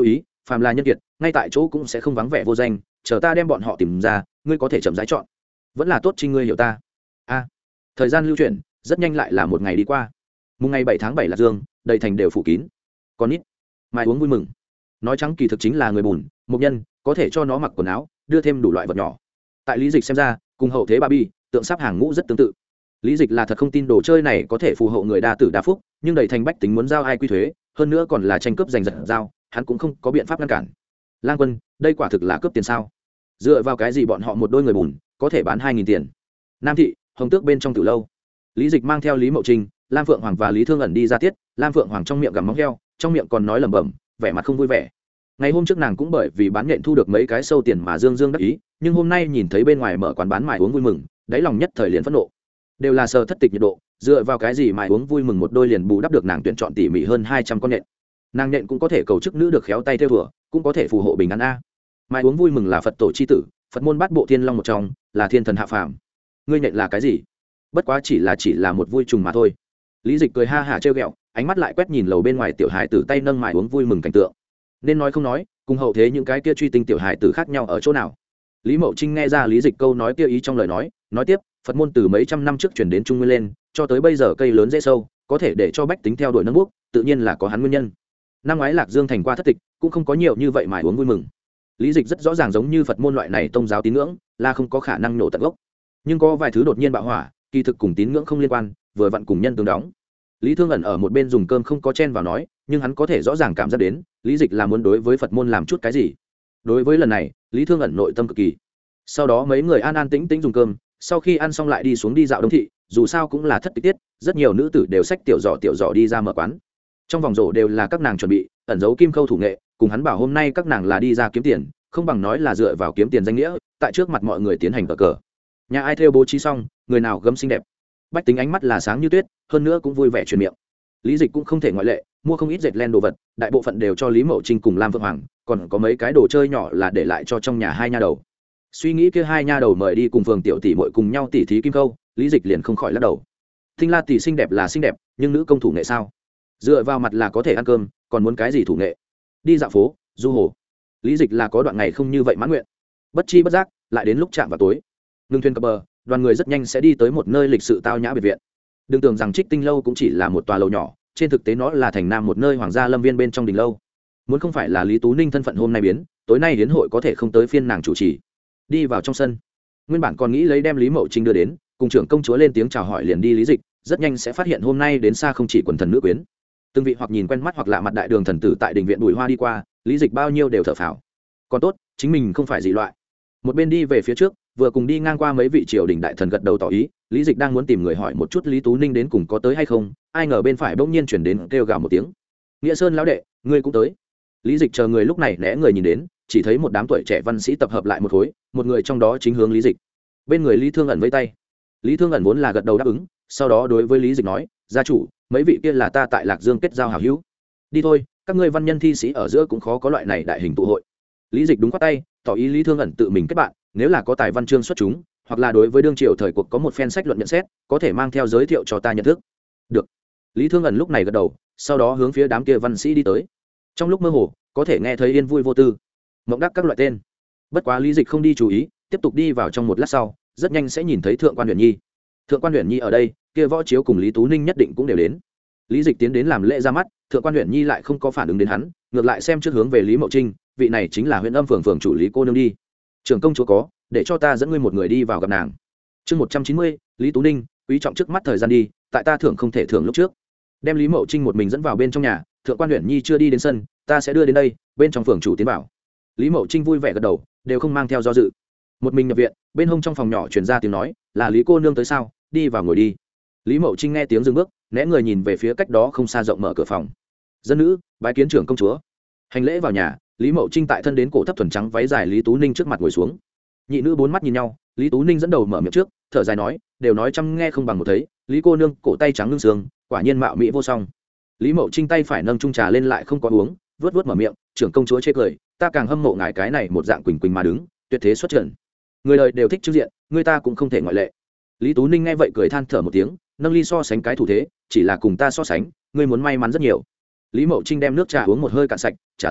phàm là nhân kiệt ngay tại chỗ cũng sẽ không vắng vẻ vô danh, chờ ta đem bọn họ tìm ra, ngươi có thể chậm rãi chọn. Vẫn là tốt chi ngươi hiểu ta. A. Thời gian lưu chuyển, rất nhanh lại là một ngày đi qua. Mùng ngày bảy tháng bảy là dương, đầy thành đều phủ kín. Còn ít, mai uống vui mừng. Nói trắng kỳ thực chính là người bùn, mục nhân, có thể cho nó mặc quần áo, đưa thêm đủ loại vật nhỏ. Tại Lý Dịch xem ra, cùng hậu thế Barbie, tượng sắp hàng ngũ rất tương tự. Lý Dịch là thật không tin đồ chơi này có thể phù hộ người đa tử đa phúc, nhưng đầy thành bách tính muốn giao ai quy thuế, hơn nữa còn là tranh cướp giành giật giao, hắn cũng không có biện pháp ngăn cản. Lang Quân, đây quả thực là cướp tiền sao? Dựa vào cái gì bọn họ một đôi người bùn có thể bán hai nghìn tiền? Nam thị, Hồng Tước bên trong tử lâu. Lý Dịch mang theo Lý Mậu Trinh, Lam Phượng Hoàng và Lý Thương ẩn đi ra tiết, Lam Phượng Hoàng trong miệng gặm móng heo, trong miệng còn nói lẩm bẩm, vẻ mặt không vui vẻ. Ngày hôm trước nàng cũng bởi vì bán nhện thu được mấy cái sâu tiền mà dương dương đắc ý, nhưng hôm nay nhìn thấy bên ngoài mở quán bán mài uống vui mừng, đáy lòng nhất thời liền phẫn nộ. Đều là sờ thất tịch nhiệt độ, dựa vào cái gì mài uống vui mừng một đôi liền bù đắp được nàng tuyển chọn tỉ mỉ hơn hai trăm con nhện. Nàng nhện cũng có thể cầu chức nữ được khéo tay theo vừa, cũng có thể phù hộ bình an a. Mài uống vui mừng là Phật tổ chi tử, Phật môn bát bộ thiên long một trong, là thiên thần hạ phàm. Ngươi nhện là cái gì? Bất quá chỉ là chỉ là một vui trùng mà thôi. Lý Dịch cười ha hả trêu ghẹo, ánh mắt lại quét nhìn lầu bên ngoài tiểu hài tử tay nâng mài uống vui mừng cảnh tượng. Nên nói không nói, cùng hậu thế những cái kia truy tinh tiểu hài tử khác nhau ở chỗ nào? Lý Mậu Trinh nghe ra Lý Dịch câu nói kia ý trong lời nói, nói tiếp, Phật môn từ mấy trăm năm trước chuyển đến Trung Nguyên lên, cho tới bây giờ cây lớn dễ sâu, có thể để cho bách tính theo đuổi nâng bước, tự nhiên là có hắn nguyên nhân. Năm ngoái Lạc Dương thành qua thất tịch, cũng không có nhiều như vậy mài uống vui mừng. Lý Dịch rất rõ ràng giống như Phật môn loại này tông giáo tín ngưỡng, là không có khả năng nổ tận gốc. Nhưng có vài thứ đột nhiên bạo hỏa, kỳ thực cùng tín ngưỡng không liên quan, vừa vặn cùng nhân tương đóng. Lý Thương ẩn ở một bên dùng cơm không có chen vào nói, nhưng hắn có thể rõ ràng cảm giác đến, Lý Dịch là muốn đối với Phật môn làm chút cái gì. Đối với lần này, Lý Thương ẩn nội tâm cực kỳ. Sau đó mấy người an an tĩnh tĩnh dùng cơm, sau khi ăn xong lại đi xuống đi dạo đông thị, dù sao cũng là thất tịch tiết, rất nhiều nữ tử đều xách tiểu giỏ tiểu giỏ đi ra mở quán. Trong vòng rổ đều là các nàng chuẩn bị, ẩn giấu kim khâu thủ nghệ, cùng hắn bảo hôm nay các nàng là đi ra kiếm tiền, không bằng nói là dựa vào kiếm tiền danh nghĩa, tại trước mặt mọi người tiến hành cờ cờ. Nhà ai theo bố trí xong, người nào gấm xinh đẹp. Bách tính ánh mắt là sáng như tuyết, hơn nữa cũng vui vẻ truyền miệng. Lý Dịch cũng không thể ngoại lệ, mua không ít dệt len đồ vật, đại bộ phận đều cho Lý Mậu Trinh cùng Lam Phượng Hoàng, còn có mấy cái đồ chơi nhỏ là để lại cho trong nhà hai nha đầu. Suy nghĩ kia hai nha đầu mời đi cùng phường tiểu tỷ muội cùng nhau tỉ thí kim câu, Lý Dịch liền không khỏi lắc đầu. Thinh La tỷ xinh đẹp là xinh đẹp, nhưng nữ công thủ nghệ sao? Dựa vào mặt là có thể ăn cơm, còn muốn cái gì thủ nghệ? Đi dạo phố, du hồ. Lý Dịch là có đoạn ngày không như vậy mãn nguyện. Bất chi bất giác, lại đến lúc chạm vào tối. Ngưng thuyền cập bờ, đoàn người rất nhanh sẽ đi tới một nơi lịch sự tao nhã biệt viện. Đừng tưởng rằng Trích Tinh lâu cũng chỉ là một tòa lầu nhỏ, trên thực tế nó là thành nam một nơi hoàng gia lâm viên bên trong đình lâu. Muốn không phải là Lý Tú Ninh thân phận hôm nay biến, tối nay hiến hội có thể không tới phiên nàng chủ trì. Đi vào trong sân, nguyên bản còn nghĩ lấy đem Lý Mậu Trinh đưa đến, cùng trưởng công chúa lên tiếng chào hỏi liền đi Lý Dịch, rất nhanh sẽ phát hiện hôm nay đến xa không chỉ quần thần nữ quyến. Từng vị hoặc nhìn quen mắt hoặc lạ mặt đại đường thần tử tại đình viện Bùi Hoa đi qua, Lý Dịch bao nhiêu đều thở phào. Còn tốt, chính mình không phải dị loại. Một bên đi về phía trước, vừa cùng đi ngang qua mấy vị triều đình đại thần gật đầu tỏ ý, Lý Dịch đang muốn tìm người hỏi một chút Lý Tú Ninh đến cùng có tới hay không, ai ngờ bên phải bỗng nhiên chuyển đến kêu gào một tiếng. Nghĩa Sơn lão đệ, ngươi cũng tới. Lý Dịch chờ người lúc này né người nhìn đến, chỉ thấy một đám tuổi trẻ văn sĩ tập hợp lại một khối, một người trong đó chính hướng Lý Dịch. Bên người Lý Thương ẩn vẫy tay. Lý Thương ẩn vốn là gật đầu đáp ứng, sau đó đối với Lý Dịch nói, gia chủ, mấy vị kia là ta tại Lạc Dương kết giao hảo hữu. Đi thôi, các ngươi văn nhân thi sĩ ở giữa cũng khó có loại này đại hình tụ hội. Lý Dịch đúng quát tay, tỏ ý Lý Thương ẩn tự mình kết bạn, nếu là có tài văn chương xuất chúng, hoặc là đối với đương triều thời cuộc có một phen sách luận nhận xét, có thể mang theo giới thiệu cho ta nhận thức. Được. Lý Thương ẩn lúc này gật đầu, sau đó hướng phía đám kia văn sĩ đi tới. Trong lúc mơ hồ, có thể nghe thấy yên vui vô tư, mộng đắc các loại tên. Bất quá Lý Dịch không đi chú ý, tiếp tục đi vào trong một lát sau, rất nhanh sẽ nhìn thấy Thượng quan Huyền Nhi. Thượng quan Huyền Nhi ở đây, kia võ chiếu cùng Lý Tú Ninh nhất định cũng đều đến. Lý Dịch tiến đến làm lễ ra mắt, Thượng quan Huyền Nhi lại không có phản ứng đến hắn, ngược lại xem trước hướng về Lý Mậu Trinh, vị này chính là Huyện Âm phường phường chủ Lý cô nương đi. Trưởng công chúa có, để cho ta dẫn ngươi một người đi vào gặp nàng. Chương một trăm chín mươi, Lý Tú Ninh, quý trọng trước mắt thời gian đi, tại ta thưởng không thể thưởng lúc trước. Đem Lý Mậu Trinh một mình dẫn vào bên trong nhà, Thượng quan Huyền Nhi chưa đi đến sân, ta sẽ đưa đến đây, bên trong phường chủ tiến vào. Lý Mậu Trinh vui vẻ gật đầu, đều không mang theo do dự. Một mình nhập viện, bên hông trong phòng nhỏ truyền ra tiếng nói, là Lý cô nương tới sao, đi vào ngồi đi. Lý Mậu Trinh nghe tiếng dừng bước, né người nhìn về phía cách đó không xa rộng mở cửa phòng. Dân nữ, bái kiến trưởng công chúa. Hành lễ vào nhà, Lý Mậu Trinh tại thân đến cổ thấp thuần trắng váy dài Lý Tú Ninh trước mặt ngồi xuống. Nhị nữ bốn mắt nhìn nhau, Lý Tú Ninh dẫn đầu mở miệng trước, thở dài nói, đều nói chăm nghe không bằng một thấy, Lý cô nương cổ tay trắng lưng sương, quả nhiên mạo mỹ vô song. Lý Mậu Trinh tay phải nâng chung trà lên lại không có uống, vớt vớt mở miệng, trưởng công chúa chê cười, ta càng hâm mộ ngài cái này một dạng quỳnh quỳnh mà đứng, tuyệt thế xuất trần. Người đời đều thích trưng diện, người ta cũng không thể ngoại lệ. Lý Tú Ninh nghe vậy cười than thở một tiếng, nâng ly so sánh cái thủ thế, chỉ là cùng ta so sánh, ngươi muốn may mắn rất nhiều. Lý Mậu Trinh đem nước trà uống một hơi cạn sạch, trả lời,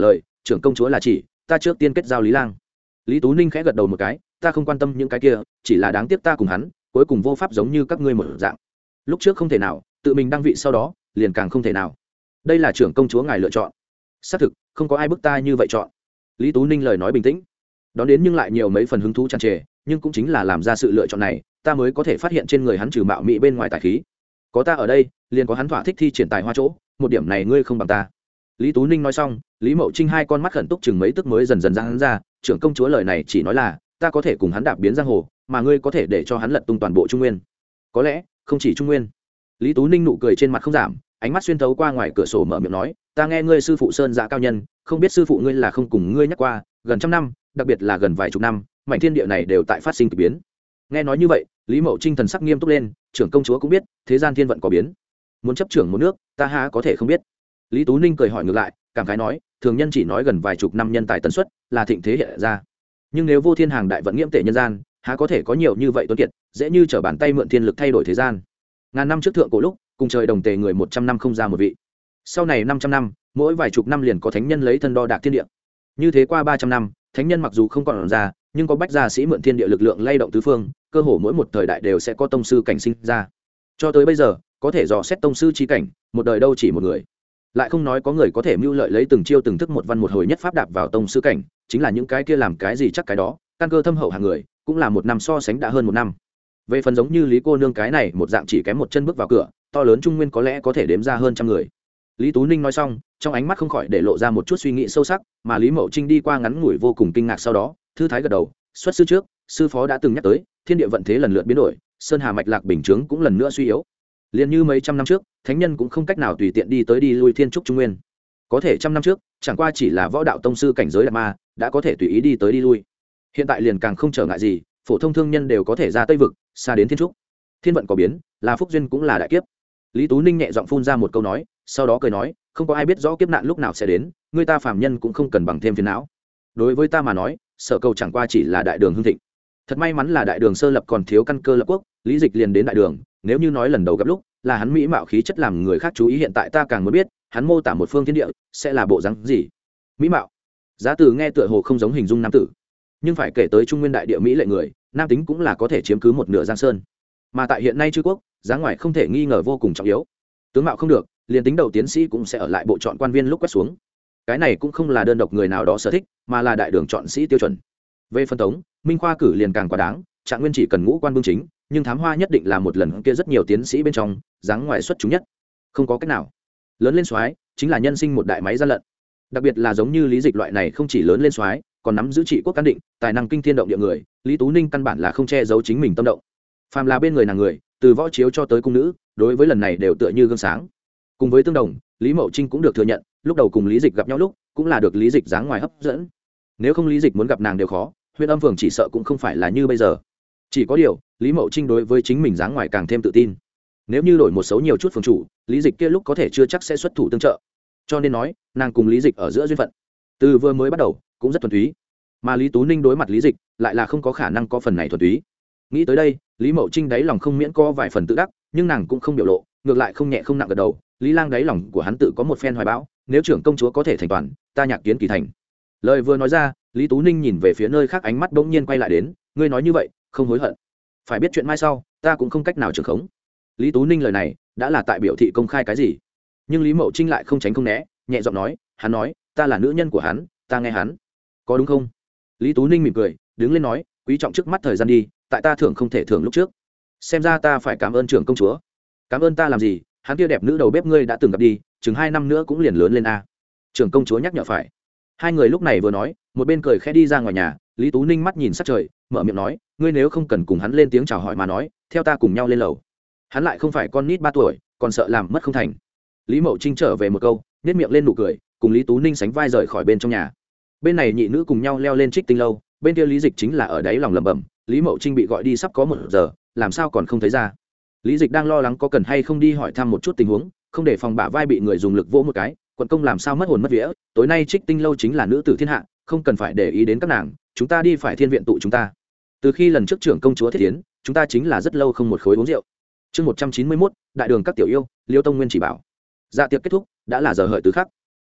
trưởng công chúa là chỉ ta trước tiên kết giao Lý Lang. Lý Tú Ninh khẽ gật đầu một cái, ta không quan tâm những cái kia, chỉ là đáng tiếc ta cùng hắn cuối cùng vô pháp giống như các ngươi một dạng. Lúc trước không thể nào, tự mình đăng vị sau đó liền càng không thể nào. Đây là trưởng công chúa ngài lựa chọn. Xác thực không có ai bức ta như vậy chọn. Lý Tú Ninh lời nói bình tĩnh, đón đến nhưng lại nhiều mấy phần hứng thú tràn trề, nhưng cũng chính là làm ra sự lựa chọn này, ta mới có thể phát hiện trên người hắn trừ mạo mỹ bên ngoài tài khí, có ta ở đây liền có hắn thỏa thích thi triển tài hoa chỗ, một điểm này ngươi không bằng ta. Lý Tú Ninh nói xong, Lý Mậu Trinh hai con mắt khẩn túc chừng mấy tức mới dần dần ra hắn ra, trưởng công chúa lời này chỉ nói là ta có thể cùng hắn đạp biến giang hồ, mà ngươi có thể để cho hắn lật tung toàn bộ Trung Nguyên. Có lẽ không chỉ Trung Nguyên. Lý Tú Ninh nụ cười trên mặt không giảm, ánh mắt xuyên thấu qua ngoài cửa sổ mở miệng nói, ta nghe ngươi sư phụ Sơn Dạ cao nhân, không biết sư phụ ngươi là không cùng ngươi nhắc qua, gần trăm năm, đặc biệt là gần vài chục năm, mảnh thiên địa này đều tại phát sinh kỳ biến. Nghe nói như vậy, Lý Mậu Trinh thần sắc nghiêm túc lên, trưởng công chúa cũng biết, thế gian thiên vận có biến. Muốn chấp trưởng một nước, ta há có thể không biết. Lý Tú Ninh cười hỏi ngược lại, cảm khái nói, thường nhân chỉ nói gần vài chục năm nhân tài tần suất là thịnh thế hiện ra, nhưng nếu vô thiên hàng đại vận nghiễm tể nhân gian, há có thể có nhiều như vậy tuấn kiệt, dễ như trở bàn tay mượn thiên lực thay đổi thế gian. Ngàn năm trước thượng cổ lúc, cùng trời đồng tề người một trăm năm không ra một vị. Sau này năm trăm năm, mỗi vài chục năm liền có thánh nhân lấy thân đo đạc thiên địa. Như thế qua ba trăm năm, thánh nhân mặc dù không còn ra, nhưng có bách gia sĩ mượn thiên địa lực lượng lay động tứ phương, cơ hồ mỗi một thời đại đều sẽ có tông sư cảnh sinh ra. Cho tới bây giờ, có thể dò xét tông sư chi cảnh, một đời đâu chỉ một người. Lại không nói có người có thể mưu lợi lấy từng chiêu từng thức một văn một hồi nhất pháp đạp vào tông sư cảnh, chính là những cái kia làm cái gì chắc cái đó, căn cơ thâm hậu hàng người, cũng là một năm so sánh đã hơn một năm. Về phần giống như Lý cô nương cái này, một dạng chỉ kém một chân bước vào cửa, to lớn Trung Nguyên có lẽ có thể đếm ra hơn trăm người. Lý Tú Ninh nói xong, trong ánh mắt không khỏi để lộ ra một chút suy nghĩ sâu sắc, mà Lý Mậu Trinh đi qua ngắn ngủi vô cùng kinh ngạc, sau đó thư thái gật đầu, xuất sư trước, sư phó đã từng nhắc tới, thiên địa vận thế lần lượt biến đổi, sơn hà mạch lạc bình chướng cũng lần nữa suy yếu. Liên như mấy trăm năm trước, thánh nhân cũng không cách nào tùy tiện đi tới đi lui thiên trúc Trung Nguyên. Có thể trăm năm trước, chẳng qua chỉ là võ đạo tông sư cảnh giới đạt ma, đã có thể tùy ý đi tới đi lui. Hiện tại liền càng không trở ngại gì, phổ thông thương nhân đều có thể ra Tây vực, xa đến thiên trúc. Thiên vận có biến, là phúc duyên cũng là đại kiếp. Lý Tú Ninh nhẹ giọng phun ra một câu nói, sau đó cười nói, không có ai biết rõ kiếp nạn lúc nào sẽ đến, người ta phàm nhân cũng không cần bằng thêm phiền não. Đối với ta mà nói, sở cầu chẳng qua chỉ là đại đường hưng thịnh. Thật may mắn là đại đường sơ lập còn thiếu căn cơ lập quốc, Lý Dịch liền đến đại đường, nếu như nói lần đầu gặp lúc là hắn mỹ mạo khí chất làm người khác chú ý, hiện tại ta càng muốn biết hắn mô tả một phương thiên địa sẽ là bộ dáng gì. Mỹ mạo, giá từ nghe tựa hồ không giống hình dung nam tử, nhưng phải kể tới Trung Nguyên đại địa mỹ lệ người, nam tính cũng là có thể chiếm cứ một nửa giang sơn. Mà tại hiện nay chư quốc, dáng ngoài không thể nghi ngờ vô cùng trọng yếu. Tướng mạo không được, liền tính đầu tiến sĩ cũng sẽ ở lại bộ chọn quan viên lúc quét xuống. Cái này cũng không là đơn độc người nào đó sở thích, mà là đại đường chọn sĩ tiêu chuẩn. Về phân tống, Minh Khoa cử liền càng quá đáng, Trạng Nguyên chỉ cần ngũ quan bưng chính, nhưng thám hoa nhất định là một lần kia rất nhiều tiến sĩ bên trong, dáng ngoài xuất chúng nhất. Không có cách nào. Lớn lên soái chính là nhân sinh một đại máy gian lận. Đặc biệt là giống như Lý Dịch loại này không chỉ lớn lên soái, còn nắm giữ trị quốc cán định, tài năng kinh thiên động địa người, Lý Tú Ninh căn bản là không che giấu chính mình tâm động. Phàm là bên người nàng người, từ võ chiếu cho tới cung nữ, đối với lần này đều tựa như gương sáng. Cùng với tương đồng, Lý Mậu Trinh cũng được thừa nhận, lúc đầu cùng Lý Dịch gặp nhau lúc, cũng là được Lý Dịch dáng ngoài hấp dẫn. Nếu không Lý Dịch muốn gặp nàng đều khó, Huyện Âm Phường chỉ sợ cũng không phải là như bây giờ. Chỉ có điều, Lý Mậu Trinh đối với chính mình dáng ngoài càng thêm tự tin. Nếu như đổi một số nhiều chút phường chủ, Lý Dịch kia lúc có thể chưa chắc sẽ xuất thủ tương trợ. Cho nên nói, nàng cùng Lý Dịch ở giữa duyên phận, từ vừa mới bắt đầu cũng rất thuần túy. Mà Lý Tú Ninh đối mặt Lý Dịch, lại là không có khả năng có phần này thuần túy. Nghĩ tới đây, Lý Mậu Trinh đáy lòng không miễn có vài phần tự đắc, nhưng nàng cũng không biểu lộ, ngược lại không nhẹ không nặng gật đầu. Lý Lang đáy lòng của hắn tự có một phen hoài bão, nếu trưởng công chúa có thể thành toàn, ta nhạc kiến kỳ thành. Lời vừa nói ra, Lý Tú Ninh nhìn về phía nơi khác, ánh mắt bỗng nhiên quay lại đến, ngươi nói như vậy, không hối hận. Phải biết chuyện mai sau, ta cũng không cách nào trưởng khống. Lý Tú Ninh lời này, đã là tại biểu thị công khai cái gì? Nhưng Lý Mậu Trinh lại không tránh không né, nhẹ giọng nói, hắn nói, ta là nữ nhân của hắn, ta nghe hắn. Có đúng không? Lý Tú Ninh mỉm cười, đứng lên nói, quý trọng trước mắt thời gian đi, tại ta thưởng không thể thưởng lúc trước. Xem ra ta phải cảm ơn trưởng công chúa. Cảm ơn ta làm gì? Hắn kia đẹp nữ đầu bếp ngươi đã từng gặp đi, chừng hai năm nữa cũng liền lớn lên a. Trưởng công chúa nhắc nhở phải. Hai người lúc này vừa nói, một bên cười khẽ đi ra ngoài nhà. Lý Tú Ninh mắt nhìn sát trời, mở miệng nói, ngươi nếu không cần cùng hắn lên tiếng chào hỏi mà nói, theo ta cùng nhau lên lầu. Hắn lại không phải con nít ba tuổi, còn sợ làm mất không thành. Lý Mậu Trinh trở về một câu, nét miệng lên nụ cười, cùng Lý Tú Ninh sánh vai rời khỏi bên trong nhà. Bên này nhị nữ cùng nhau leo lên Trích Tinh lâu, bên kia Lý Dịch chính là ở đáy lòng lẩm bẩm, Lý Mậu Trinh bị gọi đi sắp có một giờ, làm sao còn không thấy ra. Lý Dịch đang lo lắng có cần hay không đi hỏi thăm một chút tình huống, không để phòng bả vai bị người dùng lực vỗ một cái, quận công làm sao mất hồn mất vía, tối nay Trích Tinh lâu chính là nữ tử thiên hạ, không cần phải để ý đến các nàng, chúng ta đi phải thiên viện tụ chúng ta. Từ khi lần trước trưởng công chúa thiết tiến, chúng ta chính là rất lâu không một khối uống rượu. Chương một trăm chín mươi mốt, đại đường các tiểu yêu, Liêu Tông Nguyên chỉ bảo. Dạ tiệc kết thúc, đã là giờ hợi tứ khắc.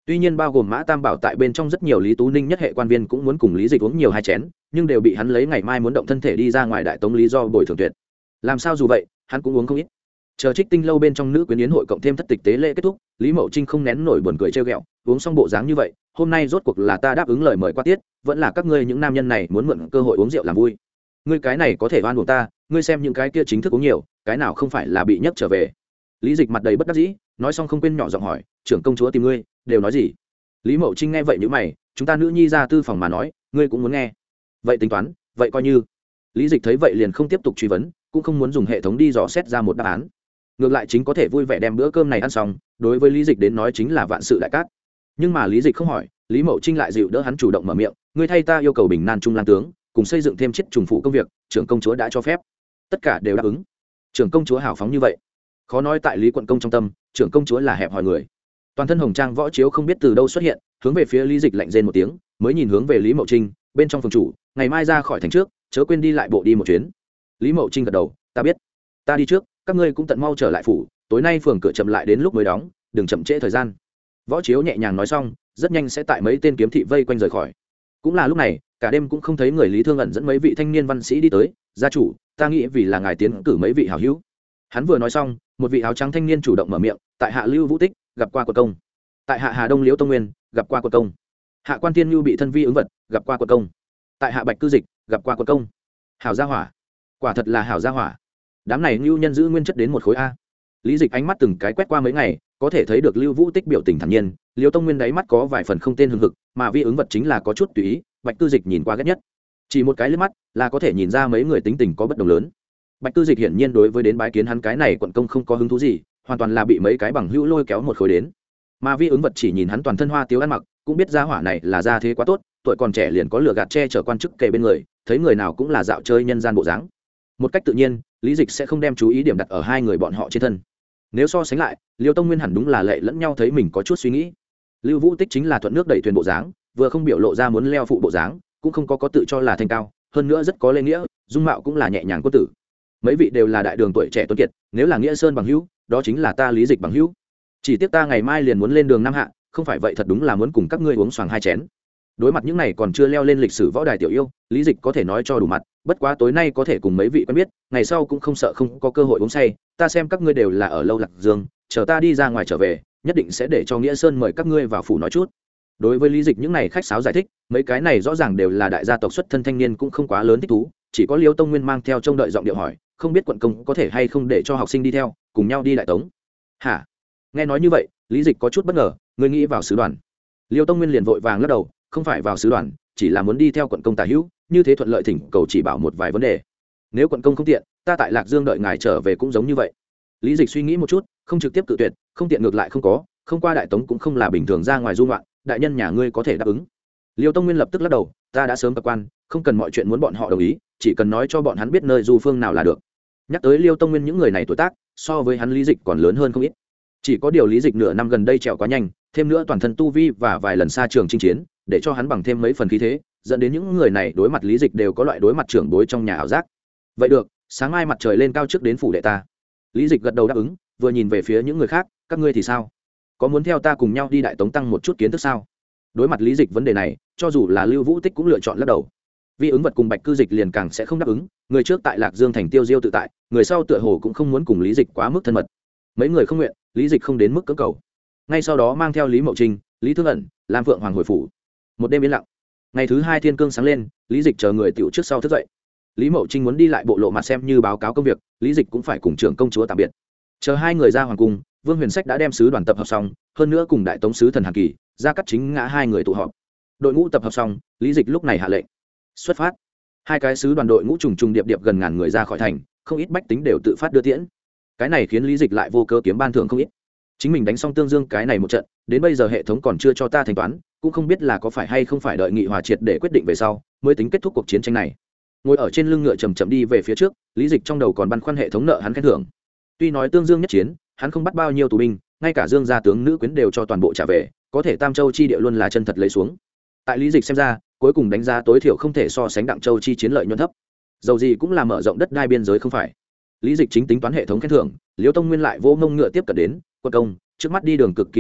tuy nhiên bao gồm Mã Tam Bảo tại bên trong rất nhiều Lý Tú Ninh nhất hệ quan viên cũng muốn cùng Lý Dịch uống nhiều hai chén, nhưng đều bị hắn lấy ngày mai muốn động thân thể đi ra ngoài đại tống lý do bồi thường tuyệt. Làm sao dù vậy, hắn cũng uống không ít. Chờ Trích Tinh lâu bên trong nữ quyến yến hội cộng thêm thất tịch tế lễ kết thúc, Lý Mậu Trinh không nén nổi buồn cười trêu ghẹo, uống xong bộ dáng như vậy, hôm nay rốt cuộc là ta đáp ứng lời mời qua tiết, vẫn là các ngươi những nam nhân này muốn mượn cơ hội uống rượu làm vui. Ngươi cái này có thể oan uổng ta, ngươi xem những cái kia chính thức uống nhiều, cái nào không phải là bị nhấc trở về. Lý Dịch mặt đầy bất đắc dĩ, nói xong không quên nhỏ giọng hỏi, trưởng công chúa tìm ngươi, đều nói gì? Lý Mậu Trinh nghe vậy nhíu mày, chúng ta nữ nhi ra tư phòng mà nói, ngươi cũng muốn nghe. Vậy tính toán, vậy coi như. Lý Dịch thấy vậy liền không tiếp tục truy vấn, cũng không muốn dùng hệ thống đi dò xét ra một đáp án. Ngược lại chính có thể vui vẻ đem bữa cơm này ăn xong, đối với Lý Dịch đến nói chính là vạn sự đại cát. Nhưng mà Lý Dịch không hỏi, Lý Mậu Trinh lại dịu đỡ hắn chủ động mở miệng, ngươi thay ta yêu cầu Bình Nan Trung Lang tướng, cùng xây dựng thêm chiết trùng phụ công việc, trưởng công chúa đã cho phép. Tất cả đều đáp ứng. Trưởng công chúa hào phóng như vậy. Khó nói tại Lý quận công trong tâm, trưởng công chúa là hẹp hòi người. Toàn thân hồng trang võ chiếu không biết từ đâu xuất hiện, hướng về phía Lý Dịch lạnh rên một tiếng, mới nhìn hướng về Lý Mậu Trinh, bên trong phòng chủ, ngày mai ra khỏi thành trước, chớ quên đi lại bộ đi một chuyến. Lý Mậu Trinh gật đầu, ta biết, ta đi trước, các ngươi cũng tận mau trở lại phủ, tối nay phường cửa chậm lại đến lúc mới đóng, đừng chậm trễ thời gian. Võ chiếu nhẹ nhàng nói xong, rất nhanh sẽ tại mấy tên kiếm thị vây quanh rời khỏi. Cũng là lúc này, cả đêm cũng không thấy người Lý Thương ẩn dẫn mấy vị thanh niên văn sĩ đi tới, gia chủ, ta nghĩ vì là ngài tiến cử mấy vị hảo hữu. Hắn vừa nói xong, một vị áo trắng thanh niên chủ động mở miệng, tại hạ Lưu Vũ Tích, gặp qua quận công. Tại hạ Hà Đông Liễu Tông Nguyên, gặp qua quận công. Hạ Quan Tiên Nhu bị thân vi ứng vật, gặp qua quận công. Tại hạ Bạch Cư Dịch, gặp qua quận công. Hảo gia hỏa, quả thật là hảo gia hỏa. Đám này Nhu nhân giữ nguyên chất đến một khối a. Lý Dịch ánh mắt từng cái quét qua mấy ngày, có thể thấy được Lưu Vũ Tích biểu tình thản nhiên, Liễu Tông Nguyên đáy mắt có vài phần không tên hừng hực, mà vi ứng vật chính là có chút tùy ý, Bạch Cư Dịch nhìn qua ghét nhất. Chỉ một cái liếc mắt là có thể nhìn ra mấy người tính tình có bất đồng lớn. Bạch Cư Dịch hiển nhiên đối với đến bái kiến hắn cái này quận công không có hứng thú gì, hoàn toàn là bị mấy cái bằng hữu lôi kéo một khối đến. Mà vi ứng vật chỉ nhìn hắn toàn thân hoa tiếu ăn mặc, cũng biết gia hỏa này là gia thế quá tốt, tuổi còn trẻ liền có lửa gạt che chở quan chức kề bên người, thấy người nào cũng là dạo chơi nhân gian bộ dáng. Một cách tự nhiên, Lý Dịch sẽ không đem chú ý điểm đặt ở hai người bọn họ trên thân. Nếu so sánh lại, Liêu Tông Nguyên hẳn đúng là lệ lẫn nhau thấy mình có chút suy nghĩ. Lưu Vũ Tích chính là thuận nước đẩy thuyền bộ dáng, vừa không biểu lộ ra muốn leo phụ bộ dáng, cũng không có có tự cho là thanh cao, hơn nữa rất có lễ nghĩa, dung mạo cũng là nhẹ nhàng quân tử. Mấy vị đều là đại đường tuổi trẻ tuấn kiệt, nếu là nghĩa sơn bằng hữu, đó chính là ta Lý Dịch bằng hữu. Chỉ tiếc ta ngày mai liền muốn lên đường Nam Hạ, không phải vậy thật đúng là muốn cùng các ngươi uống xoàng hai chén. Đối mặt những này còn chưa leo lên lịch sử võ đài tiểu yêu, Lý Dịch có thể nói cho đủ mặt, bất quá tối nay có thể cùng mấy vị quen biết, ngày sau cũng không sợ không có cơ hội uống say, ta xem các ngươi đều là ở lâu Lạc Dương, chờ ta đi ra ngoài trở về, nhất định sẽ để cho Nghĩa Sơn mời các ngươi vào phủ nói chút. Đối với Lý Dịch những này khách sáo giải thích, mấy cái này rõ ràng đều là đại gia tộc xuất thân thanh niên cũng không quá lớn thích thú, chỉ có Liêu Tông Nguyên mang theo trông đợi giọng điệu hỏi, không biết quận công có thể hay không để cho học sinh đi theo, cùng nhau đi đại tống. Hả? Nghe nói như vậy, Lý Dịch có chút bất ngờ, ngươi nghĩ vào sứ đoàn? Liêu Tông Nguyên liền vội vàng lắc đầu, không phải vào sứ đoàn, chỉ là muốn đi theo quận công tả hữu, như thế thuận lợi thỉnh cầu chỉ bảo một vài vấn đề. Nếu quận công không tiện, ta tại Lạc Dương đợi ngài trở về cũng giống như vậy. Lý Dịch suy nghĩ một chút, không trực tiếp cự tuyệt, không tiện ngược lại không có, không qua đại tống cũng không là bình thường ra ngoài du ngoạn, đại nhân nhà ngươi có thể đáp ứng. Liêu Tông Nguyên lập tức lắc đầu, ta đã sớm tập quan, không cần mọi chuyện muốn bọn họ đồng ý, chỉ cần nói cho bọn hắn biết nơi du phương nào là được. Nhắc tới Liêu Tông Nguyên những người này tuổi tác, so với hắn Lý Dịch còn lớn hơn không ít. Chỉ có điều Lý Dịch nửa năm gần đây trèo quá nhanh, thêm nữa toàn thân tu vi và vài lần xa trường chinh chiến, để cho hắn bằng thêm mấy phần khí thế, dẫn đến những người này đối mặt Lý Dịch đều có loại đối mặt trưởng bối trong nhà ảo giác. Vậy được, sáng mai mặt trời lên cao trước đến phủ đệ ta. Lý Dịch gật đầu đáp ứng, vừa nhìn về phía những người khác, các ngươi thì sao? Có muốn theo ta cùng nhau đi đại tống tăng một chút kiến thức sao? Đối mặt Lý Dịch vấn đề này, cho dù là Lưu Vũ Tích cũng lựa chọn lắc đầu. Vi ứng vật cùng Bạch Cư Dịch liền càng sẽ không đáp ứng, người trước tại Lạc Dương thành tiêu diêu tự tại, người sau tựa hồ cũng không muốn cùng Lý Dịch quá mức thân mật. Mấy người không nguyện, Lý Dịch không đến mức cưỡng cầu. Ngay sau đó mang theo Lý Mậu Trinh, Lý Thương ẩn, Lam Phượng Hoàng hồi phủ. Một đêm yên lặng. Ngày thứ hai thiên cương sáng lên, Lý Dịch chờ người tiểu trước sau thức dậy. Lý Mậu Trinh muốn đi lại bộ lộ mặt xem như báo cáo công việc, Lý Dịch cũng phải cùng trưởng công chúa tạm biệt. Chờ hai người ra hoàng cung, Vương Huyền Sách đã đem sứ đoàn tập hợp xong, hơn nữa cùng đại tống sứ thần Hàn Kỳ, Gia Cát Chính ngã hai người tụ họp. Đội ngũ tập hợp xong, Lý Dịch lúc này hạ lệnh xuất phát. Hai cái sứ đoàn đội ngũ trùng trùng điệp điệp gần ngàn người ra khỏi thành, không ít bách tính đều tự phát đưa tiễn. Cái này khiến Lý Dịch lại vô cớ kiếm ban thưởng không ít. Chính mình đánh xong Tương Dương cái này một trận, đến bây giờ hệ thống còn chưa cho ta thanh toán, cũng không biết là có phải hay không phải đợi nghị hòa triệt để quyết định về sau mới tính kết thúc cuộc chiến tranh này. Ngồi ở trên lưng ngựa chậm chậm đi về phía trước, Lý Dịch trong đầu còn băn khoăn hệ thống nợ hắn khen thưởng. Tuy nói Tương Dương nhất chiến, hắn không bắt bao nhiêu tù binh, ngay cả Dương gia tướng nữ quyến đều cho toàn bộ trả về, có thể Tam Châu chi địa luôn là chân thật lấy xuống. Tại Lý Dịch xem ra, cuối cùng đánh giá tối thiểu không thể so sánh Đặng Châu chi chiến lợi nhuận thấp. Dầu gì cũng là mở rộng đất đai biên giới không phải. Lý Dịch chính tính toán hệ thống khen thưởng, Liêu Tông Nguyên lại vô ngông ngựa tiếp cận đến, quân công, trước mắt đi đường cực kỳ vô vị,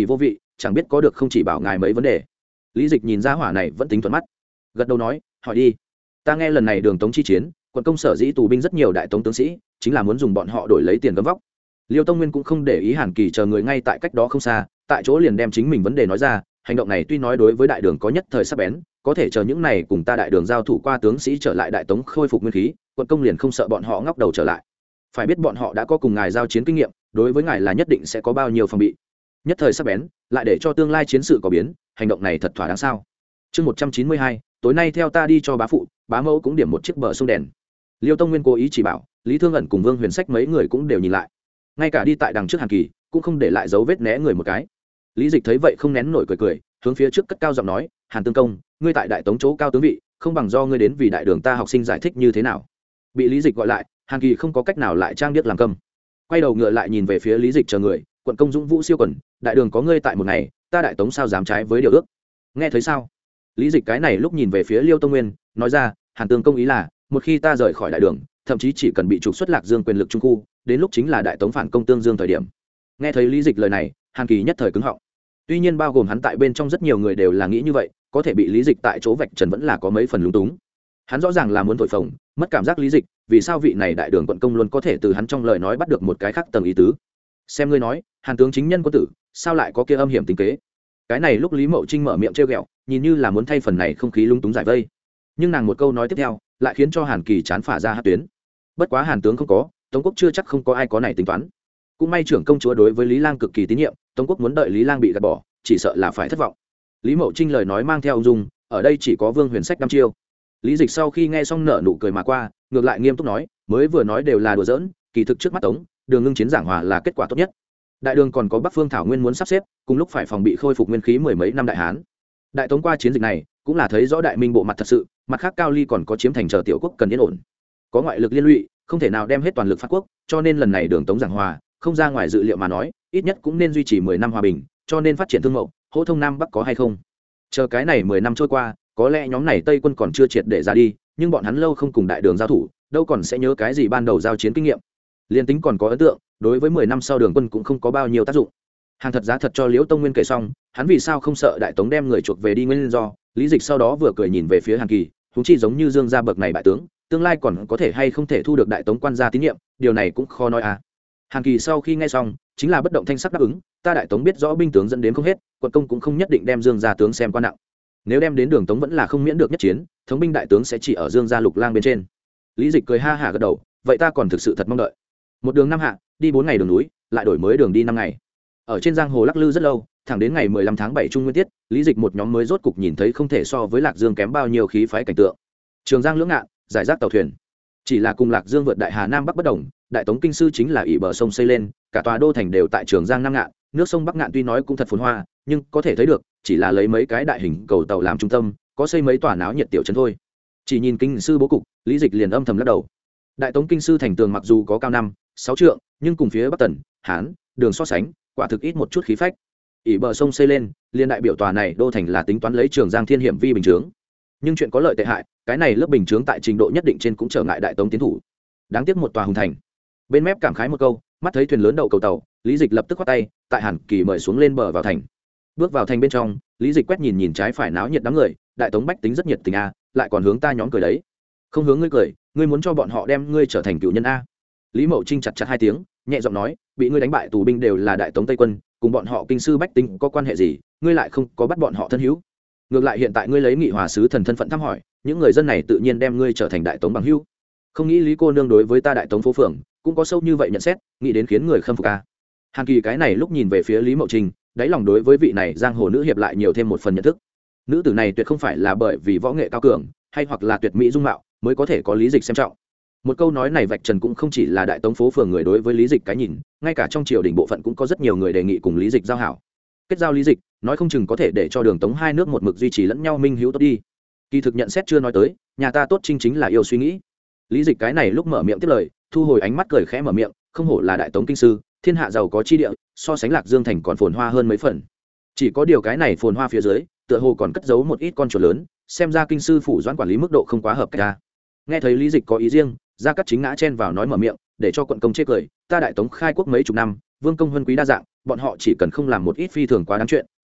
chẳng biết có được không chỉ bảo ngài mấy vấn đề. Lý Dịch nhìn ra hỏa này vẫn tính thuận mắt, gật đầu nói, hỏi đi. Ta nghe lần này đường tống chi chiến, quận công sở dĩ tù binh rất nhiều đại tống tướng sĩ, chính là muốn dùng bọn họ đổi lấy tiền gấm vóc. Liêu Tông Nguyên cũng không để ý Hàn Kỳ chờ người ngay tại cách đó không xa, tại chỗ liền đem chính mình vấn đề nói ra. Hành động này tuy nói đối với đại đường có nhất thời sắc bén, có thể chờ những này cùng ta đại đường giao thủ qua tướng sĩ trở lại đại tống khôi phục nguyên khí, quận công liền không sợ bọn họ ngóc đầu trở lại. Phải biết bọn họ đã có cùng ngài giao chiến kinh nghiệm, đối với ngài là nhất định sẽ có bao nhiêu phòng bị. Nhất thời sắc bén, lại để cho tương lai chiến sự có biến, hành động này thật thỏa đáng sao? Chương một trăm chín mươi hai, tối nay theo ta đi cho bá phụ, bá mẫu cũng điểm một chiếc bờ sông đèn. Liêu Tông Nguyên cố ý chỉ bảo, Lý Thương ẩn cùng Vương Huyền Sách mấy người cũng đều nhìn lại. Ngay cả đi tại đằng trước Hàn Kỳ, cũng không để lại dấu vết né người một cái. Lý Dịch thấy vậy không nén nổi cười cười, hướng phía trước cất cao giọng nói, Hàn Tương Công, ngươi tại đại tống chỗ cao tướng vị, không bằng do ngươi đến vì đại đường ta học sinh giải thích như thế nào. Bị Lý Dịch gọi lại, Hàn Kỳ không có cách nào lại trang điếc làm câm, quay đầu ngựa lại nhìn về phía Lý Dịch chờ người, quận công dũng vũ siêu quần, đại đường có ngươi tại một ngày, ta đại tống sao dám trái với điều ước. Nghe thấy sao? Lý Dịch cái này lúc nhìn về phía Liêu Tông Nguyên, nói ra, Hàn Tương Công ý là, một khi ta rời khỏi đại đường, thậm chí chỉ cần bị trục xuất Lạc Dương quyền lực trung khu, đến lúc chính là đại tống phản công tương dương thời điểm. Nghe thấy Lý Dịch lời này, Hàn Kỳ nhất thời cứng họng. Tuy nhiên bao gồm hắn tại bên trong rất nhiều người đều là nghĩ như vậy, có thể bị Lý Dịch tại chỗ vạch trần vẫn là có mấy phần lúng túng. Hắn rõ ràng là muốn thổi phồng, mất cảm giác Lý Dịch, vì sao vị này đại đường quận công luôn có thể từ hắn trong lời nói bắt được một cái khác tầng ý tứ. Xem ngươi nói, Hàn tướng chính nhân quân tử, sao lại có kia âm hiểm tính kế? Cái này lúc Lý Mậu Trinh mở miệng trêu ghẹo, nhìn như là muốn thay phần này không khí lúng túng giải vây. Nhưng nàng một câu nói tiếp theo, lại khiến cho Hàn Kỳ chán phả ra hát tuyến. Bất quá Hàn tướng không có, Tống quốc chưa chắc không có ai có này tính toán. Cũng may trưởng công chúa đối với Lý Lang cực kỳ tín nhiệm, Tống quốc muốn đợi Lý Lang bị gạt bỏ, chỉ sợ là phải thất vọng. Lý Mậu Trinh lời nói mang theo ung dung, ở đây chỉ có Vương Huyền Sách năm chiêu. Lý Dịch sau khi nghe xong nở nụ cười mà qua, ngược lại nghiêm túc nói, mới vừa nói đều là đùa giỡn, kỳ thực trước mắt Tống, đường ngưng chiến giảng hòa là kết quả tốt nhất. Đại đường còn có Bắc Phương Thảo Nguyên muốn sắp xếp, cùng lúc phải phòng bị khôi phục nguyên khí mười mấy năm đại hán. Đại Tống qua chiến dịch này, cũng là thấy rõ đại minh bộ mặt thật sự, mặt khác Cao Ly còn có chiếm thành chờ tiểu quốc cần yên ổn. Có ngoại lực liên lụy, không thể nào đem hết toàn lực phát quốc, cho nên lần này đường Tống giảng hòa, không ra ngoài dự liệu mà nói, ít nhất cũng nên duy trì mười năm hòa bình, cho nên phát triển thương mậu, hỗ thông Nam Bắc có hay không. Chờ cái này mười năm trôi qua, có lẽ nhóm này Tây quân còn chưa triệt để ra đi, nhưng bọn hắn lâu không cùng đại đường giao thủ, đâu còn sẽ nhớ cái gì ban đầu giao chiến kinh nghiệm. Liên tính còn có ấn tượng, đối với mười năm sau đường quân cũng không có bao nhiêu tác dụng. Hàng thật giá thật cho Liễu Tông Nguyên kể xong, hắn vì sao không sợ đại tống đem người chuộc về đi nguyên do. Lý Dịch sau đó vừa cười nhìn về phía Hàn Kỳ, huống chi giống như Dương gia bậc này bại tướng, tương lai còn có thể hay không thể thu được đại tống quan gia tín nhiệm, điều này cũng khó nói à. Hàn Kỳ sau khi nghe xong, chính là bất động thanh sắc đáp ứng, ta đại tống biết rõ binh tướng dẫn đến không hết, quận công cũng không nhất định đem Dương gia tướng xem quan nặng. Nếu đem đến đường tống vẫn là không miễn được nhất chiến, thống binh đại tướng sẽ chỉ ở Dương gia lục lang bên trên. Lý Dịch cười ha hả gật đầu, vậy ta còn thực sự thật mong đợi. Một đường năm hạ, đi bốn ngày đường núi, lại đổi mới đường đi năm ngày. Ở trên giang hồ lắc lư rất lâu, thẳng đến ngày mười lăm tháng bảy trung nguyên tiết, Lý Dịch một nhóm mới rốt cục nhìn thấy không thể so với Lạc Dương kém bao nhiêu khí phái cảnh tượng. Trường Giang lưỡng ngạn, giải rác tàu thuyền. Chỉ là cùng Lạc Dương vượt đại Hà Nam Bắc bất đồng, đại tống kinh sư chính là ỷ bờ sông xây lên, cả tòa đô thành đều tại Trường Giang Nam ngạn, nước sông Bắc ngạn tuy nói cũng thật phồn hoa, nhưng có thể thấy được, chỉ là lấy mấy cái đại hình cầu tàu làm trung tâm, có xây mấy tòa náo nhiệt tiểu trấn thôi. Chỉ nhìn kinh sư bố cục, Lý Dịch liền âm thầm lắc đầu. Đại tống kinh sư thành tường mặc dù có cao năm, sáu trượng, nhưng cùng phía Bắc Tần, Hán, đường so sánh, quả thực ít một chút khí phách. ỷ bờ sông xây lên, liên đại biểu tòa này đô thành là tính toán lấy Trường Giang thiên hiểm vi bình chướng. Nhưng chuyện có lợi tệ hại, cái này lớp bình chướng tại trình độ nhất định trên cũng trở ngại đại tống tiến thủ. Đáng tiếc một tòa hùng thành. Bên mép cảm khái một câu, mắt thấy thuyền lớn đậu cầu tàu, Lý Dịch lập tức quát tay, tại Hàn Kỳ mời xuống lên bờ vào thành. Bước vào thành bên trong, Lý Dịch quét nhìn nhìn trái phải náo nhiệt đám người, đại tống bách tính rất nhiệt tình a, lại còn hướng ta nhóm cười đấy. Không hướng ngươi cười, ngươi muốn cho bọn họ đem ngươi trở thành cựu nhân a. Lý Mậu Trinh chặt chặt hai tiếng, nhẹ giọng nói, bị ngươi đánh bại tù binh đều là đại tống Tây quân, cùng bọn họ kinh sư bách tính có quan hệ gì, ngươi lại không có bắt bọn họ thân hữu. Ngược lại hiện tại ngươi lấy Nghị Hòa sứ thần thân phận thăm hỏi, những người dân này tự nhiên đem ngươi trở thành đại tống bằng hữu. Không nghĩ Lý cô nương đối với ta đại tống phố phường cũng có sâu như vậy nhận xét, nghĩ đến khiến người khâm phục a. Hàn Kỳ cái này lúc nhìn về phía Lý Mậu Trinh, đáy lòng đối với vị này giang hồ nữ hiệp lại nhiều thêm một phần nhận thức. Nữ tử này tuyệt không phải là bởi vì võ nghệ cao cường, hay hoặc là tuyệt mỹ dung mạo mới có thể có Lý Dịch xem trọng. Một câu nói này vạch trần cũng không chỉ là đại tống phố phường người đối với Lý Dịch cái nhìn, ngay cả trong triều đình bộ phận cũng có rất nhiều người đề nghị cùng Lý Dịch giao hảo. Kết giao Lý Dịch, nói không chừng có thể để cho đường tống hai nước một mực duy trì lẫn nhau minh hữu tốt đi. Kỳ thực nhận xét chưa nói tới, nhà ta tốt chính chính là yêu suy nghĩ. Lý Dịch cái này lúc mở miệng tiếp lời, thu hồi ánh mắt cười khẽ mở miệng, không hổ là đại tống kinh sư, thiên hạ giàu có chi địa, so sánh Lạc Dương thành còn phồn hoa hơn mấy phần. Chỉ có điều cái này phồn hoa phía dưới, tựa hồ còn cất giấu một ít con chuột lớn, xem ra kinh sư phủ doãn quản lý mức độ không quá hợp cách ta. Nghe thấy Lý Dịch có ý riêng, Gia Cát Chính ngã chen vào nói mở miệng, để cho quận công chê cười, ta đại tống khai quốc mấy chục năm, vương công huân quý đa dạng, bọn họ chỉ cần không làm một ít phi thường quá đáng chuyện,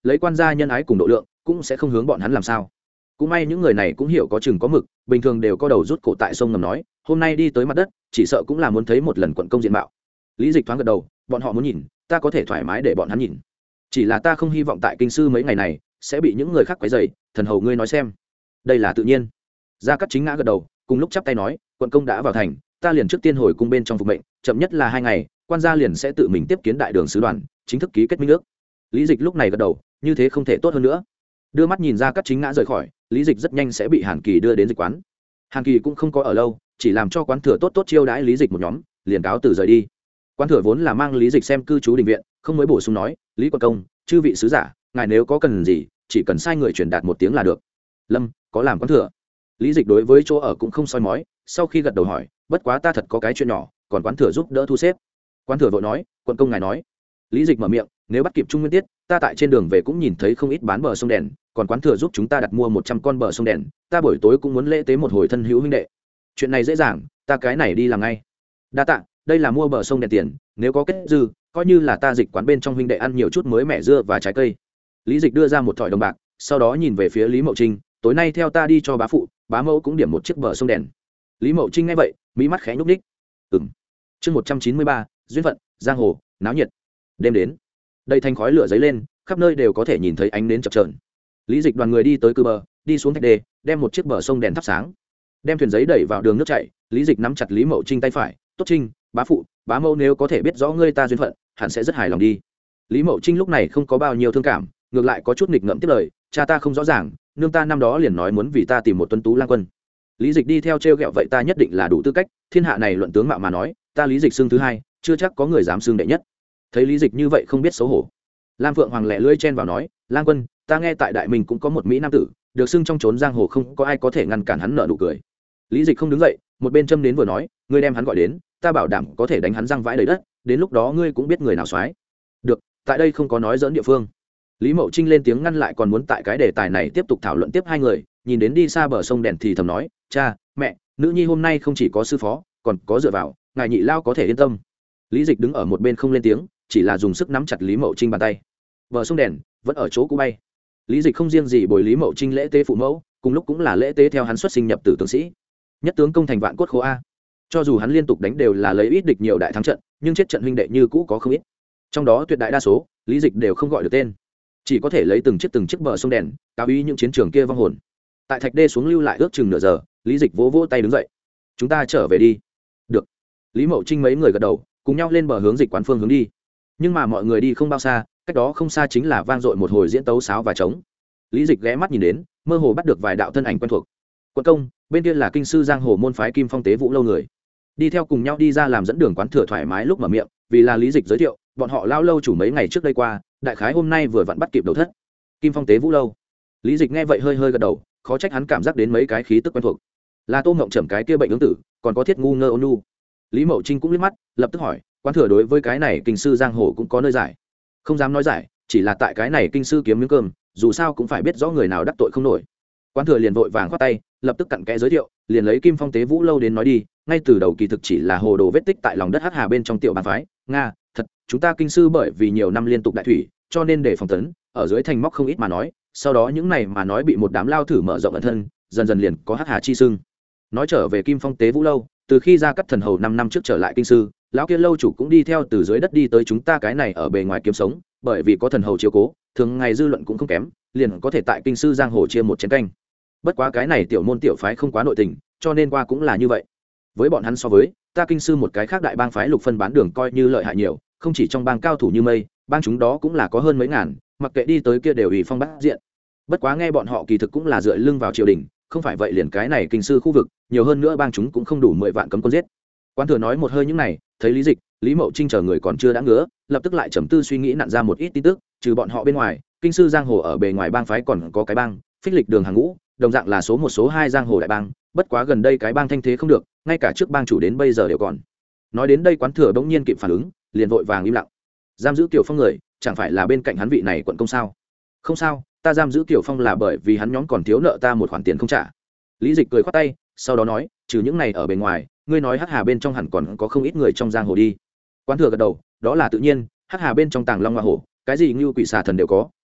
lấy quan gia nhân ái cùng độ lượng cũng sẽ không hướng bọn hắn làm sao. Cũng may những người này cũng hiểu có chừng có mực, bình thường đều có đầu rút cổ tại sông ngầm nói hôm nay đi tới mặt đất chỉ sợ cũng là muốn thấy một lần quận công diện mạo. Lý Dịch thoáng gật đầu, bọn họ muốn nhìn ta có thể thoải mái để bọn hắn nhìn, chỉ là ta không hy vọng tại kinh sư mấy ngày này sẽ bị những người khác quấy rầy. Thần hầu ngươi nói xem. Đây là tự nhiên. Gia Cát Chính ngã gật đầu, cùng lúc chắp tay nói quận công đã vào thành, ta liền trước tiên hồi cung bên trong phục mệnh, chậm nhất là hai ngày quan gia liền sẽ tự mình tiếp kiến đại đường sứ đoàn, chính thức ký kết minh ước. Lý Dịch lúc này gật đầu, như thế không thể tốt hơn nữa. Đưa mắt nhìn Gia Cát Chính ngã rời khỏi, Lý Dịch rất nhanh sẽ bị Hàn Kỳ đưa đến dịch quán. Hàn Kỳ cũng không có ở lâu, chỉ làm cho quán thừa tốt tốt chiêu đãi Lý Dịch một nhóm, liền cáo từ rời đi. Quán thừa vốn là mang Lý Dịch xem cư trú đình viện, không mới bổ sung nói Lý quận công, chư vị sứ giả, ngài nếu có cần gì chỉ cần sai người truyền đạt một tiếng là được. Lâm có làm quán thừa. Lý Dịch đối với chỗ ở cũng không soi mói, sau khi gật đầu hỏi bất quá ta thật có cái chuyện nhỏ, còn quán thừa giúp đỡ thu xếp. Quán thừa vội nói quận công ngài nói. Lý Dịch mở miệng nếu bắt kịp trung nguyên tiết, ta tại trên đường về cũng nhìn thấy không ít bán bờ sông đèn, còn quán thừa giúp chúng ta đặt mua một trăm con bờ sông đèn, ta buổi tối cũng muốn lễ tế một hồi thân hữu huynh đệ. Chuyện này dễ dàng, ta cái này đi làm ngay. Đa tạ, đây là mua bờ sông đèn tiền, nếu có kết dư coi như là ta dịch quán bên trong huynh đệ ăn nhiều chút mới mẻ dưa và trái cây. Lý Dịch đưa ra một thỏi đồng bạc, sau đó nhìn về phía Lý Mậu Trinh, tối nay theo ta đi cho bá phụ bá mẫu cũng điểm một chiếc bờ sông đèn. Lý Mậu Trinh nghe vậy mí mắt khẽ nhúc ních. Ừm. Chương một trăm chín mươi ba, duyên phận, giang hồ, náo nhiệt. Đêm đến, đây thành khói lửa dấy lên, khắp nơi đều có thể nhìn thấy ánh nến chập chờn. Lý Dịch đoàn người đi tới cư bờ, đi xuống thạch đê, đem một chiếc bờ sông đèn thắp sáng, đem thuyền giấy đẩy vào đường nước chảy. Lý Dịch nắm chặt Lý Mậu Trinh tay phải, tốt Trinh, bá phụ bá mẫu nếu có thể biết rõ ngươi ta duyên phận hẳn sẽ rất hài lòng đi. Lý Mậu Trinh lúc này không có bao nhiêu thương cảm, ngược lại có chút nghịch ngợm tiếp lời, cha ta không rõ ràng, nương ta năm đó liền nói muốn vì ta tìm một tuấn tú lang quân. Lý Dịch đi theo trêu ghẹo vậy ta nhất định là đủ tư cách, thiên hạ này luận tướng mạo mà nói ta Lý Dịch xưng thứ hai, chưa chắc có người dám xưng đệ nhất. Thấy Lý Dịch như vậy không biết xấu hổ, Lam Phượng Hoàng lẻ lưỡi chen vào nói lang quân, ta nghe tại Đại Minh cũng có một mỹ nam tử được xưng trong trốn giang hồ không có ai có thể ngăn cản hắn nợ nụ cười. Lý Dịch không đứng dậy, một bên châm đến vừa nói ngươi đem hắn gọi đến, ta bảo đảm có thể đánh hắn răng vãi đầy đất, đến lúc đó ngươi cũng biết người nào soái. Được, tại đây không có nói dỡn địa phương. Lý Mậu Trinh lên tiếng ngăn lại còn muốn tại cái đề tài này tiếp tục thảo luận tiếp hai người, nhìn đến đi xa bờ sông đèn thì thầm nói cha mẹ, nữ nhi hôm nay không chỉ có sư phó còn có dựa vào, ngài nhị lao có thể yên tâm. Lý Dịch đứng ở một bên không lên tiếng, chỉ là dùng sức nắm chặt Lý Mậu Trinh bàn tay. Bờ sông đèn vẫn ở chỗ cũ bay. Lý Dịch không riêng gì bồi Lý Mậu Trinh lễ tế phụ mẫu, cùng lúc cũng là lễ tế theo hắn xuất sinh nhập tử tướng sĩ, nhất tướng công thành vạn cốt khô a. Cho dù hắn liên tục đánh đều là lấy ít địch nhiều đại thắng trận, nhưng chết trận huynh đệ như cũ có không ít, trong đó tuyệt đại đa số Lý Dịch đều không gọi được tên, chỉ có thể lấy từng chiếc từng chiếc bờ sông đèn cáo ý những chiến trường kia vong hồn. Tại thạch đê xuống lưu lại ước chừng nửa giờ, Lý Dịch vỗ vỗ tay đứng dậy, chúng ta trở về đi. Được. Lý Mậu Trinh mấy người gật đầu, cùng nhau lên bờ hướng dịch quán phương hướng đi. Nhưng mà mọi người đi không bao xa, cách đó không xa chính là vang dội một hồi diễn tấu sáo và trống. Lý Dịch ghé mắt nhìn đến, mơ hồ bắt được vài đạo thân ảnh quen thuộc. Quận công, bên kia là kinh sư giang hồ môn phái Kim Phong Tế Vũ lâu người. Đi theo cùng nhau đi ra làm dẫn đường quán thừa thoải mái lúc mở miệng, vì là Lý Dịch giới thiệu, bọn họ lao lâu chủ mấy ngày trước đây qua, đại khái hôm nay vừa vặn bắt kịp đầu thất. Kim Phong Tế Vũ lâu. Lý Dịch nghe vậy hơi hơi gật đầu, khó trách hắn cảm giác đến mấy cái khí tức quen thuộc. Là Tô Ngộng Trầm cái kia bệnh ứng tử, còn có Thiết ngu ngơ ôn nhu. Lý Mậu Trinh cũng liếc mắt, lập tức hỏi, quán thừa đối với cái này kinh sư giang hồ cũng có nơi giải? Không dám nói giải, chỉ là tại cái này kinh sư kiếm miếng cơm, dù sao cũng phải biết rõ người nào đắc tội không nổi. Quán thừa liền vội vàng khoát tay, lập tức cặn kẽ giới thiệu, liền lấy Kim Phong Tế Vũ lâu đến nói đi, ngay từ đầu kỳ thực chỉ là hồ đồ vết tích tại lòng đất hắc hà bên trong tiểu bàn phái. Nga, thật, chúng ta kinh sư bởi vì nhiều năm liên tục đại thủy, cho nên để phòng tấn, ở dưới thành móc không ít mà nói, sau đó những này mà nói bị một đám lao thử mở rộng ẩn thân, dần dần liền có hắc hà chi sưng. Nói trở về Kim Phong Tế Vũ lâu, từ khi ra cắt thần hầu năm năm trước trở lại kinh sư, lão kia lâu chủ cũng đi theo từ dưới đất đi tới chúng ta cái này ở bề ngoài kiếm sống, bởi vì có thần hầu chiếu cố, thường ngày dư luận cũng không kém, liền có thể tại kinh sư giang hồ chia một chén canh. Bất quá cái này tiểu môn tiểu phái không quá nội tình, cho nên qua cũng là như vậy. Với bọn hắn so với ta kinh sư một cái khác đại bang phái lục phân bán đường coi như lợi hại nhiều, không chỉ trong bang cao thủ như mây, bang chúng đó cũng là có hơn mấy ngàn, mặc kệ đi tới kia đều ủy phong bát diện. Bất quá nghe bọn họ kỳ thực cũng là dựa lưng vào triều đình, không phải vậy liền cái này kinh sư khu vực nhiều hơn nữa bang chúng cũng không đủ mười vạn cấm quân giết. Quan thừa nói một hơi những này, thấy Lý Dịch, Lý Mậu Trinh chờ người còn chưa đã ngứa, lập tức lại trầm tư suy nghĩ nặn ra một ít tin tức, trừ bọn họ bên ngoài, kinh sư giang hồ ở bề ngoài bang phái còn có cái bang phích lịch đường hàng ngũ, đồng dạng là số một số hai giang hồ đại bang, bất quá gần đây cái bang thanh thế không được, ngay cả trước bang chủ đến bây giờ đều còn. Nói đến đây Quán thừa bỗng nhiên kịp phản ứng, liền vội vàng im lặng. Giam giữ Tiểu Phong người, chẳng phải là bên cạnh hắn vị này quận công sao? Không sao, ta giam giữ Tiểu Phong là bởi vì hắn nhóm còn thiếu nợ ta một khoản tiền không trả. Lý Dịch cười khoát tay, sau đó nói, trừ những này ở bên ngoài, ngươi nói hắc hà bên trong hẳn còn có không ít người trong giang hồ đi. Quán thừa gật đầu, đó là tự nhiên, hắc hà bên trong tàng long hoa hổ, cái gì như quỷ xà thần đều có,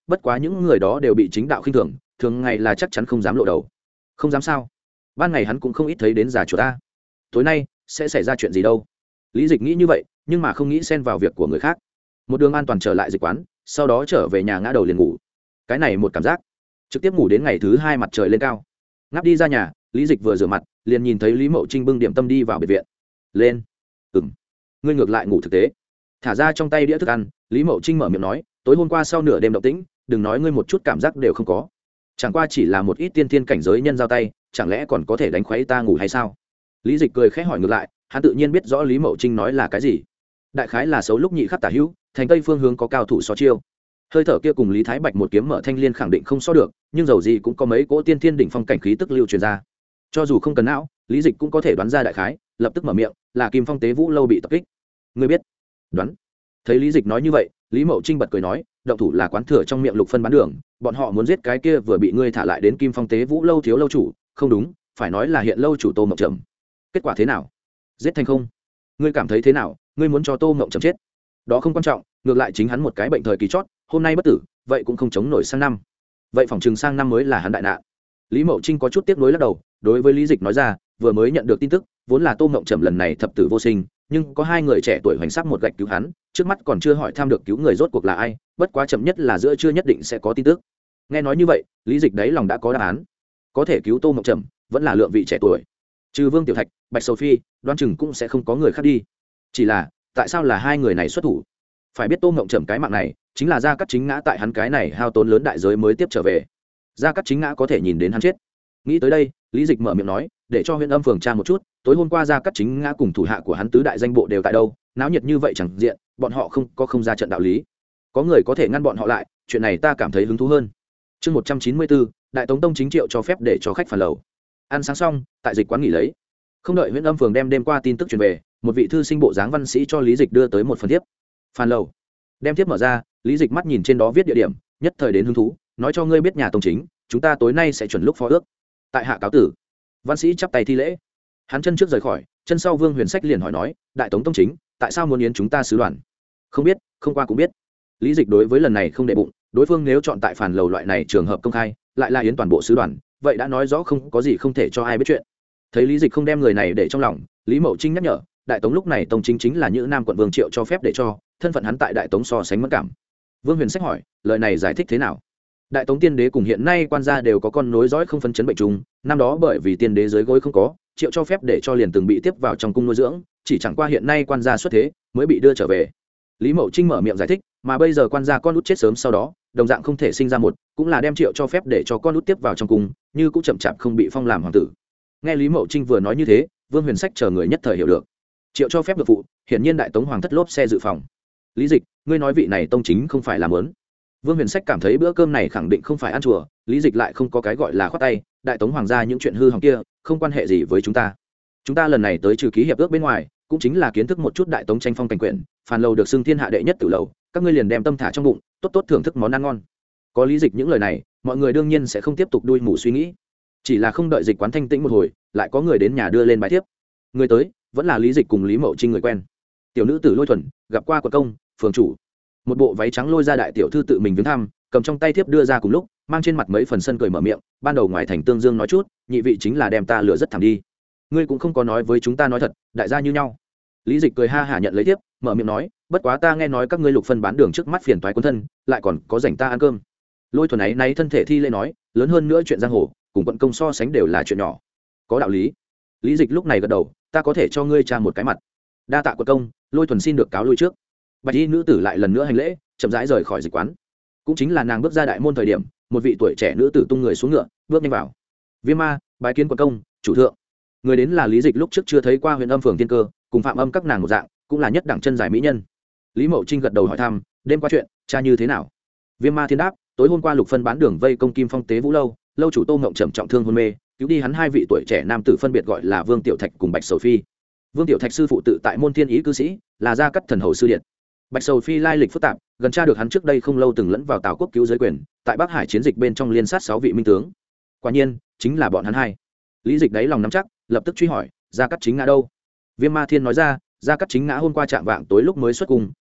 bất quá những người đó đều bị chính đạo khinh thường, thường ngày là chắc chắn không dám lộ đầu. Không dám sao? Ban ngày hắn cũng không ít thấy đến già chuột ta. Tối nay sẽ xảy ra chuyện gì đâu? Lý Dịch nghĩ như vậy, nhưng mà không nghĩ xen vào việc của người khác. Một đường an toàn trở lại dịch quán, sau đó trở về nhà ngã đầu liền ngủ. Cái này một cảm giác, trực tiếp ngủ đến ngày thứ hai mặt trời lên cao. Ngáp đi ra nhà, Lý Dịch vừa rửa mặt, liền nhìn thấy Lý Mậu Trinh bưng điểm tâm đi vào biệt viện. Lên. Ừm. Ngươi ngược lại ngủ thực tế. Thả ra trong tay đĩa thức ăn, Lý Mậu Trinh mở miệng nói, tối hôm qua sau nửa đêm động tĩnh, đừng nói ngươi một chút cảm giác đều không có. Chẳng qua chỉ là một ít tiên thiên cảnh giới nhân giao tay, chẳng lẽ còn có thể đánh khuấy ta ngủ hay sao? Lý Dịch cười khẽ hỏi ngược lại, hắn tự nhiên biết rõ Lý Mậu Trinh nói là cái gì. Đại khái là xấu lúc nhị khắc tả hữu, thành tây phương hướng có cao thủ so chiêu. Hơi thở kia cùng Lý Thái Bạch một kiếm mở thanh liên khẳng định không so được, nhưng dầu gì cũng có mấy cỗ tiên thiên đỉnh phong cảnh khí tức lưu truyền ra. Cho dù không cần não, Lý Dịch cũng có thể đoán ra đại khái, lập tức mở miệng, là Kim Phong Tế Vũ lâu bị tập kích. Ngươi biết? Đoán. Thấy Lý Dịch nói như vậy, Lý Mậu Trinh bật cười nói, động thủ là quán thừa trong miệng Lục Phân bán đường, bọn họ muốn giết cái kia vừa bị ngươi thả lại đến Kim Phong Tế Vũ lâu thiếu lâu chủ, không đúng, phải nói là hiện lâu chủ Tô Mộng Trầm. Kết quả thế nào? Giết thành không? Ngươi cảm thấy thế nào? Ngươi muốn cho Tô Mộng Trầm chết? Đó không quan trọng, ngược lại chính hắn một cái bệnh thời kỳ chót, hôm nay bất tử, vậy cũng không chống nổi sang năm. Vậy phòng trường sang năm mới là hắn đại nạn. Lý Mậu Trinh có chút tiếc nuối lắc đầu, đối với Lý Dịch nói ra, vừa mới nhận được tin tức, vốn là Tô Mộng Trầm lần này thập tử vô sinh, nhưng có hai người trẻ tuổi hoành sắp một gạch cứu hắn, trước mắt còn chưa hỏi thăm được cứu người rốt cuộc là ai, bất quá chậm nhất là giữa trưa nhất định sẽ có tin tức. Nghe nói như vậy, Lý Dịch đấy lòng đã có đáp án, có thể cứu Tô Mộng Trầm, vẫn là lượng vị trẻ tuổi. Trừ Vương Tiểu Thạch, Bạch Sầu Phi, đoán chừng cũng sẽ không có người khác đi. Chỉ là, tại sao là hai người này xuất thủ? Phải biết Tô Mộng Trầm cái mạng này, chính là Gia Cát Chính Ngã tại hắn cái này hao tốn lớn đại giới mới tiếp trở về. Gia Cát Chính Ngã có thể nhìn đến hắn chết. Nghĩ tới đây, Lý Dịch mở miệng nói, để cho huyện âm phường tra một chút, tối hôm qua Gia Cát Chính Ngã cùng thủ hạ của hắn tứ đại danh bộ đều tại đâu, náo nhiệt như vậy chẳng diện, bọn họ không có không ra trận đạo lý. Có người có thể ngăn bọn họ lại, chuyện này ta cảm thấy hứng thú hơn. Chương một trăm chín mươi bốn, Đại Tống Tông chính triệu cho phép để cho khách phản lầu. Ăn sáng xong, tại dịch quán nghỉ lấy. Không đợi huyện âm phường đem đêm qua tin tức truyền về, một vị thư sinh bộ dáng văn sĩ cho Lý Dịch đưa tới một phần thiếp. Phản lầu. Đem thiếp mở ra, Lý Dịch mắt nhìn trên đó viết địa điểm, nhất thời đến hứng thú, nói cho ngươi biết nhà tông chính, chúng ta tối nay sẽ chuẩn lúc phó ước. Tại hạ cáo tử. Văn sĩ chắp tay thi lễ. Hắn chân trước rời khỏi, chân sau Vương Huyền Sách liền hỏi nói, Đại Tống Tông chính, tại sao muốn yến chúng ta sứ đoàn? Không biết, không qua cũng biết. Lý Dịch đối với lần này không để bụng, đối phương nếu chọn tại phản lầu loại này trường hợp công khai, lại là yến toàn bộ sứ đoàn, vậy đã nói rõ không có gì không thể cho ai biết chuyện. Thấy Lý Dịch không đem người này để trong lòng, Lý Mậu Trinh nhắc nhở, Đại Tống lúc này tông chính chính là Nhữ Nam quận Vương Triệu cho phép để cho, thân phận hắn tại Đại Tống so sánh mất cảm. Vương Huyền Sách hỏi, lời này giải thích thế nào? Đại Tống tiên đế cùng hiện nay quan gia đều có con nối dõi không phân chấn bệnh trùng, năm đó bởi vì tiên đế dưới gối không có, Triệu cho phép để cho liền từng bị tiếp vào trong cung nuôi dưỡng, chỉ chẳng qua hiện nay quan gia xuất thế, mới bị đưa trở về. Lý Mậu Trinh mở miệng giải thích, mà bây giờ quan gia con út chết sớm sau đó, đồng dạng không thể sinh ra một, cũng là đem Triệu cho phép để cho con út tiếp vào trong cung, như cũng chậm chạp không bị phong làm hoàng tử. Nghe Lý Mậu Trinh vừa nói như thế, Vương Huyền Sách chờ người nhất thời hiểu được. Triệu cho phép được phụ, hiển nhiên Đại Tống hoàng thất lốp xe dự phòng. Lý Dịch, ngươi nói vị này tông chính không phải là mớn? Vương Huyền Sách cảm thấy bữa cơm này khẳng định không phải ăn chùa, Lý Dịch lại không có cái gọi là khoát tay, Đại Tống hoàng gia những chuyện hư hỏng kia, không quan hệ gì với chúng ta. Chúng ta lần này tới trừ ký hiệp ước bên ngoài, cũng chính là kiến thức một chút Đại Tống tranh phong cảnh quyển, phàn lầu được xưng thiên hạ đệ nhất tử lầu, các ngươi liền đem tâm thả trong bụng, tốt tốt thưởng thức món ăn ngon. Có Lý Dịch những lời này, mọi người đương nhiên sẽ không tiếp tục đuôi mù suy nghĩ. Chỉ là không đợi dịch quán thanh tĩnh một hồi, lại có người đến nhà đưa lên bài thiếp. Người tới vẫn là Lý Dịch cùng Lý Mậu Trinh người quen. Tiểu nữ tử Lôi Thuần gặp qua quận công, phường chủ. Một bộ váy trắng Lôi ra đại tiểu thư tự mình viếng thăm, cầm trong tay thiếp đưa ra cùng lúc, mang trên mặt mấy phần sân cười mở miệng, ban đầu ngoài thành Tương Dương nói chút, nhị vị chính là đem ta lừa rất thẳng đi. Ngươi cũng không có nói với chúng ta nói thật, đại gia như nhau. Lý Dịch cười ha hả nhận lấy thiếp, mở miệng nói, bất quá ta nghe nói các ngươi lục phân bán đường trước mắt phiền toái quân thân, lại còn có rảnh ta ăn cơm. Lôi Thuần ấy nay thân thể thi lễ nói, lớn hơn nữa chuyện giang hồ, cùng quận công so sánh đều là chuyện nhỏ. Có đạo lý. Lý Dịch lúc này gật đầu, ta có thể cho ngươi tra một cái mặt. Đa tạ quận công, Lôi Thuần xin được cáo lui trước. Bạch y nữ tử lại lần nữa hành lễ, chậm rãi rời khỏi dịch quán. Cũng chính là nàng bước ra đại môn thời điểm, một vị tuổi trẻ nữ tử tung người xuống ngựa, bước nhanh vào. Viêm ma, bái kiến quận công, chủ thượng. Người đến là Lý Dịch lúc trước chưa thấy qua Huyền Âm phường tiên cơ, cùng Phạm Âm các nàng một dạng, cũng là nhất đẳng chân dài mỹ nhân. Lý Mậu Trinh gật đầu hỏi thăm, đêm qua chuyện, cha như thế nào? Viêm ma thiên đáp, tối hôm qua lục phân bán đường vây công Kim Phong Tế Vũ lâu, lâu chủ Tô Ngộng trầm trọng thương hôn mê, cứu đi hắn hai vị tuổi trẻ nam tử phân biệt gọi là Vương Tiểu Thạch cùng Bạch Sầu Phi. Vương Tiểu Thạch sư phụ tự tại môn thiên ý cư sĩ, là gia cắt thần hầu sư điện. Bạch Sầu Phi lai lịch phức tạp, gần tra được hắn trước đây không lâu từng lẫn vào Tào quốc cứu giới quyền, tại Bắc Hải chiến dịch bên trong liên sát sáu vị minh tướng. Quả nhiên, chính là bọn hắn hai. Lý Dịch đáy lòng nắm chắc, lập tức truy hỏi, gia cắt chính ngã đâu? Viêm Ma Thiên nói ra, gia cắt chính ngã hôm qua chạm vạng tối lúc mới xuất cung,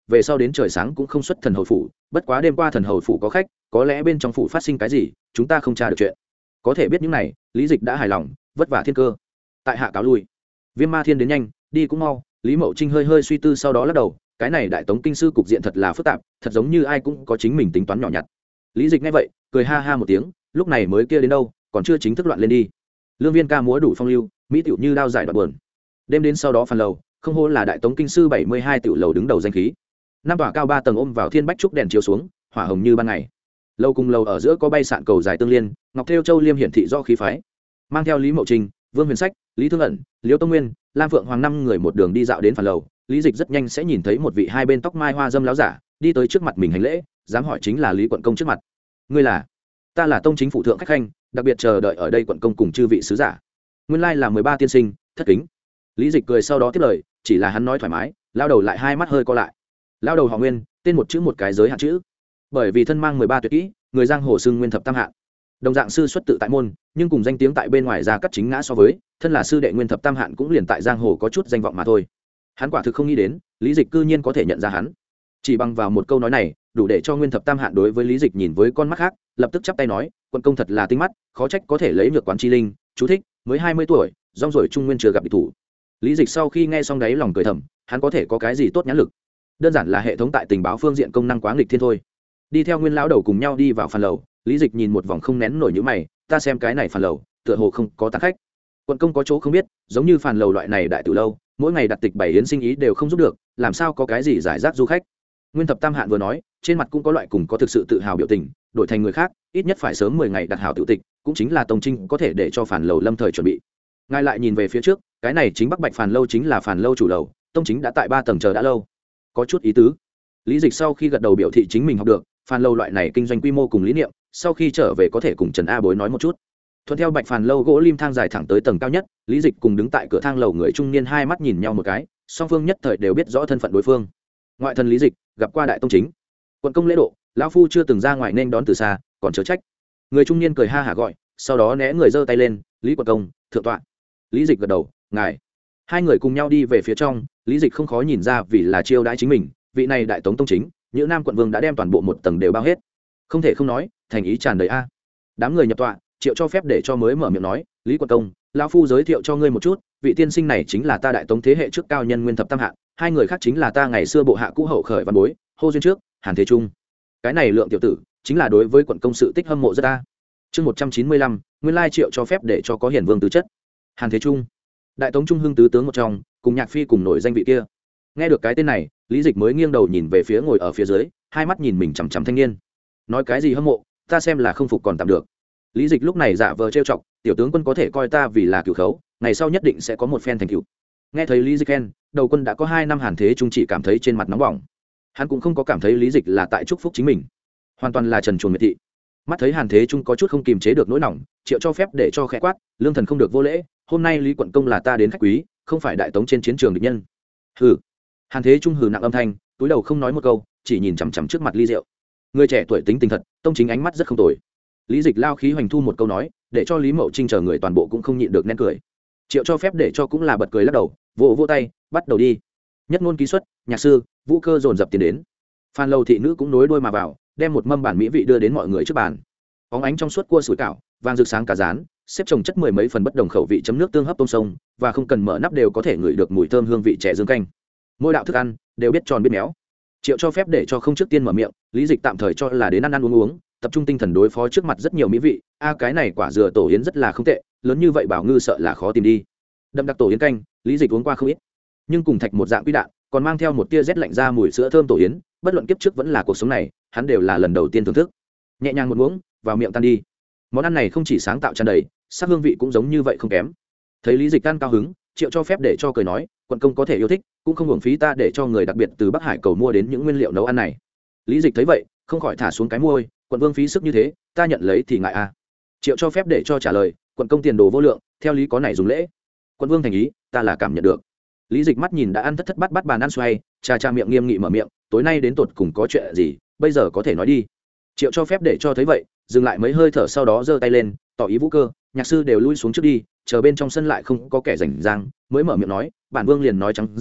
về sau đến trời sáng cũng không xuất thần hầu phủ, bất quá đêm qua thần hầu phủ có khách, có lẽ bên trong phủ phát sinh cái gì chúng ta không tra được chuyện. Có thể biết những này, Lý Dịch đã hài lòng, vất vả thiên cơ. Tại hạ cáo lui. Viêm Ma Thiên đến nhanh, đi cũng mau. Lý Mậu Trinh hơi hơi suy tư sau đó lắc đầu, cái này đại tống kinh sư cục diện thật là phức tạp, thật giống như ai cũng có chính mình tính toán nhỏ nhặt. Lý Dịch nghe vậy cười ha ha một tiếng, lúc này mới kia đến đâu, còn chưa chính thức loạn lên đi. Lương Viên ca múa đủ phong lưu, mỹ tiểu như đao giải đoạn buồn. Đêm đến sau đó phần lầu, không hô là đại tống kinh sư bảy mươi hai tiểu lầu đứng đầu danh khí. Năm tòa cao ba tầng ôm vào thiên bách trúc đèn chiếu xuống, hỏa hồng như ban ngày. Lâu cùng lầu ở giữa có bay sạn cầu dài tương liên, ngọc thêu châu liêm hiển thị do khí phái. Mang theo Lý Mậu Trinh, Vương Huyền Sách, Lý Thương ẩn, Liễu Tông Nguyên, Lam Phượng Hoàng năm người một đường đi dạo đến phần lầu. Lý Dịch rất nhanh sẽ nhìn thấy một vị hai bên tóc mai hoa dâm láo giả đi tới trước mặt mình hành lễ, dám hỏi chính là Lý quận công trước mặt. Ngươi là? Ta là tông chính phủ thượng khách khanh, đặc biệt chờ đợi ở đây quận công cùng chư vị sứ giả. Nguyên lai là mười ba tiên sinh, thất kính. Lý Dịch cười sau đó tiếp lời, chỉ là hắn nói thoải mái, lao đầu lại hai mắt hơi co lại. Lao đầu họ Nguyên, tên một chữ một cái giới hạn chữ. Bởi vì thân mang mười ba tuyệt kỹ, người giang hồ xưng Nguyên thập tam hạn. Đồng dạng sư xuất tự tại môn, nhưng cùng danh tiếng tại bên ngoài ra cắt chính ngã so với, thân là sư đệ Nguyên thập tam hạn cũng liền tại giang hồ có chút danh vọng mà thôi. Hắn quả thực không nghĩ đến, Lý Dịch cư nhiên có thể nhận ra hắn. Chỉ bằng vào một câu nói này, đủ để cho Nguyên thập tam hạn đối với Lý Dịch nhìn với con mắt khác, lập tức chắp tay nói, quận công thật là tinh mắt, khó trách có thể lấy nhược quán chi linh. Chú thích, mới hai mươi tuổi, rong ruổi trung nguyên chưa gặp địch thủ. Lý Dịch sau khi nghe xong đấy lòng cười thầm, hắn có thể có cái gì tốt nhãn lực? Đơn giản là hệ thống tại tình báo phương diện công năng quá nghịch thiên thôi. Đi theo Nguyên lão đầu cùng nhau đi vào phần lầu, Lý Dịch nhìn một vòng không nén nổi nhíu mày, ta xem cái này phần lầu, tựa hồ không có tán khách. Quận công có chỗ không biết, giống như phần lầu loại này đại tử lâu, mỗi ngày đặt tịch bảy yến sinh ý đều không giúp được, làm sao có cái gì giải rác du khách. Nguyên thập tam hạn vừa nói, trên mặt cũng có loại cùng có thực sự tự hào biểu tình, đổi thành người khác, ít nhất phải sớm mười ngày đặt hảo tự tịch, cũng chính là tông trinh có thể để cho phản lầu lâm thời chuẩn bị. Ngài lại nhìn về phía trước, cái này chính Bắc Bạch Phàn lâu chính là Phàn lâu chủ lầu, tông chính đã tại ba tầng chờ đã lâu. Có chút ý tứ. Lý Dịch sau khi gật đầu biểu thị chính mình học được, Phàn lâu loại này kinh doanh quy mô cùng lý niệm, sau khi trở về có thể cùng Trần A Bối nói một chút. Thuận theo Bạch Phàn lâu gỗ lim thang dài thẳng tới tầng cao nhất, Lý Dịch cùng đứng tại cửa thang lầu người trung niên hai mắt nhìn nhau một cái, song phương nhất thời đều biết rõ thân phận đối phương. Ngoại thân Lý Dịch gặp qua đại tông chính. Quận công lễ độ, lão phu chưa từng ra ngoài nên đón từ xa, còn chớ trách. Người trung niên cười ha hả gọi, sau đó né người giơ tay lên, Lý quận công, thượng tọa. Lý Dịch gật đầu, ngài. Hai người cùng nhau đi về phía trong, Lý Dịch không khó nhìn ra vì là chiêu đãi chính mình, vị này đại tống tông chính, Nhữ Nam quận vương đã đem toàn bộ một tầng đều bao hết. Không thể không nói, thành ý tràn đầy a. Đám người nhập tọa, Triệu cho phép để cho mới mở miệng nói, Lý quận công, lão phu giới thiệu cho ngươi một chút, vị tiên sinh này chính là ta đại tống thế hệ trước cao nhân Nguyên thập tam hạ, hai người khác chính là ta ngày xưa bộ hạ cũ hậu khởi văn bối, hô duyên trước, Hàn Thế Trung. Cái này lượng tiểu tử, chính là đối với quận công sự tích hâm mộ rất a. Chương một trăm chín mươi lăm, nguyên lai Triệu cho phép để cho có hiển vương tứ chất. Hàn Thế Trung, đại tống trung hưng tứ tướng một trong, cùng Nhạc Phi cùng nổi danh vị kia. Nghe được cái tên này, Lý Dịch mới nghiêng đầu nhìn về phía ngồi ở phía dưới, hai mắt nhìn mình chằm chằm thanh niên. Nói cái gì hâm mộ, ta xem là không phục còn tạm được. Lý Dịch lúc này giả vờ trêu chọc, tiểu tướng quân có thể coi ta vì là cửu khấu, ngày sau nhất định sẽ có một phen thành tựu. Nghe thấy Lý Dịch khen, đầu quân đã có hai năm Hàn Thế Trung chỉ cảm thấy trên mặt nóng bỏng. Hắn cũng không có cảm thấy Lý Dịch là tại chúc phúc chính mình, hoàn toàn là trần truồng miệt thị. Mắt thấy Hàn Thế Trung có chút không kiềm chế được nỗi lòng, Triệu cho phép để cho khẽ quát, lương thần không được vô lễ, hôm nay Lý quận công là ta đến khách quý, không phải đại tống trên chiến trường địch nhân. Hừ. Hàn Thế Trung hừ nặng âm thanh, túi đầu không nói một câu, chỉ nhìn chằm chằm trước mặt ly rượu. Người trẻ tuổi tính tình thật, tông chính ánh mắt rất không tồi. Lý Dịch lao khí hoành thu một câu nói, để cho Lý Mậu Trinh chờ người toàn bộ cũng không nhịn được nén cười. Triệu cho phép để cho cũng là bật cười lắc đầu, vỗ vỗ tay, bắt đầu đi. Nhất ngôn ký xuất, nhạc sư, vũ cơ dồn dập tiến đến. Phan Lâu thị nữ cũng nối đuôi mà vào, đem một mâm bản mỹ vị đưa đến mọi người trước bàn. Bóng ánh trong suốt cua sủi cảo, vàng rực sáng cá rán, xếp chồng chất mười mấy phần bất đồng khẩu vị chấm nước tương hấp tôm sông, và không cần mở nắp đều có thể ngửi được mùi thơm hương vị chè dương canh. Mỗi đạo thức ăn đều biết tròn biết méo. Triệu cho phép để cho không trước tiên mở miệng, Lý Dịch tạm thời cho là đến ăn ăn uống uống, tập trung tinh thần đối phó trước mặt rất nhiều mỹ vị. A cái này quả dừa tổ yến rất là không tệ, lớn như vậy bảo ngư sợ là khó tìm đi. Đậm đặc tổ yến canh, Lý Dịch uống qua không ít, nhưng cùng thạch một dạng quy đạn, còn mang theo một tia rét lạnh ra mùi sữa thơm tổ yến, bất luận kiếp trước vẫn là cuộc sống này, hắn đều là lần đầu tiên thưởng thức. Nhẹ nhàng một muỗng, vào miệng tan đi. Món ăn này không chỉ sáng tạo tràn đầy, sắc hương vị cũng giống như vậy không kém. Thấy Lý Dịch ăn cao hứng, Triệu cho phép để cho cười nói, quận công có thể yêu thích, cũng không hưởng phí ta để cho người đặc biệt từ Bắc Hải cầu mua đến những nguyên liệu nấu ăn này. Lý Dịch thấy vậy, không khỏi thả xuống cái môi, quận vương phí sức như thế, ta nhận lấy thì ngại à. Triệu cho phép để cho trả lời, quận công tiền đồ vô lượng, theo lý có này dùng lễ. Quận vương thành ý, ta là cảm nhận được. Lý Dịch mắt nhìn đã ăn thất thất bát bát bàn ăn xoay, cha cha miệng nghiêm nghị mở miệng, tối nay đến tột cùng có chuyện gì, bây giờ có thể nói đi. Triệu cho phép để cho thấy vậy, dừng lại mấy hơi thở sau đó giơ tay lên, tỏ ý vũ cơ, nhạc sư đều lui xuống trước đi, chờ bên trong sân lại không có kẻ rảnh rang, mới mở miệng nói, bản vương liền nói trắng ra,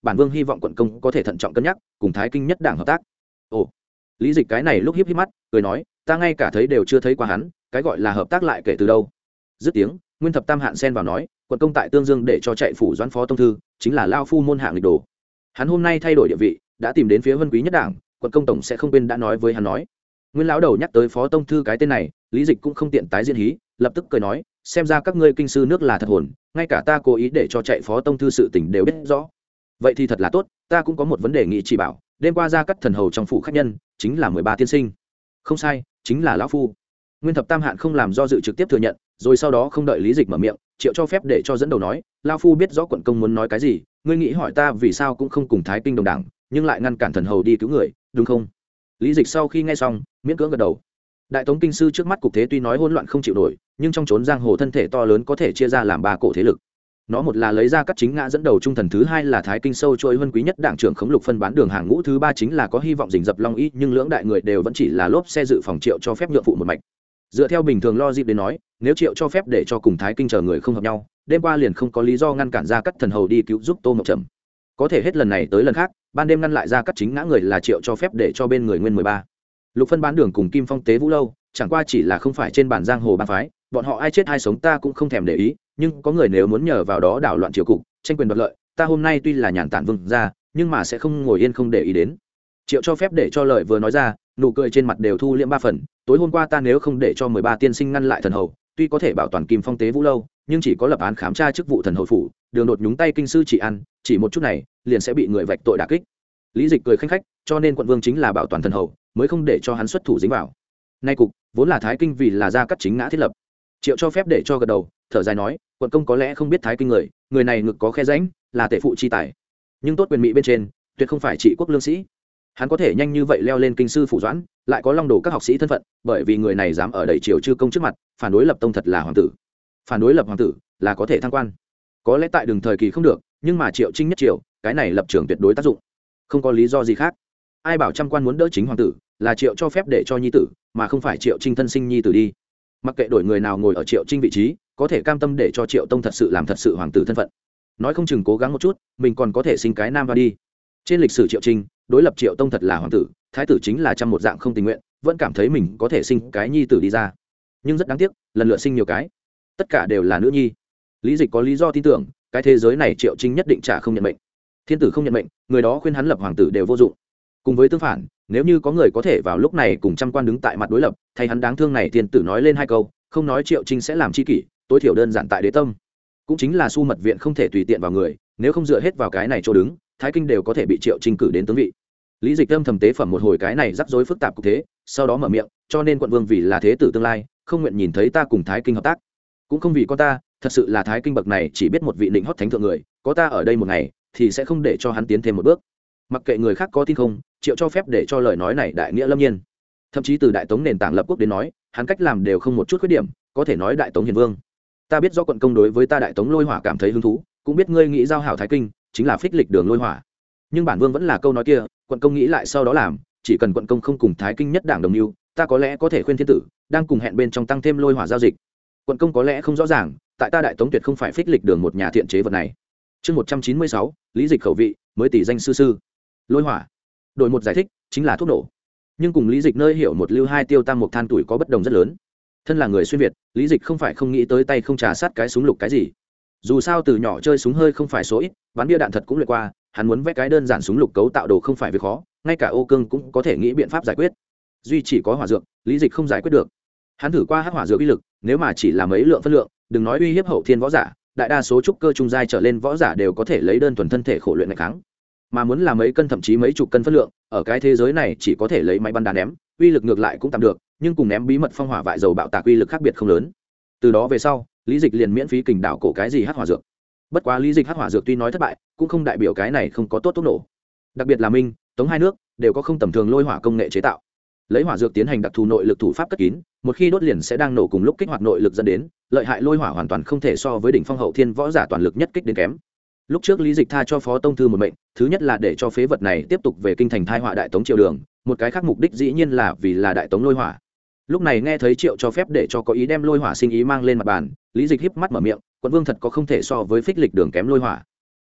bản vương hy vọng quận công có thể thận trọng cân nhắc cùng thái kinh nhất đảng hợp tác. Ồ, lý dịch cái này lúc hiếp hiếp mắt cười nói, ta ngay cả thấy đều chưa thấy qua hắn, cái gọi là hợp tác lại kể từ đâu? Dứt tiếng, Nguyên Thập Tam Hạn xen vào nói, quận công tại Tương Dương để cho chạy phủ doãn phó tông thư, chính là lao phu môn hạng nghịch đồ. Hắn hôm nay thay đổi địa vị, đã tìm đến phía Vân Quý nhất đảng, quận công tổng sẽ không quên đã nói với hắn nói. Nguyên lão đầu nhắc tới phó tông thư cái tên này, lý dịch cũng không tiện tái diễn hí, lập tức cười nói, xem ra các ngươi kinh sư nước là thật hồn, ngay cả ta cố ý để cho chạy phó tông thư sự tình đều biết rõ. Vậy thì thật là tốt, ta cũng có một vấn đề nghị chỉ bảo, đêm qua ra cắt thần hầu trong phủ khách nhân, chính là mười ba tiên sinh. Không sai, chính là lão phu. Nguyên Thập Tam Hạn không làm do dự trực tiếp thừa nhận, rồi sau đó không đợi lý dịch mở miệng, triệu cho phép để cho dẫn đầu nói, lão phu biết rõ quận công muốn nói cái gì, ngươi nghĩ hỏi ta vì sao cũng không cùng thái kinh đồng đảng, nhưng lại ngăn cản thần hầu đi cứu người, đúng không? Lý dịch sau khi nghe xong, miễn cưỡng gật đầu. Đại tống kinh sư trước mắt cục thế tuy nói hỗn loạn không chịu nổi, nhưng trong chốn giang hồ thân thể to lớn có thể chia ra làm ba cổ thế lực. Nó một là lấy ra các chính ngã dẫn đầu trung thần, thứ hai là thái kinh sâu trôi vân quý nhất đảng trưởng khống lục phân bán đường hàng ngũ, thứ ba chính là có hy vọng rình dập long y, nhưng lưỡng đại người đều vẫn chỉ là lốp xe dự phòng triệu cho phép nhượng phụ một mạch. Dựa theo bình thường logic đến nói, nếu triệu cho phép để cho cùng thái kinh chờ người không hợp nhau, đêm qua liền không có lý do ngăn cản ra các thần hầu đi cứu giúp Tô Mộc Trầm. Có thể hết lần này tới lần khác, ban đêm ngăn lại ra các chính ngã người là triệu cho phép để cho bên người nguyên mười ba. Lục phân bán đường cùng Kim Phong Tế Vũ Lâu, chẳng qua chỉ là không phải trên bản giang hồ ba phái, bọn họ ai chết ai sống ta cũng không thèm để ý, nhưng có người nếu muốn nhờ vào đó đảo loạn triều cục, tranh quyền đoạt lợi, ta hôm nay tuy là nhàn tản vương ra, nhưng mà sẽ không ngồi yên không để ý đến. Triệu cho phép để cho lời vừa nói ra, nụ cười trên mặt đều thu liễm ba phần. Tối hôm qua ta nếu không để cho mười ba tiên sinh ngăn lại thần hầu, tuy có thể bảo toàn Kim Phong Tế Vũ Lâu, nhưng chỉ có lập án khám tra chức vụ thần hầu phủ, đường đột nhúng tay kinh sư chỉ ăn, chỉ một chút này liền sẽ bị người vạch tội đả kích. Lý dịch cười khanh khách, cho nên quận vương chính là bảo toàn thần hầu, mới không để cho hắn xuất thủ dính vào. Nay cục vốn là thái kinh vì là gia cắt chính ngã thiết lập. Triệu cho phép để cho gật đầu, thở dài nói, quận công có lẽ không biết thái kinh người, người này ngực có khe rãnh, là tể phụ chi tài, nhưng tốt quyền mỹ bên trên, tuyệt không phải trị quốc lương sĩ. Hắn có thể nhanh như vậy leo lên kinh sư phủ doãn, lại có long đồ các học sĩ thân phận, bởi vì người này dám ở đầy triều chư công trước mặt phản đối lập tông, thật là hoàng tử. Phản đối lập hoàng tử là có thể thăng quan. Có lẽ tại đường thời kỳ không được, nhưng mà Triệu Trinh nhất triều, cái này lập trường tuyệt đối tác dụng, không có lý do gì khác. Ai bảo trăm quan muốn đỡ chính hoàng tử, là Triệu cho phép để cho nhi tử, mà không phải Triệu Trinh thân sinh nhi tử đi. Mặc kệ đổi người nào ngồi ở Triệu Trinh vị trí, có thể cam tâm để cho Triệu Tông thật sự làm thật sự hoàng tử thân phận. Nói không chừng cố gắng một chút, mình còn có thể sinh cái nam vào đi. Trên lịch sử Triệu Trinh, đối lập Triệu Tông thật là hoàng tử, thái tử chính là trăm một dạng không tình nguyện, vẫn cảm thấy mình có thể sinh cái nhi tử đi ra. Nhưng rất đáng tiếc, lần lượt sinh nhiều cái, tất cả đều là nữ nhi. Lý dịch có lý do tin tưởng, cái thế giới này Triệu Trinh nhất định trả không nhận mệnh. Thiên tử không nhận mệnh, người đó khuyên hắn lập hoàng tử đều vô dụng. Cùng với tương phản, nếu như có người có thể vào lúc này cùng trăm quan đứng tại mặt đối lập, thay hắn đáng thương này thiên tử nói lên hai câu, không nói Triệu Trinh sẽ làm chi kỷ, tối thiểu đơn giản tại đế tâm. Cũng chính là Su Mật viện không thể tùy tiện vào người, nếu không dựa hết vào cái này chỗ đứng, thái kinh đều có thể bị Triệu Trinh cử đến tướng vị. Lý dịch âm thầm tế phẩm một hồi cái này rắc rối phức tạp cục thế, sau đó mở miệng, cho nên quận vương vì là thế tử tương lai, không nguyện nhìn thấy ta cùng thái kinh hợp tác, cũng không vì con ta, thật sự là thái kinh bậc này chỉ biết một vị định hót thánh thượng người, có ta ở đây một ngày thì sẽ không để cho hắn tiến thêm một bước. Mặc kệ người khác có tin không, Triệu cho phép để cho lời nói này đại nghĩa lâm nhiên. Thậm chí từ đại tống nền tảng lập quốc đến nói, hắn cách làm đều không một chút khuyết điểm, có thể nói đại tống hiền vương. Ta biết do quận công đối với ta đại tống lôi hỏa cảm thấy hứng thú, cũng biết ngươi nghĩ giao hảo thái kinh chính là phích lịch đường lôi hỏa, nhưng bản vương vẫn là câu nói kia, quận công nghĩ lại sau đó làm, chỉ cần quận công không cùng thái kinh nhất đảng đồng mưu, ta có lẽ có thể khuyên thiên tử đang cùng hẹn bên trong tăng thêm lôi hỏa giao dịch. Quận công có lẽ không rõ ràng, tại ta đại tống tuyệt không phải phích lịch đường một nhà thiện chế vật này. Chương một trăm chín mươi sáu, lý dịch khẩu vị mới tỷ danh sư sư. Lôi hỏa đổi một giải thích chính là thuốc nổ, nhưng cùng lý dịch nơi hiểu một lưu hai tiêu tam một than tuổi có bất đồng rất lớn. Thân là người xuyên việt, lý dịch không phải không nghĩ tới tay không trà sát cái súng lục cái gì. Dù sao từ nhỏ chơi súng hơi không phải số ít, bắn bia đạn thật cũng luyện qua, hắn muốn vẽ cái đơn giản súng lục cấu tạo đồ không phải việc khó, ngay cả ô cương cũng có thể nghĩ biện pháp giải quyết. Duy chỉ có hỏa dược, lý dịch không giải quyết được. Hắn thử qua hắc hỏa dược uy lực, nếu mà chỉ là mấy lượng phân lượng, đừng nói uy hiếp hậu thiên võ giả, đại đa số trúc cơ trung giai trở lên võ giả đều có thể lấy đơn thuần thân thể khổ luyện ngày kháng. Mà muốn là mấy cân thậm chí mấy chục cân phân lượng, ở cái thế giới này chỉ có thể lấy máy bắn đá ném, uy lực ngược lại cũng tạm được, nhưng cùng ném bí mật phong hỏa vại dầu bạo tạc uy lực khác biệt không lớn. Từ đó về sau, lý dịch liền miễn phí kình đảo cổ cái gì hắc hỏa dược. Bất quá lý dịch hắc hỏa dược tuy nói thất bại, cũng không đại biểu cái này không có tốt thuốc nổ. Đặc biệt là Minh, Tống hai nước đều có không tầm thường lôi hỏa công nghệ chế tạo. Lấy hỏa dược tiến hành đặc thù nội lực thủ pháp cất kín, một khi đốt liền sẽ đang nổ cùng lúc kích hoạt nội lực dẫn đến, lợi hại lôi hỏa hoàn toàn không thể so với đỉnh phong hậu thiên võ giả toàn lực nhất kích đến kém. Lúc trước lý dịch tha cho phó tông thư một mệnh, thứ nhất là để cho phế vật này tiếp tục về kinh thành thai họa đại tống triều đường, một cái khác mục đích dĩ nhiên là vì là đại tống lôi hỏa. Lúc này nghe thấy Triệu cho phép để cho có ý đem lôi hỏa sinh ý mang lên mặt bàn, lý dịch híp mắt mở miệng, quận vương thật có không thể so với phích lịch đường kém lôi hỏa.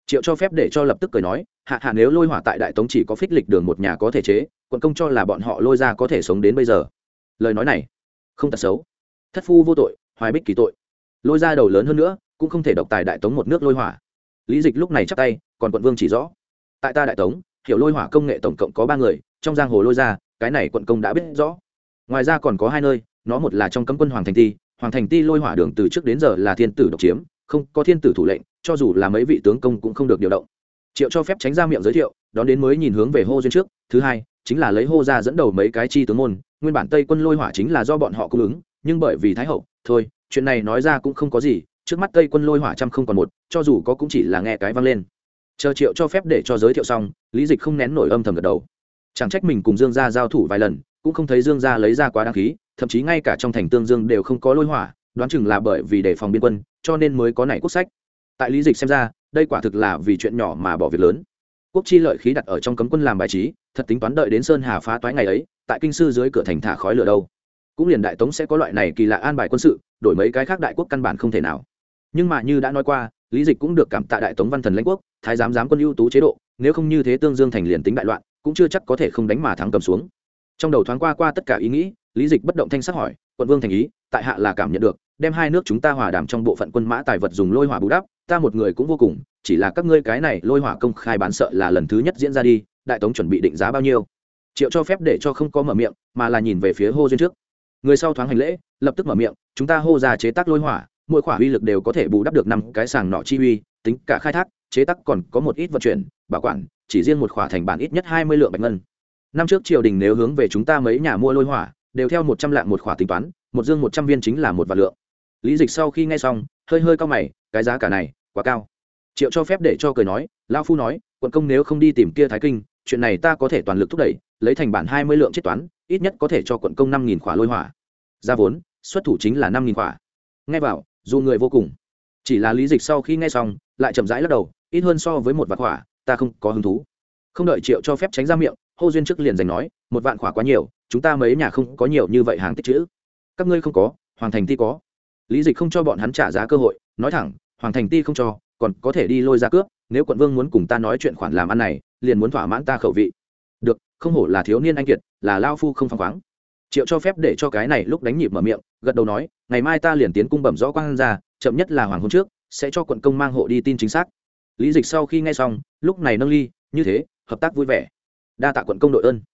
Triệu cho phép để cho lập tức cười nói, hạ hạ nếu lôi hỏa tại đại tống chỉ có phích lịch đường một nhà có thể chế, quận công cho là bọn họ lôi ra có thể sống đến bây giờ. Lời nói này không tật xấu, thất phu vô tội, hoài bích kỳ tội, lôi ra đầu lớn hơn nữa cũng không thể độc tài đại tống một nước lôi hỏa. Lý Dịch lúc này chắp tay, còn quận vương chỉ rõ, tại ta đại tống hiểu lôi hỏa công nghệ tổng cộng có ba người, trong giang hồ lôi ra cái này quận công đã biết rõ. Ngoài ra còn có hai nơi, nó một là trong cấm quân Hoàng Thành Ti, Hoàng Thành Ti lôi hỏa đường từ trước đến giờ là thiên tử độc chiếm, không có thiên tử thủ lệnh, cho dù là mấy vị tướng công cũng không được điều động. Triệu cho phép tránh ra miệng giới thiệu, đón đến mới nhìn hướng về hô duyên trước. Thứ hai chính là lấy hô ra dẫn đầu mấy cái chi tướng môn, nguyên bản Tây quân lôi hỏa chính là do bọn họ cung ứng, nhưng bởi vì thái hậu, thôi chuyện này nói ra cũng không có gì, trước mắt Tây quân lôi hỏa trăm không còn một, cho dù có cũng chỉ là nghe cái vang lên. Chờ Triệu cho phép để cho giới thiệu xong, Lý Dịch không nén nổi âm thầm gật đầu. Chẳng trách mình cùng Dương gia giao thủ vài lần, cũng không thấy Dương gia lấy ra quá đáng khí, thậm chí ngay cả trong thành Tương Dương đều không có lôi hỏa, đoán chừng là bởi vì đề phòng biên quân, cho nên mới có này quốc sách. Tại Lý Dịch xem ra, đây quả thực là vì chuyện nhỏ mà bỏ việc lớn. Quốc chi lợi khí đặt ở trong cấm quân làm bài trí, thật tính toán đợi đến Sơn Hà phá toái ngày ấy, tại kinh sư dưới cửa thành thả khói lửa đâu. Cũng liền đại tống sẽ có loại này kỳ lạ an bài quân sự, đổi mấy cái khác đại quốc căn bản không thể nào. Nhưng mà như đã nói qua, Lý Dịch cũng được cảm tạ đại tống văn thần lãnh quốc, thái giám giám quân ưu tú chế độ, nếu không như thế Tương Dương thành liền tính đại loạn, cũng chưa chắc có thể không đánh mà thắng cầm xuống. Trong đầu thoáng qua qua tất cả ý nghĩ, Lý Dịch bất động thanh sắc hỏi, quận vương thành ý, tại hạ là cảm nhận được, đem hai nước chúng ta hòa đàm trong bộ phận quân mã tài vật dùng lôi hỏa bù đắp, ta một người cũng vô cùng, chỉ là các ngươi cái này lôi hỏa công khai bán sợ là lần thứ nhất diễn ra đi, đại tống chuẩn bị định giá bao nhiêu? Triệu cho phép để cho không có mở miệng, mà là nhìn về phía hô duyên trước. Người sau thoáng hành lễ, lập tức mở miệng, chúng ta hô ra chế tác lôi hỏa, mỗi khỏa uy lực đều có thể bù đắp được năm cái sàng nọ chi uy, tính cả khai thác, chế tác còn có một ít vận chuyển, bảo quản, chỉ riêng một khỏa thành bản ít nhất hai mươi lượng bạch ngân. Năm trước triều đình nếu hướng về chúng ta mấy nhà mua lôi hỏa, đều theo một trăm lạng một khỏa tính toán, một dương một trăm viên chính là một vạn lượng. Lý Dịch sau khi nghe xong, hơi hơi cau mày, cái giá cả này quá cao. Triệu cho phép để cho cười nói, lão phu nói, quận công nếu không đi tìm kia Thái Kinh, chuyện này ta có thể toàn lực thúc đẩy, lấy thành bản hai mươi lượng chết toán, ít nhất có thể cho quận công năm nghìn khỏa lôi hỏa. Giá vốn, xuất thủ chính là năm nghìn khỏa. Nghe vào, dù người vô cùng. Chỉ là Lý Dịch sau khi nghe xong, lại chậm rãi lắc đầu, ít hơn so với một vạn khỏa, ta không có hứng thú. Không đợi Triệu cho phép tránh ra miệng, hô duyên trước liền giành nói, một vạn khỏa quá nhiều, chúng ta mấy nhà không có nhiều như vậy hàng tích trữ. Các ngươi không có, Hoàng Thành Ti có. Lý Dịch không cho bọn hắn trả giá cơ hội, nói thẳng, Hoàng Thành Ti không cho, còn có thể đi lôi ra cướp, nếu quận vương muốn cùng ta nói chuyện khoản làm ăn này, liền muốn thỏa mãn ta khẩu vị. Được, không hổ là thiếu niên anh kiệt, là lao phu không phăng khoáng. Triệu cho phép để cho cái này lúc đánh nhịp mở miệng, gật đầu nói, ngày mai ta liền tiến cung bẩm rõ quan ra, chậm nhất là hoàng hôn trước, sẽ cho quận công mang hộ đi tin chính xác. Lý Dịch sau khi nghe xong, lúc này nâng ly, như thế, hợp tác vui vẻ. Đa tạ quận công đội ơn.